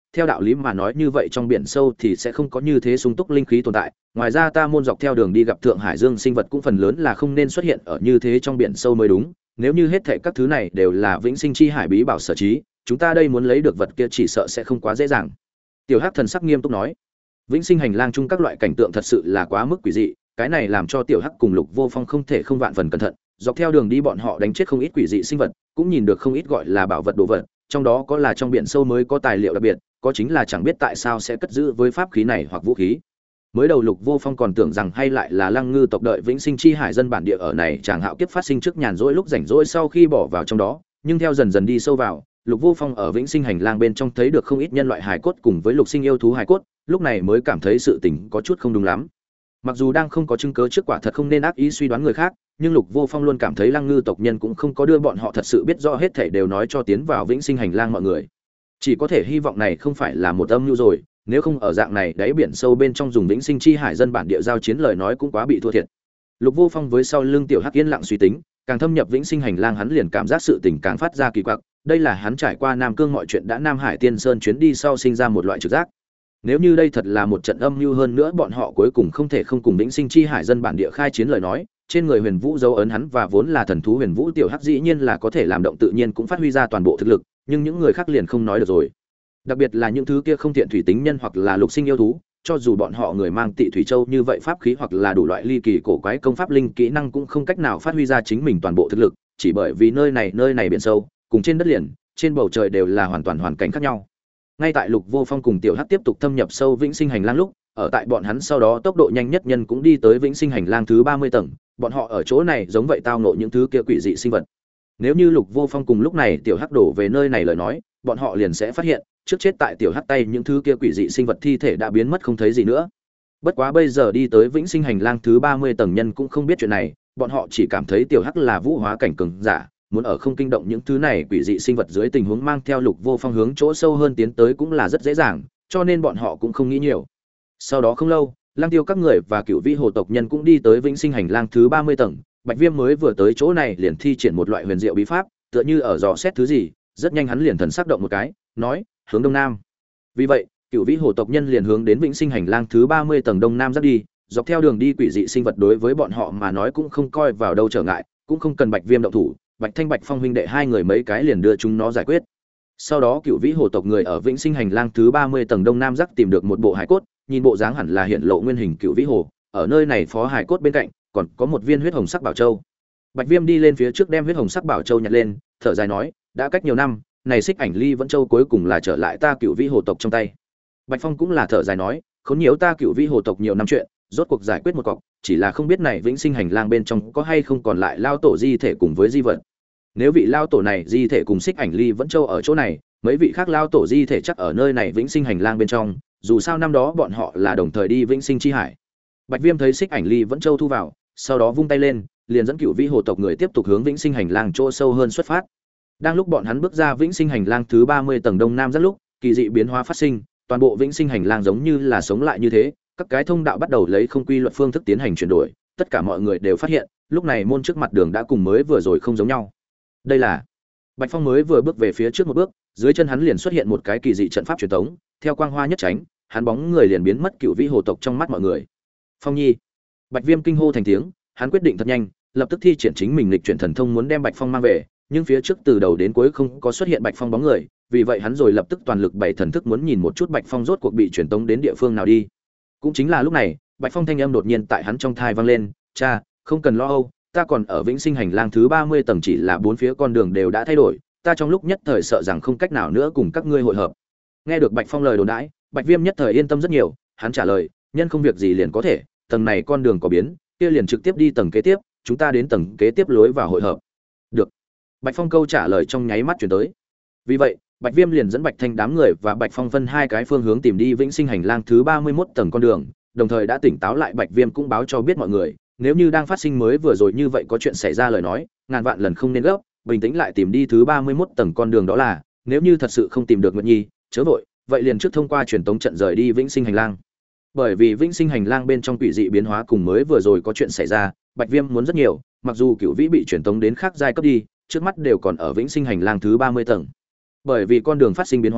theo đạo lý mà nói như vậy trong biển sâu thì sẽ không có như thế sung túc linh khí tồn tại. Ngoài ra ta môn dọc theo đường đi gặp thượng hải dương sinh vật cũng phần lớn là không nên xuất hiện ở như thế trong biển sâu mới đúng. Nếu như hết thảy các thứ này đều là vĩnh sinh chi hải bí bảo sở trí, chúng ta đây muốn lấy được vật kia chỉ sợ sẽ không quá dễ dàng. Tiểu Hắc thần sắc nghiêm túc nói. Vĩnh sinh hành lang chung các loại cảnh tượng thật sự là quá mức quỷ dị, cái này làm cho Tiểu Hắc cùng Lục Vô Phong không thể không vạn phần cẩn thận. Dọc theo đường đi bọn họ đánh chết không ít quỷ dị sinh vật, cũng nhìn được không ít gọi là bảo vật đồ vật, trong đó có là trong biển sâu mới có tài liệu đặc biệt, có chính là chẳng biết tại sao sẽ cất giữ với pháp khí này hoặc vũ khí. Mới đầu Lục Vô Phong còn tưởng rằng hay lại là Lăng Ngư tộc đợi vĩnh sinh chi hải dân bản địa ở này chàng hạo kiếp phát sinh trước nhàn rỗi lúc rảnh rỗi sau khi bỏ vào trong đó, nhưng theo dần dần đi sâu vào, Lục Vô Phong ở vĩnh sinh hành lang bên trong thấy được không ít nhân loại hài cốt cùng với lục sinh yêu thú hài cốt, lúc này mới cảm thấy sự tình có chút không đúng lắm. Mặc dù đang không có chứng cứ trước quả thật không nên ác ý suy đoán người khác, nhưng Lục Vô Phong luôn cảm thấy Lăng Ngư tộc nhân cũng không có đưa bọn họ thật sự biết rõ hết thảy đều nói cho tiến vào vĩnh sinh hành lang mọi người. Chỉ có thể hy vọng này không phải là một âm mưu rồi, nếu không ở dạng này đáy biển sâu bên trong dùng vĩnh sinh chi hải dân bản địa giao chiến lời nói cũng quá bị thua thiệt. Lục Vô Phong với sau lưng Tiểu Hắc yên lặng suy tính, càng thâm nhập vĩnh sinh hành lang hắn liền cảm giác sự tình càng phát ra kỳ quặc, đây là hắn trải qua Nam Cương mọi chuyện đã Nam Hải Tiên Sơn chuyến đi sau sinh ra một loại trực giác. Nếu như đây thật là một trận âm mưu hơn nữa bọn họ cuối cùng không thể không cùng vĩnh sinh chi hải dân bản địa khai chiến lời nói, trên người Huyền Vũ dấu ấn hắn và vốn là thần thú Huyền Vũ Tiểu Hắc dĩ nhiên là có thể làm động tự nhiên cũng phát huy ra toàn bộ thực lực, nhưng những người khác liền không nói được rồi. Đặc biệt là những thứ kia không thiện thủy tính nhân hoặc là lục sinh yêu thú, cho dù bọn họ người mang Tị Thủy Châu như vậy pháp khí hoặc là đủ loại ly kỳ cổ quái công pháp linh kỹ năng cũng không cách nào phát huy ra chính mình toàn bộ thực lực, chỉ bởi vì nơi này biển sâu, cùng trên đất liền, trên bầu trời đều là hoàn toàn hoàn cảnh khác nhau. Ngay tại Lục Vô Phong cùng Tiểu Hắc tiếp tục thâm nhập sâu vĩnh sinh hành lang lúc, ở tại bọn hắn sau đó tốc độ nhanh nhất nhân cũng đi tới vĩnh sinh hành lang thứ 30 tầng, bọn họ ở chỗ này giống vậy tao ngộ những thứ kia quỷ dị sinh vật. Nếu như Lục Vô Phong cùng lúc này Tiểu Hắc đổ về nơi này lời nói, bọn họ liền sẽ phát hiện, trước chết tại Tiểu Hắc tay những thứ kia quỷ dị sinh vật thi thể đã biến mất không thấy gì nữa. Bất quá bây giờ đi tới vĩnh sinh hành lang thứ 30 tầng nhân cũng không biết chuyện này, bọn họ chỉ cảm thấy Tiểu Hắc là vũ hóa cảnh cường giả, muốn ở không kinh động những thứ này quỷ dị sinh vật dưới tình huống mang theo Lục Vô Phong hướng chỗ sâu hơn tiến tới cũng là rất dễ dàng, cho nên bọn họ cũng không nghĩ nhiều. Sau đó không lâu, Lăng Tiêu các người và Cửu Vĩ Hồ tộc nhân cũng đi tới vĩnh sinh hành lang thứ 30 tầng, Bạch Viêm mới vừa tới chỗ này liền thi triển một loại huyền diệu bí pháp, tựa như ở dò xét thứ gì, rất nhanh hắn liền thần sắc động một cái, nói, hướng đông nam. Vì vậy, Cửu Vĩ Hồ tộc nhân liền hướng đến vĩnh sinh hành lang thứ 30 tầng đông nam dắt đi, dọc theo đường đi quỷ dị sinh vật đối với bọn họ mà nói cũng không coi vào đâu trở ngại, cũng không cần Bạch Viêm động thủ, Bạch Thanh Bạch Phong huynh đệ hai người mấy cái liền đưa chúng nó giải quyết. Sau đó Cửu Vĩ Hồ tộc người ở vĩnh sinh hành lang thứ 30 tầng đông nam dắt tìm được một bộ hải cốt, nhìn bộ dáng hẳn là hiện lộ nguyên hình Cửu Vĩ Hồ, ở nơi này phó hải cốt bên cạnh còn có một viên huyết hồng sắc bảo châu. Bạch Viêm đi lên phía trước đem huyết hồng sắc bảo châu nhặt lên, thở dài nói, đã cách nhiều năm, này Xích Ảnh Ly Vẫn Châu cuối cùng là trở lại ta Cửu Vĩ Hồ tộc trong tay. Bạch Phong cũng là thở dài nói, khốn nhiễu ta Cửu Vĩ Hồ tộc nhiều năm chuyện, rốt cuộc giải quyết một cọc, chỉ là không biết này vĩnh sinh hành lang bên trong có hay không còn lại lao tổ di thể cùng với di vật. Nếu vị lao tổ này di thể cùng Xích Ảnh Ly Vẫn Châu ở chỗ này, mấy vị khác lao tổ di thể chắc ở nơi này vĩnh sinh hành lang bên trong, dù sao năm đó bọn họ là đồng thời đi vĩnh sinh chi hải. Bạch Viêm thấy Xích Ảnh Ly Vẫn Châu thu vào, sau đó vung tay lên, liền dẫn Cửu Vĩ Hồ tộc người tiếp tục hướng vĩnh sinh hành lang chỗ sâu hơn xuất phát. Đang lúc bọn hắn bước ra vĩnh sinh hành lang thứ 30 tầng đông nam rất lúc, kỳ dị biến hóa phát sinh, toàn bộ vĩnh sinh hành lang giống như là sống lại như thế, các cái thông đạo bắt đầu lấy không quy luật phương thức tiến hành chuyển đổi, tất cả mọi người đều phát hiện, lúc này môn trước mặt đường đã cùng mới vừa rồi không giống nhau. Đây là Bạch Phong mới vừa bước về phía trước một bước, dưới chân hắn liền xuất hiện một cái kỳ dị trận pháp truyền tống, theo quang hoa nhất tránh, hắn bóng người liền biến mất Cửu Vĩ Hồ tộc trong mắt mọi người. Phong Nhi, Bạch Viêm kinh hô thành tiếng, hắn quyết định thật nhanh, lập tức thi triển chính mình lịch chuyển thần thông muốn đem Bạch Phong mang về, nhưng phía trước từ đầu đến cuối không có xuất hiện Bạch Phong bóng người, vì vậy hắn rồi lập tức toàn lực bảy thần thức muốn nhìn một chút Bạch Phong rốt cuộc bị truyền tống đến địa phương nào đi. Cũng chính là lúc này, Bạch Phong thanh âm đột nhiên tại hắn trong tai vang lên, "Cha, không cần lo âu, ta còn ở vĩnh sinh hành lang thứ 30 tầng, chỉ là bốn phía con đường đều đã thay đổi, ta trong lúc nhất thời sợ rằng không cách nào nữa cùng các ngươi hội hợp." Nghe được Bạch Phong lời đồn đãi, Bạch Viêm nhất thời yên tâm rất nhiều, hắn trả lời, "Nhân không việc gì liền có thể, tầng này con đường có biến, kia liền trực tiếp đi tầng kế tiếp, chúng ta đến tầng kế tiếp lối vào hội hợp." Được. Bạch Phong câu trả lời trong nháy mắt truyền tới. Vì vậy, Bạch Viêm liền dẫn Bạch Thanh đám người và Bạch Phong phân hai cái phương hướng tìm đi vĩnh sinh hành lang thứ 31 tầng con đường, đồng thời đã tỉnh táo lại Bạch Viêm cũng báo cho biết mọi người, nếu như đang phát sinh mới vừa rồi như vậy có chuyện xảy ra lời nói, ngàn vạn lần không nên gấp, bình tĩnh lại tìm đi thứ 31 tầng con đường đó là, nếu như thật sự không tìm được Nguyệt Nhi, chớ vội, vậy liền trước thông qua truyền tống trận rời đi vĩnh sinh hành lang. Bởi vì vĩnh sinh hành lang bên trong quỷ dị biến hóa cùng mới vừa rồi có chuyện xảy ra, Bạch Viêm muốn rất nhiều, mặc dù Cửu Vĩ bị truyền tống đến khác giai cấp đi, trước mắt đều còn ở vĩnh sinh hành lang thứ 30 tầng. Bởi vì con đường phát sinh biến hóa,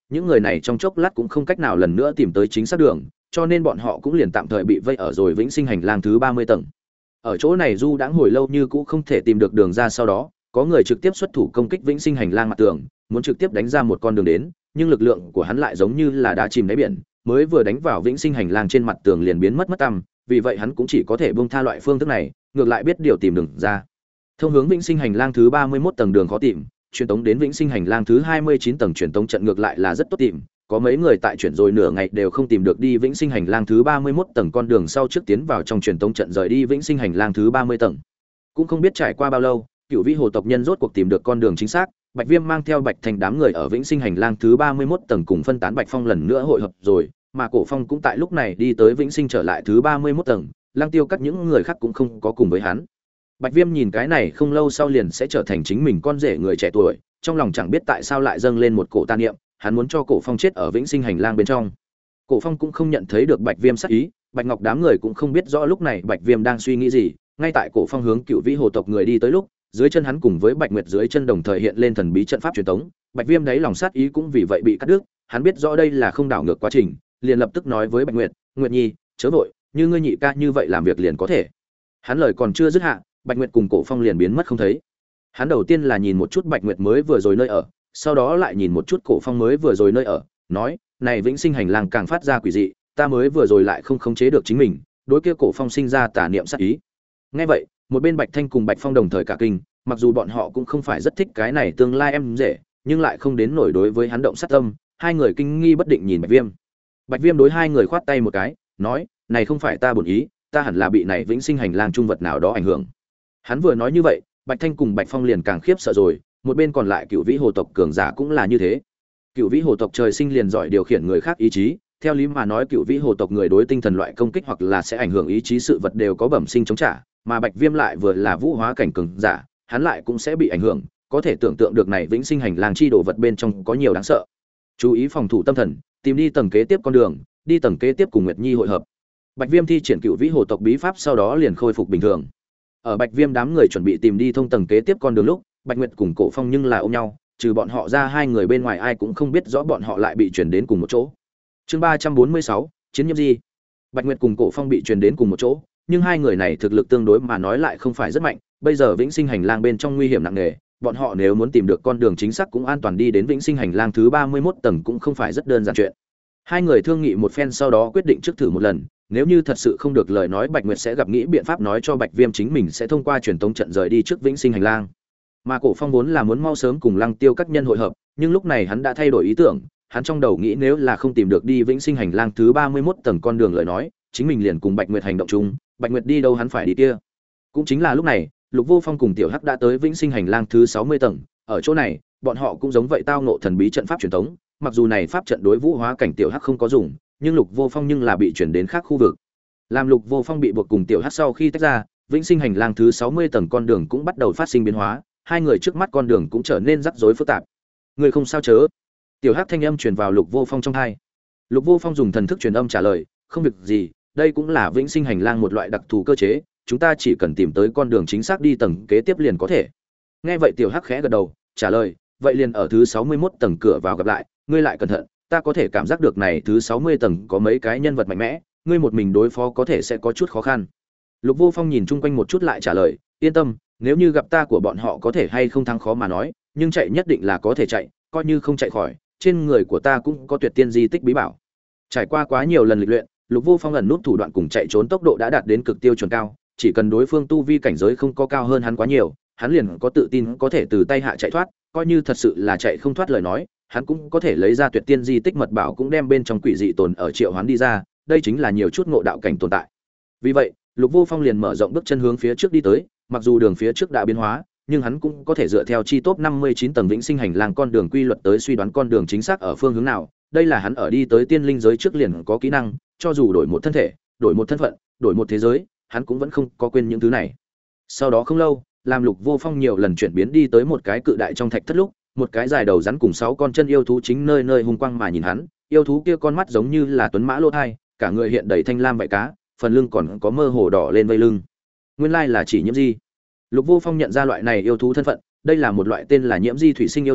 những người này trong chốc lát cũng không cách nào lần nữa tìm tới chính xác đường, cho nên bọn họ cũng liền tạm thời bị vây ở rồi vĩnh sinh hành lang thứ 30 tầng. Ở chỗ này du đãng hồi lâu như cũ không thể tìm được đường ra, sau đó có người trực tiếp xuất thủ công kích vĩnh sinh hành lang mặt tường, muốn trực tiếp đánh ra một con đường đến, nhưng lực lượng của hắn lại giống như là đá chìm đáy biển, mới vừa đánh vào vĩnh sinh hành lang trên mặt tường liền biến mất tăm, vì vậy hắn cũng chỉ có thể buông tha loại phương thức này, ngược lại biết điều tìm đường ra. Thông hướng vĩnh sinh hành lang thứ 31 tầng đường khó tìm, truyền tống đến vĩnh sinh hành lang thứ 29 tầng truyền tống trận ngược lại là rất tốt tìm, có mấy người tại chuyển rồi nửa ngày đều không tìm được đi vĩnh sinh hành lang thứ 31 tầng con đường sau trước tiến vào trong truyền tống trận rời đi vĩnh sinh hành lang thứ 30 tầng. Cũng không biết trải qua bao lâu, Cửu Vĩ Hồ tộc nhân rốt cuộc tìm được con đường chính xác, Bạch Viêm mang theo Bạch Thành đám người ở vĩnh sinh hành lang thứ 31 tầng cùng phân tán Bạch Phong lần nữa hội hợp rồi, mà Cổ Phong cũng tại lúc này đi tới vĩnh sinh trở lại thứ 31 tầng, Lăng Tiêu các những người khác cũng không có cùng với hắn. Bạch Viêm nhìn cái này không lâu sau liền sẽ trở thành chính mình con rể người trẻ tuổi, trong lòng chẳng biết tại sao lại dâng lên một cổ tà niệm, hắn muốn cho Cổ Phong chết ở vĩnh sinh hành lang bên trong. Cổ Phong cũng không nhận thấy được Bạch Viêm sát ý, Bạch Ngọc đám người cũng không biết rõ lúc này Bạch Viêm đang suy nghĩ gì, ngay tại Cổ Phong hướng Cửu Vĩ Hồ tộc người đi tới lúc, dưới chân hắn cùng với Bạch Nguyệt dưới chân đồng thời hiện lên thần bí trận pháp truyền tống, Bạch Viêm đáy lòng sát ý cũng vì vậy bị cắt đứt, hắn biết rõ đây là không đảo ngược quá trình, liền lập tức nói với Bạch Nguyệt, "Nguyệt Nhi, chớ vội, như ngươi nhị ca như vậy làm việc liền có thể." Hắn lời còn chưa dứt hạ, Bạch Nguyệt cùng Cổ Phong liền biến mất không thấy. Hắn đầu tiên là nhìn một chút Bạch Nguyệt mới vừa rồi nơi ở, sau đó lại nhìn một chút Cổ Phong mới vừa rồi nơi ở, nói, "Này vĩnh sinh hành lang càng phát ra quỷ dị, ta mới vừa rồi lại không khống chế được chính mình." Đối kia Cổ Phong sinh ra tà niệm sát ý. Nghe vậy, một bên Bạch Thanh cùng Bạch Phong đồng thời cả kinh, mặc dù bọn họ cũng không phải rất thích cái này tương lai em rể, nhưng lại không đến nổi đối với hắn động sát tâm, hai người kinh nghi bất định nhìn Bạch Viêm. Bạch Viêm đối hai người khoát tay một cái, nói, "Này không phải ta bổn ý, ta hẳn là bị này vĩnh sinh hành lang trung vật nào đó ảnh hưởng." Hắn vừa nói như vậy, Bạch Thanh cùng Bạch Phong liền càng khiếp sợ rồi, một bên còn lại Cửu Vĩ Hồ tộc cường giả cũng là như thế. Cửu Vĩ Hồ tộc trời sinh liền giỏi điều khiển người khác ý chí, theo lý mà nói Cửu Vĩ Hồ tộc người đối tinh thần loại công kích hoặc là sẽ ảnh hưởng ý chí sự vật đều có bẩm sinh chống trả, mà Bạch Viêm lại vừa là vũ hóa cảnh cường giả, hắn lại cũng sẽ bị ảnh hưởng, có thể tưởng tượng được này vĩnh sinh hành lang chi đồ vật bên trong có nhiều đáng sợ. Chú ý phòng thủ tâm thần, tìm đi tầng kế tiếp con đường, đi tầng kế tiếp cùng Nguyệt Nhi hội hợp. Bạch Viêm thi triển Cửu Vĩ Hồ tộc bí pháp sau đó liền khôi phục bình thường. Ở Bạch Viêm đám người chuẩn bị tìm đi thông tầng kế tiếp con đường lúc, Bạch Nguyệt cùng Cổ Phong nhưng là ôm nhau, trừ bọn họ ra hai người bên ngoài ai cũng không biết rõ bọn họ lại bị truyền đến cùng một chỗ. Chương 346, chiến nhiễm gì? Bạch Nguyệt cùng Cổ Phong bị truyền đến cùng một chỗ, nhưng hai người này thực lực tương đối mà nói lại không phải rất mạnh, bây giờ vĩnh sinh hành lang bên trong nguy hiểm nặng nề, bọn họ nếu muốn tìm được con đường chính xác cũng an toàn đi đến vĩnh sinh hành lang thứ 31 tầng cũng không phải rất đơn giản chuyện. Hai người thương nghị một phen sau đó quyết định trước thử một lần, nếu như thật sự không được lời nói Bạch Nguyệt sẽ gặp nghĩ biện pháp nói cho Bạch Viêm chính mình sẽ thông qua truyền tống trận rời đi trước vĩnh sinh hành lang. Mà Cổ Phong vốn là muốn mau sớm cùng Lăng Tiêu các nhân hội hợp, nhưng lúc này hắn đã thay đổi ý tưởng, hắn trong đầu nghĩ nếu là không tìm được đi vĩnh sinh hành lang thứ 31 tầng con đường lời nói, chính mình liền cùng Bạch Nguyệt hành động chung, Bạch Nguyệt đi đâu hắn phải đi kia. Cũng chính là lúc này, Lục Vô Phong cùng Tiểu Hắc đã tới vĩnh sinh hành lang thứ 60 tầng, ở chỗ này, bọn họ cũng giống vậy tao ngộ thần bí trận pháp truyền tống, mặc dù này pháp trận đối vũ hóa cảnh Tiểu Hắc không có dùng, nhưng Lục Vô Phong nhưng là bị chuyển đến khác khu vực. Làm Lục Vô Phong bị buộc cùng Tiểu Hắc sau khi tách ra, vĩnh sinh hành lang thứ 60 tầng con đường cũng bắt đầu phát sinh biến hóa, hai người trước mắt con đường cũng trở nên rắc rối phức tạp. Người không sao chớ? Tiểu Hắc thanh âm truyền vào Lục Vô Phong trong tai. Lục Vô Phong dùng thần thức truyền âm trả lời, không việc gì, đây cũng là vĩnh sinh hành lang một loại đặc thù cơ chế, chúng ta chỉ cần tìm tới con đường chính xác đi tầng kế tiếp liền có thể. Nghe vậy Tiểu Hắc khẽ gật đầu, trả lời, vậy liền ở thứ 61 tầng cửa vào gặp lại, ngươi lại cẩn thận, ta có thể cảm giác được này thứ 60 tầng có mấy cái nhân vật mạnh mẽ, ngươi một mình đối phó có thể sẽ có chút khó khăn. Lục Vô Phong nhìn chung quanh một chút lại trả lời, yên tâm, nếu như gặp ta của bọn họ có thể hay không thắng khó mà nói, nhưng chạy nhất định là có thể chạy, coi như không chạy khỏi, trên người của ta cũng có tuyệt tiên di tích bí bảo. Trải qua quá nhiều lần lịch luyện, Lục Vô Phong ẩn nút thủ đoạn cùng chạy trốn tốc độ đã đạt đến cực tiêu chuẩn cao, chỉ cần đối phương tu vi cảnh giới không có cao hơn hắn quá nhiều, hắn liền có tự tin có thể từ tay hạ chạy thoát, coi như thật sự là chạy không thoát lời nói, hắn cũng có thể lấy ra tuyệt tiên di tích mật bảo cũng đem bên trong quỷ dị tồn ở triệu hoán đi ra, đây chính là nhiều chút ngộ đạo cảnh tồn tại. Vì vậy, Lục Vô Phong liền mở rộng bước chân hướng phía trước đi tới, mặc dù đường phía trước đã biến hóa, nhưng hắn cũng có thể dựa theo chi top 59 tầng vĩnh sinh hành lang con đường quy luật tới suy đoán con đường chính xác ở phương hướng nào, đây là hắn ở đi tới tiên linh giới trước liền có kỹ năng, cho dù đổi một thân thể, đổi một thân phận, đổi một thế giới, hắn cũng vẫn không có quên những thứ này. Sau đó không lâu, làm Lục Vô Phong nhiều lần chuyển biến đi tới một cái cự đại trong thạch thất lúc, một cái dài đầu rắn cùng 6 con chân yêu thú chính nơi nơi hung quang mà nhìn hắn, yêu thú kia con mắt giống như là tuấn mã lô thai, cả người hiện đầy thanh lam vảy cá, phần lưng còn có mơ hồ đỏ lên vây lưng. Nguyên lai là chỉ nhiễm di. Lục Vô Phong nhận ra loại này yêu thú thân phận, đây là một loại tên là nhiễm di thủy sinh yêu thú,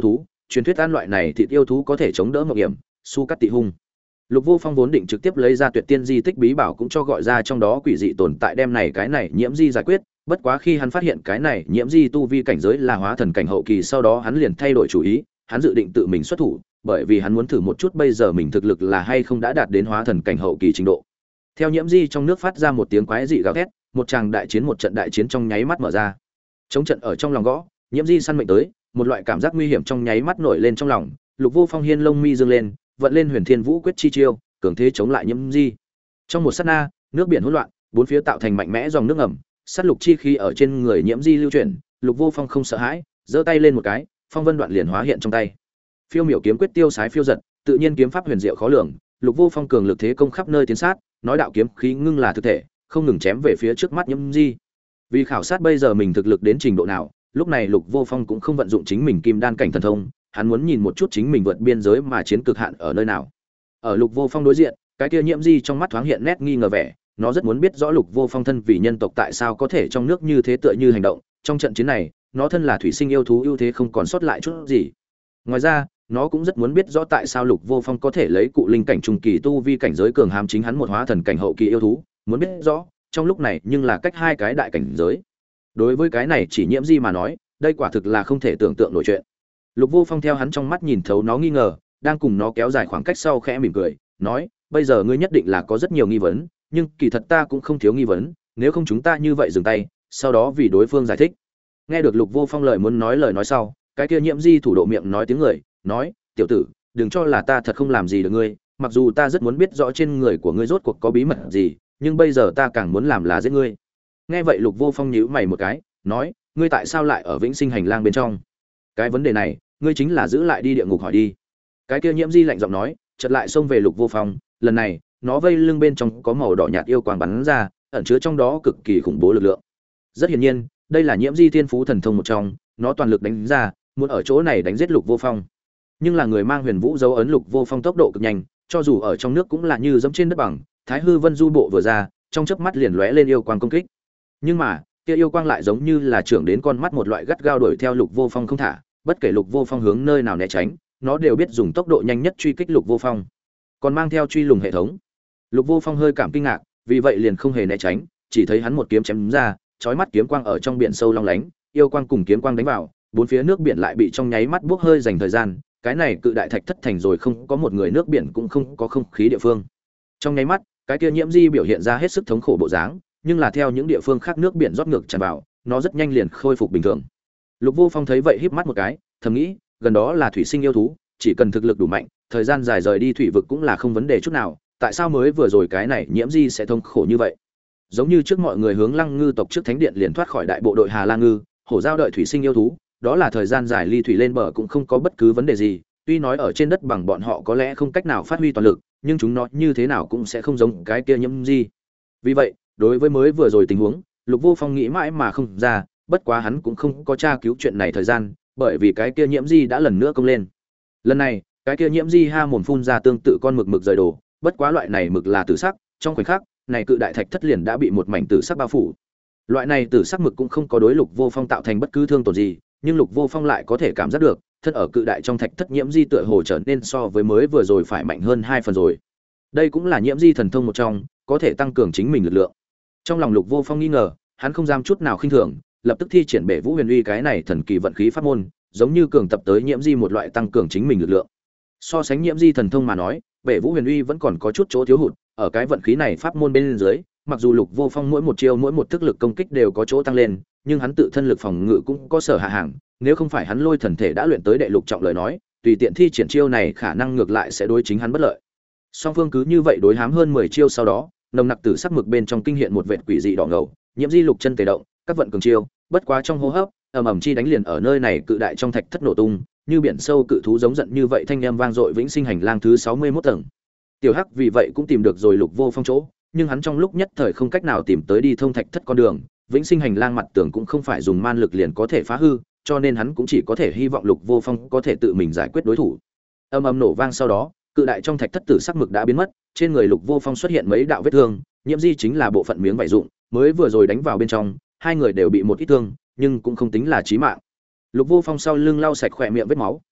truyền thuyết ăn loại này thịt yêu thú có thể chống đỡ mộng hiểm, su cắt tị hung. Lục Vô Phong vốn định trực tiếp lấy ra Tuyệt Tiên di tích bí bảo cũng cho gọi ra trong đó quỷ dị tồn tại đem cái này nhiễm di giải quyết, bất quá khi hắn phát hiện cái này nhiễm di tu vi cảnh giới là hóa thần cảnh hậu kỳ, sau đó hắn liền thay đổi chủ ý, hắn dự định tự mình xuất thủ, bởi vì hắn muốn thử một chút bây giờ mình thực lực là hay không đã đạt đến hóa thần cảnh hậu kỳ trình độ. Theo nhiễm di trong nước phát ra một tiếng quái dị gào thét, một trận đại chiến trong nháy mắt mở ra. Chống trận ở trong lòng gõ, nhiễm di săn mệnh tới, một loại cảm giác nguy hiểm trong nháy mắt nổi lên trong lòng, Lục Vô Phong hiên lông mi dương lên, vận lên Huyền Thiên Vũ Quyết chi chiêu, cường thế chống lại nhiễm di. Trong một sát na, nước biển hỗn loạn, bốn phía tạo thành mạnh mẽ dòng nước ngầm, sát lục chi khí ở trên người nhiễm di lưu chuyển, Lục Vô Phong không sợ hãi, giơ tay lên một cái, phong vân đoạn liền hóa hiện trong tay. Phiêu miểu kiếm quyết tiêu sái phiêu giật, tự nhiên kiếm pháp huyền diệu khó lường, Lục Vô Phong cường lực thế công khắp nơi tiến sát, nói đạo kiếm khí ngưng là thực thể, không ngừng chém về phía trước mắt nhiễm di. Vì khảo sát bây giờ mình thực lực đến trình độ nào, lúc này Lục Vô Phong cũng không vận dụng chính mình kim đan cảnh thần thông, hắn muốn nhìn một chút chính mình vượt biên giới mà chiến cực hạn ở nơi nào. Ở Lục Vô Phong đối diện, cái kia nhiễm di trong mắt thoáng hiện nét nghi ngờ vẻ, nó rất muốn biết rõ Lục Vô Phong thân vì nhân tộc tại sao có thể trong nước như thế tựa như hành động, trong trận chiến này, nó thân là thủy sinh yêu thú ưu thế không còn sót lại chút gì. Ngoài ra, nó cũng rất muốn biết rõ tại sao Lục Vô Phong có thể lấy cụ linh cảnh trung kỳ tu vi cảnh giới cường hàm chính hắn một hóa thần cảnh hậu kỳ yêu thú, muốn biết rõ, trong lúc này nhưng là cách hai cái đại cảnh giới. Đối với cái này chỉ nhiễm di mà nói, đây quả thực là không thể tưởng tượng nổi chuyện. Lục Vô Phong theo hắn trong mắt nhìn thấu nó nghi ngờ, đang cùng nó kéo dài khoảng cách sau khẽ mỉm cười, nói: "Bây giờ ngươi nhất định là có rất nhiều nghi vấn, nhưng kỳ thật ta cũng không thiếu nghi vấn, nếu không chúng ta như vậy dừng tay, sau đó vì đối phương giải thích." Nghe được Lục Vô Phong lời nói sau, cái kia nhiễm di thủ độ miệng nói tiếng người, nói: "Tiểu tử, đừng cho là ta thật không làm gì được ngươi, mặc dù ta rất muốn biết rõ trên người của ngươi rốt cuộc có bí mật gì, nhưng bây giờ ta càng muốn làm là giết ngươi." Nghe vậy Lục Vô Phong nhíu mày một cái, nói: "Ngươi tại sao lại ở Vĩnh Sinh hành lang bên trong? Cái vấn đề này, ngươi chính là giữ lại đi địa ngục hỏi đi." Cái kia nhiễm di lạnh giọng nói, chợt lại xông về Lục Vô Phong, lần này, nó vây lưng bên trong có màu đỏ nhạt yêu quang bắn ra, ẩn chứa trong đó cực kỳ khủng bố lực lượng. Rất hiển nhiên, đây là nhiễm di thiên phú thần thông một trong, nó toàn lực đánh ra, muốn ở chỗ này đánh giết Lục Vô Phong. Nhưng là người mang Huyền Vũ dấu ấn Lục Vô Phong tốc độ cực nhanh, cho dù ở trong nước cũng là như dẫm trên đất bằng, Thái Hư Vân Du bộ vừa ra, trong chớp mắt liền lóe lên yêu quang công kích. Nhưng mà, kia yêu quang lại giống như là trưởng đến con mắt một loại gắt gao đuổi theo Lục Vô Phong không thả, bất kể Lục Vô Phong hướng nơi nào né tránh, nó đều biết dùng tốc độ nhanh nhất truy kích Lục Vô Phong. Còn mang theo truy lùng hệ thống. Lục Vô Phong hơi cảm kinh ngạc, vì vậy liền không hề né tránh, chỉ thấy hắn một kiếm chém ra, chói mắt kiếm quang ở trong biển sâu long lánh, yêu quang cùng kiếm quang đánh vào, bốn phía nước biển lại bị trong nháy mắt bốc hơi dành thời gian, cái này cự đại thạch thất thành rồi không có một người nước biển cũng không có không khí địa phương. Trong nháy mắt, cái kia nhiễm di biểu hiện ra hết sức thống khổ bộ dáng, nhưng là theo những địa phương khác nước biển rót ngược tràn vào, nó rất nhanh liền khôi phục bình thường. Lục Vô Phong thấy vậy híp mắt một cái, thầm nghĩ, gần đó là thủy sinh yêu thú, chỉ cần thực lực đủ mạnh, thời gian dài rời đi thủy vực cũng là không vấn đề chút nào, tại sao mới vừa rồi cái này nhiễm di sẽ thống khổ như vậy? Giống như trước mọi người hướng Lăng Ngư tộc trước thánh điện liền thoát khỏi đại bộ đội Hà La Ngư, hổ giao đợi thủy sinh yêu thú, đó là thời gian dài ly thủy lên bờ cũng không có bất cứ vấn đề gì, tuy nói ở trên đất bằng bọn họ có lẽ không cách nào phát huy toàn lực, nhưng chúng nó như thế nào cũng sẽ không giống cái kia nhiễm di. Vì vậy, đối với mới vừa rồi tình huống, Lục Vô Phong nghĩ mãi mà không ra, bất quá hắn cũng không có tra cứu chuyện này thời gian, bởi vì cái kia nhiễm di đã lần nữa công lên. Lần này, cái kia nhiễm di ha mồm phun ra tương tự con mực rời đồ, bất quá loại này mực là tử sắc, trong khoảnh khắc, này cự đại thạch thất liền đã bị một mảnh tử sắc bao phủ. Loại này tử sắc mực cũng không có đối Lục Vô Phong tạo thành bất cứ thương tổn gì, nhưng Lục Vô Phong lại có thể cảm giác được, thân ở cự đại trong thạch thất nhiễm di tựa hồ trở nên so với mới vừa rồi phải mạnh hơn 2 phần rồi. Đây cũng là nhiễm di thần thông một trong, có thể tăng cường chính mình lực lượng. Trong lòng Lục Vô Phong nghi ngờ, hắn không dám chút nào khinh thường, lập tức thi triển Bể Vũ Huyền Uy cái này thần kỳ vận khí pháp môn, giống như cường tập tới nhiễm di một loại tăng cường chính mình lực lượng. So sánh nhiễm di thần thông mà nói, Bể Vũ Huyền Uy vẫn còn có chút chỗ thiếu hụt, ở cái vận khí này pháp môn bên dưới, mặc dù Lục Vô Phong mỗi một chiêu mỗi một thức lực công kích đều có chỗ tăng lên, nhưng hắn tự thân lực phòng ngự cũng có sở hạ hàng, nếu không phải hắn lôi thần thể đã luyện tới đệ lục trọng lời nói, tùy tiện thi triển chiêu này khả năng ngược lại sẽ đối chính hắn bất lợi. Song phương cứ như vậy đối hám hơn 10 chiêu sau đó, nồng nặc tử sắc mực bên trong kinh hiện một vệt quỷ dị đỏ ngầu, nhiễm di lục chân tề động, các vận cường chiêu, bất quá trong hô hấp, ầm chi đánh liền ở nơi này cự đại trong thạch thất nổ tung, như biển sâu cự thú giống giận như vậy thanh âm vang dội Vĩnh Sinh hành lang thứ 61 tầng. Tiểu Hắc vì vậy cũng tìm được rồi Lục Vô Phong chỗ, nhưng hắn trong lúc nhất thời không cách nào tìm tới đi thông thạch thất con đường, Vĩnh Sinh hành lang mặt tường cũng không phải dùng man lực liền có thể phá hư, cho nên hắn cũng chỉ có thể hy vọng Lục Vô Phong có thể tự mình giải quyết đối thủ. Nổ vang sau đó, cự đại trong thạch thất tử sắc mực đã biến mất, trên người Lục Vô Phong xuất hiện mấy đạo vết thương, nhiễm di chính là bộ phận miếng vải dụng, mới vừa rồi đánh vào bên trong, hai người đều bị một ít thương, nhưng cũng không tính là chí mạng. Lục Vô Phong sau lưng lau sạch khỏe miệng vết máu,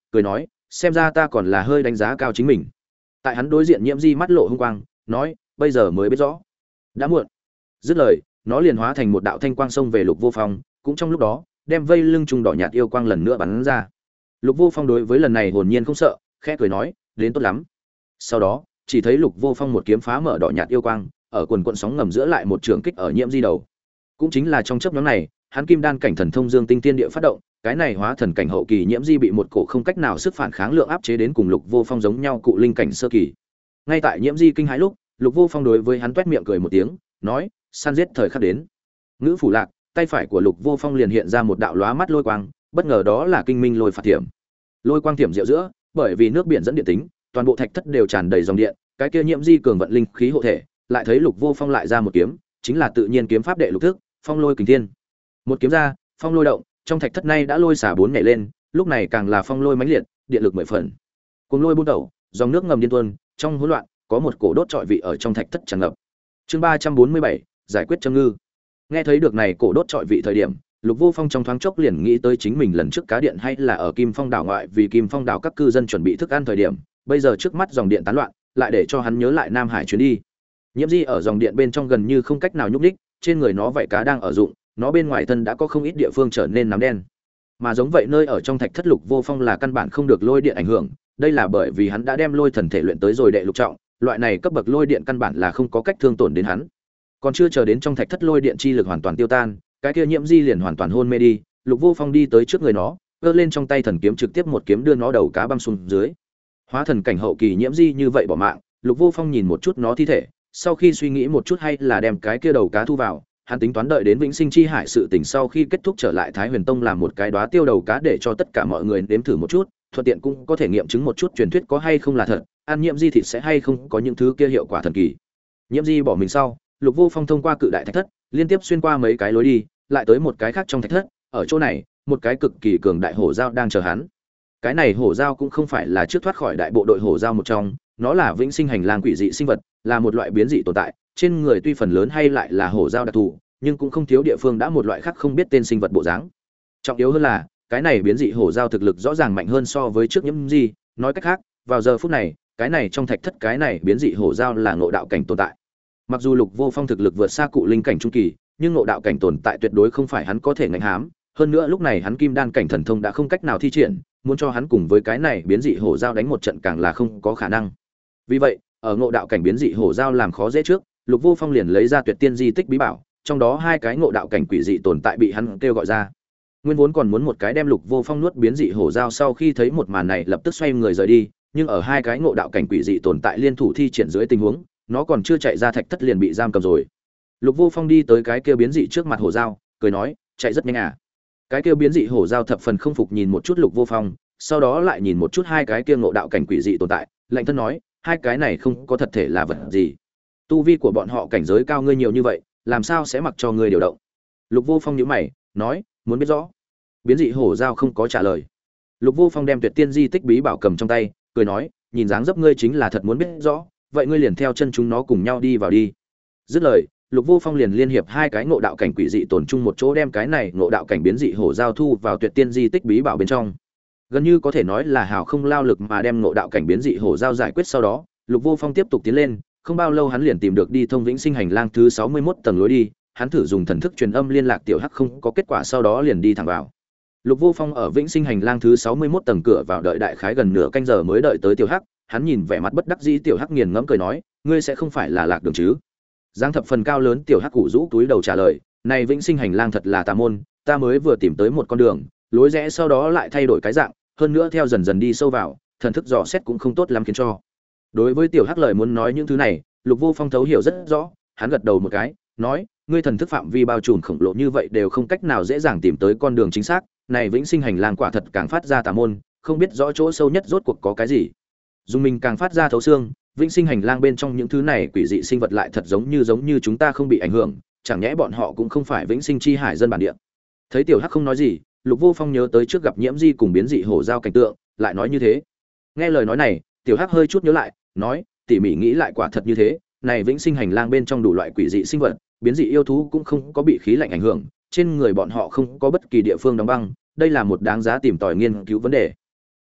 cười nói, xem ra ta còn là hơi đánh giá cao chính mình. Tại hắn đối diện Nhiễm Di mắt lộ hung quang, nói, bây giờ mới biết rõ. Đã muộn. Dứt lời, nó liền hóa thành một đạo thanh quang xông về Lục Vô Phong, cũng trong lúc đó, đem vây lưng trùng đỏ nhạt yêu quang lần nữa bắn ra. Lục Vô Phong đối với lần này hồn nhiên không sợ, khẽ cười nói, đến tốt lắm. Sau đó, chỉ thấy Lục Vô Phong một kiếm phá mở đỏ nhạt yêu quang, ở quần quần sóng ngầm giữa lại một trường kích ở Nhiễm Di đầu. Cũng chính là trong chớp nhoáng này, hắn kim đan cảnh thần thông dương tinh tiên địa phát động, cái này hóa thần cảnh hậu kỳ Nhiễm Di bị một cổ không cách nào sức phản kháng lượng áp chế đến cùng Lục Vô Phong giống nhau cụ linh cảnh sơ kỳ. Ngay tại Nhiễm Di kinh hãi lúc, Lục Vô Phong đối với hắn toét miệng cười một tiếng, nói, săn giết thời khắc đến. Ngữ phủ lạc, tay phải của Lục Vô Phong liền hiện ra một đạo lóa mắt lôi quang, bất ngờ đó là kinh minh lôi phạt thiểm. Lôi quang thiểm diệu giữa, bởi vì nước biển dẫn điện tính, toàn bộ thạch thất đều tràn đầy dòng điện, cái kia Nhiễm Di cường vận linh khí hộ thể, lại thấy Lục Vô Phong lại ra một kiếm, chính là tự nhiên kiếm pháp đệ lục thức, Phong Lôi Kình Thiên. Một kiếm ra, phong lôi động, trong thạch thất này đã lôi xả bốn nhảy lên, lúc này càng là phong lôi mãnh liệt, điện lực mười phần. Cuồng lôi buôn tẩu, dòng nước ngầm điên tuôn, trong hỗn loạn, có một cổ đốt trọi vị ở trong thạch thất tràn ngập. Chương 347, giải quyết châm ngư. Nghe thấy được này cổ đốt trọi vị thời điểm, Lục Vô Phong trong thoáng chốc liền nghĩ tới chính mình lần trước cá điện hay là ở Kim Phong đảo ngoại vì Kim Phong đảo các cư dân chuẩn bị thức ăn thời điểm, bây giờ trước mắt dòng điện tán loạn, lại để cho hắn nhớ lại Nam Hải chuyến đi. Nhiễm Di ở dòng điện bên trong gần như không cách nào nhúc nhích, trên người nó vảy cá đang ở dụng, nó bên ngoài thân đã có không ít địa phương trở nên nám đen. Mà giống vậy nơi ở trong thạch thất Lục Vô Phong là căn bản không được lôi điện ảnh hưởng, đây là bởi vì hắn đã đem lôi thần thể luyện tới rồi đệ lục trọng, loại này cấp bậc lôi điện căn bản là không có cách thương tổn đến hắn. Còn chưa chờ đến trong thạch thất lôi điện chi lực hoàn toàn tiêu tan, cái kia Nhiễm Di liền hoàn toàn hôn mê đi, Lục Vô Phong đi tới trước người nó, giơ lên trong tay thần kiếm trực tiếp một kiếm đưa nó đầu cá băm xuống dưới. Hóa thần cảnh hậu kỳ Nhiễm Di như vậy bỏ mạng, Lục Vô Phong nhìn một chút nó thi thể, sau khi suy nghĩ một chút hay là đem cái kia đầu cá thu vào, hắn tính toán đợi đến Vĩnh Sinh chi hải sự tình sau khi kết thúc trở lại Thái Huyền Tông làm một cái đóa tiêu đầu cá để cho tất cả mọi người nếm thử một chút, thuận tiện cũng có thể nghiệm chứng một chút truyền thuyết có hay không là thật, ăn Nhiễm Di thịt sẽ hay không có những thứ kia hiệu quả thần kỳ. Nhiễm Di bỏ mình sau, Lục Vô Phong thông qua cự đại thạch thất, liên tiếp xuyên qua mấy cái lối đi, lại tới một cái khác trong thạch thất, ở chỗ này, một cái cực kỳ cường đại hổ dao đang chờ hắn. Cái này hổ dao cũng không phải là trước thoát khỏi đại bộ đội hổ dao một trong, nó là Vĩnh Sinh hành lang quỷ dị sinh vật, là một loại biến dị tồn tại, trên người tuy phần lớn hay lại là hổ dao đặc thù, nhưng cũng không thiếu địa phương đã một loại khác không biết tên sinh vật bộ dáng. Trọng yếu hơn là, cái này biến dị hổ dao thực lực rõ ràng mạnh hơn so với trước Nhiễm Di, nói cách khác, vào giờ phút này, cái này trong thạch thất cái này biến dị hổ dao là ngộ đạo cảnh tồn tại. Mặc dù Lục Vô Phong thực lực vượt xa cụ linh cảnh trung kỳ, nhưng ngộ đạo cảnh tồn tại tuyệt đối không phải hắn có thể ngạnh hám, hơn nữa lúc này hắn kim đan cảnh thần thông đã không cách nào thi triển, muốn cho hắn cùng với cái này biến dị hổ dao đánh một trận càng là không có khả năng. Vì vậy, ở ngộ đạo cảnh biến dị hổ dao làm khó dễ trước, Lục Vô Phong liền lấy ra Tuyệt Tiên di tích bí bảo, trong đó hai cái ngộ đạo cảnh quỷ dị tồn tại bị hắn kêu gọi ra. Nguyên vốn còn muốn một cái đem Lục Vô Phong nuốt biến dị hổ dao, sau khi thấy một màn này lập tức xoay người rời đi, nhưng ở hai cái ngộ đạo cảnh quỷ dị tồn tại liên thủ thi triển dưới tình huống, nó còn chưa chạy ra thạch thất liền bị giam cầm rồi. Lục Vô Phong đi tới cái kia biến dị trước mặt hổ dao, cười nói, chạy rất nhanh à? Cái kia biến dị hổ dao thập phần không phục nhìn một chút Lục Vô Phong, sau đó lại nhìn một chút hai cái kia ngộ đạo cảnh quỷ dị tồn tại, lạnh thân nói, hai cái này không có thật thể là vật gì? Tu vi của bọn họ cảnh giới cao ngươi nhiều như vậy, làm sao sẽ mặc cho ngươi điều động? Lục Vô Phong nhíu mày, nói, muốn biết rõ. Biến dị hổ dao không có trả lời. Lục Vô Phong đem Tuyệt Tiên di tích bí bảo cầm trong tay, cười nói, nhìn dáng dấp ngươi chính là thật muốn biết rõ, vậy ngươi liền theo chân chúng nó cùng nhau đi vào đi. Dứt lời, Lục Vô Phong liền liên hiệp hai cái ngộ đạo cảnh quỷ dị tồn chung một chỗ đem cái này ngộ đạo cảnh biến dị hổ giao thu vào Tuyệt Tiên di tích bí bảo bên trong. Gần như có thể nói là hào không lao lực mà đem ngộ đạo cảnh biến dị hổ giao giải quyết sau đó, Lục Vô Phong tiếp tục tiến lên, không bao lâu hắn liền tìm được đi thông Vĩnh Sinh hành lang thứ 61 tầng lối đi, hắn thử dùng thần thức truyền âm liên lạc Tiểu Hắc không có kết quả, sau đó liền đi thẳng vào. Lục Vô Phong ở Vĩnh Sinh hành lang thứ 61 tầng cửa vào đợi đại khái gần nửa canh giờ mới đợi tới Tiểu Hắc, hắn nhìn vẻ mặt bất đắc dĩ Tiểu Hắc nghiền ngẫm cười nói, ngươi sẽ không phải là lạc đường chứ? Giang thập phần cao lớn Tiểu Hắc cụ rũ túi đầu trả lời, này Vĩnh Sinh hành lang thật là tà môn, ta mới vừa tìm tới một con đường, lối rẽ sau đó lại thay đổi cái dạng, hơn nữa theo dần dần đi sâu vào, thần thức dò xét cũng không tốt lắm khiến cho. Đối với Tiểu Hắc lời muốn nói những thứ này, Lục Vô Phong thấu hiểu rất rõ, hắn gật đầu một cái, nói, ngươi thần thức phạm vi bao trùm khổng lồ như vậy đều không cách nào dễ dàng tìm tới con đường chính xác, này Vĩnh Sinh hành lang quả thật càng phát ra tà môn, không biết rõ chỗ sâu nhất rốt cuộc có cái gì. Dùng mình càng phát ra thấu xương, Vĩnh Sinh hành lang bên trong những thứ này quỷ dị sinh vật lại thật giống như chúng ta không bị ảnh hưởng, chẳng nhẽ bọn họ cũng không phải Vĩnh Sinh chi hải dân bản địa. Thấy Tiểu Hắc không nói gì, Lục Vô Phong nhớ tới trước gặp Nhiễm Di cùng biến dị hổ giao cảnh tượng, lại nói như thế. Nghe lời nói này, Tiểu Hắc hơi chút nhớ lại, nói, tỉ mỉ nghĩ lại quả thật như thế, này Vĩnh Sinh hành lang bên trong đủ loại quỷ dị sinh vật, biến dị yêu thú cũng không có bị khí lạnh ảnh hưởng, trên người bọn họ không có bất kỳ địa phương đóng băng, đây là một đáng giá tìm tòi nghiên cứu vấn đề.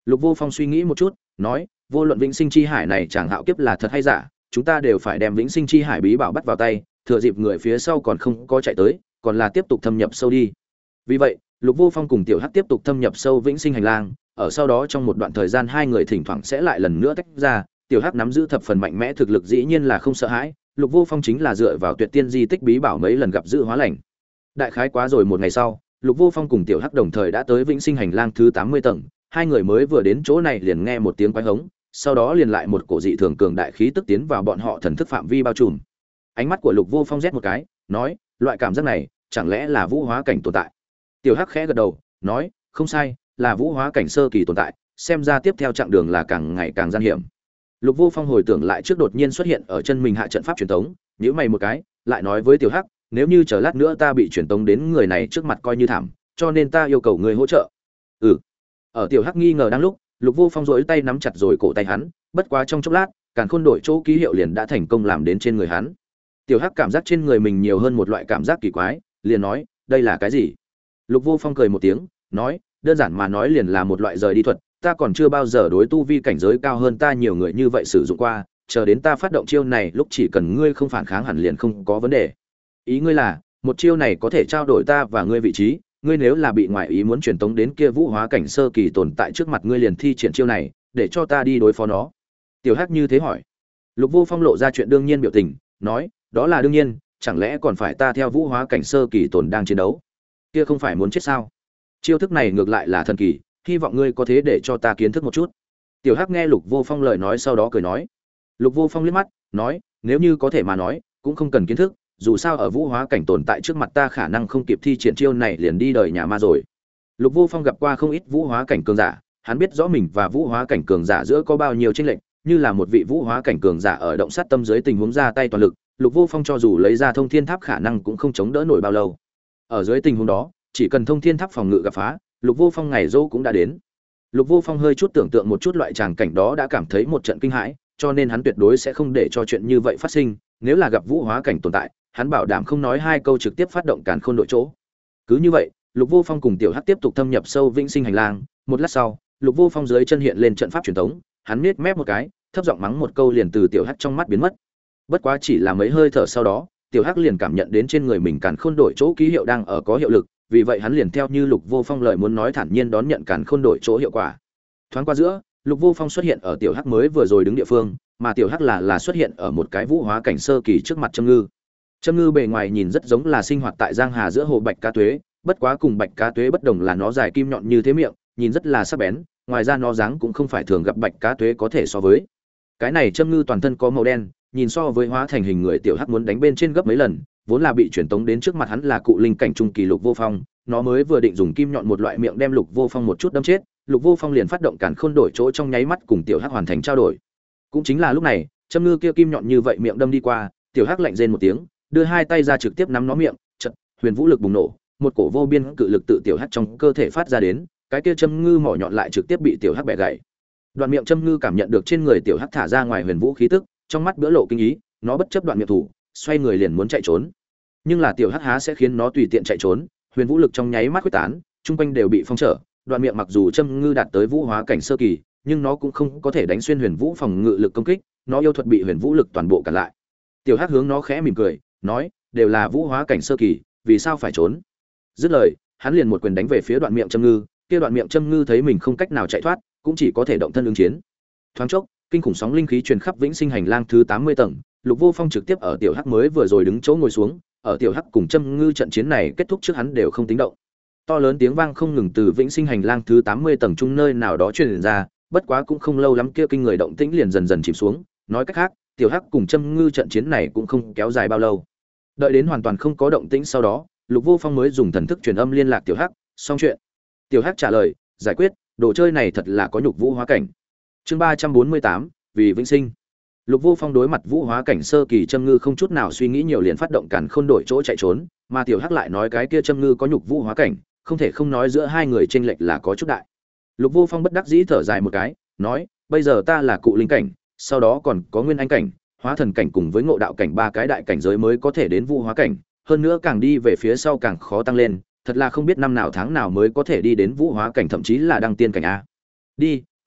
Lục Vô Phong suy nghĩ một chút, nói, vô luận Vĩnh Sinh Chi Hải này chẳng hạo kiếp là thật hay giả, chúng ta đều phải đem Vĩnh Sinh Chi Hải bí bảo bắt vào tay, thừa dịp người phía sau còn không có chạy tới, còn là tiếp tục thâm nhập sâu đi. Vì vậy, Lục Vô Phong cùng Tiểu Hắc tiếp tục thâm nhập sâu Vĩnh Sinh hành lang, ở sau đó trong một đoạn thời gian hai người thỉnh thoảng sẽ lại lần nữa tách ra, Tiểu Hắc nắm giữ thập phần mạnh mẽ thực lực dĩ nhiên là không sợ hãi, Lục Vô Phong chính là dựa vào Tuyệt Tiên di tích bí bảo mấy lần gặp dự hóa lành. Đại khái quá rồi một ngày sau, Lục Vô Phong cùng Tiểu Hắc đồng thời đã tới Vĩnh Sinh hành lang thứ 80 tầng, hai người mới vừa đến chỗ này liền nghe một tiếng quái hống, sau đó liền lại một cổ dị thường cường đại khí tức tiến vào bọn họ thần thức phạm vi bao trùm. Ánh mắt của Lục Vô Phong rét một cái, nói, loại cảm giác này, chẳng lẽ là vũ hóa cảnh tồn tại? Tiểu Hắc khẽ gật đầu, nói, không sai, là vũ hóa cảnh sơ kỳ tồn tại, xem ra tiếp theo chặng đường là càng ngày càng gian hiểm. Lục Vô Phong hồi tưởng lại trước đột nhiên xuất hiện ở chân mình hạ trận pháp truyền tống, nhíu mày một cái, lại nói với Tiểu Hắc, nếu như chờ lát nữa ta bị truyền tống đến người này trước mặt coi như thảm, cho nên ta yêu cầu người hỗ trợ. Ừ. Ở Tiểu Hắc nghi ngờ đang lúc, Lục Vô Phong duỗi tay nắm chặt rồi cổ tay hắn, bất quá trong chốc lát, Càn Khôn đổi chỗ ký hiệu liền đã thành công làm đến trên người hắn. Tiểu Hắc cảm giác trên người mình nhiều hơn một loại cảm giác kỳ quái, liền nói, đây là cái gì? Lục Vô Phong cười một tiếng, nói, đơn giản mà nói liền là một loại rời đi thuật, ta còn chưa bao giờ đối tu vi cảnh giới cao hơn ta nhiều người như vậy sử dụng qua, chờ đến ta phát động chiêu này lúc chỉ cần ngươi không phản kháng hẳn liền không có vấn đề. Ý ngươi là, một chiêu này có thể trao đổi ta và ngươi vị trí, ngươi nếu là bị ngoại ý muốn truyền tống đến kia vũ hóa cảnh sơ kỳ tồn tại trước mặt ngươi liền thi triển chiêu này, để cho ta đi đối phó nó. Tiểu Hắc như thế hỏi. Lục Vô Phong lộ ra chuyện đương nhiên biểu tình, nói, đó là đương nhiên, chẳng lẽ còn phải ta theo vũ hóa cảnh sơ kỳ tồn đang chiến đấu? Kia không phải muốn chết sao? Chiêu thức này ngược lại là thần kỳ, hy vọng ngươi có thế để cho ta kiến thức một chút. Tiểu Hắc nghe Lục Vô Phong lời nói sau đó cười nói. Lục Vô Phong liếc mắt, nói, nếu như có thể mà nói, cũng không cần kiến thức, dù sao ở vũ hóa cảnh tồn tại trước mặt ta khả năng không kịp thi triển chiêu này liền đi đời nhà ma rồi. Lục Vô Phong gặp qua không ít vũ hóa cảnh cường giả, hắn biết rõ mình và vũ hóa cảnh cường giả giữa có bao nhiêu chênh lệch, như là một vị vũ hóa cảnh cường giả ở động sát tâm dưới tình huống ra tay toàn lực, Lục Vô Phong cho dù lấy ra Thông Thiên Tháp khả năng cũng không chống đỡ nổi bao lâu. Ở dưới tình huống đó, chỉ cần Thông Thiên Tháp phòng ngự gặp phá, Lục Vô Phong ngày dỗ cũng đã đến. Lục Vô Phong hơi chút tưởng tượng một chút loại tràng cảnh đó đã cảm thấy một trận kinh hãi, cho nên hắn tuyệt đối sẽ không để cho chuyện như vậy phát sinh, nếu là gặp vũ hóa cảnh tồn tại, hắn bảo đảm không nói hai câu trực tiếp phát động Càn Khôn đội chỗ. Cứ như vậy, Lục Vô Phong cùng Tiểu Hắc tiếp tục thâm nhập sâu Vĩnh Sinh hành lang, một lát sau, Lục Vô Phong dưới chân hiện lên trận pháp truyền thống, hắn nhếch mép một cái, thấp giọng mắng một câu liền từ Tiểu Hắc trong mắt biến mất. Bất quá chỉ là mấy hơi thở sau đó, Tiểu Hắc liền cảm nhận đến trên người mình Càn Khôn đổi chỗ ký hiệu đang ở có hiệu lực, vì vậy hắn liền theo như Lục Vô Phong lời muốn nói thản nhiên đón nhận Càn Khôn đổi chỗ hiệu quả. Thoáng qua giữa, Lục Vô Phong xuất hiện ở Tiểu Hắc mới vừa rồi đứng địa phương, mà Tiểu Hắc là xuất hiện ở một cái vũ hóa cảnh sơ kỳ trước mặt Trâm Ngư. Trâm Ngư bề ngoài nhìn rất giống là sinh hoạt tại giang hà giữa hồ bạch cá tuế, bất quá cùng bạch cá tuế bất đồng là nó dài kim nhọn như thế miệng, nhìn rất là sắc bén, ngoài ra nó dáng cũng không phải thường gặp bạch cá tuế có thể so với. Cái này Trâm Ngư toàn thân có màu đen, nhìn so với hóa thành hình người Tiểu Hắc muốn đánh bên trên gấp mấy lần, vốn là bị truyền tống đến trước mặt hắn là cụ linh cảnh trung kỳ Lục Vô Phong, nó mới vừa định dùng kim nhọn một loại miệng đem Lục Vô Phong một chút đâm chết, Lục Vô Phong liền phát động Càn Khôn đổi chỗ trong nháy mắt cùng Tiểu Hắc hoàn thành trao đổi. Cũng chính là lúc này, Trâm Ngư kia kim nhọn như vậy miệng đâm đi qua, Tiểu Hắc lạnh rên một tiếng, đưa hai tay ra trực tiếp nắm nó miệng, chợt huyền vũ lực bùng nổ, một cổ vô biên cự lực tự Tiểu Hắc trong cơ thể phát ra đến, cái kia Trâm Ngư mỏ nhọn lại trực tiếp bị Tiểu Hắc bẻ gãy. Đoạn miệng Trâm Ngư cảm nhận được trên người Tiểu Hắc thả ra ngoài huyền vũ khí tức, trong mắt bữa lộ kinh ý, nó bất chấp đoạn miệng thủ, xoay người liền muốn chạy trốn. Nhưng là Tiểu Hắc há sẽ khiến nó tùy tiện chạy trốn, huyền vũ lực trong nháy mắt quyết tán, trung quanh đều bị phong trở, đoạn miệng mặc dù Trâm Ngư đạt tới vũ hóa cảnh sơ kỳ, nhưng nó cũng không có thể đánh xuyên huyền vũ phòng ngự lực công kích, nó yêu thuật bị huyền vũ lực toàn bộ cản lại. Tiểu Hắc hướng nó khẽ mỉm cười, nói, đều là vũ hóa cảnh sơ kỳ, vì sao phải trốn? Dứt lời, hắn liền một quyền đánh về phía đoạn miệng Trâm Ngư, kia đoạn miệng Trâm Ngư thấy mình không cách nào chạy thoát, cũng chỉ có thể động thân ứng chiến. Thoáng chốc, kinh khủng sóng linh khí truyền khắp Vĩnh Sinh hành lang thứ 80 tầng, Lục Vô Phong trực tiếp ở Tiểu Hắc mới vừa rồi đứng chỗ ngồi xuống, ở Tiểu Hắc cùng Trâm Ngư trận chiến này kết thúc trước hắn đều không tính động. To lớn tiếng vang không ngừng từ Vĩnh Sinh hành lang thứ 80 tầng trung nơi nào đó truyền ra, bất quá cũng không lâu lắm kia kinh người động tĩnh liền dần dần chìm xuống, nói cách khác, Tiểu Hắc cùng Trâm Ngư trận chiến này cũng không kéo dài bao lâu. Đợi đến hoàn toàn không có động tĩnh sau đó, Lục Vô Phong mới dùng thần thức truyền âm liên lạc Tiểu Hắc, xong chuyện. Tiểu Hắc trả lời, giải quyết, đồ chơi này thật là có nhục vũ hóa cảnh. Chương 348, vì vĩnh sinh. Lục Vô Phong đối mặt vũ hóa cảnh sơ kỳ Trâm Ngư không chút nào suy nghĩ nhiều liền phát động Càn Khôn đổi chỗ chạy trốn, mà Tiểu Hắc lại nói cái kia Trâm Ngư có nhục vũ hóa cảnh, không thể không nói giữa hai người chênh lệch là có chút đại. Lục Vô Phong bất đắc dĩ thở dài một cái, nói, bây giờ ta là cụ linh cảnh, sau đó còn có nguyên anh cảnh, hóa thần cảnh cùng với ngộ đạo cảnh ba cái đại cảnh giới mới có thể đến vũ hóa cảnh, hơn nữa càng đi về phía sau càng khó tăng lên, thật là không biết năm nào tháng nào mới có thể đi đến vũ hóa cảnh thậm chí là đăng tiên cảnh a. Đi,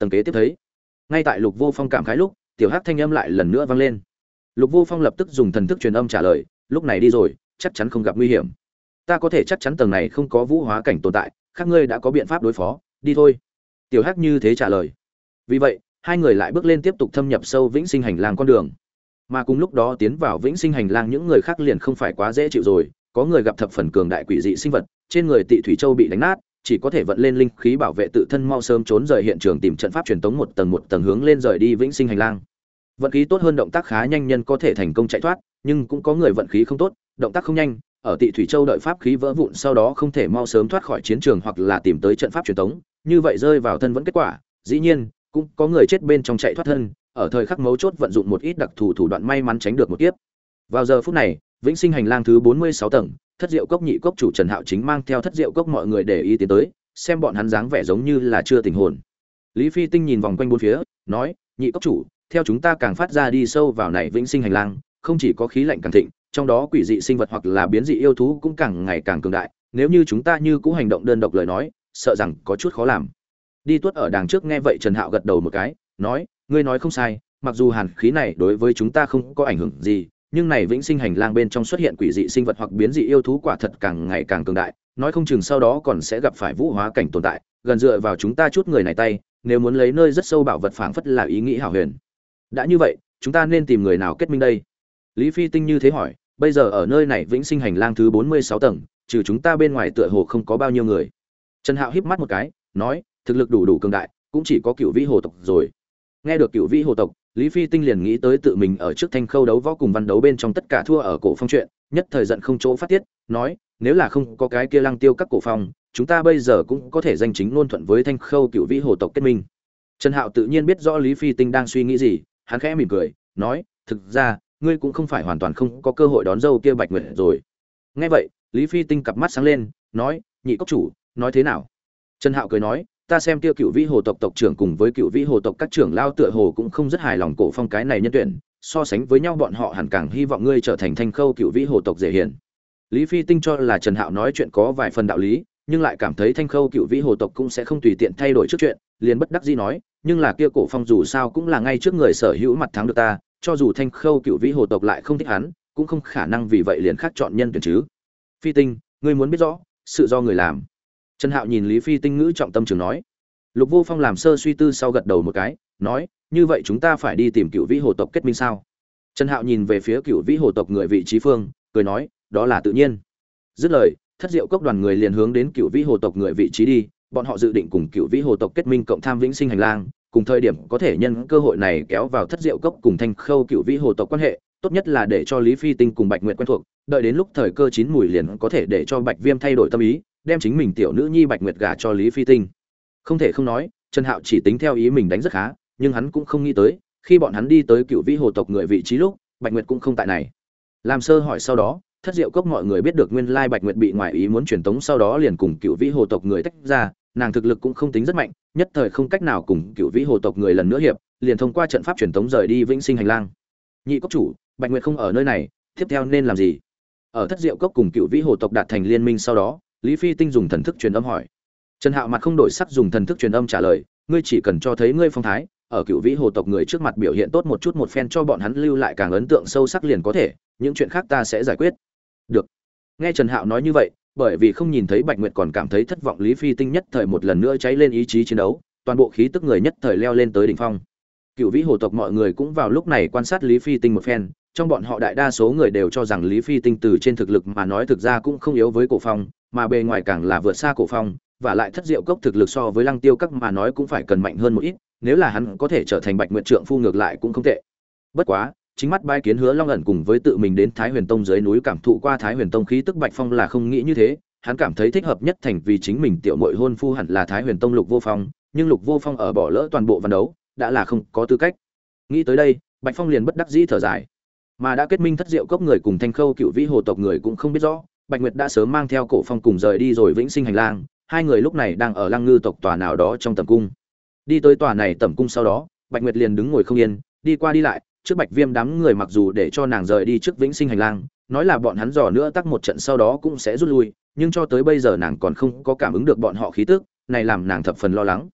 tầng kế tiếp thấy. Ngay tại Lục Vô Phong cảm khái lúc, tiểu hắc thanh âm lại lần nữa vang lên. Lục Vô Phong lập tức dùng thần thức truyền âm trả lời, lúc này đi rồi, chắc chắn không gặp nguy hiểm. Ta có thể chắc chắn tầng này không có vũ hóa cảnh tồn tại, các ngươi đã có biện pháp đối phó, đi thôi. Tiểu hắc như thế trả lời. Vì vậy, hai người lại bước lên tiếp tục thâm nhập sâu vĩnh sinh hành lang con đường. Mà cùng lúc đó tiến vào vĩnh sinh hành lang những người khác liền không phải quá dễ chịu rồi, có người gặp thập phần cường đại quỷ dị sinh vật, trên người Tị Thủy Châu bị đánh nát, chỉ có thể vận lên linh khí bảo vệ tự thân mau sớm trốn rời hiện trường tìm trận pháp truyền tống một tầng hướng lên rời đi vĩnh sinh hành lang. Vận khí tốt hơn động tác khá nhanh nhân có thể thành công chạy thoát, nhưng cũng có người vận khí không tốt, động tác không nhanh, ở Tị Thủy Châu đợi pháp khí vỡ vụn sau đó không thể mau sớm thoát khỏi chiến trường hoặc là tìm tới trận pháp truyền tống, như vậy rơi vào thân vẫn kết quả. Dĩ nhiên, cũng có người chết bên trong chạy thoát thân, ở thời khắc mấu chốt vận dụng một ít đặc thù thủ đoạn may mắn tránh được một kiếp. Vào giờ phút này, vĩnh sinh hành lang thứ 46 tầng, Thất Diệu Cốc nhị cốc chủ Trần Hạo chính mang theo Thất Diệu Cốc mọi người để ý tiến tới, xem bọn hắn dáng vẻ giống như là chưa tỉnh hồn. Lý Phi Tinh nhìn vòng quanh bốn phía, nói: "Nhị cốc chủ, theo chúng ta càng phát ra đi sâu vào này vĩnh sinh hành lang, không chỉ có khí lạnh càng thịnh, trong đó quỷ dị sinh vật hoặc là biến dị yêu thú cũng càng ngày càng cường đại, nếu như chúng ta như cũ hành động đơn độc lời nói, sợ rằng có chút khó làm." Đi tuốt ở đằng trước nghe vậy Trần Hạo gật đầu một cái, nói: "Ngươi nói không sai, mặc dù hàn khí này đối với chúng ta không có ảnh hưởng gì, nhưng này vĩnh sinh hành lang bên trong xuất hiện quỷ dị sinh vật hoặc biến dị yêu thú quả thật càng ngày càng cường đại, nói không chừng sau đó còn sẽ gặp phải vũ hóa cảnh tồn tại, gần dựa vào chúng ta chút người này tay, nếu muốn lấy nơi rất sâu bảo vật phảng phất là ý nghĩ hảo huyền. Đã như vậy, chúng ta nên tìm người nào kết minh đây?" Lý Phi Tinh như thế hỏi, bây giờ ở nơi này vĩnh sinh hành lang thứ 46 tầng, trừ chúng ta bên ngoài tựa hồ không có bao nhiêu người. Trần Hạo híp mắt một cái, nói: "Thực lực đủ cường đại, cũng chỉ có Cửu Vĩ Hồ tộc rồi." Nghe được Cửu Vĩ Hồ tộc, Lý Phi Tinh liền nghĩ tới tự mình ở trước Thanh Khâu đấu võ cùng văn đấu bên trong tất cả thua ở Cổ Phong chuyện, nhất thời giận không chỗ phát tiết, nói: "Nếu là không có cái kia Lăng Tiêu các Cổ Phong, chúng ta bây giờ cũng có thể danh chính ngôn thuận với Thanh Khâu Cửu Vĩ Hồ tộc kết minh." Trần Hạo tự nhiên biết rõ Lý Phi Tinh đang suy nghĩ gì, hắn khẽ mỉm cười, nói: "Thực ra, ngươi cũng không phải hoàn toàn không có cơ hội đón dâu kia Bạch Nguyệt rồi." Nghe vậy, Lý Phi Tinh cặp mắt sáng lên, nói: "Nhị cốc chủ, nói thế nào?" Trần Hạo cười nói: "Ta xem kia Cửu Vĩ Hồ tộc tộc trưởng cùng với Cửu Vĩ Hồ tộc các trưởng lao tựa hồ cũng không rất hài lòng Cổ Phong cái này nhân tuyển, so sánh với nhau bọn họ hẳn càng hy vọng ngươi trở thành Thanh Khâu Cửu Vĩ Hồ tộc dễ hiển." Lý Phi Tinh cho là Trần Hạo nói chuyện có vài phần đạo lý, nhưng lại cảm thấy Thanh Khâu Cửu Vĩ Hồ tộc cũng sẽ không tùy tiện thay đổi trước chuyện, liền bất đắc dĩ nói: "Nhưng là kia Cổ Phong dù sao cũng là ngay trước người sở hữu mặt thắng được ta, cho dù Thanh Khâu Cửu Vĩ Hồ tộc lại không thích hắn, cũng không khả năng vì vậy liền khác chọn nhân tuyển chứ." "Phi Tinh, ngươi muốn biết rõ, sự do người làm." Trần Hạo nhìn Lý Phi Tinh ngữ trọng tâm trường nói. Lục Vô Phong làm sơ suy tư sau gật đầu một cái, nói: "Như vậy chúng ta phải đi tìm Cửu Vĩ Hồ tộc kết minh sao?" Trần Hạo nhìn về phía Cửu Vĩ Hồ tộc người vị trí phương, cười nói: "Đó là tự nhiên." Dứt lời, Thất Diệu Cốc đoàn người liền hướng đến Cửu Vĩ Hồ tộc người vị trí đi, bọn họ dự định cùng Cửu Vĩ Hồ tộc kết minh cộng tham vĩnh sinh hành lang, cùng thời điểm có thể nhân cơ hội này kéo vào Thất Diệu Cốc cùng Thanh Khâu Cửu Vĩ Hồ tộc quan hệ, tốt nhất là để cho Lý Phi Tinh cùng Bạch Nguyệt quen thuộc, đợi đến lúc thời cơ chín mùi liền có thể để cho Bạch Viêm thay đổi tâm ý, đem chính mình tiểu nữ nhi Bạch Nguyệt gả cho Lý Phi Tinh. Không thể không nói, Trần Hạo chỉ tính theo ý mình đánh rất khá, nhưng hắn cũng không nghĩ tới, khi bọn hắn đi tới Cửu Vĩ Hồ tộc người vị trí lúc, Bạch Nguyệt cũng không tại này. Làm sơ hỏi sau đó, Thất Diệu Cốc mọi người biết được nguyên lai Bạch Nguyệt bị ngoại ý muốn truyền tống sau đó liền cùng Cửu Vĩ Hồ tộc người tách ra, nàng thực lực cũng không tính rất mạnh, nhất thời không cách nào cùng Cửu Vĩ Hồ tộc người lần nữa hiệp, liền thông qua trận pháp truyền tống rời đi vĩnh sinh hành lang. Nhị cốc chủ, Bạch Nguyệt không ở nơi này, tiếp theo nên làm gì? Ở Thất Diệu Cốc cùng Cửu Vĩ Hồ tộc đạt thành liên minh sau đó, Lý Phi Tinh dùng thần thức truyền âm hỏi. Trần Hạo mặt không đổi sắc dùng thần thức truyền âm trả lời, ngươi chỉ cần cho thấy ngươi phong thái, ở Cửu Vĩ Hồ tộc người trước mặt biểu hiện tốt một chút một phen cho bọn hắn lưu lại càng ấn tượng sâu sắc liền có thể, những chuyện khác ta sẽ giải quyết. Được. Nghe Trần Hạo nói như vậy, bởi vì không nhìn thấy Bạch Nguyệt còn cảm thấy thất vọng Lý Phi Tinh nhất thời một lần nữa cháy lên ý chí chiến đấu, toàn bộ khí tức người nhất thời leo lên tới đỉnh phong. Cửu Vĩ Hồ tộc mọi người cũng vào lúc này quan sát Lý Phi Tinh một phen, trong bọn họ đại đa số người đều cho rằng Lý Phi Tinh từ trên thực lực mà nói thực ra cũng không yếu với Cổ Phong, mà bề ngoài càng là vượt xa Cổ Phong, và lại Thất Diệu Cốc thực lực so với Lăng Tiêu Các mà nói cũng phải cần mạnh hơn một ít, nếu là hắn có thể trở thành Bạch Nguyệt trượng phu ngược lại cũng không tệ. Bất quá, chính mắt bái kiến Hứa Long ẩn cùng với tự mình đến Thái Huyền Tông dưới núi cảm thụ qua Thái Huyền Tông khí tức Bạch Phong là không nghĩ như thế, hắn cảm thấy thích hợp nhất thành vì chính mình tiểu muội hôn phu hẳn là Thái Huyền Tông Lục Vô Phong, nhưng Lục Vô Phong ở bỏ lỡ toàn bộ văn đấu, đã là không có tư cách. Nghĩ tới đây, Bạch Phong liền bất đắc dĩ thở dài. Mà đã kết minh Thất Diệu Cốc người cùng Thanh Khâu Cửu Vĩ Hồ tộc người cũng không biết rõ, Bạch Nguyệt đã sớm mang theo Cổ Phong cùng rời đi rồi vĩnh sinh hành lang, hai người lúc này đang ở Lăng Ngư tộc tòa nào đó trong tầm cung. Đi tới tòa này tầm cung sau đó, Bạch Nguyệt liền đứng ngồi không yên, đi qua đi lại, trước Bạch Viêm đám người mặc dù để cho nàng rời đi trước vĩnh sinh hành lang, nói là bọn hắn dò nữa tắc một trận sau đó cũng sẽ rút lui, nhưng cho tới bây giờ nàng còn không có cảm ứng được bọn họ khí tức, này làm nàng thập phần lo lắng.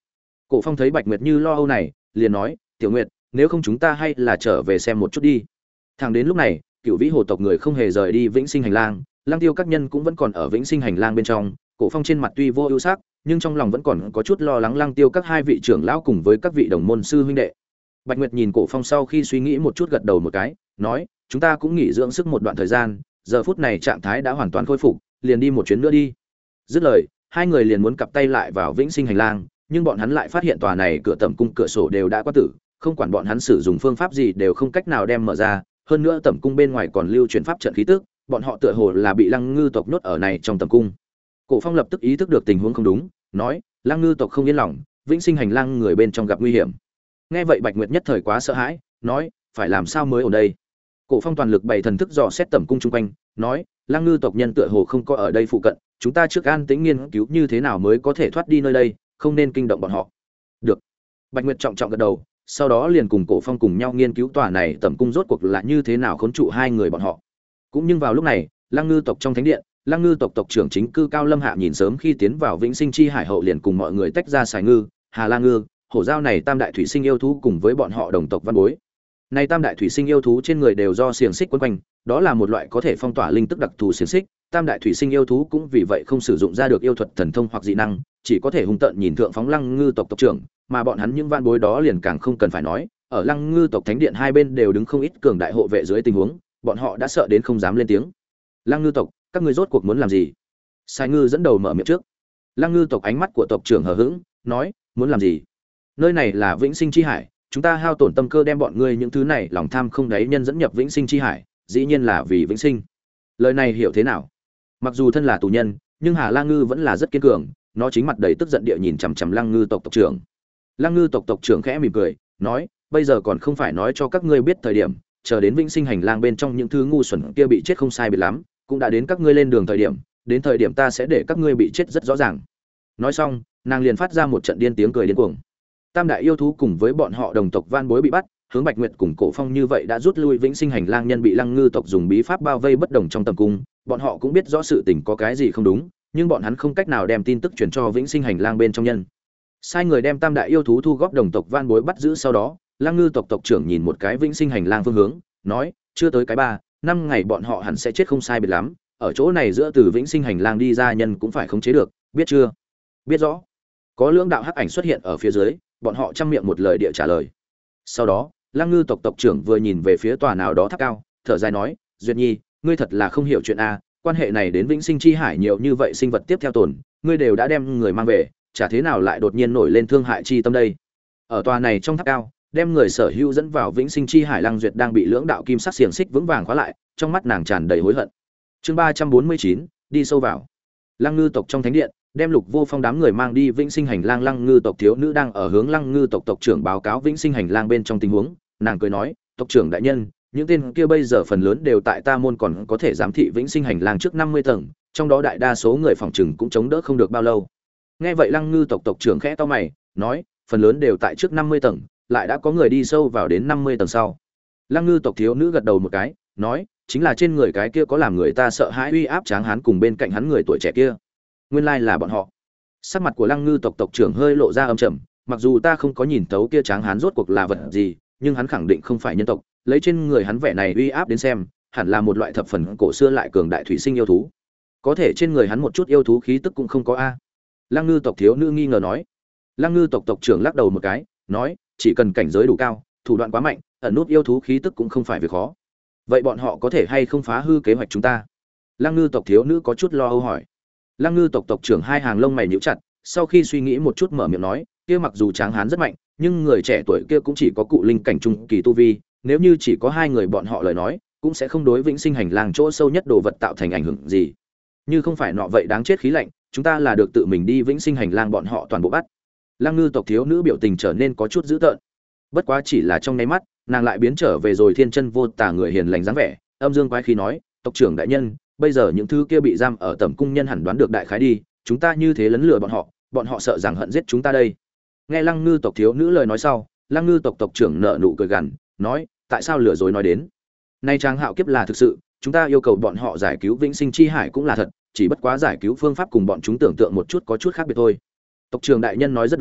Cổ Phong thấy Bạch Nguyệt Như lo âu này, liền nói, "Tiểu Nguyệt, nếu không chúng ta hay là trở về xem một chút đi." Thẳng đến lúc này, Cửu Vĩ hồ tộc người không hề rời đi Vĩnh Sinh hành lang, Lăng Tiêu các nhân cũng vẫn còn ở Vĩnh Sinh hành lang bên trong. Cổ Phong trên mặt tuy vô ưu sắc, nhưng trong lòng vẫn còn có chút lo lắng Lăng Tiêu các hai vị trưởng lão cùng với các vị đồng môn sư huynh đệ. Bạch Nguyệt nhìn Cổ Phong sau khi suy nghĩ một chút gật đầu một cái, nói, "Chúng ta cũng nghỉ dưỡng sức một đoạn thời gian, giờ phút này trạng thái đã hoàn toàn khôi phục, liền đi một chuyến nữa đi." Dứt lời, hai người liền muốn cặp tay lại vào Vĩnh Sinh hành lang, nhưng bọn hắn lại phát hiện tòa này cửa tẩm cung cửa sổ đều đã quá tử, không quản bọn hắn sử dụng phương pháp gì đều không cách nào đem mở ra, hơn nữa tẩm cung bên ngoài còn lưu truyền pháp trận khí tức, bọn họ tựa hồ là bị Lăng Ngư tộc nhốt ở này trong tẩm cung. Cổ Phong lập tức ý thức được tình huống không đúng, nói, Lăng Ngư tộc không yên lòng, Vĩnh Sinh hành lang người bên trong gặp nguy hiểm. Nghe vậy Bạch Nguyệt nhất thời quá sợ hãi, nói, phải làm sao mới ở đây? Cổ Phong toàn lực bày thần thức dò xét tẩm cung chung quanh, nói, Lăng Ngư tộc nhân tựa hồ không có ở đây phụ cận, chúng ta trước an tĩnh nghiên cứu như thế nào mới có thể thoát đi nơi đây, không nên kinh động bọn họ. Được. Bạch Nguyệt trọng trọng gật đầu, sau đó liền cùng Cổ Phong cùng nhau nghiên cứu tòa này tẩm cung rốt cuộc là như thế nào khốn trụ hai người bọn họ. Cũng nhưng vào lúc này, Lăng Ngư tộc trong thánh điện, Lăng Ngư tộc tộc trưởng chính cư Cao Lâm Hạ nhìn sớm khi tiến vào Vĩnh Sinh chi hải hậu liền cùng mọi người tách ra Sài Ngư, Hà La Ngư, hổ giao này tam đại thủy sinh yêu thú cùng với bọn họ đồng tộc văn bối. Này tam đại thủy sinh yêu thú trên người đều do xiềng xích quấn quanh, đó là một loại có thể phong tỏa linh tức đặc thù xiềng xích, tam đại thủy sinh yêu thú cũng vì vậy không sử dụng ra được yêu thuật thần thông hoặc dị năng, chỉ có thể hung tợn nhìn thượng phóng Lăng Ngư tộc tộc trưởng, mà bọn hắn những văn bối đó liền càng không cần phải nói, ở Lăng Ngư tộc thánh điện hai bên đều đứng không ít cường đại hộ vệ dưới tình huống, bọn họ đã sợ đến không dám lên tiếng. Lăng Ngư tộc, các ngươi rốt cuộc muốn làm gì? Sai Ngư dẫn đầu mở miệng trước. Lăng Ngư tộc ánh mắt của tộc trưởng hờ hững, nói, muốn làm gì? Nơi này là Vĩnh Sinh chi hải, chúng ta hao tổn tâm cơ đem bọn ngươi những thứ này lòng tham không đáy nhân dẫn nhập Vĩnh Sinh chi hải, dĩ nhiên là vì vĩnh sinh. Lời này hiểu thế nào? Mặc dù thân là tù nhân, nhưng Hà La Ngư vẫn là rất kiên cường, nó chính mặt đầy tức giận địa nhìn chằm chằm Lăng Ngư tộc tộc trưởng. Lăng Ngư tộc tộc trưởng khẽ mỉm cười, nói, bây giờ còn không phải nói cho các ngươi biết thời điểm, chờ đến Vĩnh Sinh hành lang bên trong những thứ ngu xuẩn kia bị chết không sai biệt lắm, cũng đã đến các ngươi lên đường thời điểm, đến thời điểm ta sẽ để các ngươi bị chết rất rõ ràng. Nói xong, nàng liền phát ra một trận điên tiếng cười điên cuồng. Tam đại yêu thú cùng với bọn họ đồng tộc van bối bị bắt, hướng Bạch Nguyệt cùng Cổ Phong như vậy đã rút lui Vĩnh Sinh hành lang nhân bị Lăng Ngư tộc dùng bí pháp bao vây bất đồng trong tầm cung, bọn họ cũng biết rõ sự tình có cái gì không đúng, nhưng bọn hắn không cách nào đem tin tức truyền cho Vĩnh Sinh hành lang bên trong nhân. Sai người đem tam đại yêu thú thu góp đồng tộc van bối bắt giữ sau đó, Lăng Ngư tộc tộc trưởng nhìn một cái Vĩnh Sinh hành lang phương hướng, nói, chưa tới cái 3-5 ngày bọn họ hẳn sẽ chết không sai biệt lắm, ở chỗ này giữa từ Vĩnh Sinh hành lang đi ra nhân cũng phải khống chế được, biết chưa? Biết rõ. Có lưỡng đạo hắc ảnh xuất hiện ở phía dưới, bọn họ trăm miệng một lời địa trả lời. Sau đó, Lăng Ngư tộc tộc trưởng vừa nhìn về phía tòa nào đó tháp cao, thở dài nói, Duyệt Nhi, ngươi thật là không hiểu chuyện a, quan hệ này đến Vĩnh Sinh chi hải nhiều như vậy sinh vật tiếp theo tồn, ngươi đều đã đem người mang về, chả thế nào lại đột nhiên nổi lên thương hại chi tâm đây. Ở tòa này trong tháp cao, đem người sở hữu dẫn vào Vĩnh Sinh chi hải Lăng Duyệt đang bị lưỡng đạo kim sắc xiềng xích vững vàng khóa lại, trong mắt nàng tràn đầy hối hận. Chương 349, đi sâu vào. Lăng Ngư tộc trong thánh điện, đem Lục Vô Phong đám người mang đi Vĩnh Sinh hành lang. Lăng Ngư tộc thiếu nữ đang ở hướng Lăng Ngư tộc tộc trưởng báo cáo Vĩnh Sinh hành lang bên trong tình huống, nàng cười nói, tộc trưởng đại nhân, những tên kia bây giờ phần lớn đều tại ta môn còn có thể giám thị Vĩnh Sinh hành lang trước 50 tầng, trong đó đại đa số người phòng trừng cũng chống đỡ không được bao lâu. Nghe vậy Lăng Ngư tộc tộc trưởng khẽ to mày, nói, phần lớn đều tại trước 50 tầng, lại đã có người đi sâu vào đến 50 tầng sau. Lăng Ngư tộc thiếu nữ gật đầu một cái, nói, chính là trên người cái kia có làm người ta sợ hãi uy áp tráng hán cùng bên cạnh hắn người tuổi trẻ kia. Nguyên lai là bọn họ. Sắc mặt của Lăng Ngư tộc tộc trưởng hơi lộ ra âm trầm, mặc dù ta không có nhìn thấu kia tráng hán rốt cuộc là vật gì, nhưng hắn khẳng định không phải nhân tộc, lấy trên người hắn vẻ này uy áp đến xem, hẳn là một loại thập phần cổ xưa lại cường đại thủy sinh yêu thú. Có thể trên người hắn một chút yêu thú khí tức cũng không có a. Lăng Ngư tộc thiếu nữ nghi ngờ nói. Lăng Ngư tộc tộc trưởng lắc đầu một cái, nói, chỉ cần cảnh giới đủ cao, thủ đoạn quá mạnh, ẩn nút yêu thú khí tức cũng không phải việc khó. Vậy bọn họ có thể hay không phá hư kế hoạch chúng ta? Lăng Ngư tộc thiếu nữ có chút lo âu hỏi. Lăng Ngư tộc tộc trưởng hai hàng lông mày nhíu chặt, sau khi suy nghĩ một chút mở miệng nói, kia mặc dù tráng hán rất mạnh, nhưng người trẻ tuổi kia cũng chỉ có cụ linh cảnh trung kỳ tu vi, nếu như chỉ có hai người bọn họ lời nói, cũng sẽ không đối Vĩnh Sinh hành lang chỗ sâu nhất đồ vật tạo thành ảnh hưởng gì. Như không phải nọ vậy đáng chết khí lạnh, chúng ta là được tự mình đi Vĩnh Sinh hành lang bọn họ toàn bộ bắt. Lăng Ngư tộc thiếu nữ biểu tình trở nên có chút dữ tợn. Bất quá chỉ là trong nháy mắt, nàng lại biến trở về rồi thiên chân vô tà người hiền lành dáng vẻ, âm dương quái khí nói, tộc trưởng đại nhân, bây giờ những thứ kia bị giam ở tẩm cung nhân hẳn đoán được đại khái đi, chúng ta như thế lấn lừa bọn họ sợ rằng hận giết chúng ta đây. Nghe Lăng Ngư tộc thiếu nữ lời nói sau, Lăng Ngư tộc tộc trưởng nở nụ cười gằn, nói, tại sao lừa dối nói đến? Nay Trang Hạo kiếp là thực sự, chúng ta yêu cầu bọn họ giải cứu Vĩnh Sinh chi hải cũng là thật, chỉ bất quá giải cứu phương pháp cùng bọn chúng tưởng tượng một chút có chút khác biệt thôi. Tộc trưởng đại nhân nói rất đúng,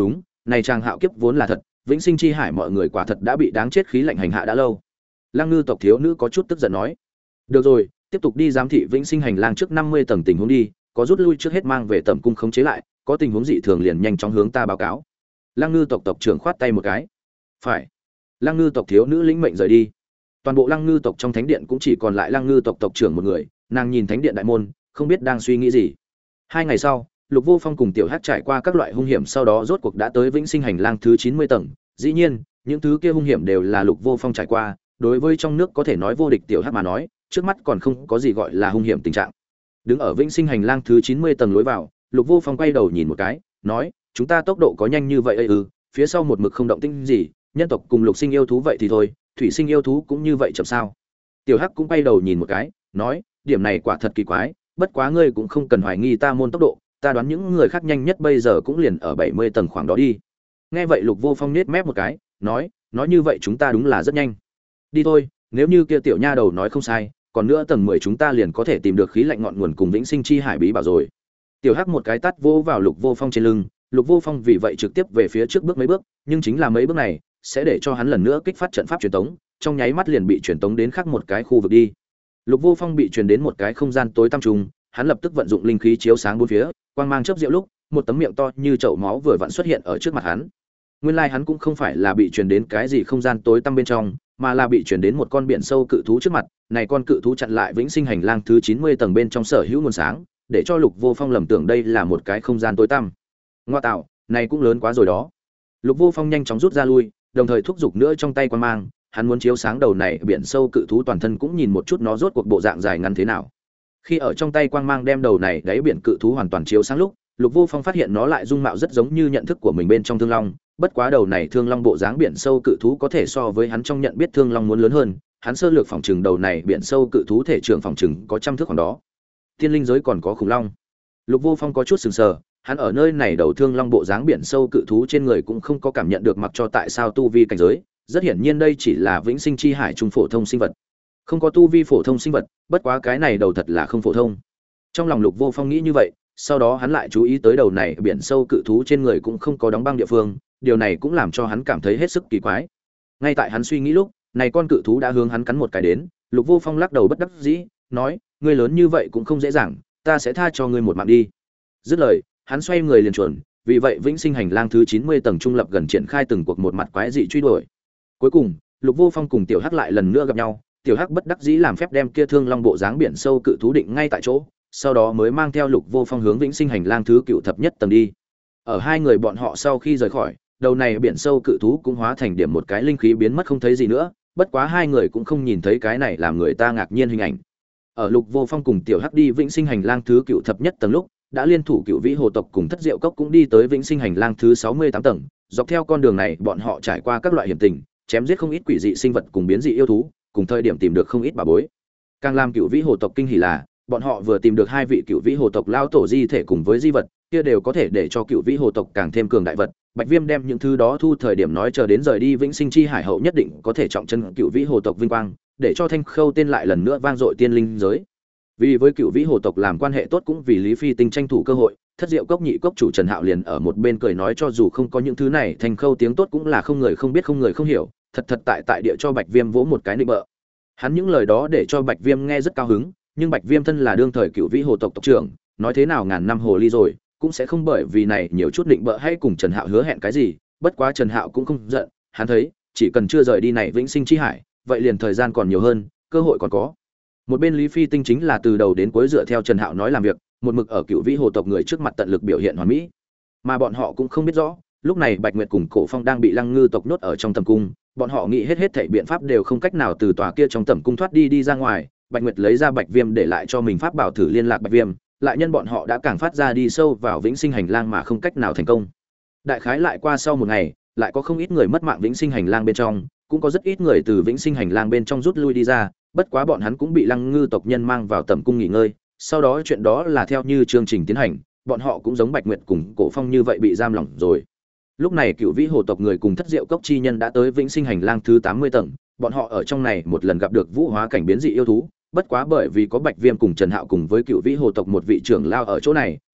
Này chàng hạo kiếp vốn là thật, vĩnh sinh chi hải mọi người quả thật đã bị đáng chết khí lạnh hành hạ đã lâu. Lăng Ngư tộc thiếu nữ có chút tức giận nói: "Được rồi, tiếp tục đi giám thị vĩnh sinh hành lang trước 50 tầng tình huống đi, có rút lui trước hết mang về tẩm cung khống chế lại, có tình huống dị thường liền nhanh chóng hướng ta báo cáo." Lăng Ngư tộc tộc trưởng khoát tay một cái. "Phải." Lăng Ngư tộc thiếu nữ lĩnh mệnh rời đi. Toàn bộ Lăng Ngư tộc trong thánh điện cũng chỉ còn lại Lăng Ngư tộc tộc trưởng một người, nàng nhìn thánh điện đại môn, không biết đang suy nghĩ gì. 2 ngày sau, Lục Vô Phong cùng Tiểu Hắc trải qua các loại hung hiểm sau đó rốt cuộc đã tới vĩnh sinh hành lang thứ 90 tầng. Dĩ nhiên, những thứ kia hung hiểm đều là Lục Vô Phong trải qua, đối với trong nước có thể nói vô địch Tiểu Hắc mà nói, trước mắt còn không có gì gọi là hung hiểm tình trạng. Đứng ở vĩnh sinh hành lang thứ 90 tầng lối vào, Lục Vô Phong quay đầu nhìn một cái, nói: "Chúng ta tốc độ có nhanh như vậy ư?" Phía sau một mực không động tĩnh gì, nhân tộc cùng lục sinh yêu thú vậy thì thôi, thủy sinh yêu thú cũng như vậy chậm sao? Tiểu Hắc cũng quay đầu nhìn một cái, nói: "Điểm này quả thật kỳ quái, bất quá ngươi cũng không cần hoài nghi ta môn tốc độ, ta đoán những người khác nhanh nhất bây giờ cũng liền ở 70 tầng khoảng đó đi." Nghe vậy Lục Vô Phong nhếch mép một cái, nói như vậy chúng ta đúng là rất nhanh. Đi thôi, nếu như kia tiểu nha đầu nói không sai, còn nữa tầng 10 chúng ta liền có thể tìm được khí lạnh ngọn nguồn cùng vĩnh sinh chi hải bí bảo rồi. Tiểu Hắc một cái tát vỗ vào Lục Vô Phong trên lưng, Lục Vô Phong vì vậy trực tiếp về phía trước bước mấy bước, nhưng chính là mấy bước này sẽ để cho hắn lần nữa kích phát trận pháp truyền tống, trong nháy mắt liền bị truyền tống đến khác một cái khu vực đi. Lục Vô Phong bị truyền đến một cái không gian tối tăm trùng, hắn lập tức vận dụng linh khí chiếu sáng bốn phía, quang mang chớp diệu lúc, một tấm miệng to như chậu máu vừa vặn xuất hiện ở trước mặt hắn. Nguyên lai hắn cũng không phải là bị truyền đến cái gì không gian tối tăm bên trong, mà là bị truyền đến một con biển sâu cự thú trước mặt. Này con cự thú chặn lại vĩnh sinh hành lang thứ 90 tầng bên trong sở hữu nguồn sáng, để cho Lục Vô Phong lầm tưởng đây là một cái không gian tối tăm. Ngoa tạo, này cũng lớn quá rồi đó. Lục Vô Phong nhanh chóng rút ra lui, đồng thời thúc giục nữa trong tay quang mang, hắn muốn chiếu sáng đầu này biển sâu cự thú toàn thân cũng nhìn một chút nó rốt cuộc bộ dạng dài ngắn thế nào. Khi ở trong tay quang mang đem đầu này đáy biển cự thú hoàn toàn chiếu sáng lúc, Lục Vô Phong phát hiện nó lại dung mạo rất giống như nhận thức của mình bên trong thương long, bất quá đầu này thương long bộ dáng biển sâu cự thú có thể so với hắn trong nhận biết thương long muốn lớn hơn, hắn sơ lược phòng trừng đầu này biển sâu cự thú thể trưởng phòng trừng có trăm thước khoảng đó. Tiên linh giới còn có khủng long. Lục Vô Phong có chút sừng sờ, hắn ở nơi này đầu thương long bộ dáng biển sâu cự thú trên người cũng không có cảm nhận được mặc cho tại sao tu vi cảnh giới, rất hiển nhiên đây chỉ là vĩnh sinh chi hải trung phổ thông sinh vật. Không có tu vi phổ thông sinh vật, bất quá cái này đầu thật là không phổ thông. Trong lòng Lục Vô Phong nghĩ như vậy, sau đó hắn lại chú ý tới đầu này biển sâu cự thú trên người cũng không có đóng băng địa phương, điều này cũng làm cho hắn cảm thấy hết sức kỳ quái. Ngay tại hắn suy nghĩ lúc, này con cự thú đã hướng hắn cắn một cái đến, Lục Vô Phong lắc đầu bất đắc dĩ, nói: "Ngươi lớn như vậy cũng không dễ dàng, ta sẽ tha cho ngươi một mạng đi." Dứt lời, hắn xoay người liền chuẩn, vì vậy vĩnh sinh hành lang thứ 90 tầng trung lập gần triển khai từng cuộc một mặt quái dị truy đuổi. Cuối cùng, Lục Vô Phong cùng Tiểu Hắc lại lần nữa gặp nhau, Tiểu Hắc bất đắc dĩ làm phép đem kia thương long bộ dáng biển sâu cự thú định ngay tại chỗ, sau đó mới mang theo Lục Vô Phong hướng vĩnh sinh hành lang thứ cựu thập nhất tầng đi. Ở hai người bọn họ sau khi rời khỏi, đầu này biển sâu cự thú cũng hóa thành điểm một cái linh khí biến mất không thấy gì nữa, bất quá hai người cũng không nhìn thấy cái này làm người ta ngạc nhiên hình ảnh. Ở Lục Vô Phong cùng Tiểu Hắc đi vĩnh sinh hành lang thứ cựu thập nhất tầng lúc, đã liên thủ Cựu Vĩ Hồ tộc cùng Thất Diệu Cốc cũng đi tới vĩnh sinh hành lang thứ 68 tầng, dọc theo con đường này bọn họ trải qua các loại hiểm tình, chém giết không ít quỷ dị sinh vật cùng biến dị yêu thú, cùng thời điểm tìm được không ít bảo bối. Càng làm Cựu Vĩ Hồ tộc kinh hỉ là, bọn họ vừa tìm được hai vị Cựu Vĩ Hồ tộc lao tổ di thể cùng với di vật, kia đều có thể để cho Cựu Vĩ Hồ tộc càng thêm cường đại vật. Bạch Viêm đem những thứ đó thu thời điểm nói chờ đến rời đi vĩnh sinh chi hải hậu nhất định có thể trọng chân Cựu Vĩ Hồ tộc vinh quang, để cho Thanh Khâu tên lại lần nữa vang dội tiên linh giới. Vì với Cựu Vĩ Hồ tộc làm quan hệ tốt cũng vì Lý Phi Tinh tranh thủ cơ hội, Thất Diệu Cốc nhị cốc chủ Trần Hạo liền ở một bên cười nói cho dù không có những thứ này, Thanh Khâu tiếng tốt cũng là không người không biết không người không hiểu, thật tại địa cho Bạch Viêm vỗ một cái nịnh bợ. Hắn những lời đó để cho Bạch Viêm nghe rất cao hứng, nhưng Bạch Viêm thân là đương thời Cựu Vĩ Hồ tộc tộc trưởng, nói thế nào ngàn năm hồ ly rồi, cũng sẽ không bởi vì này nhiều chút định bợ hay cùng Trần Hạo hứa hẹn cái gì, bất quá Trần Hạo cũng không giận, hắn thấy, chỉ cần chưa rời đi này vĩnh sinh chi hải, vậy liền thời gian còn nhiều hơn, cơ hội còn có. Một bên Lý Phi Tinh chính là từ đầu đến cuối dựa theo Trần Hạo nói làm việc, một mực ở Cựu Vĩ Hồ tộc người trước mặt tận lực biểu hiện hoàn mỹ. Mà bọn họ cũng không biết rõ, lúc này Bạch Nguyệt cùng Cổ Phong đang bị Lăng Ngư tộc nhốt ở trong tầm cung, bọn họ nghĩ hết thảy biện pháp đều không cách nào từ tòa kia trong tầm cung thoát đi ra ngoài. Bạch Nguyệt lấy ra Bạch Viêm để lại cho mình pháp bảo thử liên lạc Bạch Viêm, lại nhân bọn họ đã càng phát ra đi sâu vào vĩnh sinh hành lang mà không cách nào thành công. Đại khái lại qua sau một ngày, lại có không ít người mất mạng vĩnh sinh hành lang bên trong, cũng có rất ít người từ vĩnh sinh hành lang bên trong rút lui đi ra, bất quá bọn hắn cũng bị Lăng Ngư tộc nhân mang vào tầm cung nghỉ ngơi. Sau đó chuyện đó là theo như chương trình tiến hành, bọn họ cũng giống Bạch Nguyệt cùng Cổ Phong như vậy bị giam lỏng rồi. Lúc này Cựu Vĩ Hồ tộc người cùng Thất Diệu Cốc chi nhân đã tới vĩnh sinh hành lang thứ 80 tầng, bọn họ ở trong này một lần gặp được vũ hóa cảnh biến dị yêu thú, bất quá bởi vì có Bạch Viêm cùng Trần Hạo cùng với Cựu Vĩ Hồ tộc một vị trưởng lao ở chỗ này,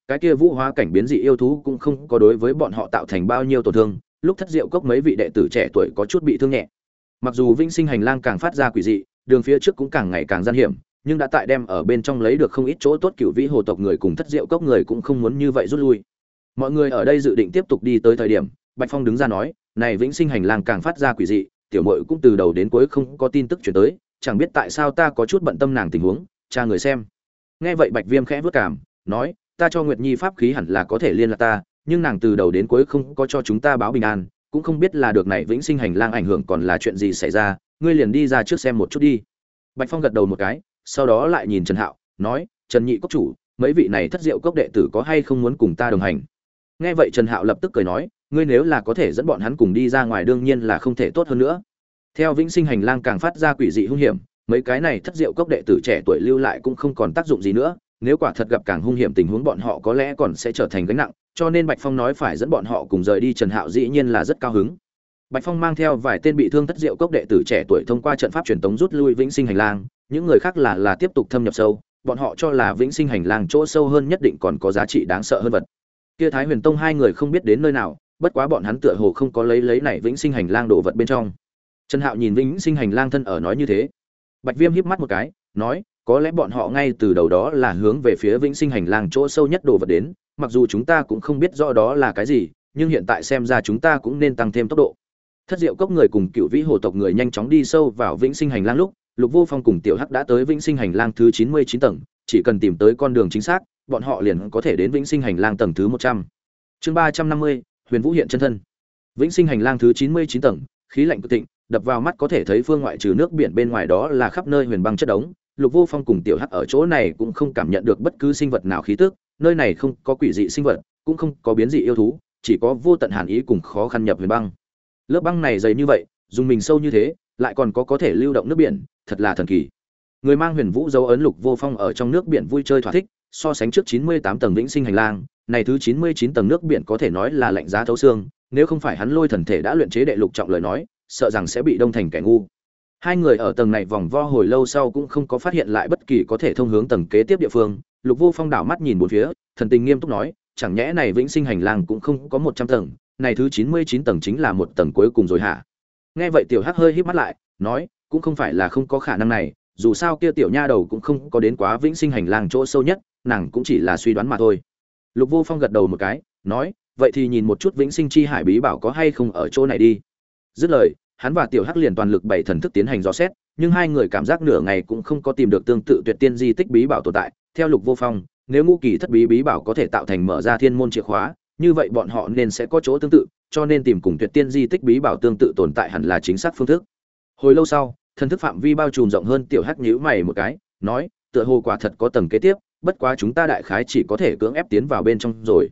cái kia vũ hóa cảnh biến dị yêu thú cũng không có đối với bọn họ tạo thành bao nhiêu tổn thương, lúc Thất Diệu Cốc mấy vị đệ tử trẻ tuổi có chút bị thương nhẹ. Mặc dù Vĩnh Sinh hành lang càng phát ra quỷ dị, đường phía trước cũng càng ngày càng gian hiểm, nhưng đã tại đem ở bên trong lấy được không ít chỗ tốt, Cửu Vĩ Hồ tộc người cùng Thất Diệu Cốc người cũng không muốn như vậy rút lui. Mọi người ở đây dự định tiếp tục đi tới thời điểm, Bạch Phong đứng ra nói, "Này Vĩnh Sinh hành lang càng phát ra quỷ dị, tiểu muội cũng từ đầu đến cuối không có tin tức truyền tới, chẳng biết tại sao ta có chút bận tâm nàng tình huống, cha người xem." Nghe vậy Bạch Viêm khẽ vút cảm, nói, "Ta cho Nguyệt Nhi pháp khí hẳn là có thể liên lạc ta, nhưng nàng từ đầu đến cuối không có cho chúng ta báo bình an, cũng không biết là được này Vĩnh Sinh hành lang ảnh hưởng còn là chuyện gì xảy ra, ngươi liền đi ra trước xem một chút đi." Bạch Phong gật đầu một cái, sau đó lại nhìn Trần Hạo, nói, "Trần Nhị cốc chủ, mấy vị này Thất Diệu Cốc đệ tử có hay không muốn cùng ta đồng hành?" Nghe vậy Trần Hạo lập tức cười nói, "Ngươi nếu là có thể dẫn bọn hắn cùng đi ra ngoài đương nhiên là không thể tốt hơn nữa." Theo Vĩnh Sinh hành lang càng phát ra quỷ dị hung hiểm, mấy cái này Thất Diệu Cốc đệ tử trẻ tuổi lưu lại cũng không còn tác dụng gì nữa, nếu quả thật gặp càng hung hiểm tình huống bọn họ có lẽ còn sẽ trở thành gánh nặng, cho nên Bạch Phong nói phải dẫn bọn họ cùng rời đi, Trần Hạo dĩ nhiên là rất cao hứng. Bạch Phong mang theo vài tên bị thương Thất Diệu Cốc đệ tử trẻ tuổi thông qua trận pháp truyền tống rút lui Vĩnh Sinh hành lang, những người khác là tiếp tục thâm nhập sâu, bọn họ cho là Vĩnh Sinh hành lang chỗ sâu hơn nhất định còn có giá trị đáng sợ hơn vật. Kia Thái Huyền Tông hai người không biết đến nơi nào, bất quá bọn hắn tựa hồ không có lấy này Vĩnh Sinh hành lang đồ vật bên trong. Trần Hạo nhìn Vĩnh Sinh hành lang thân ở nói như thế. Bạch Viêm híp mắt một cái, nói, có lẽ bọn họ ngay từ đầu đó là hướng về phía Vĩnh Sinh hành lang chỗ sâu nhất đồ vật đến, mặc dù chúng ta cũng không biết rõ đó là cái gì, nhưng hiện tại xem ra chúng ta cũng nên tăng thêm tốc độ. Thất Diệu Cốc người cùng Cửu Vĩ Hồ tộc người nhanh chóng đi sâu vào Vĩnh Sinh hành lang lúc, Lục Vô Phong cùng Tiểu Hắc đã tới Vĩnh Sinh hành lang thứ 99 tầng, chỉ cần tìm tới con đường chính xác, bọn họ liền có thể đến Vĩnh Sinh hành lang tầng thứ 100. Chương 350, Huyền Vũ hiện chân thân. Vĩnh Sinh hành lang thứ 99 tầng, khí lạnh cực thịnh, đập vào mắt có thể thấy phương ngoại trừ nước biển bên ngoài đó là khắp nơi huyền băng chất đống. Lục Vô Phong cùng Tiểu Hắc ở chỗ này cũng không cảm nhận được bất cứ sinh vật nào khí tức, nơi này không có quỷ dị sinh vật, cũng không có biến dị yêu thú, chỉ có vô tận hàn ý cùng khó khăn nhập huyền băng. Lớp băng này dày như vậy, dùng mình sâu như thế, lại còn có thể lưu động nước biển, thật là thần kỳ. Người mang Huyền Vũ dấu ấn Lục Vô Phong ở trong nước biển vui chơi thỏa thích, so sánh trước 98 tầng Vĩnh Sinh hành lang, này thứ 99 tầng nước biển có thể nói là lạnh giá thấu xương, nếu không phải hắn lôi thần thể đã luyện chế đệ lục trọng lời nói, sợ rằng sẽ bị đông thành kẻ ngu. Hai người ở tầng này vòng vo hồi lâu sau cũng không có phát hiện lại bất kỳ có thể thông hướng tầng kế tiếp địa phương. Lục Vô Phong đảo mắt nhìn bốn phía, thần tình nghiêm túc nói, chẳng nhẽ này Vĩnh Sinh hành lang cũng không có 100 tầng, này thứ 99 tầng chính là một tầng cuối cùng rồi hả? Nghe vậy Tiểu Hắc hơi híp mắt lại, nói, cũng không phải là không có khả năng này, dù sao kia tiểu nha đầu cũng không có đến quá Vĩnh Sinh hành lang chỗ sâu nhất, nàng cũng chỉ là suy đoán mà thôi. Lục Vô Phong gật đầu một cái, nói, vậy thì nhìn một chút Vĩnh Sinh chi hải bí bảo có hay không ở chỗ này đi. Dứt lời, hắn và Tiểu Hắc liền toàn lực bảy thần thức tiến hành dò xét, nhưng hai người cảm giác nửa ngày cũng không có tìm được tương tự tuyệt tiên di tích bí bảo tồn tại. Theo Lục Vô Phong, nếu ngũ kỳ thất bí bảo có thể tạo thành mở ra thiên môn chìa khóa, như vậy bọn họ nên sẽ có chỗ tương tự, cho nên tìm cùng tuyệt tiên di tích bí bảo tương tự tồn tại hẳn là chính xác phương thức. Hồi lâu sau, thần thức phạm vi bao trùm rộng hơn, Tiểu Hắc nhíu mày một cái, nói, tựa hồ quả thật có tầng kế tiếp, bất quá chúng ta đại khái chỉ có thể cưỡng ép tiến vào bên trong rồi.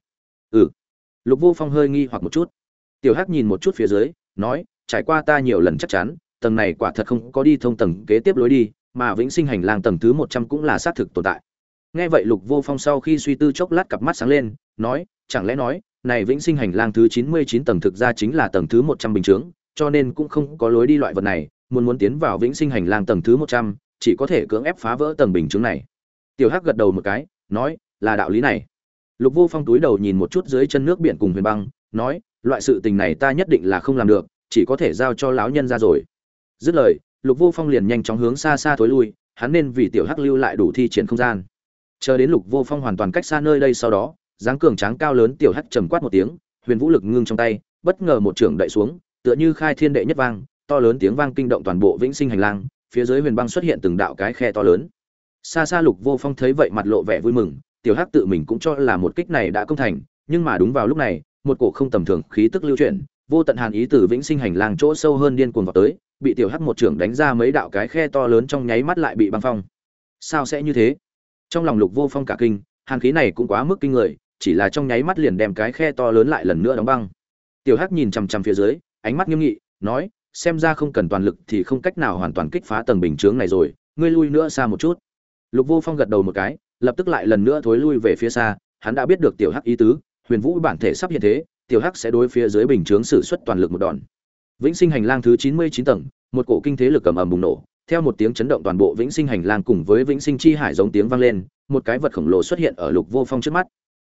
Lục Vô Phong hơi nghi hoặc một chút. Tiểu Hắc nhìn một chút phía dưới, nói, trải qua ta nhiều lần chắc chắn, tầng này quả thật không có đi thông tầng kế tiếp lối đi, mà Vĩnh Sinh hành lang tầng thứ 100 cũng là xác thực tồn tại. Nghe vậy Lục Vô Phong sau khi suy tư chốc lát cặp mắt sáng lên, nói, chẳng lẽ nói, này Vĩnh Sinh hành lang thứ 99 tầng thực ra chính là tầng thứ 100 bình chứng, cho nên cũng không có lối đi loại vật này, muốn tiến vào Vĩnh Sinh hành lang tầng thứ 100, chỉ có thể cưỡng ép phá vỡ tầng bình chứng này. Tiểu Hắc gật đầu một cái, nói, là đạo lý này. Lục Vô Phong túi đầu nhìn một chút dưới chân nước biển cùng huyền băng, nói, loại sự tình này ta nhất định là không làm được, chỉ có thể giao cho lão nhân ra rồi. Dứt lời, Lục Vô Phong liền nhanh chóng hướng xa xa thối lui, hắn nên vì Tiểu Hắc lưu lại đủ thi triển không gian. Chờ đến Lục Vô Phong hoàn toàn cách xa nơi đây sau đó, dáng cường tráng cao lớn Tiểu Hắc trầm quát một tiếng, huyền vũ lực ngưng trong tay, bất ngờ một trường đậy xuống, tựa như khai thiên đệ nhất vang, to lớn tiếng vang kinh động toàn bộ Vĩnh Sinh hành lang, phía dưới huyền băng xuất hiện từng đạo cái khe to lớn. Xa xa Lục Vô Phong thấy vậy mặt lộ vẻ vui mừng, Tiểu Hắc tự mình cũng cho là một kích này đã công thành, nhưng mà đúng vào lúc này, một cổ không tầm thường khí tức lưu chuyển, vô tận hàn ý từ Vĩnh Sinh hành lang chỗ sâu hơn điên cuồng vào tới, bị Tiểu Hắc một trưởng đánh ra mấy đạo cái khe to lớn trong nháy mắt lại bị băng phong. Sao sẽ như thế? Trong lòng Lục Vô Phong cả kinh, hàn khí này cũng quá mức kinh người, chỉ là trong nháy mắt liền đem cái khe to lớn lại lần nữa đóng băng. Tiểu Hắc nhìn chằm chằm phía dưới, ánh mắt nghiêm nghị, nói, xem ra không cần toàn lực thì không cách nào hoàn toàn kích phá tầng bình chướng này rồi, ngươi lui nữa xa một chút. Lục Vô Phong gật đầu một cái, lập tức lại lần nữa thối lui về phía xa, hắn đã biết được Tiểu Hắc ý tứ, huyền vũ bản thể sắp hiện thế, Tiểu Hắc sẽ đối phía dưới bình chướng sử xuất toàn lực một đòn. Vĩnh Sinh hành lang thứ 99 tầng, một cổ kinh thế lực ầm ầm bùng nổ, theo một tiếng chấn động toàn bộ Vĩnh Sinh hành lang cùng với Vĩnh Sinh chi hải giống tiếng vang lên, một cái vật khổng lồ xuất hiện ở Lục Vô Phong trước mắt.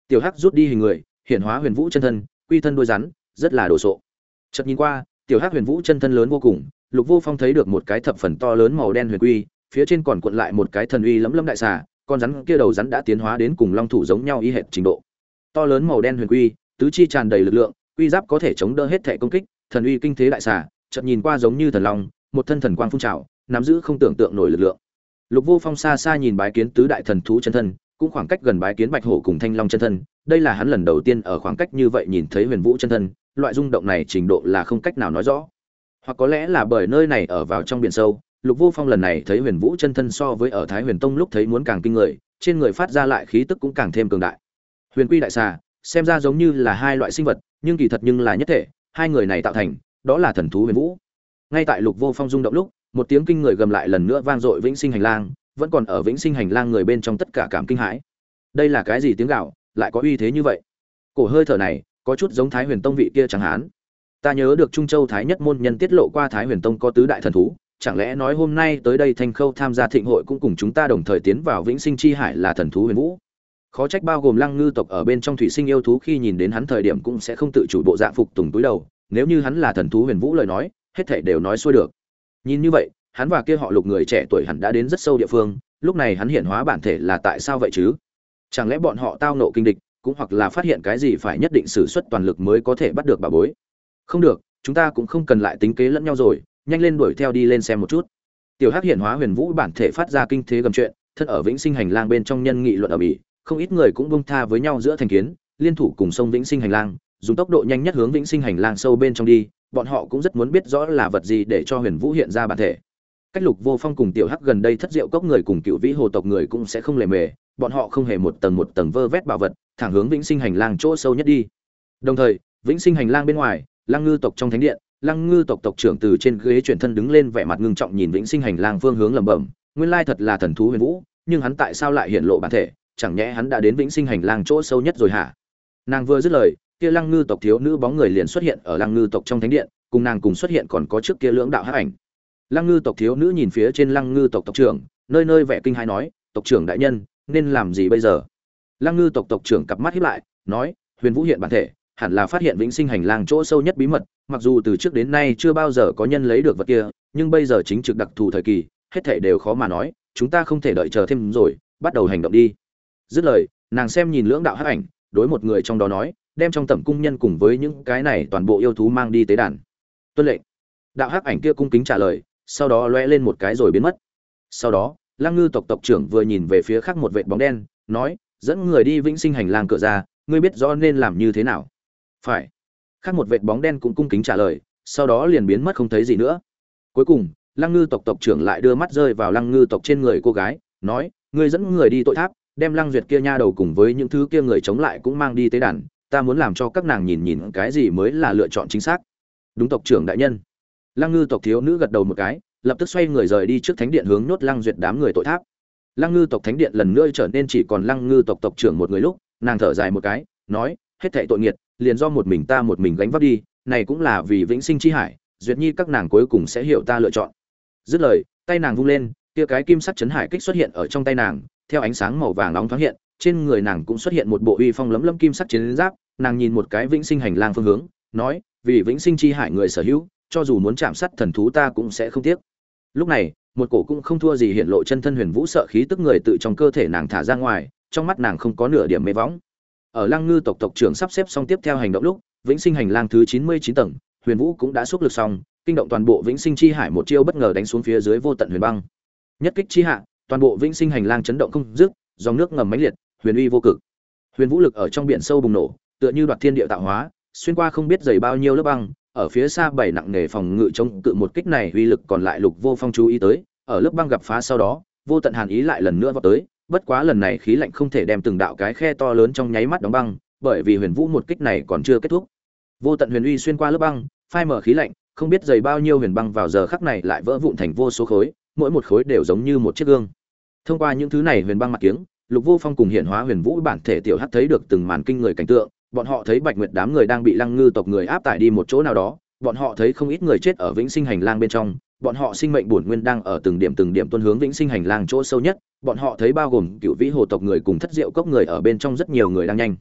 Tiểu Hắc rút đi hình người, hiện hóa Huyền Vũ chân thân, quy thân đuôi rắn, rất là đồ sộ. Chợt nhìn qua, Tiểu Hắc Huyền Vũ chân thân lớn vô cùng, Lục Vô Phong thấy được một cái thập phần to lớn màu đen huyền quy, phía trên còn cuộn lại một cái thần uy lẫm lẫm đại xà, con rắn kia đầu rắn đã tiến hóa đến cùng long thủ giống nhau y hệt trình độ. To lớn màu đen huyền quy, tứ chi tràn đầy lực lượng, quy giáp có thể chống đỡ hết thể công kích, thần uy kinh thế đại xà, chợt nhìn qua giống như thần long, một thân thần quang phun trào, nắm giữ không tưởng tượng nổi lực lượng. Lục Vô Phong xa xa nhìn bái kiến tứ đại thần thú chân thân, cũng khoảng cách gần bái kiến Bạch Hổ cùng Thanh Long chân thân, đây là hắn lần đầu tiên ở khoảng cách như vậy nhìn thấy Huyền Vũ chân thân, loại rung động này trình độ là không cách nào nói rõ. Hoặc có lẽ là bởi nơi này ở vào trong biển sâu, Lục Vô Phong lần này thấy Huyền Vũ chân thân so với ở Thái Huyền Tông lúc thấy muốn càng kinh người, trên người phát ra lại khí tức cũng càng thêm cường đại. Huyền Quy đại xà, xem ra giống như là hai loại sinh vật, nhưng kỳ thật nhưng là nhất thể, hai người này tạo thành, đó là thần thú Huyền Vũ. Ngay tại Lục Vô Phong rung động lúc, một tiếng kinh người gầm lại lần nữa vang dội Vĩnh Sinh Hành Lang, vẫn còn ở Vĩnh Sinh Hành Lang người bên trong tất cả cảm kinh hãi. Đây là cái gì tiếng gào, lại có uy thế như vậy? Cổ hơi thở này, có chút giống Thái Huyền Tông vị kia chẳng hán. Ta nhớ được Trung Châu Thái Nhất môn nhân tiết lộ qua Thái Huyền Tông có tứ đại thần thú, chẳng lẽ nói hôm nay tới đây Thanh Khâu tham gia thịnh hội cũng cùng chúng ta đồng thời tiến vào Vĩnh Sinh chi hải là thần thú Huyền Vũ. Khó trách bao gồm Lăng Ngư tộc ở bên trong thủy sinh yêu thú khi nhìn đến hắn thời điểm cũng sẽ không tự chủ bộ dạng phục tùng túi đầu, nếu như hắn là thần thú Huyền Vũ lời nói, hết thảy đều nói xuôi được. Nhìn như vậy, hắn và kia họ Lục người trẻ tuổi hẳn đã đến rất sâu địa phương, lúc này hắn hiện hóa bản thể là tại sao vậy chứ? Chẳng lẽ bọn họ tao nộ kinh địch, cũng hoặc là phát hiện cái gì phải nhất định sử xuất toàn lực mới có thể bắt được bà bối? Không được, chúng ta cũng không cần lại tính kế lẫn nhau rồi, nhanh lên đuổi theo đi lên xem một chút. Tiểu Hắc hiện hóa Huyền Vũ bản thể phát ra kinh thế gầm chuyện, thân ở Vĩnh Sinh Hành Lang bên trong nhân nghị luận ở bỉ, không ít người cũng buông tha với nhau giữa thành kiến, liên thủ cùng sông Vĩnh Sinh Hành Lang, dùng tốc độ nhanh nhất hướng Vĩnh Sinh Hành Lang sâu bên trong đi, bọn họ cũng rất muốn biết rõ là vật gì để cho Huyền Vũ hiện ra bản thể. Cách Lục Vô Phong cùng Tiểu Hắc gần đây thất diệu cốc người cùng Cựu Vĩ Hồ tộc người cũng sẽ không lề mề, bọn họ không hề một tầng vơ vét bảo vật, thẳng hướng Vĩnh Sinh Hành Lang chỗ sâu nhất đi. Đồng thời, Vĩnh Sinh Hành Lang bên ngoài, Lăng Ngư tộc trong thánh điện, Lăng Ngư tộc tộc trưởng từ trên ghế chuyển thân đứng lên, vẻ mặt ngưng trọng nhìn Vĩnh Sinh Hành Lang phương hướng lẩm bẩm, nguyên lai thật là thần thú Huyền Vũ, nhưng hắn tại sao lại hiện lộ bản thể, chẳng nhẽ hắn đã đến Vĩnh Sinh Hành Lang chỗ sâu nhất rồi hả? Nàng vừa dứt lời, kia Lăng Ngư tộc thiếu nữ bóng người liền xuất hiện ở Lăng Ngư tộc trong thánh điện, cùng nàng cùng xuất hiện còn có trước kia lưỡng đạo hắc ảnh. Lăng Ngư tộc thiếu nữ nhìn phía trên Lăng Ngư tộc tộc trưởng, nơi nơi vẻ kinh hãi nói, tộc trưởng đại nhân, nên làm gì bây giờ? Lăng Ngư tộc tộc trưởng cặp mắt híp lại, nói, Huyền Vũ hiện bản thể, hẳn là phát hiện Vĩnh Sinh Hành Lang chỗ sâu nhất bí mật, mặc dù từ trước đến nay chưa bao giờ có nhân lấy được vật kia, nhưng bây giờ chính trực đặc thù thời kỳ, hết thảy đều khó mà nói, chúng ta không thể đợi chờ thêm rồi, bắt đầu hành động đi. Dứt lời, nàng xem nhìn lưỡng đạo hắc ảnh, đối một người trong đó nói, đem trong tẩm cung nhân cùng với những cái này toàn bộ yêu thú mang đi tế đàn. Tuân lệnh. Đạo hắc ảnh kia cung kính trả lời, sau đó lóe lên một cái rồi biến mất. Sau đó, Lăng Ngư tộc tộc trưởng vừa nhìn về phía khác một vệt bóng đen, nói, dẫn người đi Vĩnh Sinh Hành Lang cửa ra, ngươi biết rõ nên làm như thế nào? Phải. Khác một vệt bóng đen cũng cung kính trả lời, sau đó liền biến mất không thấy gì nữa. Cuối cùng, Lăng Ngư tộc tộc trưởng lại đưa mắt rơi vào Lăng Ngư tộc trên người cô gái, nói, ngươi dẫn người đi tội tháp, đem Lăng Duyệt kia nha đầu cùng với những thứ kia người chống lại cũng mang đi tế đàn, ta muốn làm cho các nàng nhìn nhìn cái gì mới là lựa chọn chính xác. Đúng tộc trưởng đại nhân. Lăng Ngư tộc thiếu nữ gật đầu một cái, lập tức xoay người rời đi trước thánh điện hướng nhốt Lăng Duyệt đám người tội tháp. Lăng Ngư tộc thánh điện lần nữa trở nên chỉ còn Lăng Ngư tộc tộc trưởng một người lúc, nàng thở dài một cái, nói, hết thảy tội nghiệt, liền do một mình ta một mình gánh vác đi, này cũng là vì Vĩnh Sinh chi hải, Duyệt Nhi các nàng cuối cùng sẽ hiểu ta lựa chọn. Dứt lời, tay nàng vung lên, kia cái kim sắc chấn hải kích xuất hiện ở trong tay nàng, theo ánh sáng màu vàng nóng thoáng hiện, trên người nàng cũng xuất hiện một bộ uy phong lấm lấm kim sắc chiến giáp, nàng nhìn một cái Vĩnh Sinh Hành Lang phương hướng, nói, vì Vĩnh Sinh chi hải người sở hữu, cho dù muốn chạm sát thần thú ta cũng sẽ không tiếc. Lúc này, một cổ cũng không thua gì hiện lộ chân thân Huyền Vũ sợ khí tức người tự trong cơ thể nàng thả ra ngoài, trong mắt nàng không có nửa điểm mê võng. Ở Lăng Ngư tộc tộc trưởng sắp xếp xong tiếp theo hành động lúc, Vĩnh Sinh Hành Lang thứ 99 tầng, Huyền Vũ cũng đã xúc lực xong, kinh động toàn bộ Vĩnh Sinh chi hải, một chiêu bất ngờ đánh xuống phía dưới vô tận huyền băng. Nhất kích chi hạ, toàn bộ Vĩnh Sinh Hành Lang chấn động không dứt, dòng nước ngầm mãnh liệt, huyền uy vô cực. Huyền Vũ lực ở trong biển sâu bùng nổ, tựa như đoạt thiên địa tạo hóa, xuyên qua không biết dày bao nhiêu lớp băng, ở phía xa bảy nặng nghề phòng ngự chống cự một kích này uy lực còn lại Lục Vô Phong chú ý tới, ở lớp băng gặp phá sau đó, vô tận hàn ý lại lần nữa vọt tới, bất quá lần này khí lạnh không thể đem từng đạo cái khe to lớn trong nháy mắt đóng băng, bởi vì Huyền Vũ một kích này còn chưa kết thúc. Vô tận huyền uy xuyên qua lớp băng, phai mở khí lạnh, không biết dày bao nhiêu huyền băng vào giờ khắc này lại vỡ vụn thành vô số khối, mỗi một khối đều giống như một chiếc gương. Thông qua những thứ này huyền băng mặt kiếng, Lục Vô Phong cùng hiện hóa Huyền Vũ bản thể tiểu hắc thấy được từng màn kinh người cảnh tượng, bọn họ thấy Bạch Nguyệt đám người đang bị Lăng Ngư tộc người áp tải đi một chỗ nào đó, bọn họ thấy không ít người chết ở Vĩnh Sinh Hành Lang bên trong, bọn họ sinh mệnh bổn nguyên đang ở từng điểm tuôn hướng Vĩnh Sinh Hành Lang chỗ sâu nhất, bọn họ thấy bao gồm Cựu Vĩ Hồ tộc người cùng Thất Diệu cốc người ở bên trong rất nhiều người đang nhanh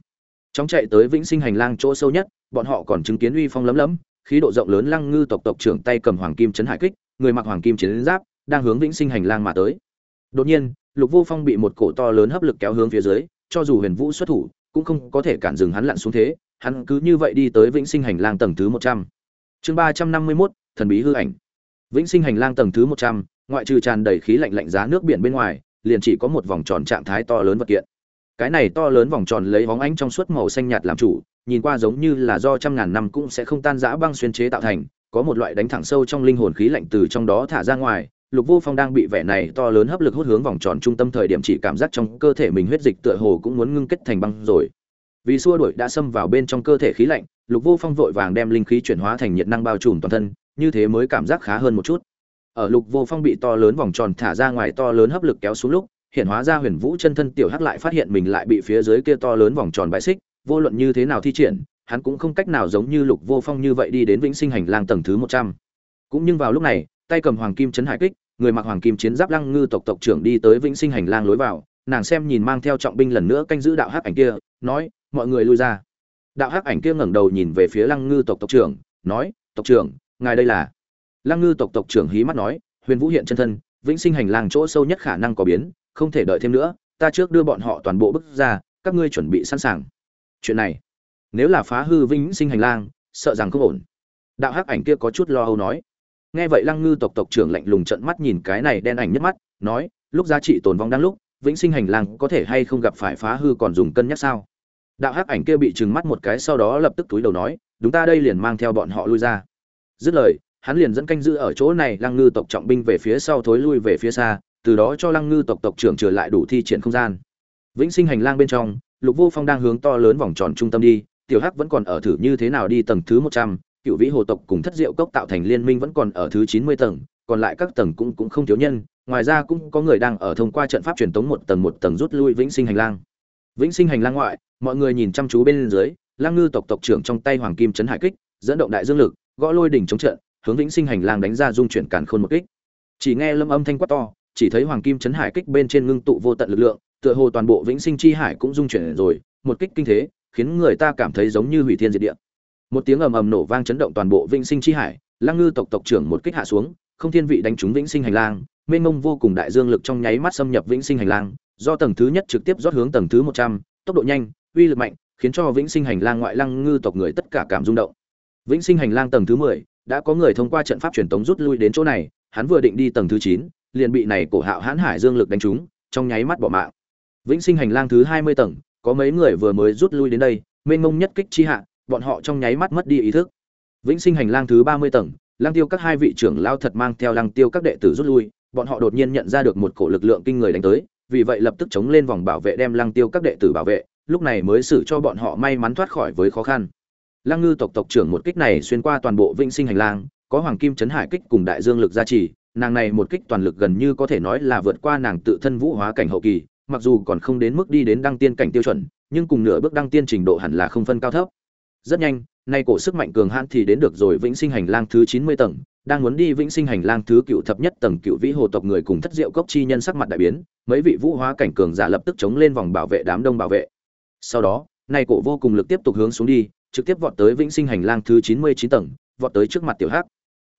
Chóng chạy tới vĩnh sinh hành lang chỗ sâu nhất, bọn họ còn chứng kiến uy phong lấm lấm, khí độ rộng lớn Lăng Ngư tộc tộc trưởng tay cầm hoàng kim chấn hải kích, người mặc hoàng kim chiến giáp, đang hướng vĩnh sinh hành lang mà tới. Đột nhiên, Lục Vô Phong bị một cổ to lớn hấp lực kéo hướng phía dưới, cho dù Huyền Vũ xuất thủ, cũng không có thể cản dừng hắn lặn xuống thế, hắn cứ như vậy đi tới vĩnh sinh hành lang tầng thứ 100. Chương 351, thần bí hư ảnh. Vĩnh sinh hành lang tầng thứ 100, ngoại trừ tràn đầy khí lạnh lạnh giá nước biển bên ngoài, liền chỉ có một vòng tròn trạng thái to lớn vật kiện. Cái này to lớn vòng tròn lấy bóng ánh trong suốt màu xanh nhạt làm chủ, nhìn qua giống như là do trăm ngàn năm cũng sẽ không tan rã băng xuyên chế tạo thành, có một loại đánh thẳng sâu trong linh hồn khí lạnh từ trong đó thả ra ngoài. Lục Vô Phong đang bị vẻ này to lớn hấp lực hút hướng vòng tròn trung tâm thời điểm chỉ cảm giác trong cơ thể mình huyết dịch tựa hồ cũng muốn ngưng kết thành băng rồi. Vì xua đuổi đã xâm vào bên trong cơ thể khí lạnh, Lục Vô Phong vội vàng đem linh khí chuyển hóa thành nhiệt năng bao trùm toàn thân, như thế mới cảm giác khá hơn một chút. Ở Lục Vô Phong bị to lớn vòng tròn thả ra ngoài to lớn hấp lực kéo xuống lúc, hiện hóa ra Huyền Vũ chân thân tiểu hắc lại phát hiện mình lại bị phía dưới kia to lớn vòng tròn bãi xích, vô luận như thế nào thi triển, hắn cũng không cách nào giống như Lục Vô Phong như vậy đi đến vĩnh sinh hành lang tầng thứ 100. Cũng nhưng vào lúc này, tay cầm hoàng kim chấn hải kích, người mặc hoàng kim chiến giáp Lăng Ngư tộc tộc trưởng đi tới vĩnh sinh hành lang lối vào, nàng xem nhìn mang theo trọng binh lần nữa canh giữ đạo hắc ảnh kia, nói: "Mọi người lui ra." Đạo hắc ảnh kia ngẩng đầu nhìn về phía Lăng Ngư tộc tộc trưởng, nói: "Tộc trưởng, ngài đây là?" Lăng Ngư tộc tộc trưởng hí mắt nói: "Huyền Vũ hiện chân thân, vĩnh sinh hành lang chỗ sâu nhất khả năng có biến, không thể đợi thêm nữa, ta trước đưa bọn họ toàn bộ bức ra, các ngươi chuẩn bị sẵn sàng." Chuyện này, nếu là phá hư vĩnh sinh hành lang, sợ rằng không ổn. Đạo hắc ảnh kia có chút lo âu nói. Nghe vậy Lăng Ngư tộc tộc trưởng lạnh lùng trợn mắt nhìn cái này đen ảnh nhất mắt, nói: "Lúc giá trị tồn vong đang lúc, vĩnh sinh hành lang có thể hay không gặp phải phá hư còn dùng cân nhắc sao?" Đạo hắc ảnh kia bị trừng mắt một cái sau đó lập tức túi đầu nói: "Đúng ta đây liền mang theo bọn họ lui ra." Dứt lời, hắn liền dẫn canh giữ ở chỗ này Lăng Ngư tộc trọng binh về phía sau thối lui về phía xa, từ đó cho Lăng Ngư tộc tộc trưởng trở lại đủ thi triển không gian. Vĩnh sinh hành lang bên trong, Lục Vô Phong đang hướng to lớn vòng tròn trung tâm đi, Tiểu Hắc vẫn còn ở thử như thế nào đi tầng thứ 100, Cựu Vĩ Hồ tộc cùng Thất Diệu cốc tạo thành liên minh vẫn còn ở thứ 90 tầng, còn lại các tầng cũng không thiếu nhân, ngoài ra cũng có người đang ở thông qua trận pháp truyền tống một tầng rút lui Vĩnh sinh hành lang. Vĩnh sinh hành lang ngoại, mọi người nhìn chăm chú bên dưới, Lăng Ngư tộc tộc trưởng trong tay hoàng kim chấn hải kích, dẫn động đại dương lực, gõ lôi đỉnh chống trận, hướng Vĩnh sinh hành lang đánh ra dung chuyển càn khôn một kích. Chỉ nghe lâm âm thanh quát to, chỉ thấy hoàng kim chấn hải kích bên trên ngưng tụ vô tận lực lượng, tựa hồ toàn bộ Vĩnh sinh chi hải cũng dung chuyển rồi, một kích kinh thế, khiến người ta cảm thấy giống như hủy thiên diệt địa. Một tiếng ầm ầm nổ vang chấn động toàn bộ Vĩnh sinh chi hải, Lăng Ngư tộc tộc trưởng một kích hạ xuống, không thiên vị đánh trúng Vĩnh sinh hành lang, mênh mông vô cùng đại dương lực trong nháy mắt xâm nhập Vĩnh sinh hành lang, do tầng thứ nhất trực tiếp rót hướng tầng thứ 100, tốc độ nhanh, uy lực mạnh, khiến cho Vĩnh sinh hành lang ngoại Lăng Ngư tộc người tất cả cảm rung động. Vĩnh sinh hành lang tầng thứ 10, đã có người thông qua trận pháp truyền tống rút lui đến chỗ này, hắn vừa định đi tầng thứ 9, liền bị này cổ hạo hãn hải dương lực đánh trúng, trong nháy mắt bỏ mạng. Vĩnh sinh hành lang thứ 20 tầng, có mấy người vừa mới rút lui đến đây, mênh mông nhất kích chi hạ, bọn họ trong nháy mắt mất đi ý thức. Vĩnh sinh hành lang thứ 30 tầng, Lăng Tiêu các hai vị trưởng lao thật mang theo Lăng Tiêu các đệ tử rút lui, bọn họ đột nhiên nhận ra được một cổ lực lượng kinh người đánh tới, vì vậy lập tức chống lên vòng bảo vệ đem Lăng Tiêu các đệ tử bảo vệ, lúc này mới xử cho bọn họ may mắn thoát khỏi với khó khăn. Lăng Ngư tộc tộc trưởng một kích này xuyên qua toàn bộ Vĩnh sinh hành lang, có hoàng kim chấn hải kích cùng đại dương lực gia trì, nàng này một kích toàn lực gần như có thể nói là vượt qua nàng tự thân vũ hóa cảnh hậu kỳ, mặc dù còn không đến mức đi đến đăng tiên cảnh tiêu chuẩn, nhưng cùng nửa bước đăng tiên trình độ hẳn là không phân cao thấp. Rất nhanh, nay cổ sức mạnh cường hãn thì đến được rồi Vĩnh sinh hành lang thứ 90 tầng, đang muốn đi Vĩnh sinh hành lang thứ cựu thập nhất tầng Cựu Vĩ Hồ tộc người cùng Thất Diệu cốc chi nhân sắc mặt đại biến, mấy vị vũ hóa cảnh cường giả lập tức chống lên vòng bảo vệ đám đông bảo vệ. Sau đó, nay cổ vô cùng lực tiếp tục hướng xuống đi, trực tiếp vọt tới Vĩnh sinh hành lang thứ 99 tầng, vọt tới trước mặt Tiểu Hắc.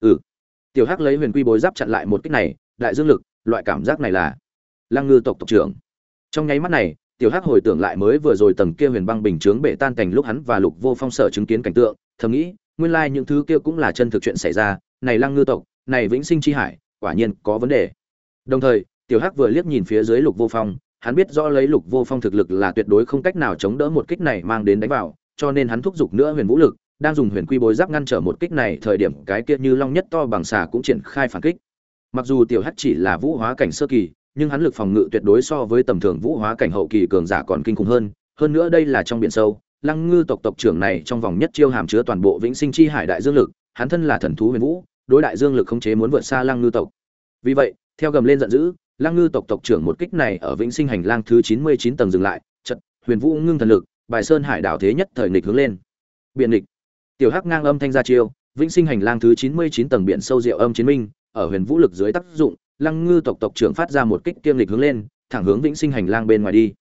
Tiểu Hắc lấy huyền quy bối giáp chặn lại một kích này, đại dương lực, loại cảm giác này là Lăng Ngư tộc tộc trưởng. Trong nháy mắt này, Tiểu Hắc hồi tưởng lại mới vừa rồi tầng kia huyền băng bình chướng bể tan cảnh lúc hắn và Lục Vô Phong sở chứng kiến cảnh tượng, thầm nghĩ, nguyên lai những thứ kia cũng là chân thực chuyện xảy ra, này Lăng Ngư tộc, này Vĩnh sinh chi hải, quả nhiên có vấn đề. Đồng thời, Tiểu Hắc vừa liếc nhìn phía dưới Lục Vô Phong, hắn biết rõ lấy Lục Vô Phong thực lực là tuyệt đối không cách nào chống đỡ một kích này mang đến đánh vào, cho nên hắn thúc giục nữa huyền vũ lực, đang dùng huyền quy bối giáp ngăn trở một kích này thời điểm cái kia như long nhất to bằng xà cũng triển khai phản kích. Mặc dù Tiểu Hắc chỉ là vũ hóa cảnh sơ kỳ, nhưng hắn lực phòng ngự tuyệt đối so với tầm thường vũ hóa cảnh hậu kỳ cường giả còn kinh khủng hơn nữa đây là trong biển sâu, Lăng Ngư tộc tộc trưởng này trong vòng nhất chiêu hàm chứa toàn bộ Vĩnh sinh chi hải đại dương lực, hắn thân là thần thú huyền vũ, đối đại dương lực khống chế muốn vượt xa Lăng Ngư tộc. Vì vậy, theo gầm lên giận dữ, Lăng Ngư tộc tộc trưởng một kích này ở Vĩnh sinh hành lang thứ 99 tầng dừng lại, chợt, huyền vũ ngưng thần lực, bài sơn hải đảo thế nhất thời nghịch hướng lên. Biển nghịch. Tiểu Hắc ngang âm thanh ra chiêu, Vĩnh sinh hành lang thứ 99 tầng biển sâu diệu âm chiến minh, ở huyền vũ lực dưới tác dụng, Lăng Ngư tộc tộc trưởng phát ra một kích kiêm lịch hướng lên, thẳng hướng Vĩnh sinh hành lang bên ngoài đi.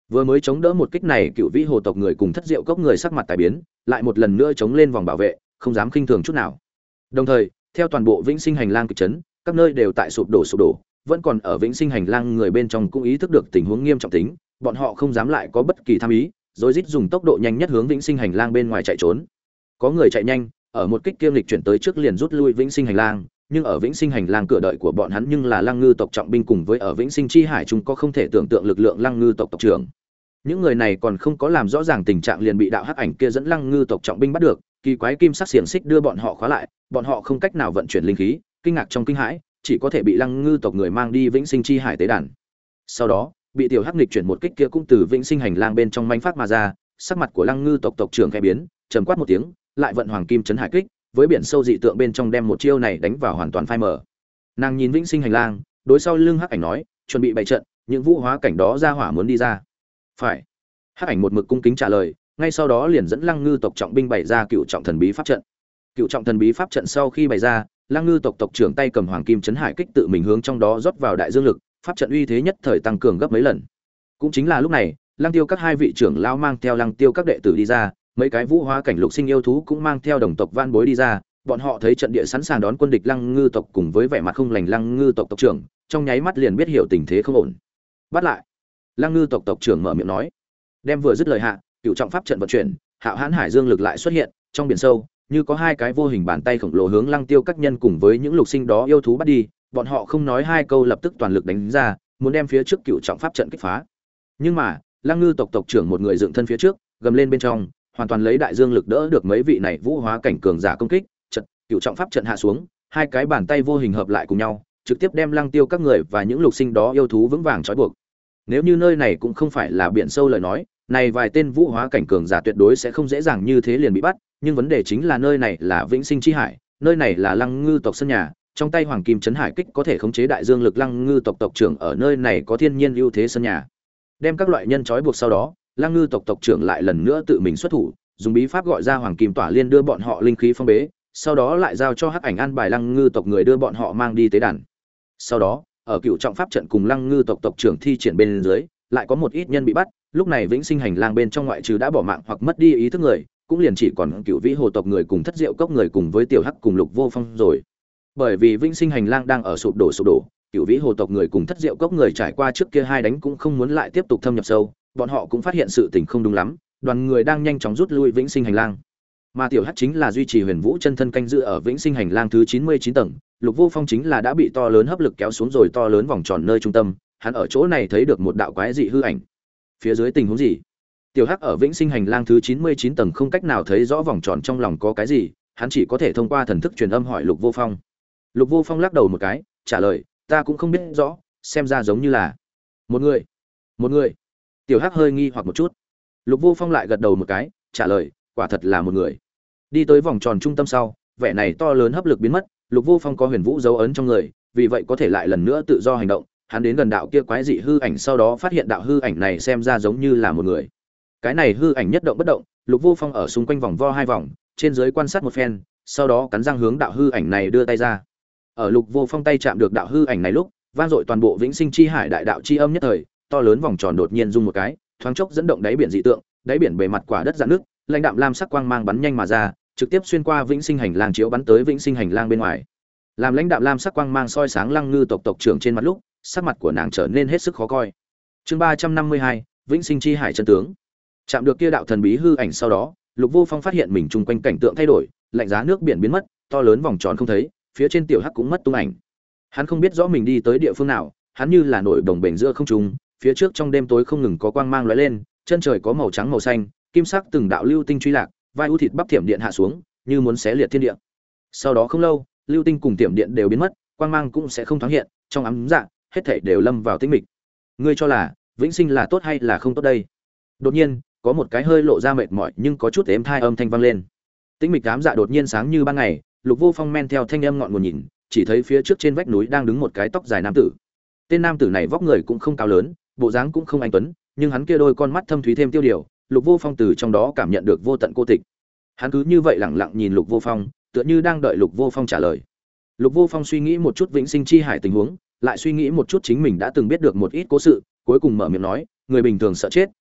Vừa mới chống đỡ một kích này, Cựu Vĩ Hồ tộc người cùng Thất Diệu cốc người sắc mặt tài biến, lại một lần nữa chống lên vòng bảo vệ, không dám khinh thường chút nào. Đồng thời, theo toàn bộ Vĩnh Sinh hành lang kịch trấn, các nơi đều tại sụp đổ, vẫn còn ở Vĩnh Sinh hành lang người bên trong cũng ý thức được tình huống nghiêm trọng tính, bọn họ không dám lại có bất kỳ tham ý, rối rít dùng tốc độ nhanh nhất hướng Vĩnh Sinh hành lang bên ngoài chạy trốn. Có người chạy nhanh, ở một kích kiêm lịch chuyển tới trước liền rút lui Vĩnh Sinh hành lang, nhưng ở Vĩnh Sinh hành lang cửa đợi của bọn hắn nhưng là Lăng Ngư tộc trọng binh cùng với ở Vĩnh Sinh chi hải chúng có không thể tưởng tượng lực lượng Lăng Ngư tộc tộc trưởng. Những người này còn không có làm rõ ràng tình trạng liền bị đạo hắc ảnh kia dẫn Lăng Ngư tộc trọng binh bắt được, kỳ quái kim sắc xiềng xích đưa bọn họ khóa lại, bọn họ không cách nào vận chuyển linh khí, kinh ngạc trong kinh hãi, chỉ có thể bị Lăng Ngư tộc người mang đi Vĩnh Sinh chi hải tế đàn. Sau đó, bị tiểu hắc nghịch chuyển một kích kia cũng từ Vĩnh Sinh hành lang bên trong manh phát mà ra, sắc mặt của Lăng Ngư tộc tộc trưởng khẽ biến, trầm quát một tiếng, lại vận hoàng kim chấn hải kích, với biển sâu dị tượng bên trong đem một chiêu này đánh vào hoàn toàn phai mở. Nàng nhìn Vĩnh Sinh hành lang, đối sau lưng hắc ảnh nói, chuẩn bị bày trận, những vũ hóa cảnh đó ra hỏa muốn đi ra. Phải. Hắc ảnh một mực cung kính trả lời, ngay sau đó liền dẫn Lăng Ngư tộc trọng binh bày ra cựu trọng thần bí pháp trận. Cựu trọng thần bí pháp trận sau khi bày ra, Lăng Ngư tộc tộc trưởng tay cầm hoàng kim chấn hải kích tự mình hướng trong đó rót vào đại dương lực, pháp trận uy thế nhất thời tăng cường gấp mấy lần. Cũng chính là lúc này, Lăng Tiêu các hai vị trưởng lão mang theo Lăng Tiêu các đệ tử đi ra, mấy cái vũ hóa cảnh lục sinh yêu thú cũng mang theo đồng tộc van bối đi ra, bọn họ thấy trận địa sẵn sàng đón quân địch Lăng Ngư tộc cùng với vẻ mặt không lành Lăng Ngư tộc tộc trưởng, trong nháy mắt liền biết hiểu tình thế không ổn. Bắt lại. Lăng Ngư tộc tộc trưởng mở miệng nói. Đem vừa dứt lời hạ, cựu trọng pháp trận vận chuyển, Hạo Hãn Hải Dương lực lại xuất hiện, trong biển sâu, như có hai cái vô hình bàn tay khổng lồ hướng Lăng Tiêu các nhân cùng với những lục sinh đó yêu thú bắt đi, bọn họ không nói hai câu lập tức toàn lực đánh ra, muốn đem phía trước cựu trọng pháp trận kích phá. Nhưng mà, Lăng Ngư tộc tộc trưởng một người dựng thân phía trước, gầm lên bên trong, hoàn toàn lấy đại dương lực đỡ được mấy vị này vũ hóa cảnh cường giả công kích, trận cựu trọng pháp trận hạ xuống, hai cái bàn tay vô hình hợp lại cùng nhau, trực tiếp đem Lăng Tiêu các người và những lục sinh đó yêu thú vững vàng trói buộc. Nếu như nơi này cũng không phải là biển sâu lời nói, này vài tên vũ hóa cảnh cường giả tuyệt đối sẽ không dễ dàng như thế liền bị bắt, nhưng vấn đề chính là nơi này là Vĩnh Sinh chi hải, nơi này là Lăng Ngư tộc sân nhà, trong tay hoàng kim chấn hải kích có thể khống chế đại dương lực, Lăng Ngư tộc tộc trưởng ở nơi này có thiên nhiên ưu thế sân nhà. Đem các loại nhân trói buộc sau đó, Lăng Ngư tộc tộc trưởng lại lần nữa tự mình xuất thủ, dùng bí pháp gọi ra hoàng kim tỏa liên đưa bọn họ linh khí phong bế, sau đó lại giao cho hắc ảnh an bài Lăng Ngư tộc người đưa bọn họ mang đi tế đàn. Sau đó, ở cựu trọng pháp trận cùng Lăng Ngư tộc tộc trưởng thi triển bên dưới, lại có một ít nhân bị bắt, lúc này Vĩnh Sinh hành lang bên trong ngoại trừ đã bỏ mạng hoặc mất đi ý thức người, cũng liền chỉ còn Cựu Vĩ Hồ tộc người cùng Thất Diệu cốc người cùng với Tiểu Hắc cùng Lục Vô Phong rồi. Bởi vì Vĩnh Sinh hành lang đang ở sụp đổ, Cựu Vĩ Hồ tộc người cùng Thất Diệu cốc người trải qua trước kia hai đánh cũng không muốn lại tiếp tục thâm nhập sâu, bọn họ cũng phát hiện sự tình không đúng lắm, đoàn người đang nhanh chóng rút lui Vĩnh Sinh hành lang. Mà Tiểu Hắc chính là duy trì Huyền Vũ chân thân canh giữ ở Vĩnh Sinh hành lang thứ 99 tầng, Lục Vô Phong chính là đã bị to lớn hấp lực kéo xuống rồi to lớn vòng tròn nơi trung tâm, hắn ở chỗ này thấy được một đạo quái dị hư ảnh. Phía dưới tình huống gì? Tiểu Hắc ở Vĩnh Sinh hành lang thứ 99 tầng không cách nào thấy rõ vòng tròn trong lòng có cái gì, hắn chỉ có thể thông qua thần thức truyền âm hỏi Lục Vô Phong. Lục Vô Phong lắc đầu một cái, trả lời, ta cũng không biết rõ, xem ra giống như là một người. Một người? Tiểu Hắc hơi nghi hoặc một chút. Lục Vô Phong lại gật đầu một cái, trả lời, quả thật là một người. Đi tới vòng tròn trung tâm sau, vẻ này to lớn hấp lực biến mất, Lục Vô Phong có Huyền Vũ dấu ấn trong người, vì vậy có thể lại lần nữa tự do hành động. Hắn đến gần đạo kia quái dị hư ảnh, sau đó phát hiện đạo hư ảnh này xem ra giống như là một người. Cái này hư ảnh nhất động bất động, Lục Vô Phong ở xung quanh vòng vo hai vòng, trên dưới quan sát một phen, sau đó cắn răng hướng đạo hư ảnh này đưa tay ra. Ở Lục Vô Phong tay chạm được đạo hư ảnh này lúc, vang dội toàn bộ Vĩnh Sinh chi hải đại đạo chi âm nhất thời, to lớn vòng tròn đột nhiên rung một cái, thoáng chốc dẫn động đáy biển dị tượng, đáy biển bề mặt quả đất rạn nước, lãnh đạm lam sắc quang mang bắn nhanh mà ra, trực tiếp xuyên qua Vĩnh Sinh hành lang chiếu bắn tới Vĩnh Sinh hành lang bên ngoài. Làm lãnh đạm lam sắc quang mang soi sáng Lăng Ngư tộc tộc trưởng trên mặt lúc, sắc mặt của nàng trở nên hết sức khó coi. Chương 352, Vĩnh Sinh chi hải chân tướng. Chạm được kia đạo thần bí hư ảnh sau đó, Lục Vô Phong phát hiện mình chung quanh cảnh tượng thay đổi, lạnh giá nước biển biến mất, to lớn vòng tròn không thấy, phía trên Tiểu Hắc cũng mất tung ảnh. Hắn không biết rõ mình đi tới địa phương nào, hắn như là nổi đồng bềnh giữa không trung, phía trước trong đêm tối không ngừng có quang mang lóe lên, chân trời có màu trắng màu xanh, kim sắc từng đạo lưu tinh truy lạc, vai u thịt bắp thiểm điện hạ xuống, như muốn xé liệt thiên địa. Sau đó không lâu, lưu tinh cùng tiệm điện đều biến mất, quang mang cũng sẽ không thoáng hiện, trong ám dạ, hết thảy đều lâm vào tĩnh mịch. Ngươi cho là Vĩnh Sinh là tốt hay là không tốt đây? Đột nhiên, có một cái hơi lộ ra mệt mỏi nhưng có chút êm thai âm thanh vang lên. Tĩnh mịch ám dạ đột nhiên sáng như ban ngày, Lục Vô Phong men theo thanh âm ngọn nguồn nhìn, chỉ thấy phía trước trên vách núi đang đứng một cái tóc dài nam tử. Tên nam tử này vóc người cũng không cao lớn, bộ dáng cũng không anh tuấn, nhưng hắn kia đôi con mắt thâm thúy thêm tiêu điều, Lục Vô Phong từ trong đó cảm nhận được vô tận cô tịch. Hắn cứ như vậy lặng lặng nhìn Lục Vô Phong, tựa như đang đợi Lục Vô Phong trả lời. Lục Vô Phong suy nghĩ một chút Vĩnh Sinh chi hải tình huống, lại suy nghĩ một chút chính mình đã từng biết được một ít cố sự, cuối cùng mở miệng nói, người bình thường sợ chết,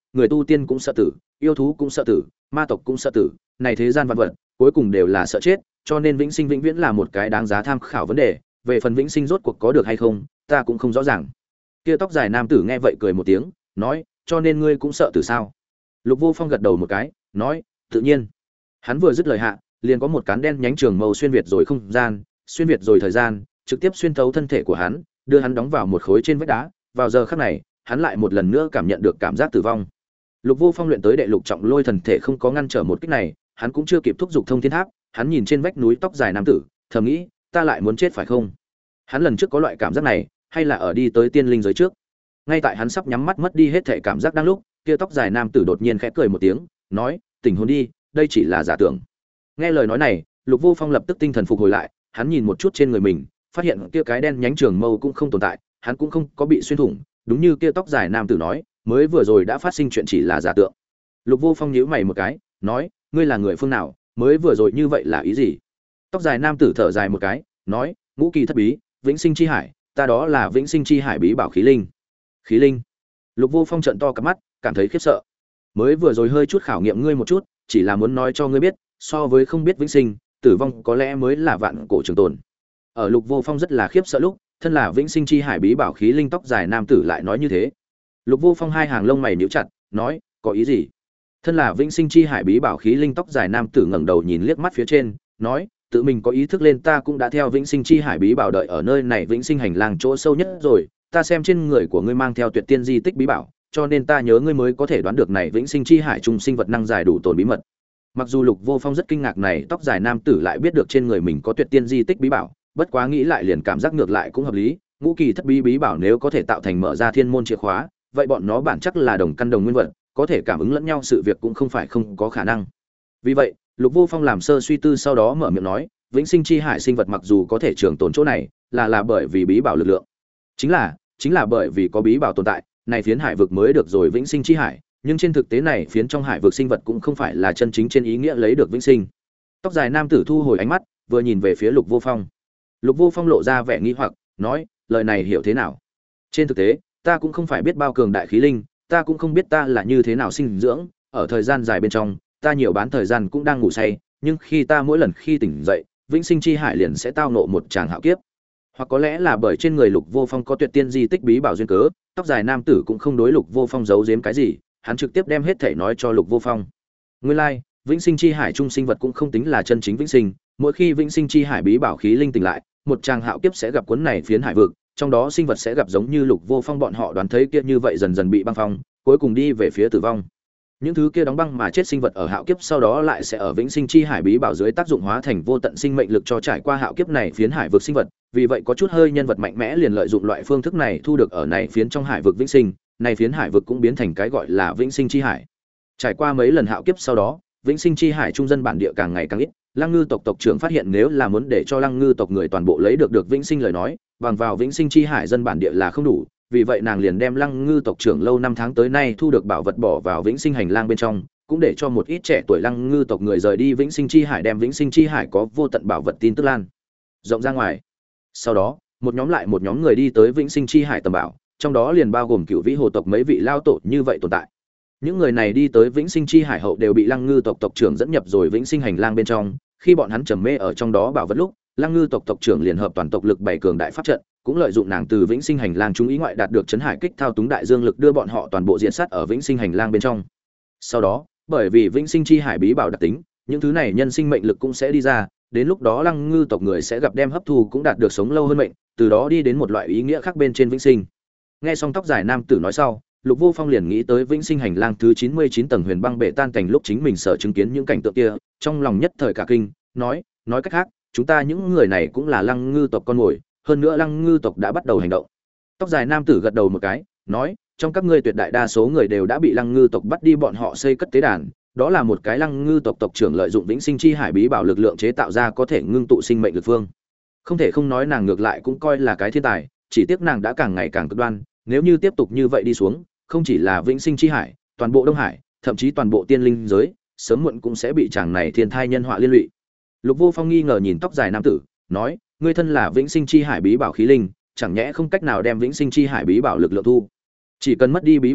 người tu tiên cũng sợ tử, yêu thú cũng sợ tử, ma tộc cũng sợ tử, này thế gian vạn vật, cuối cùng đều là sợ chết, cho nên vĩnh sinh vĩnh viễn là một cái đáng giá tham khảo vấn đề, về phần vĩnh sinh rốt cuộc có được hay không, ta cũng không rõ ràng. Kia tóc dài nam tử nghe vậy cười một tiếng, nói, cho nên ngươi cũng sợ tử sao? Lục Vô Phong gật đầu một cái, nói, tự nhiên. Hắn vừa dứt lời hạ, liền có một cán đen nhánh trường mâu xuyên việt rồi không gian, xuyên việt rồi thời gian, trực tiếp xuyên thấu thân thể của hắn, đưa hắn đóng vào một khối trên vách đá. Vào giờ khắc này, hắn lại một lần nữa cảm nhận được cảm giác tử vong. Lục Vô Phong luyện tới đệ lục trọng lôi thần thể không có ngăn trở một kích này, hắn cũng chưa kịp thúc giục thông thiên tháp, hắn nhìn trên vách núi tóc dài nam tử, thầm nghĩ, ta lại muốn chết phải không? Hắn lần trước có loại cảm giác này, hay là ở đi tới tiên linh giới trước? Ngay tại hắn sắp nhắm mắt mất đi hết thể cảm giác đang lúc, kia tóc dài nam tử đột nhiên khẽ cười một tiếng, nói, tỉnh hồn đi, đây chỉ là giả tưởng. Nghe lời nói này, Lục Vô Phong lập tức tinh thần phục hồi lại, hắn nhìn một chút trên người mình, phát hiện kia cái đen nhánh trường mâu cũng không tồn tại, hắn cũng không có bị xuyên thủng, đúng như kia tóc dài nam tử nói, mới vừa rồi đã phát sinh chuyện chỉ là giả tượng. Lục Vô Phong nhíu mày một cái, nói, ngươi là người phương nào, mới vừa rồi như vậy là ý gì? Tóc dài nam tử thở dài một cái, nói, ngũ kỳ thất bí, vĩnh sinh chi hải, ta đó là vĩnh sinh chi hải bí bảo khí linh. Khí linh? Lục Vô Phong trợn to cặp mắt, cảm thấy khiếp sợ. Mới vừa rồi hơi chút khảo nghiệm ngươi một chút, chỉ là muốn nói cho ngươi biết, so với không biết vĩnh sinh, tử vong có lẽ mới là vạn cổ trường tồn. Ở Lục Vô Phong rất là khiếp sợ lúc, thân là vĩnh sinh chi hải bí bảo khí linh tóc dài nam tử lại nói như thế. Lục Vô Phong hai hàng lông mày nhíu chặt, nói, có ý gì? Thân là vĩnh sinh chi hải bí bảo khí linh tóc dài nam tử ngẩng đầu nhìn liếc mắt phía trên, nói, tự mình có ý thức lên, ta cũng đã theo vĩnh sinh chi hải bí bảo đợi ở nơi này vĩnh sinh hành lang chỗ sâu nhất rồi, ta xem trên người của ngươi mang theo tuyệt tiên di tích bí bảo, cho nên ta nhớ ngươi mới có thể đoán được này vĩnh sinh chi hải trung sinh vật năng giải đủ tồn bí mật. Mặc dù Lục Vô Phong rất kinh ngạc này tóc dài nam tử lại biết được trên người mình có tuyệt tiên di tích bí bảo, bất quá nghĩ lại liền cảm giác ngược lại cũng hợp lý, ngũ kỳ thất bí bí bảo nếu có thể tạo thành mở ra thiên môn chìa khóa, vậy bọn nó bản chắc là đồng căn đồng nguyên vật, có thể cảm ứng lẫn nhau sự việc cũng không phải không có khả năng. Vì vậy, Lục Vô Phong làm sơ suy tư sau đó mở miệng nói, vĩnh sinh chi hải sinh vật mặc dù có thể trường tồn chỗ này, là bởi vì bí bảo lực lượng. Chính là bởi vì có bí bảo tồn tại, này phiến hải vực mới được rồi vĩnh sinh chi hải, nhưng trên thực tế này phiến trong hải vực sinh vật cũng không phải là chân chính trên ý nghĩa lấy được vĩnh sinh. Tóc dài nam tử thu hồi ánh mắt, vừa nhìn về phía Lục Vô Phong. Lục Vô Phong lộ ra vẻ nghi hoặc, nói, lời này hiểu thế nào? Trên thực tế, ta cũng không phải biết bao cường đại khí linh, ta cũng không biết ta là như thế nào sinh dưỡng, ở thời gian dài bên trong, ta nhiều bán thời gian cũng đang ngủ say, nhưng khi ta mỗi lần khi tỉnh dậy, vĩnh sinh chi hải liền sẽ tao ngộ một tràng hạo kiếp. Hoặc có lẽ là bởi trên người Lục Vô Phong có tuyệt tiên di tích bí bảo duyên cớ, tóc dài nam tử cũng không đối Lục Vô Phong giấu giếm cái gì, hắn trực tiếp đem hết thảy nói cho Lục Vô Phong. Nguyên lai, like, vĩnh sinh chi hải trung sinh vật cũng không tính là chân chính vĩnh sinh, mỗi khi vĩnh sinh chi hải bí bảo khí linh tỉnh lại, một tràng hạo kiếp sẽ gặp cuốn này phiến hải vực, trong đó sinh vật sẽ gặp giống như Lục Vô Phong bọn họ đoán thấy kia như vậy dần dần bị băng phong, cuối cùng đi về phía tử vong. Những thứ kia đóng băng mà chết sinh vật ở hạo kiếp sau đó lại sẽ ở vĩnh sinh chi hải bí bảo dưới tác dụng hóa thành vô tận sinh mệnh lực cho trải qua hạo kiếp này phiến hải vực sinh vật, vì vậy có chút hơi nhân vật mạnh mẽ liền lợi dụng loại phương thức này thu được ở này phiến trong hải vực vĩnh sinh, này phiến hải vực cũng biến thành cái gọi là vĩnh sinh chi hải. Trải qua mấy lần hạo kiếp sau đó, vĩnh sinh chi hải trung dân bản địa càng ngày càng ít, Lăng Ngư tộc tộc trưởng phát hiện nếu là muốn để cho Lăng Ngư tộc người toàn bộ lấy được vĩnh sinh lời nói, bằng vào vĩnh sinh chi hải dân bản địa là không đủ, vì vậy nàng liền đem Lăng Ngư tộc trưởng lâu năm tháng tới nay thu được bảo vật bỏ vào vĩnh sinh hành lang bên trong, cũng để cho một ít trẻ tuổi Lăng Ngư tộc người rời đi vĩnh sinh chi hải, đem vĩnh sinh chi hải có vô tận bảo vật tin tức lan rộng ra ngoài. Sau đó, một nhóm lại một nhóm người đi tới vĩnh sinh chi hải tầm bảo, trong đó liền bao gồm Cửu Vĩ Hồ tộc mấy vị lao tổ như vậy tồn tại. Những người này đi tới vĩnh sinh chi hải hậu đều bị Lăng Ngư tộc tộc trưởng dẫn nhập rồi vĩnh sinh hành lang bên trong, khi bọn hắn trầm mê ở trong đó bảo vật lúc, Lăng Ngư tộc tộc trưởng liền hợp toàn tộc lực bảy cường đại pháp trận, cũng lợi dụng nàng từ vĩnh sinh hành lang chúng ý ngoại đạt được chấn hải kích thao túng đại dương lực đưa bọn họ toàn bộ diện sát ở vĩnh sinh hành lang bên trong. Sau đó, bởi vì vĩnh sinh chi hải bí bảo đặc tính, những thứ này nhân sinh mệnh lực cũng sẽ đi ra, đến lúc đó Lăng Ngư tộc người sẽ gặp đem hấp thu cũng đạt được sống lâu hơn mệnh, từ đó đi đến một loại ý nghĩa khác bên trên vĩnh sinh. Nghe xong tóc dài nam tử nói sau, Lục Vô Phong liền nghĩ tới vĩnh sinh hành lang thứ 99 tầng huyền băng bể tan cảnh lúc chính mình sở chứng kiến những cảnh tượng kia, trong lòng nhất thời cả kinh, nói cách khác, chúng ta những người này cũng là Lăng Ngư tộc con mồi, hơn nữa Lăng Ngư tộc đã bắt đầu hành động. Tóc dài nam tử gật đầu một cái, nói, trong các ngươi tuyệt đại đa số người đều đã bị Lăng Ngư tộc bắt đi, bọn họ xây cất tế đàn, đó là một cái Lăng Ngư tộc tộc trưởng lợi dụng vĩnh sinh chi hải bí bảo lực lượng chế tạo ra có thể ngưng tụ sinh mệnh lực phương. Không thể không nói nàng ngược lại cũng coi là cái thiên tài, chỉ tiếc nàng đã càng ngày càng cực đoan, nếu như tiếp tục như vậy đi xuống, không chỉ là vĩnh sinh chi hải, toàn bộ Đông Hải, thậm chí toàn bộ tiên linh giới, sớm muộn cũng sẽ bị chàng này thiên thai nhân họa liên lụy. Lục Vô Phong nghi ngờ nhìn tóc dài nam tử, nói, ngươi thân là vĩnh sinh chi hải bí bảo khí linh, chẳng nhẽ không cách nào đem vĩnh sinh chi hải bí bảo lực lượng thu? Chỉ cần mất đi bí bảo lực,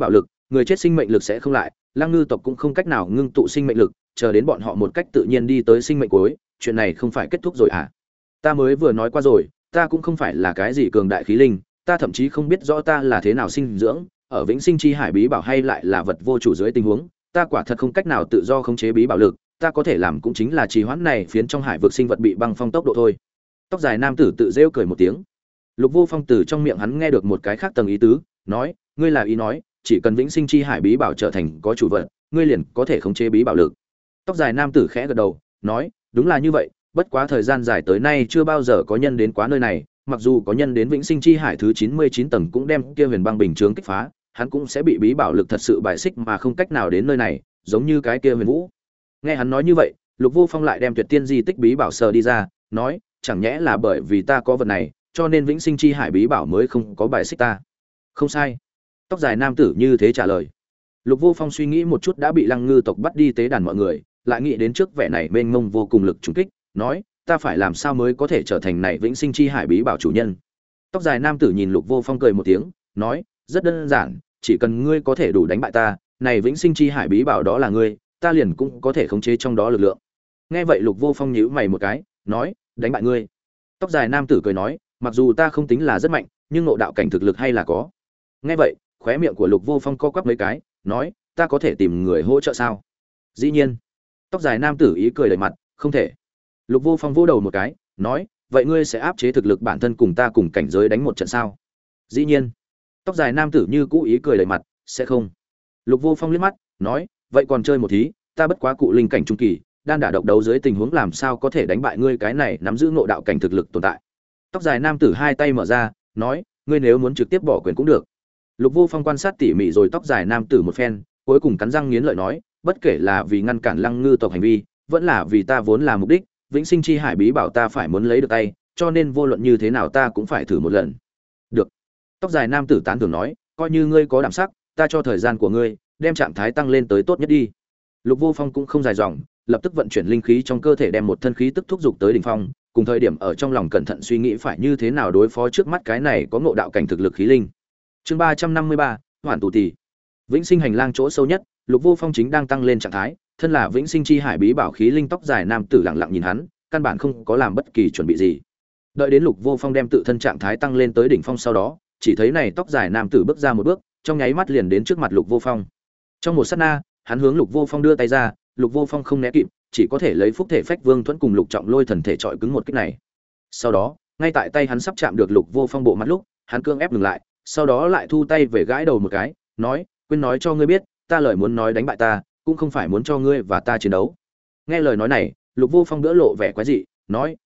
người chết sinh mệnh lực sẽ không lại, Lăng Ngư tộc cũng không cách nào ngưng tụ sinh mệnh lực, chờ đến bọn họ một cách tự nhiên đi tới sinh mệnh cuối, chuyện này không phải kết thúc rồi à? Ta mới vừa nói qua rồi, ta cũng không phải là cái gì cường đại khí linh, ta thậm chí không biết rõ ta là thế nào sinh dưỡng, ở Vĩnh Sinh Chi Hải bí bảo hay lại là vật vô chủ dưới tình huống, ta quả thật không cách nào tự do khống chế bí bảo lực, ta có thể làm cũng chính là trì hoãn này phiến trong hải vực sinh vật bị băng phong tốc độ thôi. Tóc dài nam tử tự rêu cười một tiếng. Lục Vô Phong từ trong miệng hắn nghe được một cái khác tầng ý tứ, nói, ngươi là ý nói, chỉ cần Vĩnh Sinh Chi Hải bí bảo trở thành có chủ vật, ngươi liền có thể khống chế bí bảo lực. Tóc dài nam tử khẽ gật đầu, nói, đúng là như vậy, bất quá thời gian dài tới nay chưa bao giờ có nhân đến quá nơi này, mặc dù có nhân đến Vĩnh Sinh Chi Hải thứ 99 tầng cũng đem kia huyền băng bình chướng kích phá, hắn cũng sẽ bị bí bảo lực thật sự bài xích mà không cách nào đến nơi này, giống như cái kia Huyền Vũ. Nghe hắn nói như vậy, Lục Vô Phong lại đem Tuyệt Tiên di tích bí bảo sờ đi ra, nói, chẳng nhẽ là bởi vì ta có vật này, cho nên Vĩnh Sinh Chi Hải bí bảo mới không có bài xích ta. Không sai. Tóc dài nam tử như thế trả lời. Lục Vô Phong suy nghĩ một chút đã bị Lăng Ngư tộc bắt đi tế đàn mọi người, lại nghĩ đến trước vẻ này mênh mông vô cùng lực trùng kích, nói, ta phải làm sao mới có thể trở thành này Vĩnh Sinh Chi Hải bí bảo chủ nhân. Tóc dài nam tử nhìn Lục Vô Phong cười một tiếng, nói, rất đơn giản, chỉ cần ngươi có thể đủ đánh bại ta, này Vĩnh Sinh Chi Hải bí bảo đó là ngươi, ta liền cũng có thể khống chế trong đó lực lượng. Nghe vậy Lục Vô Phong nhíu mày một cái, nói, đánh bại ngươi. Tóc dài nam tử cười nói, mặc dù ta không tính là rất mạnh, nhưng ngộ đạo cảnh thực lực hay là có. Nghe vậy, khóe miệng của Lục Vô Phong co quắp mấy cái, nói, ta có thể tìm người hỗ trợ sao? Dĩ nhiên. Tóc dài nam tử ý cười đầy mặt, không thể. Lục Vô Phong vỗ đầu một cái, nói, vậy ngươi sẽ áp chế thực lực bản thân cùng ta cùng cảnh giới đánh một trận sao? Dĩ nhiên. Tóc dài nam tử như cũ ý cười đầy mặt, sẽ không. Lục Vô Phong liếc mắt, nói, vậy còn chơi một thí, ta bất quá cụ linh cảnh trung kỳ, đan đả độc đấu dưới tình huống làm sao có thể đánh bại ngươi cái này nắm giữ ngộ đạo cảnh thực lực tồn tại. Tóc dài nam tử hai tay mở ra, nói, ngươi nếu muốn trực tiếp bỏ quyền cũng được. Lục Vô Phong quan sát tỉ mỉ rồi tóc dài nam tử một phen, cuối cùng cắn răng nghiến lợi nói, bất kể là vì ngăn cản Lăng Ngư tộc hành vi, vẫn là vì ta vốn là mục đích, Vĩnh Sinh Chi Hải bí bảo ta phải muốn lấy được tay, cho nên vô luận như thế nào ta cũng phải thử một lần. Được. Tóc dài nam tử tán thưởng nói, coi như ngươi có đảm sắc, ta cho thời gian của ngươi, đem trạng thái tăng lên tới tốt nhất đi. Lục Vô Phong cũng không dài dòng, lập tức vận chuyển linh khí trong cơ thể đem một thân khí tức thúc dục tới đỉnh phong, cùng thời điểm ở trong lòng cẩn thận suy nghĩ phải như thế nào đối phó trước mắt cái này có ngộ đạo cảnh thực lực khí linh. Chương 353, Hoàn tụ tỷ. Vĩnh Sinh hành lang chỗ sâu nhất, Lục Vô Phong chính đang tăng lên trạng thái, thân là Vĩnh Sinh Chi Hải bí bảo khí linh tóc dài nam tử lặng lặng nhìn hắn, căn bản không có làm bất kỳ chuẩn bị gì. Đợi đến Lục Vô Phong đem tự thân trạng thái tăng lên tới đỉnh phong sau đó, chỉ thấy này tóc dài nam tử bước ra một bước, trong nháy mắt liền đến trước mặt Lục Vô Phong. Trong một sát na, hắn hướng Lục Vô Phong đưa tay ra, Lục Vô Phong không né kịp, chỉ có thể lấy phúc thể phách vương thuẫn cùng Lục Trọng Lôi thần thể chọi cứng một kích này. Sau đó, ngay tại tay hắn sắp chạm được Lục Vô Phong bộ mặt lúc, hắn cương ép ngừng lại, sau đó lại thu tay về gãi đầu một cái, nói, quên nói cho ngươi biết, ta lời muốn nói đánh bại ta, cũng không phải muốn cho ngươi và ta chiến đấu. Nghe lời nói này, Lục Vô Phong đỡ lộ vẻ quái dị, nói,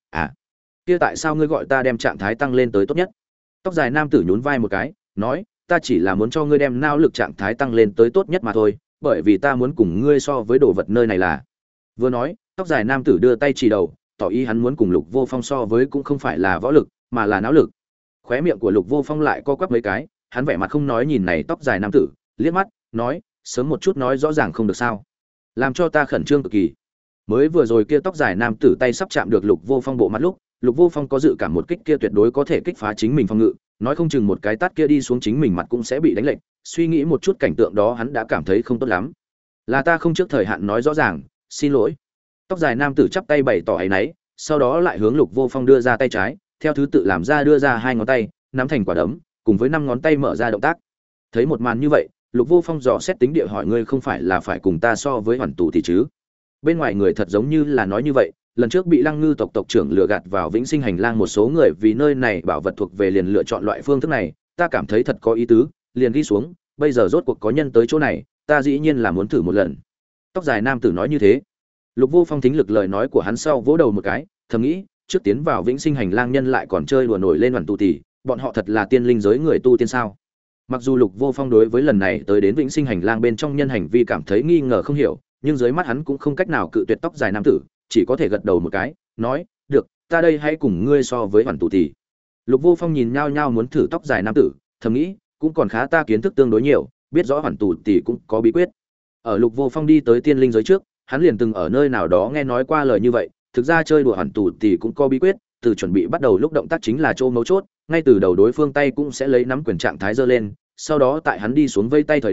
kia tại sao ngươi gọi ta đem trạng thái tăng lên tới tốt nhất? Tóc dài nam tử nhún vai một cái, nói, ta chỉ là muốn cho ngươi đem não lực trạng thái tăng lên tới tốt nhất mà thôi, bởi vì ta muốn cùng ngươi so với đồ vật nơi này là. Vừa nói, tóc dài nam tử đưa tay chỉ đầu, tỏ ý hắn muốn cùng Lục Vô Phong so với cũng không phải là võ lực, mà là não lực. Khóe miệng của Lục Vô Phong lại co quắp mấy cái, hắn vẻ mặt không nói nhìn này tóc dài nam tử, liếc mắt, nói, sớm một chút nói rõ ràng không được sao? Làm cho ta khẩn trương cực kỳ. Mới vừa rồi kia tóc dài nam tử tay sắp chạm được Lục Vô Phong bộ mặt lúc, Lục Vô Phong có dự cảm một kích kia tuyệt đối có thể kích phá chính mình phòng ngự, nói không chừng một cái tát kia đi xuống chính mình mặt cũng sẽ bị đánh lệch. Suy nghĩ một chút cảnh tượng đó hắn đã cảm thấy không tốt lắm. Là ta không trước thời hạn nói rõ ràng, xin lỗi. Tóc dài nam tử chắp tay bày tỏ áy náy, sau đó lại hướng Lục Vô Phong đưa ra tay trái, theo thứ tự làm ra đưa ra hai ngón tay, nắm thành quả đấm, cùng với năm ngón tay mở ra động tác. Thấy một màn như vậy, Lục Vô Phong dò xét tính địa hỏi, ngươi không phải là phải cùng ta so với Hoàn tụ thì chứ? Bên ngoài người thật giống như là nói như vậy, lần trước bị Lăng Ngư tộc tộc trưởng lừa gạt vào Vĩnh Sinh hành lang một số người vì nơi này bảo vật thuộc về liền lựa chọn loại phương thức này, ta cảm thấy thật có ý tứ, liền ghi xuống, bây giờ rốt cuộc có nhân tới chỗ này, ta dĩ nhiên là muốn thử một lần. Tóc dài nam tử nói như thế. Lục Vô Phong thính lực lời nói của hắn sau vỗ đầu một cái, thầm nghĩ, trước tiến vào Vĩnh Sinh hành lang nhân lại còn chơi đùa nổi lên Hoàn tụ tỷ, bọn họ thật là tiên linh giới người tu tiên sao? Mặc dù Lục Vô Phong đối với lần này tới đến Vĩnh Sinh hành lang bên trong nhân hành vi cảm thấy nghi ngờ không hiểu, nhưng dưới mắt hắn cũng không cách nào cự tuyệt tóc dài nam tử, chỉ có thể gật đầu một cái, nói, được, ta đây hãy cùng ngươi so với Hoàn tụ tỷ. Lục Vô Phong nhìn nhao nhao muốn thử tóc dài nam tử, thầm nghĩ, cũng còn khá, ta kiến thức tương đối nhiều, biết rõ Hoàn tụ tỷ cũng có bí quyết. Ở Lục Vô Phong đi tới tiên linh giới trước, hắn liền từng ở nơi nào đó nghe nói qua lời như vậy, thực ra chơi đùa Hoàn tụ tỷ cũng có bí quyết, từ chuẩn bị bắt đầu lúc động tác chính là chỗ mấu chốt, ngay từ đầu đối phương tay cũng sẽ lấy nắm quyền trạng thái giơ lên, sau đó tại hắn đi xuống vây tay thời điểm,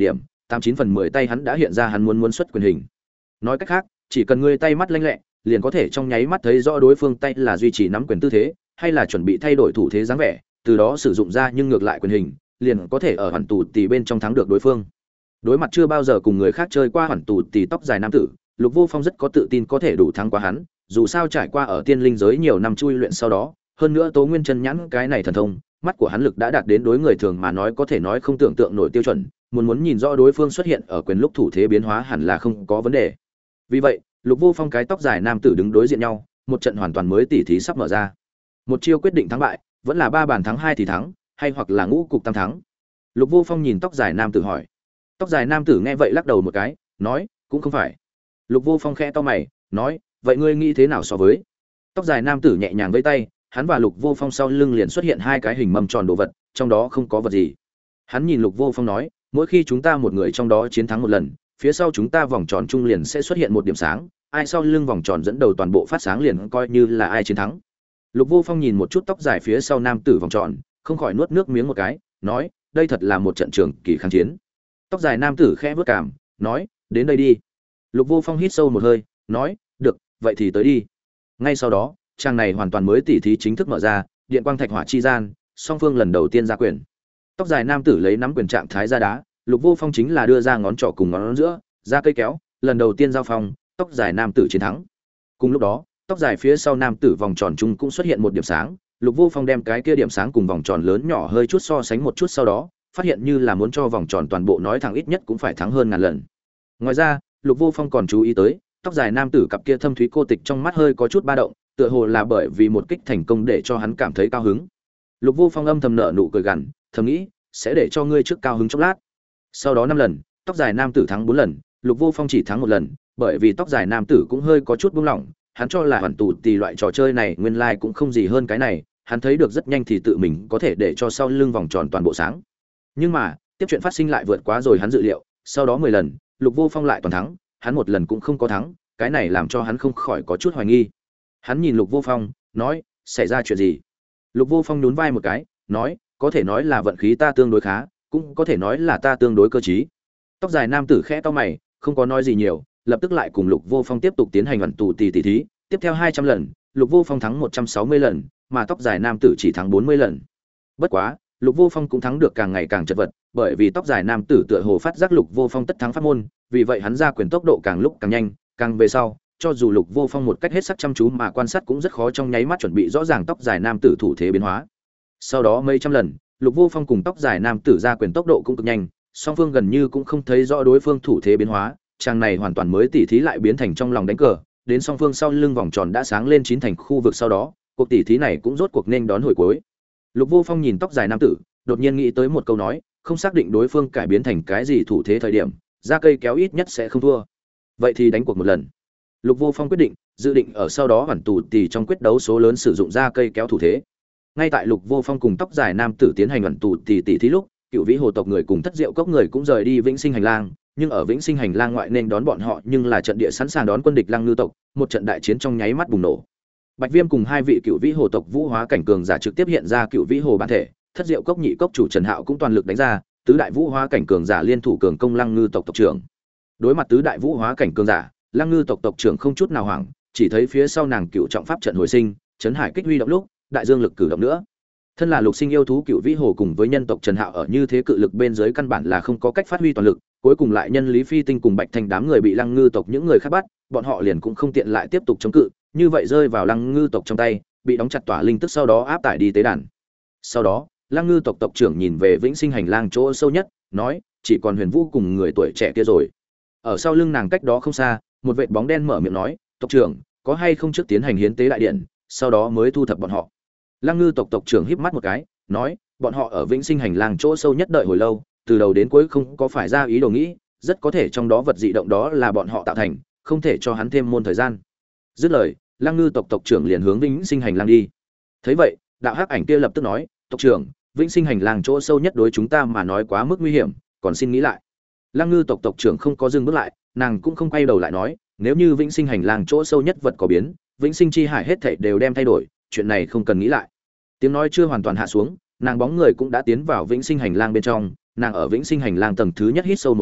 8/9 tay hắn đã hiện ra hắn muốn xuất quyền hình. Nói cách khác, chỉ cần ngươi tay mắt lanh lẹ, liền có thể trong nháy mắt thấy rõ đối phương tay là duy trì nắm quyền tư thế, hay là chuẩn bị thay đổi thủ thế dáng vẻ, từ đó sử dụng ra nhưng ngược lại quyền hình, liền có thể ở hoàn tù tì bên trong thắng được đối phương. Đối mặt chưa bao giờ cùng người khác chơi qua hoàn tù tì tóc dài nam tử, Lục Vô Phong rất có tự tin có thể đủ thắng qua hắn, dù sao trải qua ở tiên linh giới nhiều năm chui luyện sau đó, hơn nữa Tố Nguyên Chân Nhãn cái này thần thông, mắt của hắn lực đã đạt đến đối người thường mà nói có thể nói không tưởng tượng nổi tiêu chuẩn, muốn nhìn rõ đối phương xuất hiện ở quyền lúc thủ thế biến hóa hẳn là không có vấn đề. Vì vậy, Lục Vô Phong cái tóc dài nam tử đứng đối diện nhau, một trận hoàn toàn mới tỉ thí sắp mở ra. Một chiêu quyết định thắng bại, vẫn là 3 bàn thắng 2 thì thắng, hay hoặc là ngũ cục tam thắng. Lục Vô Phong nhìn tóc dài nam tử hỏi. Tóc dài nam tử nghe vậy lắc đầu một cái, nói, cũng không phải. Lục Vô Phong khẽ to mày, nói, vậy ngươi nghĩ thế nào so với? Tóc dài nam tử nhẹ nhàng vẫy tay, hắn và Lục Vô Phong sau lưng liền xuất hiện 2 cái hình mâm tròn đồ vật, trong đó không có vật gì. Hắn nhìn Lục Vô Phong nói, mỗi khi chúng ta một người trong đó chiến thắng một lần, phía sau chúng ta vòng tròn trung liền sẽ xuất hiện một điểm sáng, ai sau lưng vòng tròn dẫn đầu toàn bộ phát sáng liền coi như là ai chiến thắng. Lục Vô Phong nhìn một chút tóc dài phía sau nam tử vòng tròn, không khỏi nuốt nước miếng một cái, nói, đây thật là một trận trường kỳ kháng chiến. Tóc dài nam tử khẽ vớt cảm, nói, đến đây đi. Lục Vô Phong hít sâu một hơi, nói, được, vậy thì tới đi. Ngay sau đó, trang này hoàn toàn mới tỉ thí chính thức mở ra, điện quang thạch hỏa chi gian, song phương lần đầu tiên ra quyền. Tóc dài nam tử lấy nắm quyền trạng thái ra đá, Lục Vô Phong chính là đưa ra ngón trỏ cùng ngón giữa, ra cây kéo, lần đầu tiên giao phong, tóc dài nam tử chiến thắng. Cùng lúc đó, tóc dài phía sau nam tử vòng tròn chung cũng xuất hiện một điểm sáng, Lục Vô Phong đem cái kia điểm sáng cùng vòng tròn lớn nhỏ hơi chút so sánh một chút sau đó, phát hiện như là muốn cho vòng tròn toàn bộ nói thẳng ít nhất cũng phải thắng hơn ngàn lần. Ngoài ra, Lục Vô Phong còn chú ý tới, tóc dài nam tử cặp kia thâm thúy cô tịch trong mắt hơi có chút ba động, tựa hồ là bởi vì một kích thành công để cho hắn cảm thấy cao hứng. Lục Vô Phong âm thầm nở nụ cười gằn, thầm nghĩ, sẽ để cho ngươi trước cao hứng chốc lát. Sau đó 5 lần, tóc dài nam tử thắng 4 lần, Lục Vô Phong chỉ thắng 1 lần, bởi vì tóc dài nam tử cũng hơi có chút buông lỏng, hắn cho là hoàn tù tì loại trò chơi này nguyên lai cũng không gì hơn cái này, hắn thấy được rất nhanh thì tự mình có thể để cho sau lưng vòng tròn toàn bộ sáng. Nhưng mà, tiếp chuyện phát sinh lại vượt quá rồi hắn dự liệu, sau đó 10 lần, Lục Vô Phong lại toàn thắng, hắn 1 lần cũng không có thắng, cái này làm cho hắn không khỏi có chút hoài nghi. Hắn nhìn Lục Vô Phong, nói, xảy ra chuyện gì? Lục Vô Phong nhún vai một cái, nói, có thể nói là vận khí ta tương đối khá, cũng có thể nói là ta tương đối cơ trí. Tóc dài nam tử khẽ to mày, không có nói gì nhiều, lập tức lại cùng Lục Vô Phong tiếp tục tiến hành vận tù tỉ thí, tiếp theo 200 lần, Lục Vô Phong thắng 160 lần, mà tóc dài nam tử chỉ thắng 40 lần. Bất quá, Lục Vô Phong cũng thắng được càng ngày càng chật vật, bởi vì tóc dài nam tử tựa hồ phát giác Lục Vô Phong tất thắng pháp môn, vì vậy hắn ra quyền tốc độ càng lúc càng nhanh, càng về sau, cho dù Lục Vô Phong một cách hết sức chăm chú mà quan sát cũng rất khó trong nháy mắt chuẩn bị rõ ràng tóc dài nam tử thủ thế biến hóa. Sau đó mấy trăm lần, Lục Vô Phong cùng tóc dài nam tử ra quyền tốc độ cũng cực nhanh, song phương gần như cũng không thấy rõ đối phương thủ thế biến hóa, trang này hoàn toàn mới tỉ thí lại biến thành trong lòng đánh cờ, đến song phương sau lưng vòng tròn đã sáng lên 9 thành khu vực sau đó, cuộc tỉ thí này cũng rốt cuộc nên đón hồi cuối. Lục Vô Phong nhìn tóc dài nam tử, đột nhiên nghĩ tới một câu nói, không xác định đối phương cải biến thành cái gì thủ thế thời điểm, ra cây kéo ít nhất sẽ không thua. Vậy thì đánh cuộc một lần. Lục Vô Phong quyết định, dự định ở sau đó hoàn tù tỉ trong quyết đấu số lớn sử dụng ra cây kéo thủ thế. Ngay tại Lục Vô Phong cùng tóc dài nam tử tiến hành hoàn tù tỉ thí lúc, Cựu Vĩ Hồ tộc người cùng Thất Diệu Cốc người cũng rời đi Vĩnh Sinh hành lang, nhưng ở Vĩnh Sinh hành lang ngoại nên đón bọn họ nhưng là trận địa sẵn sàng đón quân địch Lăng Ngư tộc, một trận đại chiến trong nháy mắt bùng nổ. Bạch Viêm cùng 2 vị Cựu Vĩ Hồ tộc vũ hóa cảnh cường giả trực tiếp hiện ra Cựu Vĩ Hồ bản thể, Thất Diệu Cốc nhị cốc chủ Trần Hạo cũng toàn lực đánh ra, tứ đại vũ hóa cảnh cường giả liên thủ cường công Lăng Ngư tộc tộc trưởng. Đối mặt tứ đại vũ hóa cảnh cường giả, Lăng Ngư tộc tộc trưởng không chút nào hoảng, chỉ thấy phía sau nàng Cựu Trọng Pháp trận hồi sinh, Chấn Hải kích huy động lúc, đại dương lực cử động nữa. Thân là lục sinh yêu thú Cựu Vĩ Hồ cùng với nhân tộc Trần Hạo ở như thế cự lực bên dưới căn bản là không có cách phát huy toàn lực, cuối cùng lại nhân Lý Phi Tinh cùng Bạch Thanh đám người bị Lăng Ngư tộc những người khác bắt, bọn họ liền cũng không tiện lại tiếp tục chống cự, như vậy rơi vào Lăng Ngư tộc trong tay, bị đóng chặt tỏa linh tức sau đó áp tải đi tế đàn. Sau đó, Lăng Ngư tộc tộc trưởng nhìn về Vĩnh Sinh hành lang chỗ sâu nhất, nói, chỉ còn Huyền Vũ cùng người tuổi trẻ kia rồi. Ở sau lưng nàng cách đó không xa, một vệt bóng đen mở miệng nói, tộc trưởng, có hay không trước tiến hành hiến tế đại điện, sau đó mới thu thập bọn họ. Lăng Ngư tộc tộc trưởng híp mắt một cái, nói, bọn họ ở Vĩnh Sinh hành lang chỗ sâu nhất đợi hồi lâu, từ đầu đến cuối không có phải ra ý đồ nghĩ, rất có thể trong đó vật dị động đó là bọn họ tạo thành, không thể cho hắn thêm môn thời gian. Dứt lời, Lăng Ngư tộc tộc trưởng liền hướng Vĩnh Sinh hành lang đi. Thấy vậy, đạo hắc ảnh kia lập tức nói, tộc trưởng, Vĩnh Sinh hành lang chỗ sâu nhất đối chúng ta mà nói quá mức nguy hiểm, còn xin nghĩ lại. Lăng Ngư tộc tộc trưởng không có dừng bước lại, nàng cũng không quay đầu lại nói, nếu như Vĩnh Sinh hành lang chỗ sâu nhất vật có biến, Vĩnh Sinh chi hải hết thảy đều đem thay đổi, chuyện này không cần nghĩ lại. Tiếng nói chưa hoàn toàn hạ xuống, nàng bóng người cũng đã tiến vào Vĩnh Sinh hành lang bên trong, nàng ở Vĩnh Sinh hành lang tầng thứ nhất hít sâu một hơi,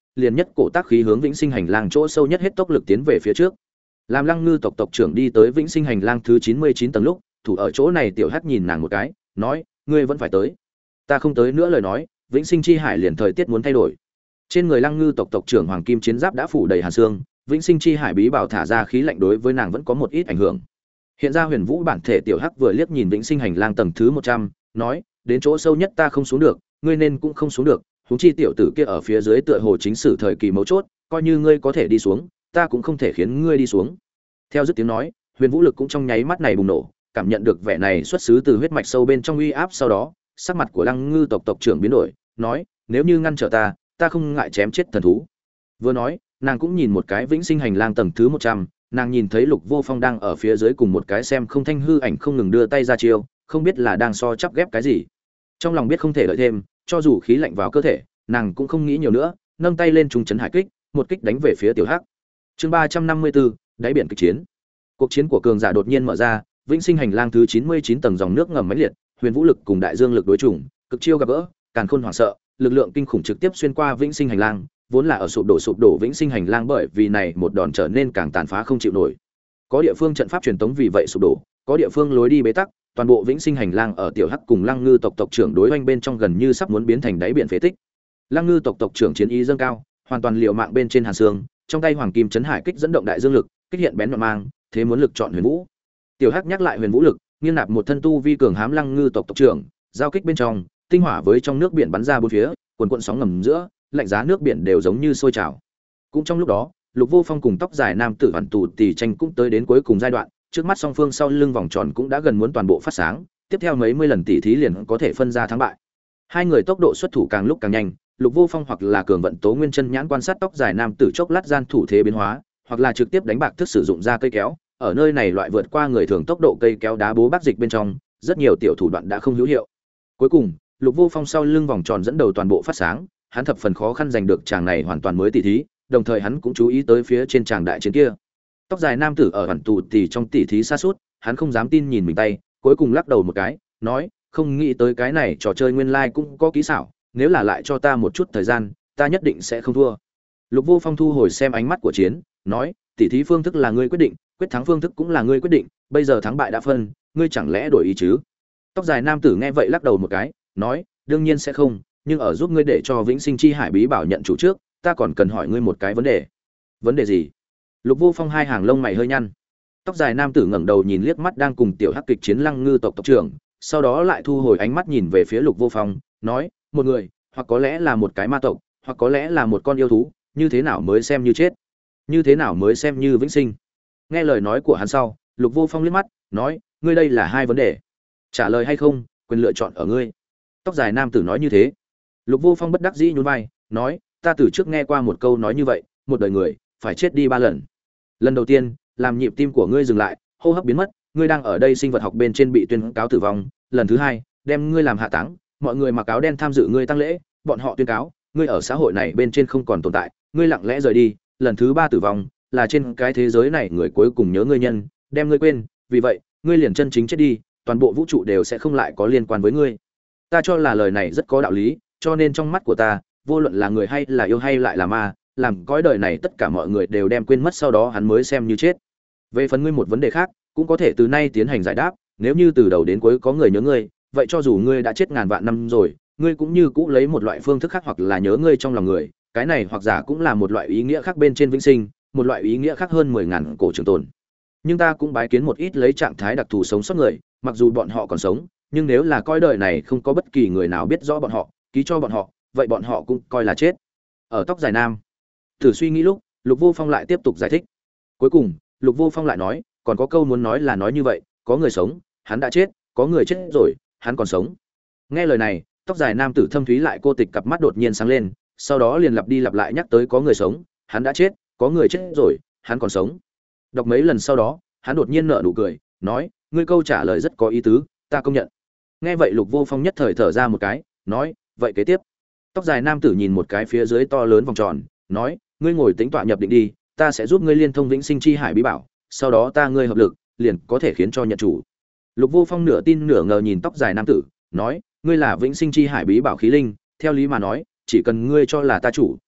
liền nhất cổ tác khí hướng vĩnh sinh hành lang chỗ sâu nhất hết tốc lực tiến về phía trước. Làm Lăng Ngư tộc trưởng đi tới vĩnh sinh hành lang thứ 99 tầng lúc, thủ ở chỗ này tiểu hắc nhìn nàng một cái, nói: "Ngươi vẫn phải tới." "Ta không tới nữa." lời nói, vĩnh sinh chi hải liền thời tiết muốn thay đổi. Trên người Lăng Ngư tộc trưởng hoàng kim chiến giáp đã phủ đầy hàn xương, vĩnh sinh chi hải bí bảo thả ra khí lạnh đối với nàng vẫn có một ít ảnh hưởng. Hiện ra huyền vũ bản thể tiểu hắc vừa liếc nhìn vĩnh sinh hành lang tầng thứ 100, nói: "Đến chỗ sâu nhất ta không xuống được, ngươi nên cũng không xuống được, huống chi tiểu tử kia ở phía dưới tựa hồ chính sử thời kỳ mấu chốt, coi như ngươi có thể đi xuống, ta cũng không thể khiến ngươi đi xuống." Theo dứt tiếng nói, huyền vũ lực cũng trong nháy mắt này bùng nổ, cảm nhận được vẻ này xuất xứ từ huyết mạch sâu bên trong uy áp, sau đó, sắc mặt của Lăng Ngư tộc trưởng biến đổi, nói: "Nếu như ngăn trở ta, ta không ngại chém chết thần thú." Vừa nói, nàng cũng nhìn một cái vĩnh sinh hành lang tầng thứ 100, nàng nhìn thấy Lục Vô Phong đang ở phía dưới cùng một cái xem không thanh hư ảnh không ngừng đưa tay ra chiêu, không biết là đang so chắp ghép cái gì. Trong lòng biết không thể đợi thêm, cho dù khí lạnh vào cơ thể, nàng cũng không nghĩ nhiều nữa, nâng tay lên trùng chấn hải kích, một kích đánh về phía tiểu hắc. Chương 354, đáy biển kịch chiến. Cuộc chiến của cường giả đột nhiên mở ra, vĩnh sinh hành lang thứ 99 tầng dòng nước ngầm mãnh liệt, huyền vũ lực cùng đại dương lực đối chủng, cực chiêu gặp gỡ, càn khôn hoảng sợ, lực lượng kinh khủng trực tiếp xuyên qua vĩnh sinh hành lang, vốn là ở sụp đổ vĩnh sinh hành lang bởi vì này một đòn trở nên càng tàn phá không chịu nổi. Có địa phương trận pháp truyền tống vì vậy sụp đổ, có địa phương lối đi bế tắc, toàn bộ vĩnh sinh hành lang ở tiểu hắc cùng Lăng Ngư tộc trưởng đối oanh bên trong gần như sắp muốn biến thành đáy biển phế tích. Lăng Ngư tộc trưởng chiến ý dâng cao, hoàn toàn liều mạng bên trên hàn xương, trong tay hoàng kim chấn hải kích dẫn động đại dương lực, kích hiện bén nhọn mang, thế muốn lực chọn huyền vũ. Tiểu hắc nhắc lại huyền vũ lực, nghiêng nạp một thân tu vi cường hám Lăng Ngư tộc trưởng, giao kích bên trong, tinh hỏa với trong nước biển bắn ra bốn phía, cuồn cuộn sóng ngầm giữa, lạnh giá nước biển đều giống như sôi trào. Cũng trong lúc đó, Lục Vô Phong cùng tóc dài nam tử Hoàn Tù tỷ tranh cũng tới đến cuối cùng giai đoạn, trước mắt song phương sau lưng vòng tròn cũng đã gần muốn toàn bộ phát sáng, tiếp theo mấy mươi lần tỷ thí liền có thể phân ra thắng bại. Hai người tốc độ xuất thủ càng lúc càng nhanh, Lục Vô Phong hoặc là cường vận tố nguyên chân nhãn quan sát tóc dài nam tử chốc lát gian thủ thế biến hóa, hoặc là trực tiếp đánh bạc thức sử dụng ra cây kéo, ở nơi này loại vượt qua người thường tốc độ cây kéo đá bố bác dịch bên trong, rất nhiều tiểu thủ đoạn đã không hữu hiệu. Cuối cùng, Lục Vô Phong sau lưng vòng tròn dẫn đầu toàn bộ phát sáng, hắn thập phần khó khăn giành được chàng này hoàn toàn mới tỷ thí, đồng thời hắn cũng chú ý tới phía trên tràng đại chiến kia. Tóc dài nam tử ở Hoàn Tù tỷ trong tỷ thí xa suốt, hắn không dám tin nhìn mình tay, cuối cùng lắc đầu một cái, nói: "Không nghĩ tới cái này trò chơi nguyên lai cũng có kỹ xảo, nếu là lại cho ta một chút thời gian, ta nhất định sẽ không thua." Lục Vô Phong thu hồi xem ánh mắt của chiến, nói: "Tỷ thí phương thức là ngươi quyết định, quyết thắng phương thức cũng là ngươi quyết định, bây giờ thắng bại đã phân, ngươi chẳng lẽ đổi ý chứ?" Tóc dài nam tử nghe vậy lắc đầu một cái, nói: "Đương nhiên sẽ không, nhưng ở giúp ngươi để cho vĩnh sinh chi hải bí bảo nhận chủ trước, ta còn cần hỏi ngươi một cái vấn đề." "Vấn đề gì?" Lục Vô Phong hai hàng lông mày hơi nhăn. Tóc dài nam tử ngẩng đầu nhìn liếc mắt đang cùng tiểu hắc kịch chiến Lăng Ngư tộc trưởng, sau đó lại thu hồi ánh mắt nhìn về phía Lục Vô Phong, nói: "Một người, hoặc có lẽ là một cái ma tộc, hoặc có lẽ là một con yêu thú, như thế nào mới xem như chết? Như thế nào mới xem như vĩnh sinh?" Nghe lời nói của hắn sau, Lục Vô Phong liếc mắt, nói: "Ngươi đây là hai vấn đề. Trả lời hay không, quyền lựa chọn ở ngươi." Tóc dài nam tử nói như thế. Lục Vô Phong bất đắc dĩ nhún vai, nói: "Ta từ trước nghe qua một câu nói như vậy, một đời người phải chết đi 3 lần. Lần đầu tiên, làm nhịp tim của ngươi dừng lại, hô hấp biến mất, ngươi đang ở đây sinh vật học bên trên bị tuyên cáo tử vong. Lần thứ hai, đem ngươi làm hạ táng, mọi người mặc áo đen tham dự ngươi tang lễ, bọn họ tuyên cáo ngươi ở xã hội này bên trên không còn tồn tại, ngươi lặng lẽ rời đi. Lần thứ ba tử vong, là trên cái thế giới này người cuối cùng nhớ ngươi nhân, đem ngươi quên, vì vậy, ngươi liền chân chính chết đi, toàn bộ vũ trụ đều sẽ không lại có liên quan với ngươi." Ta cho là lời này rất có đạo lý, cho nên trong mắt của ta, vô luận là người hay là yêu hay lại là ma, làm cõi đời này tất cả mọi người đều đem quên mất, sau đó hắn mới xem như chết. Về phần ngươi một vấn đề khác, cũng có thể từ nay tiến hành giải đáp, nếu như từ đầu đến cuối có người nhớ ngươi, vậy cho dù ngươi đã chết ngàn vạn năm rồi, ngươi cũng như cũ lấy một loại phương thức khác hoặc là nhớ ngươi trong lòng người, cái này hoặc giả cũng là một loại ý nghĩa khác bên trên vĩnh sinh, một loại ý nghĩa khác hơn 10.000 cổ trường tồn. Nhưng ta cũng bái kiến một ít lấy trạng thái đặc thù sống sót người, mặc dù bọn họ còn sống, nhưng nếu là coi đời này không có bất kỳ người nào biết rõ bọn họ, ký cho bọn họ, vậy bọn họ cũng coi là chết. Ở tóc dài nam thử suy nghĩ lúc, Lục Vô Phong lại tiếp tục giải thích. Cuối cùng, Lục Vô Phong lại nói, còn có câu muốn nói là nói như vậy, có người sống, hắn đã chết, có người chết rồi, hắn còn sống. Nghe lời này, tóc dài nam tử thâm thúy lại cô tịch cặp mắt đột nhiên sáng lên, sau đó liền lặp đi lặp lại nhắc tới có người sống, hắn đã chết, có người chết rồi, hắn còn sống. Đọc mấy lần sau đó, hắn đột nhiên nở nụ cười, nói, ngươi câu trả lời rất có ý tứ, ta công nhận. Nghe vậy Lục Vô Phong nhất thời thở ra một cái, nói, vậy kế tiếp. Tóc dài nam tử nhìn một cái phía dưới to lớn vòng tròn, nói, ngươi ngồi tính tọa nhập định đi, ta sẽ giúp ngươi liên thông vĩnh sinh chi hải bí bảo, sau đó ta ngươi hợp lực, liền có thể khiến cho nhận chủ. Lục Vô Phong nửa tin nửa ngờ nhìn tóc dài nam tử, nói, ngươi là vĩnh sinh chi hải bí bảo khí linh, theo lý mà nói, chỉ cần ngươi cho là ta chủ,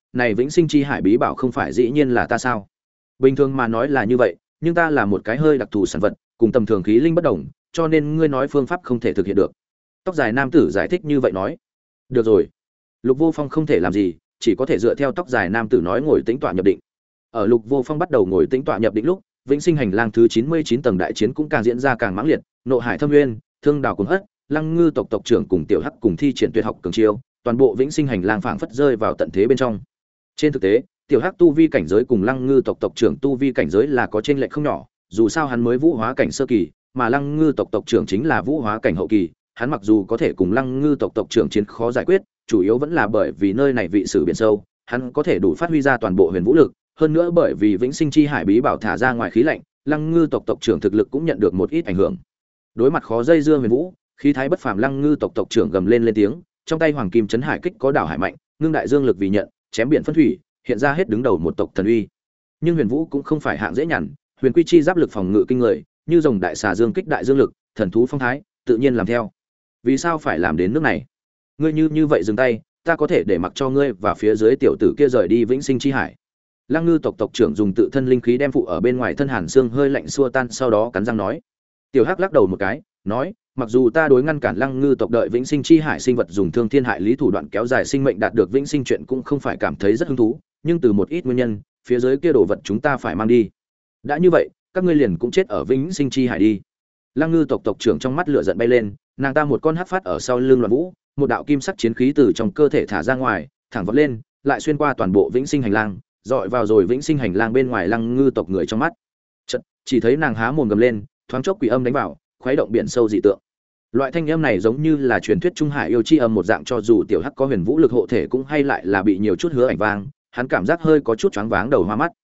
này vĩnh sinh chi hải bí bảo không phải dĩ nhiên là ta sao? Bình thường mà nói là như vậy, nhưng ta là một cái hơi đặc thù sản vật, cùng tầm thường khí linh bất đồng, cho nên ngươi nói phương pháp không thể thực hiện được. Tóc dài nam tử giải thích như vậy nói. Được rồi. Lục Vô Phong không thể làm gì, chỉ có thể dựa theo tóc dài nam tử nói ngồi tĩnh tọa nhập định. Ở Lục Vô Phong bắt đầu ngồi tĩnh tọa nhập định lúc, vĩnh sinh hành lang thứ 99 tầng đại chiến cũng càng diễn ra càng mãng liệt, nộ hải thâm nguyên, thương đào cuồng hất, lăng ngư tộc tộc trưởng cùng tiểu hắc cùng thi triển tuyệt học cường chiêu, toàn bộ vĩnh sinh hành lang phảng phất rơi vào tận thế bên trong. Trên thực tế, tiểu hắc tu vi cảnh giới cùng lăng ngư tộc tộc trưởng tu vi cảnh giới là có chênh lệch không nhỏ, dù sao hắn mới vũ hóa cảnh sơ kỳ, mà lăng ngư tộc tộc trưởng chính là vũ hóa cảnh hậu kỳ, hắn mặc dù có thể cùng lăng ngư tộc tộc trưởng chiến khó giải quyết, chủ yếu vẫn là bởi vì nơi này vị sử biển sâu, hắn có thể đủ phát huy ra toàn bộ huyền vũ lực, hơn nữa bởi vì vĩnh sinh chi hải bí bảo thả ra ngoài khí lạnh, lăng ngư tộc tộc trưởng thực lực cũng nhận được một ít ảnh hưởng. Đối mặt khó dây dưa huyền vũ, khí thái bất phàm lăng ngư tộc tộc trưởng gầm lên tiếng, trong tay hoàng kim chấn hải kích có đảo hải mạnh, ngưng đại dương lực vì nhận, chém biển phân thủy, hiện ra hết đứng đầu một tộc thần uy. Nhưng huyền vũ cũng không phải hạng dễ nhằn, huyền quy chi giáp lực phòng ngự kinh người, như rồng đại xà dương kích đại dương lực, thần thú phong thái, tự nhiên làm theo. Vì sao phải làm đến nước này? Ngươi như vậy dừng tay, ta có thể để mặc cho ngươi và phía dưới tiểu tử kia rời đi vĩnh sinh chi hải. Lăng ngư tộc tộc trưởng dùng tự thân linh khí đem phụ ở bên ngoài thân hàn xương hơi lạnh xua tan, sau đó cắn răng nói. Tiểu hắc lắc đầu một cái, nói, mặc dù ta đối ngăn cản lăng ngư tộc đợi vĩnh sinh chi hải sinh vật dùng thương thiên hại lý thủ đoạn kéo dài sinh mệnh đạt được vĩnh sinh chuyện cũng không phải cảm thấy rất hứng thú, nhưng từ một ít nguyên nhân, phía dưới kia đồ vật chúng ta phải mang đi. Đã như vậy, các ngươi liền cũng chết ở vĩnh sinh chi hải đi. Lăng ngư tộc tộc trưởng trong mắt lửa giận bay lên, nàng ta một con hắc phát ở sau lưng loạn vũ, một đạo kim sắc chiến khí từ trong cơ thể thả ra ngoài, thẳng vọt lên, lại xuyên qua toàn bộ vĩnh sinh hành lang, dọi vào rồi vĩnh sinh hành lang bên ngoài lăng ngư tộc người trong mắt. Chợt, chỉ thấy nàng há mồm gầm lên, thoáng chốc quỷ âm đánh vào, khuấy động biển sâu dị tượng. Loại thanh âm này giống như là truyền thuyết trung hải yêu chi âm một dạng, cho dù tiểu hắc có huyền vũ lực hộ thể cũng hay lại là bị nhiều chút hứa ảnh vang, hắn cảm giác hơi có chút choáng váng đầu hoa mắt.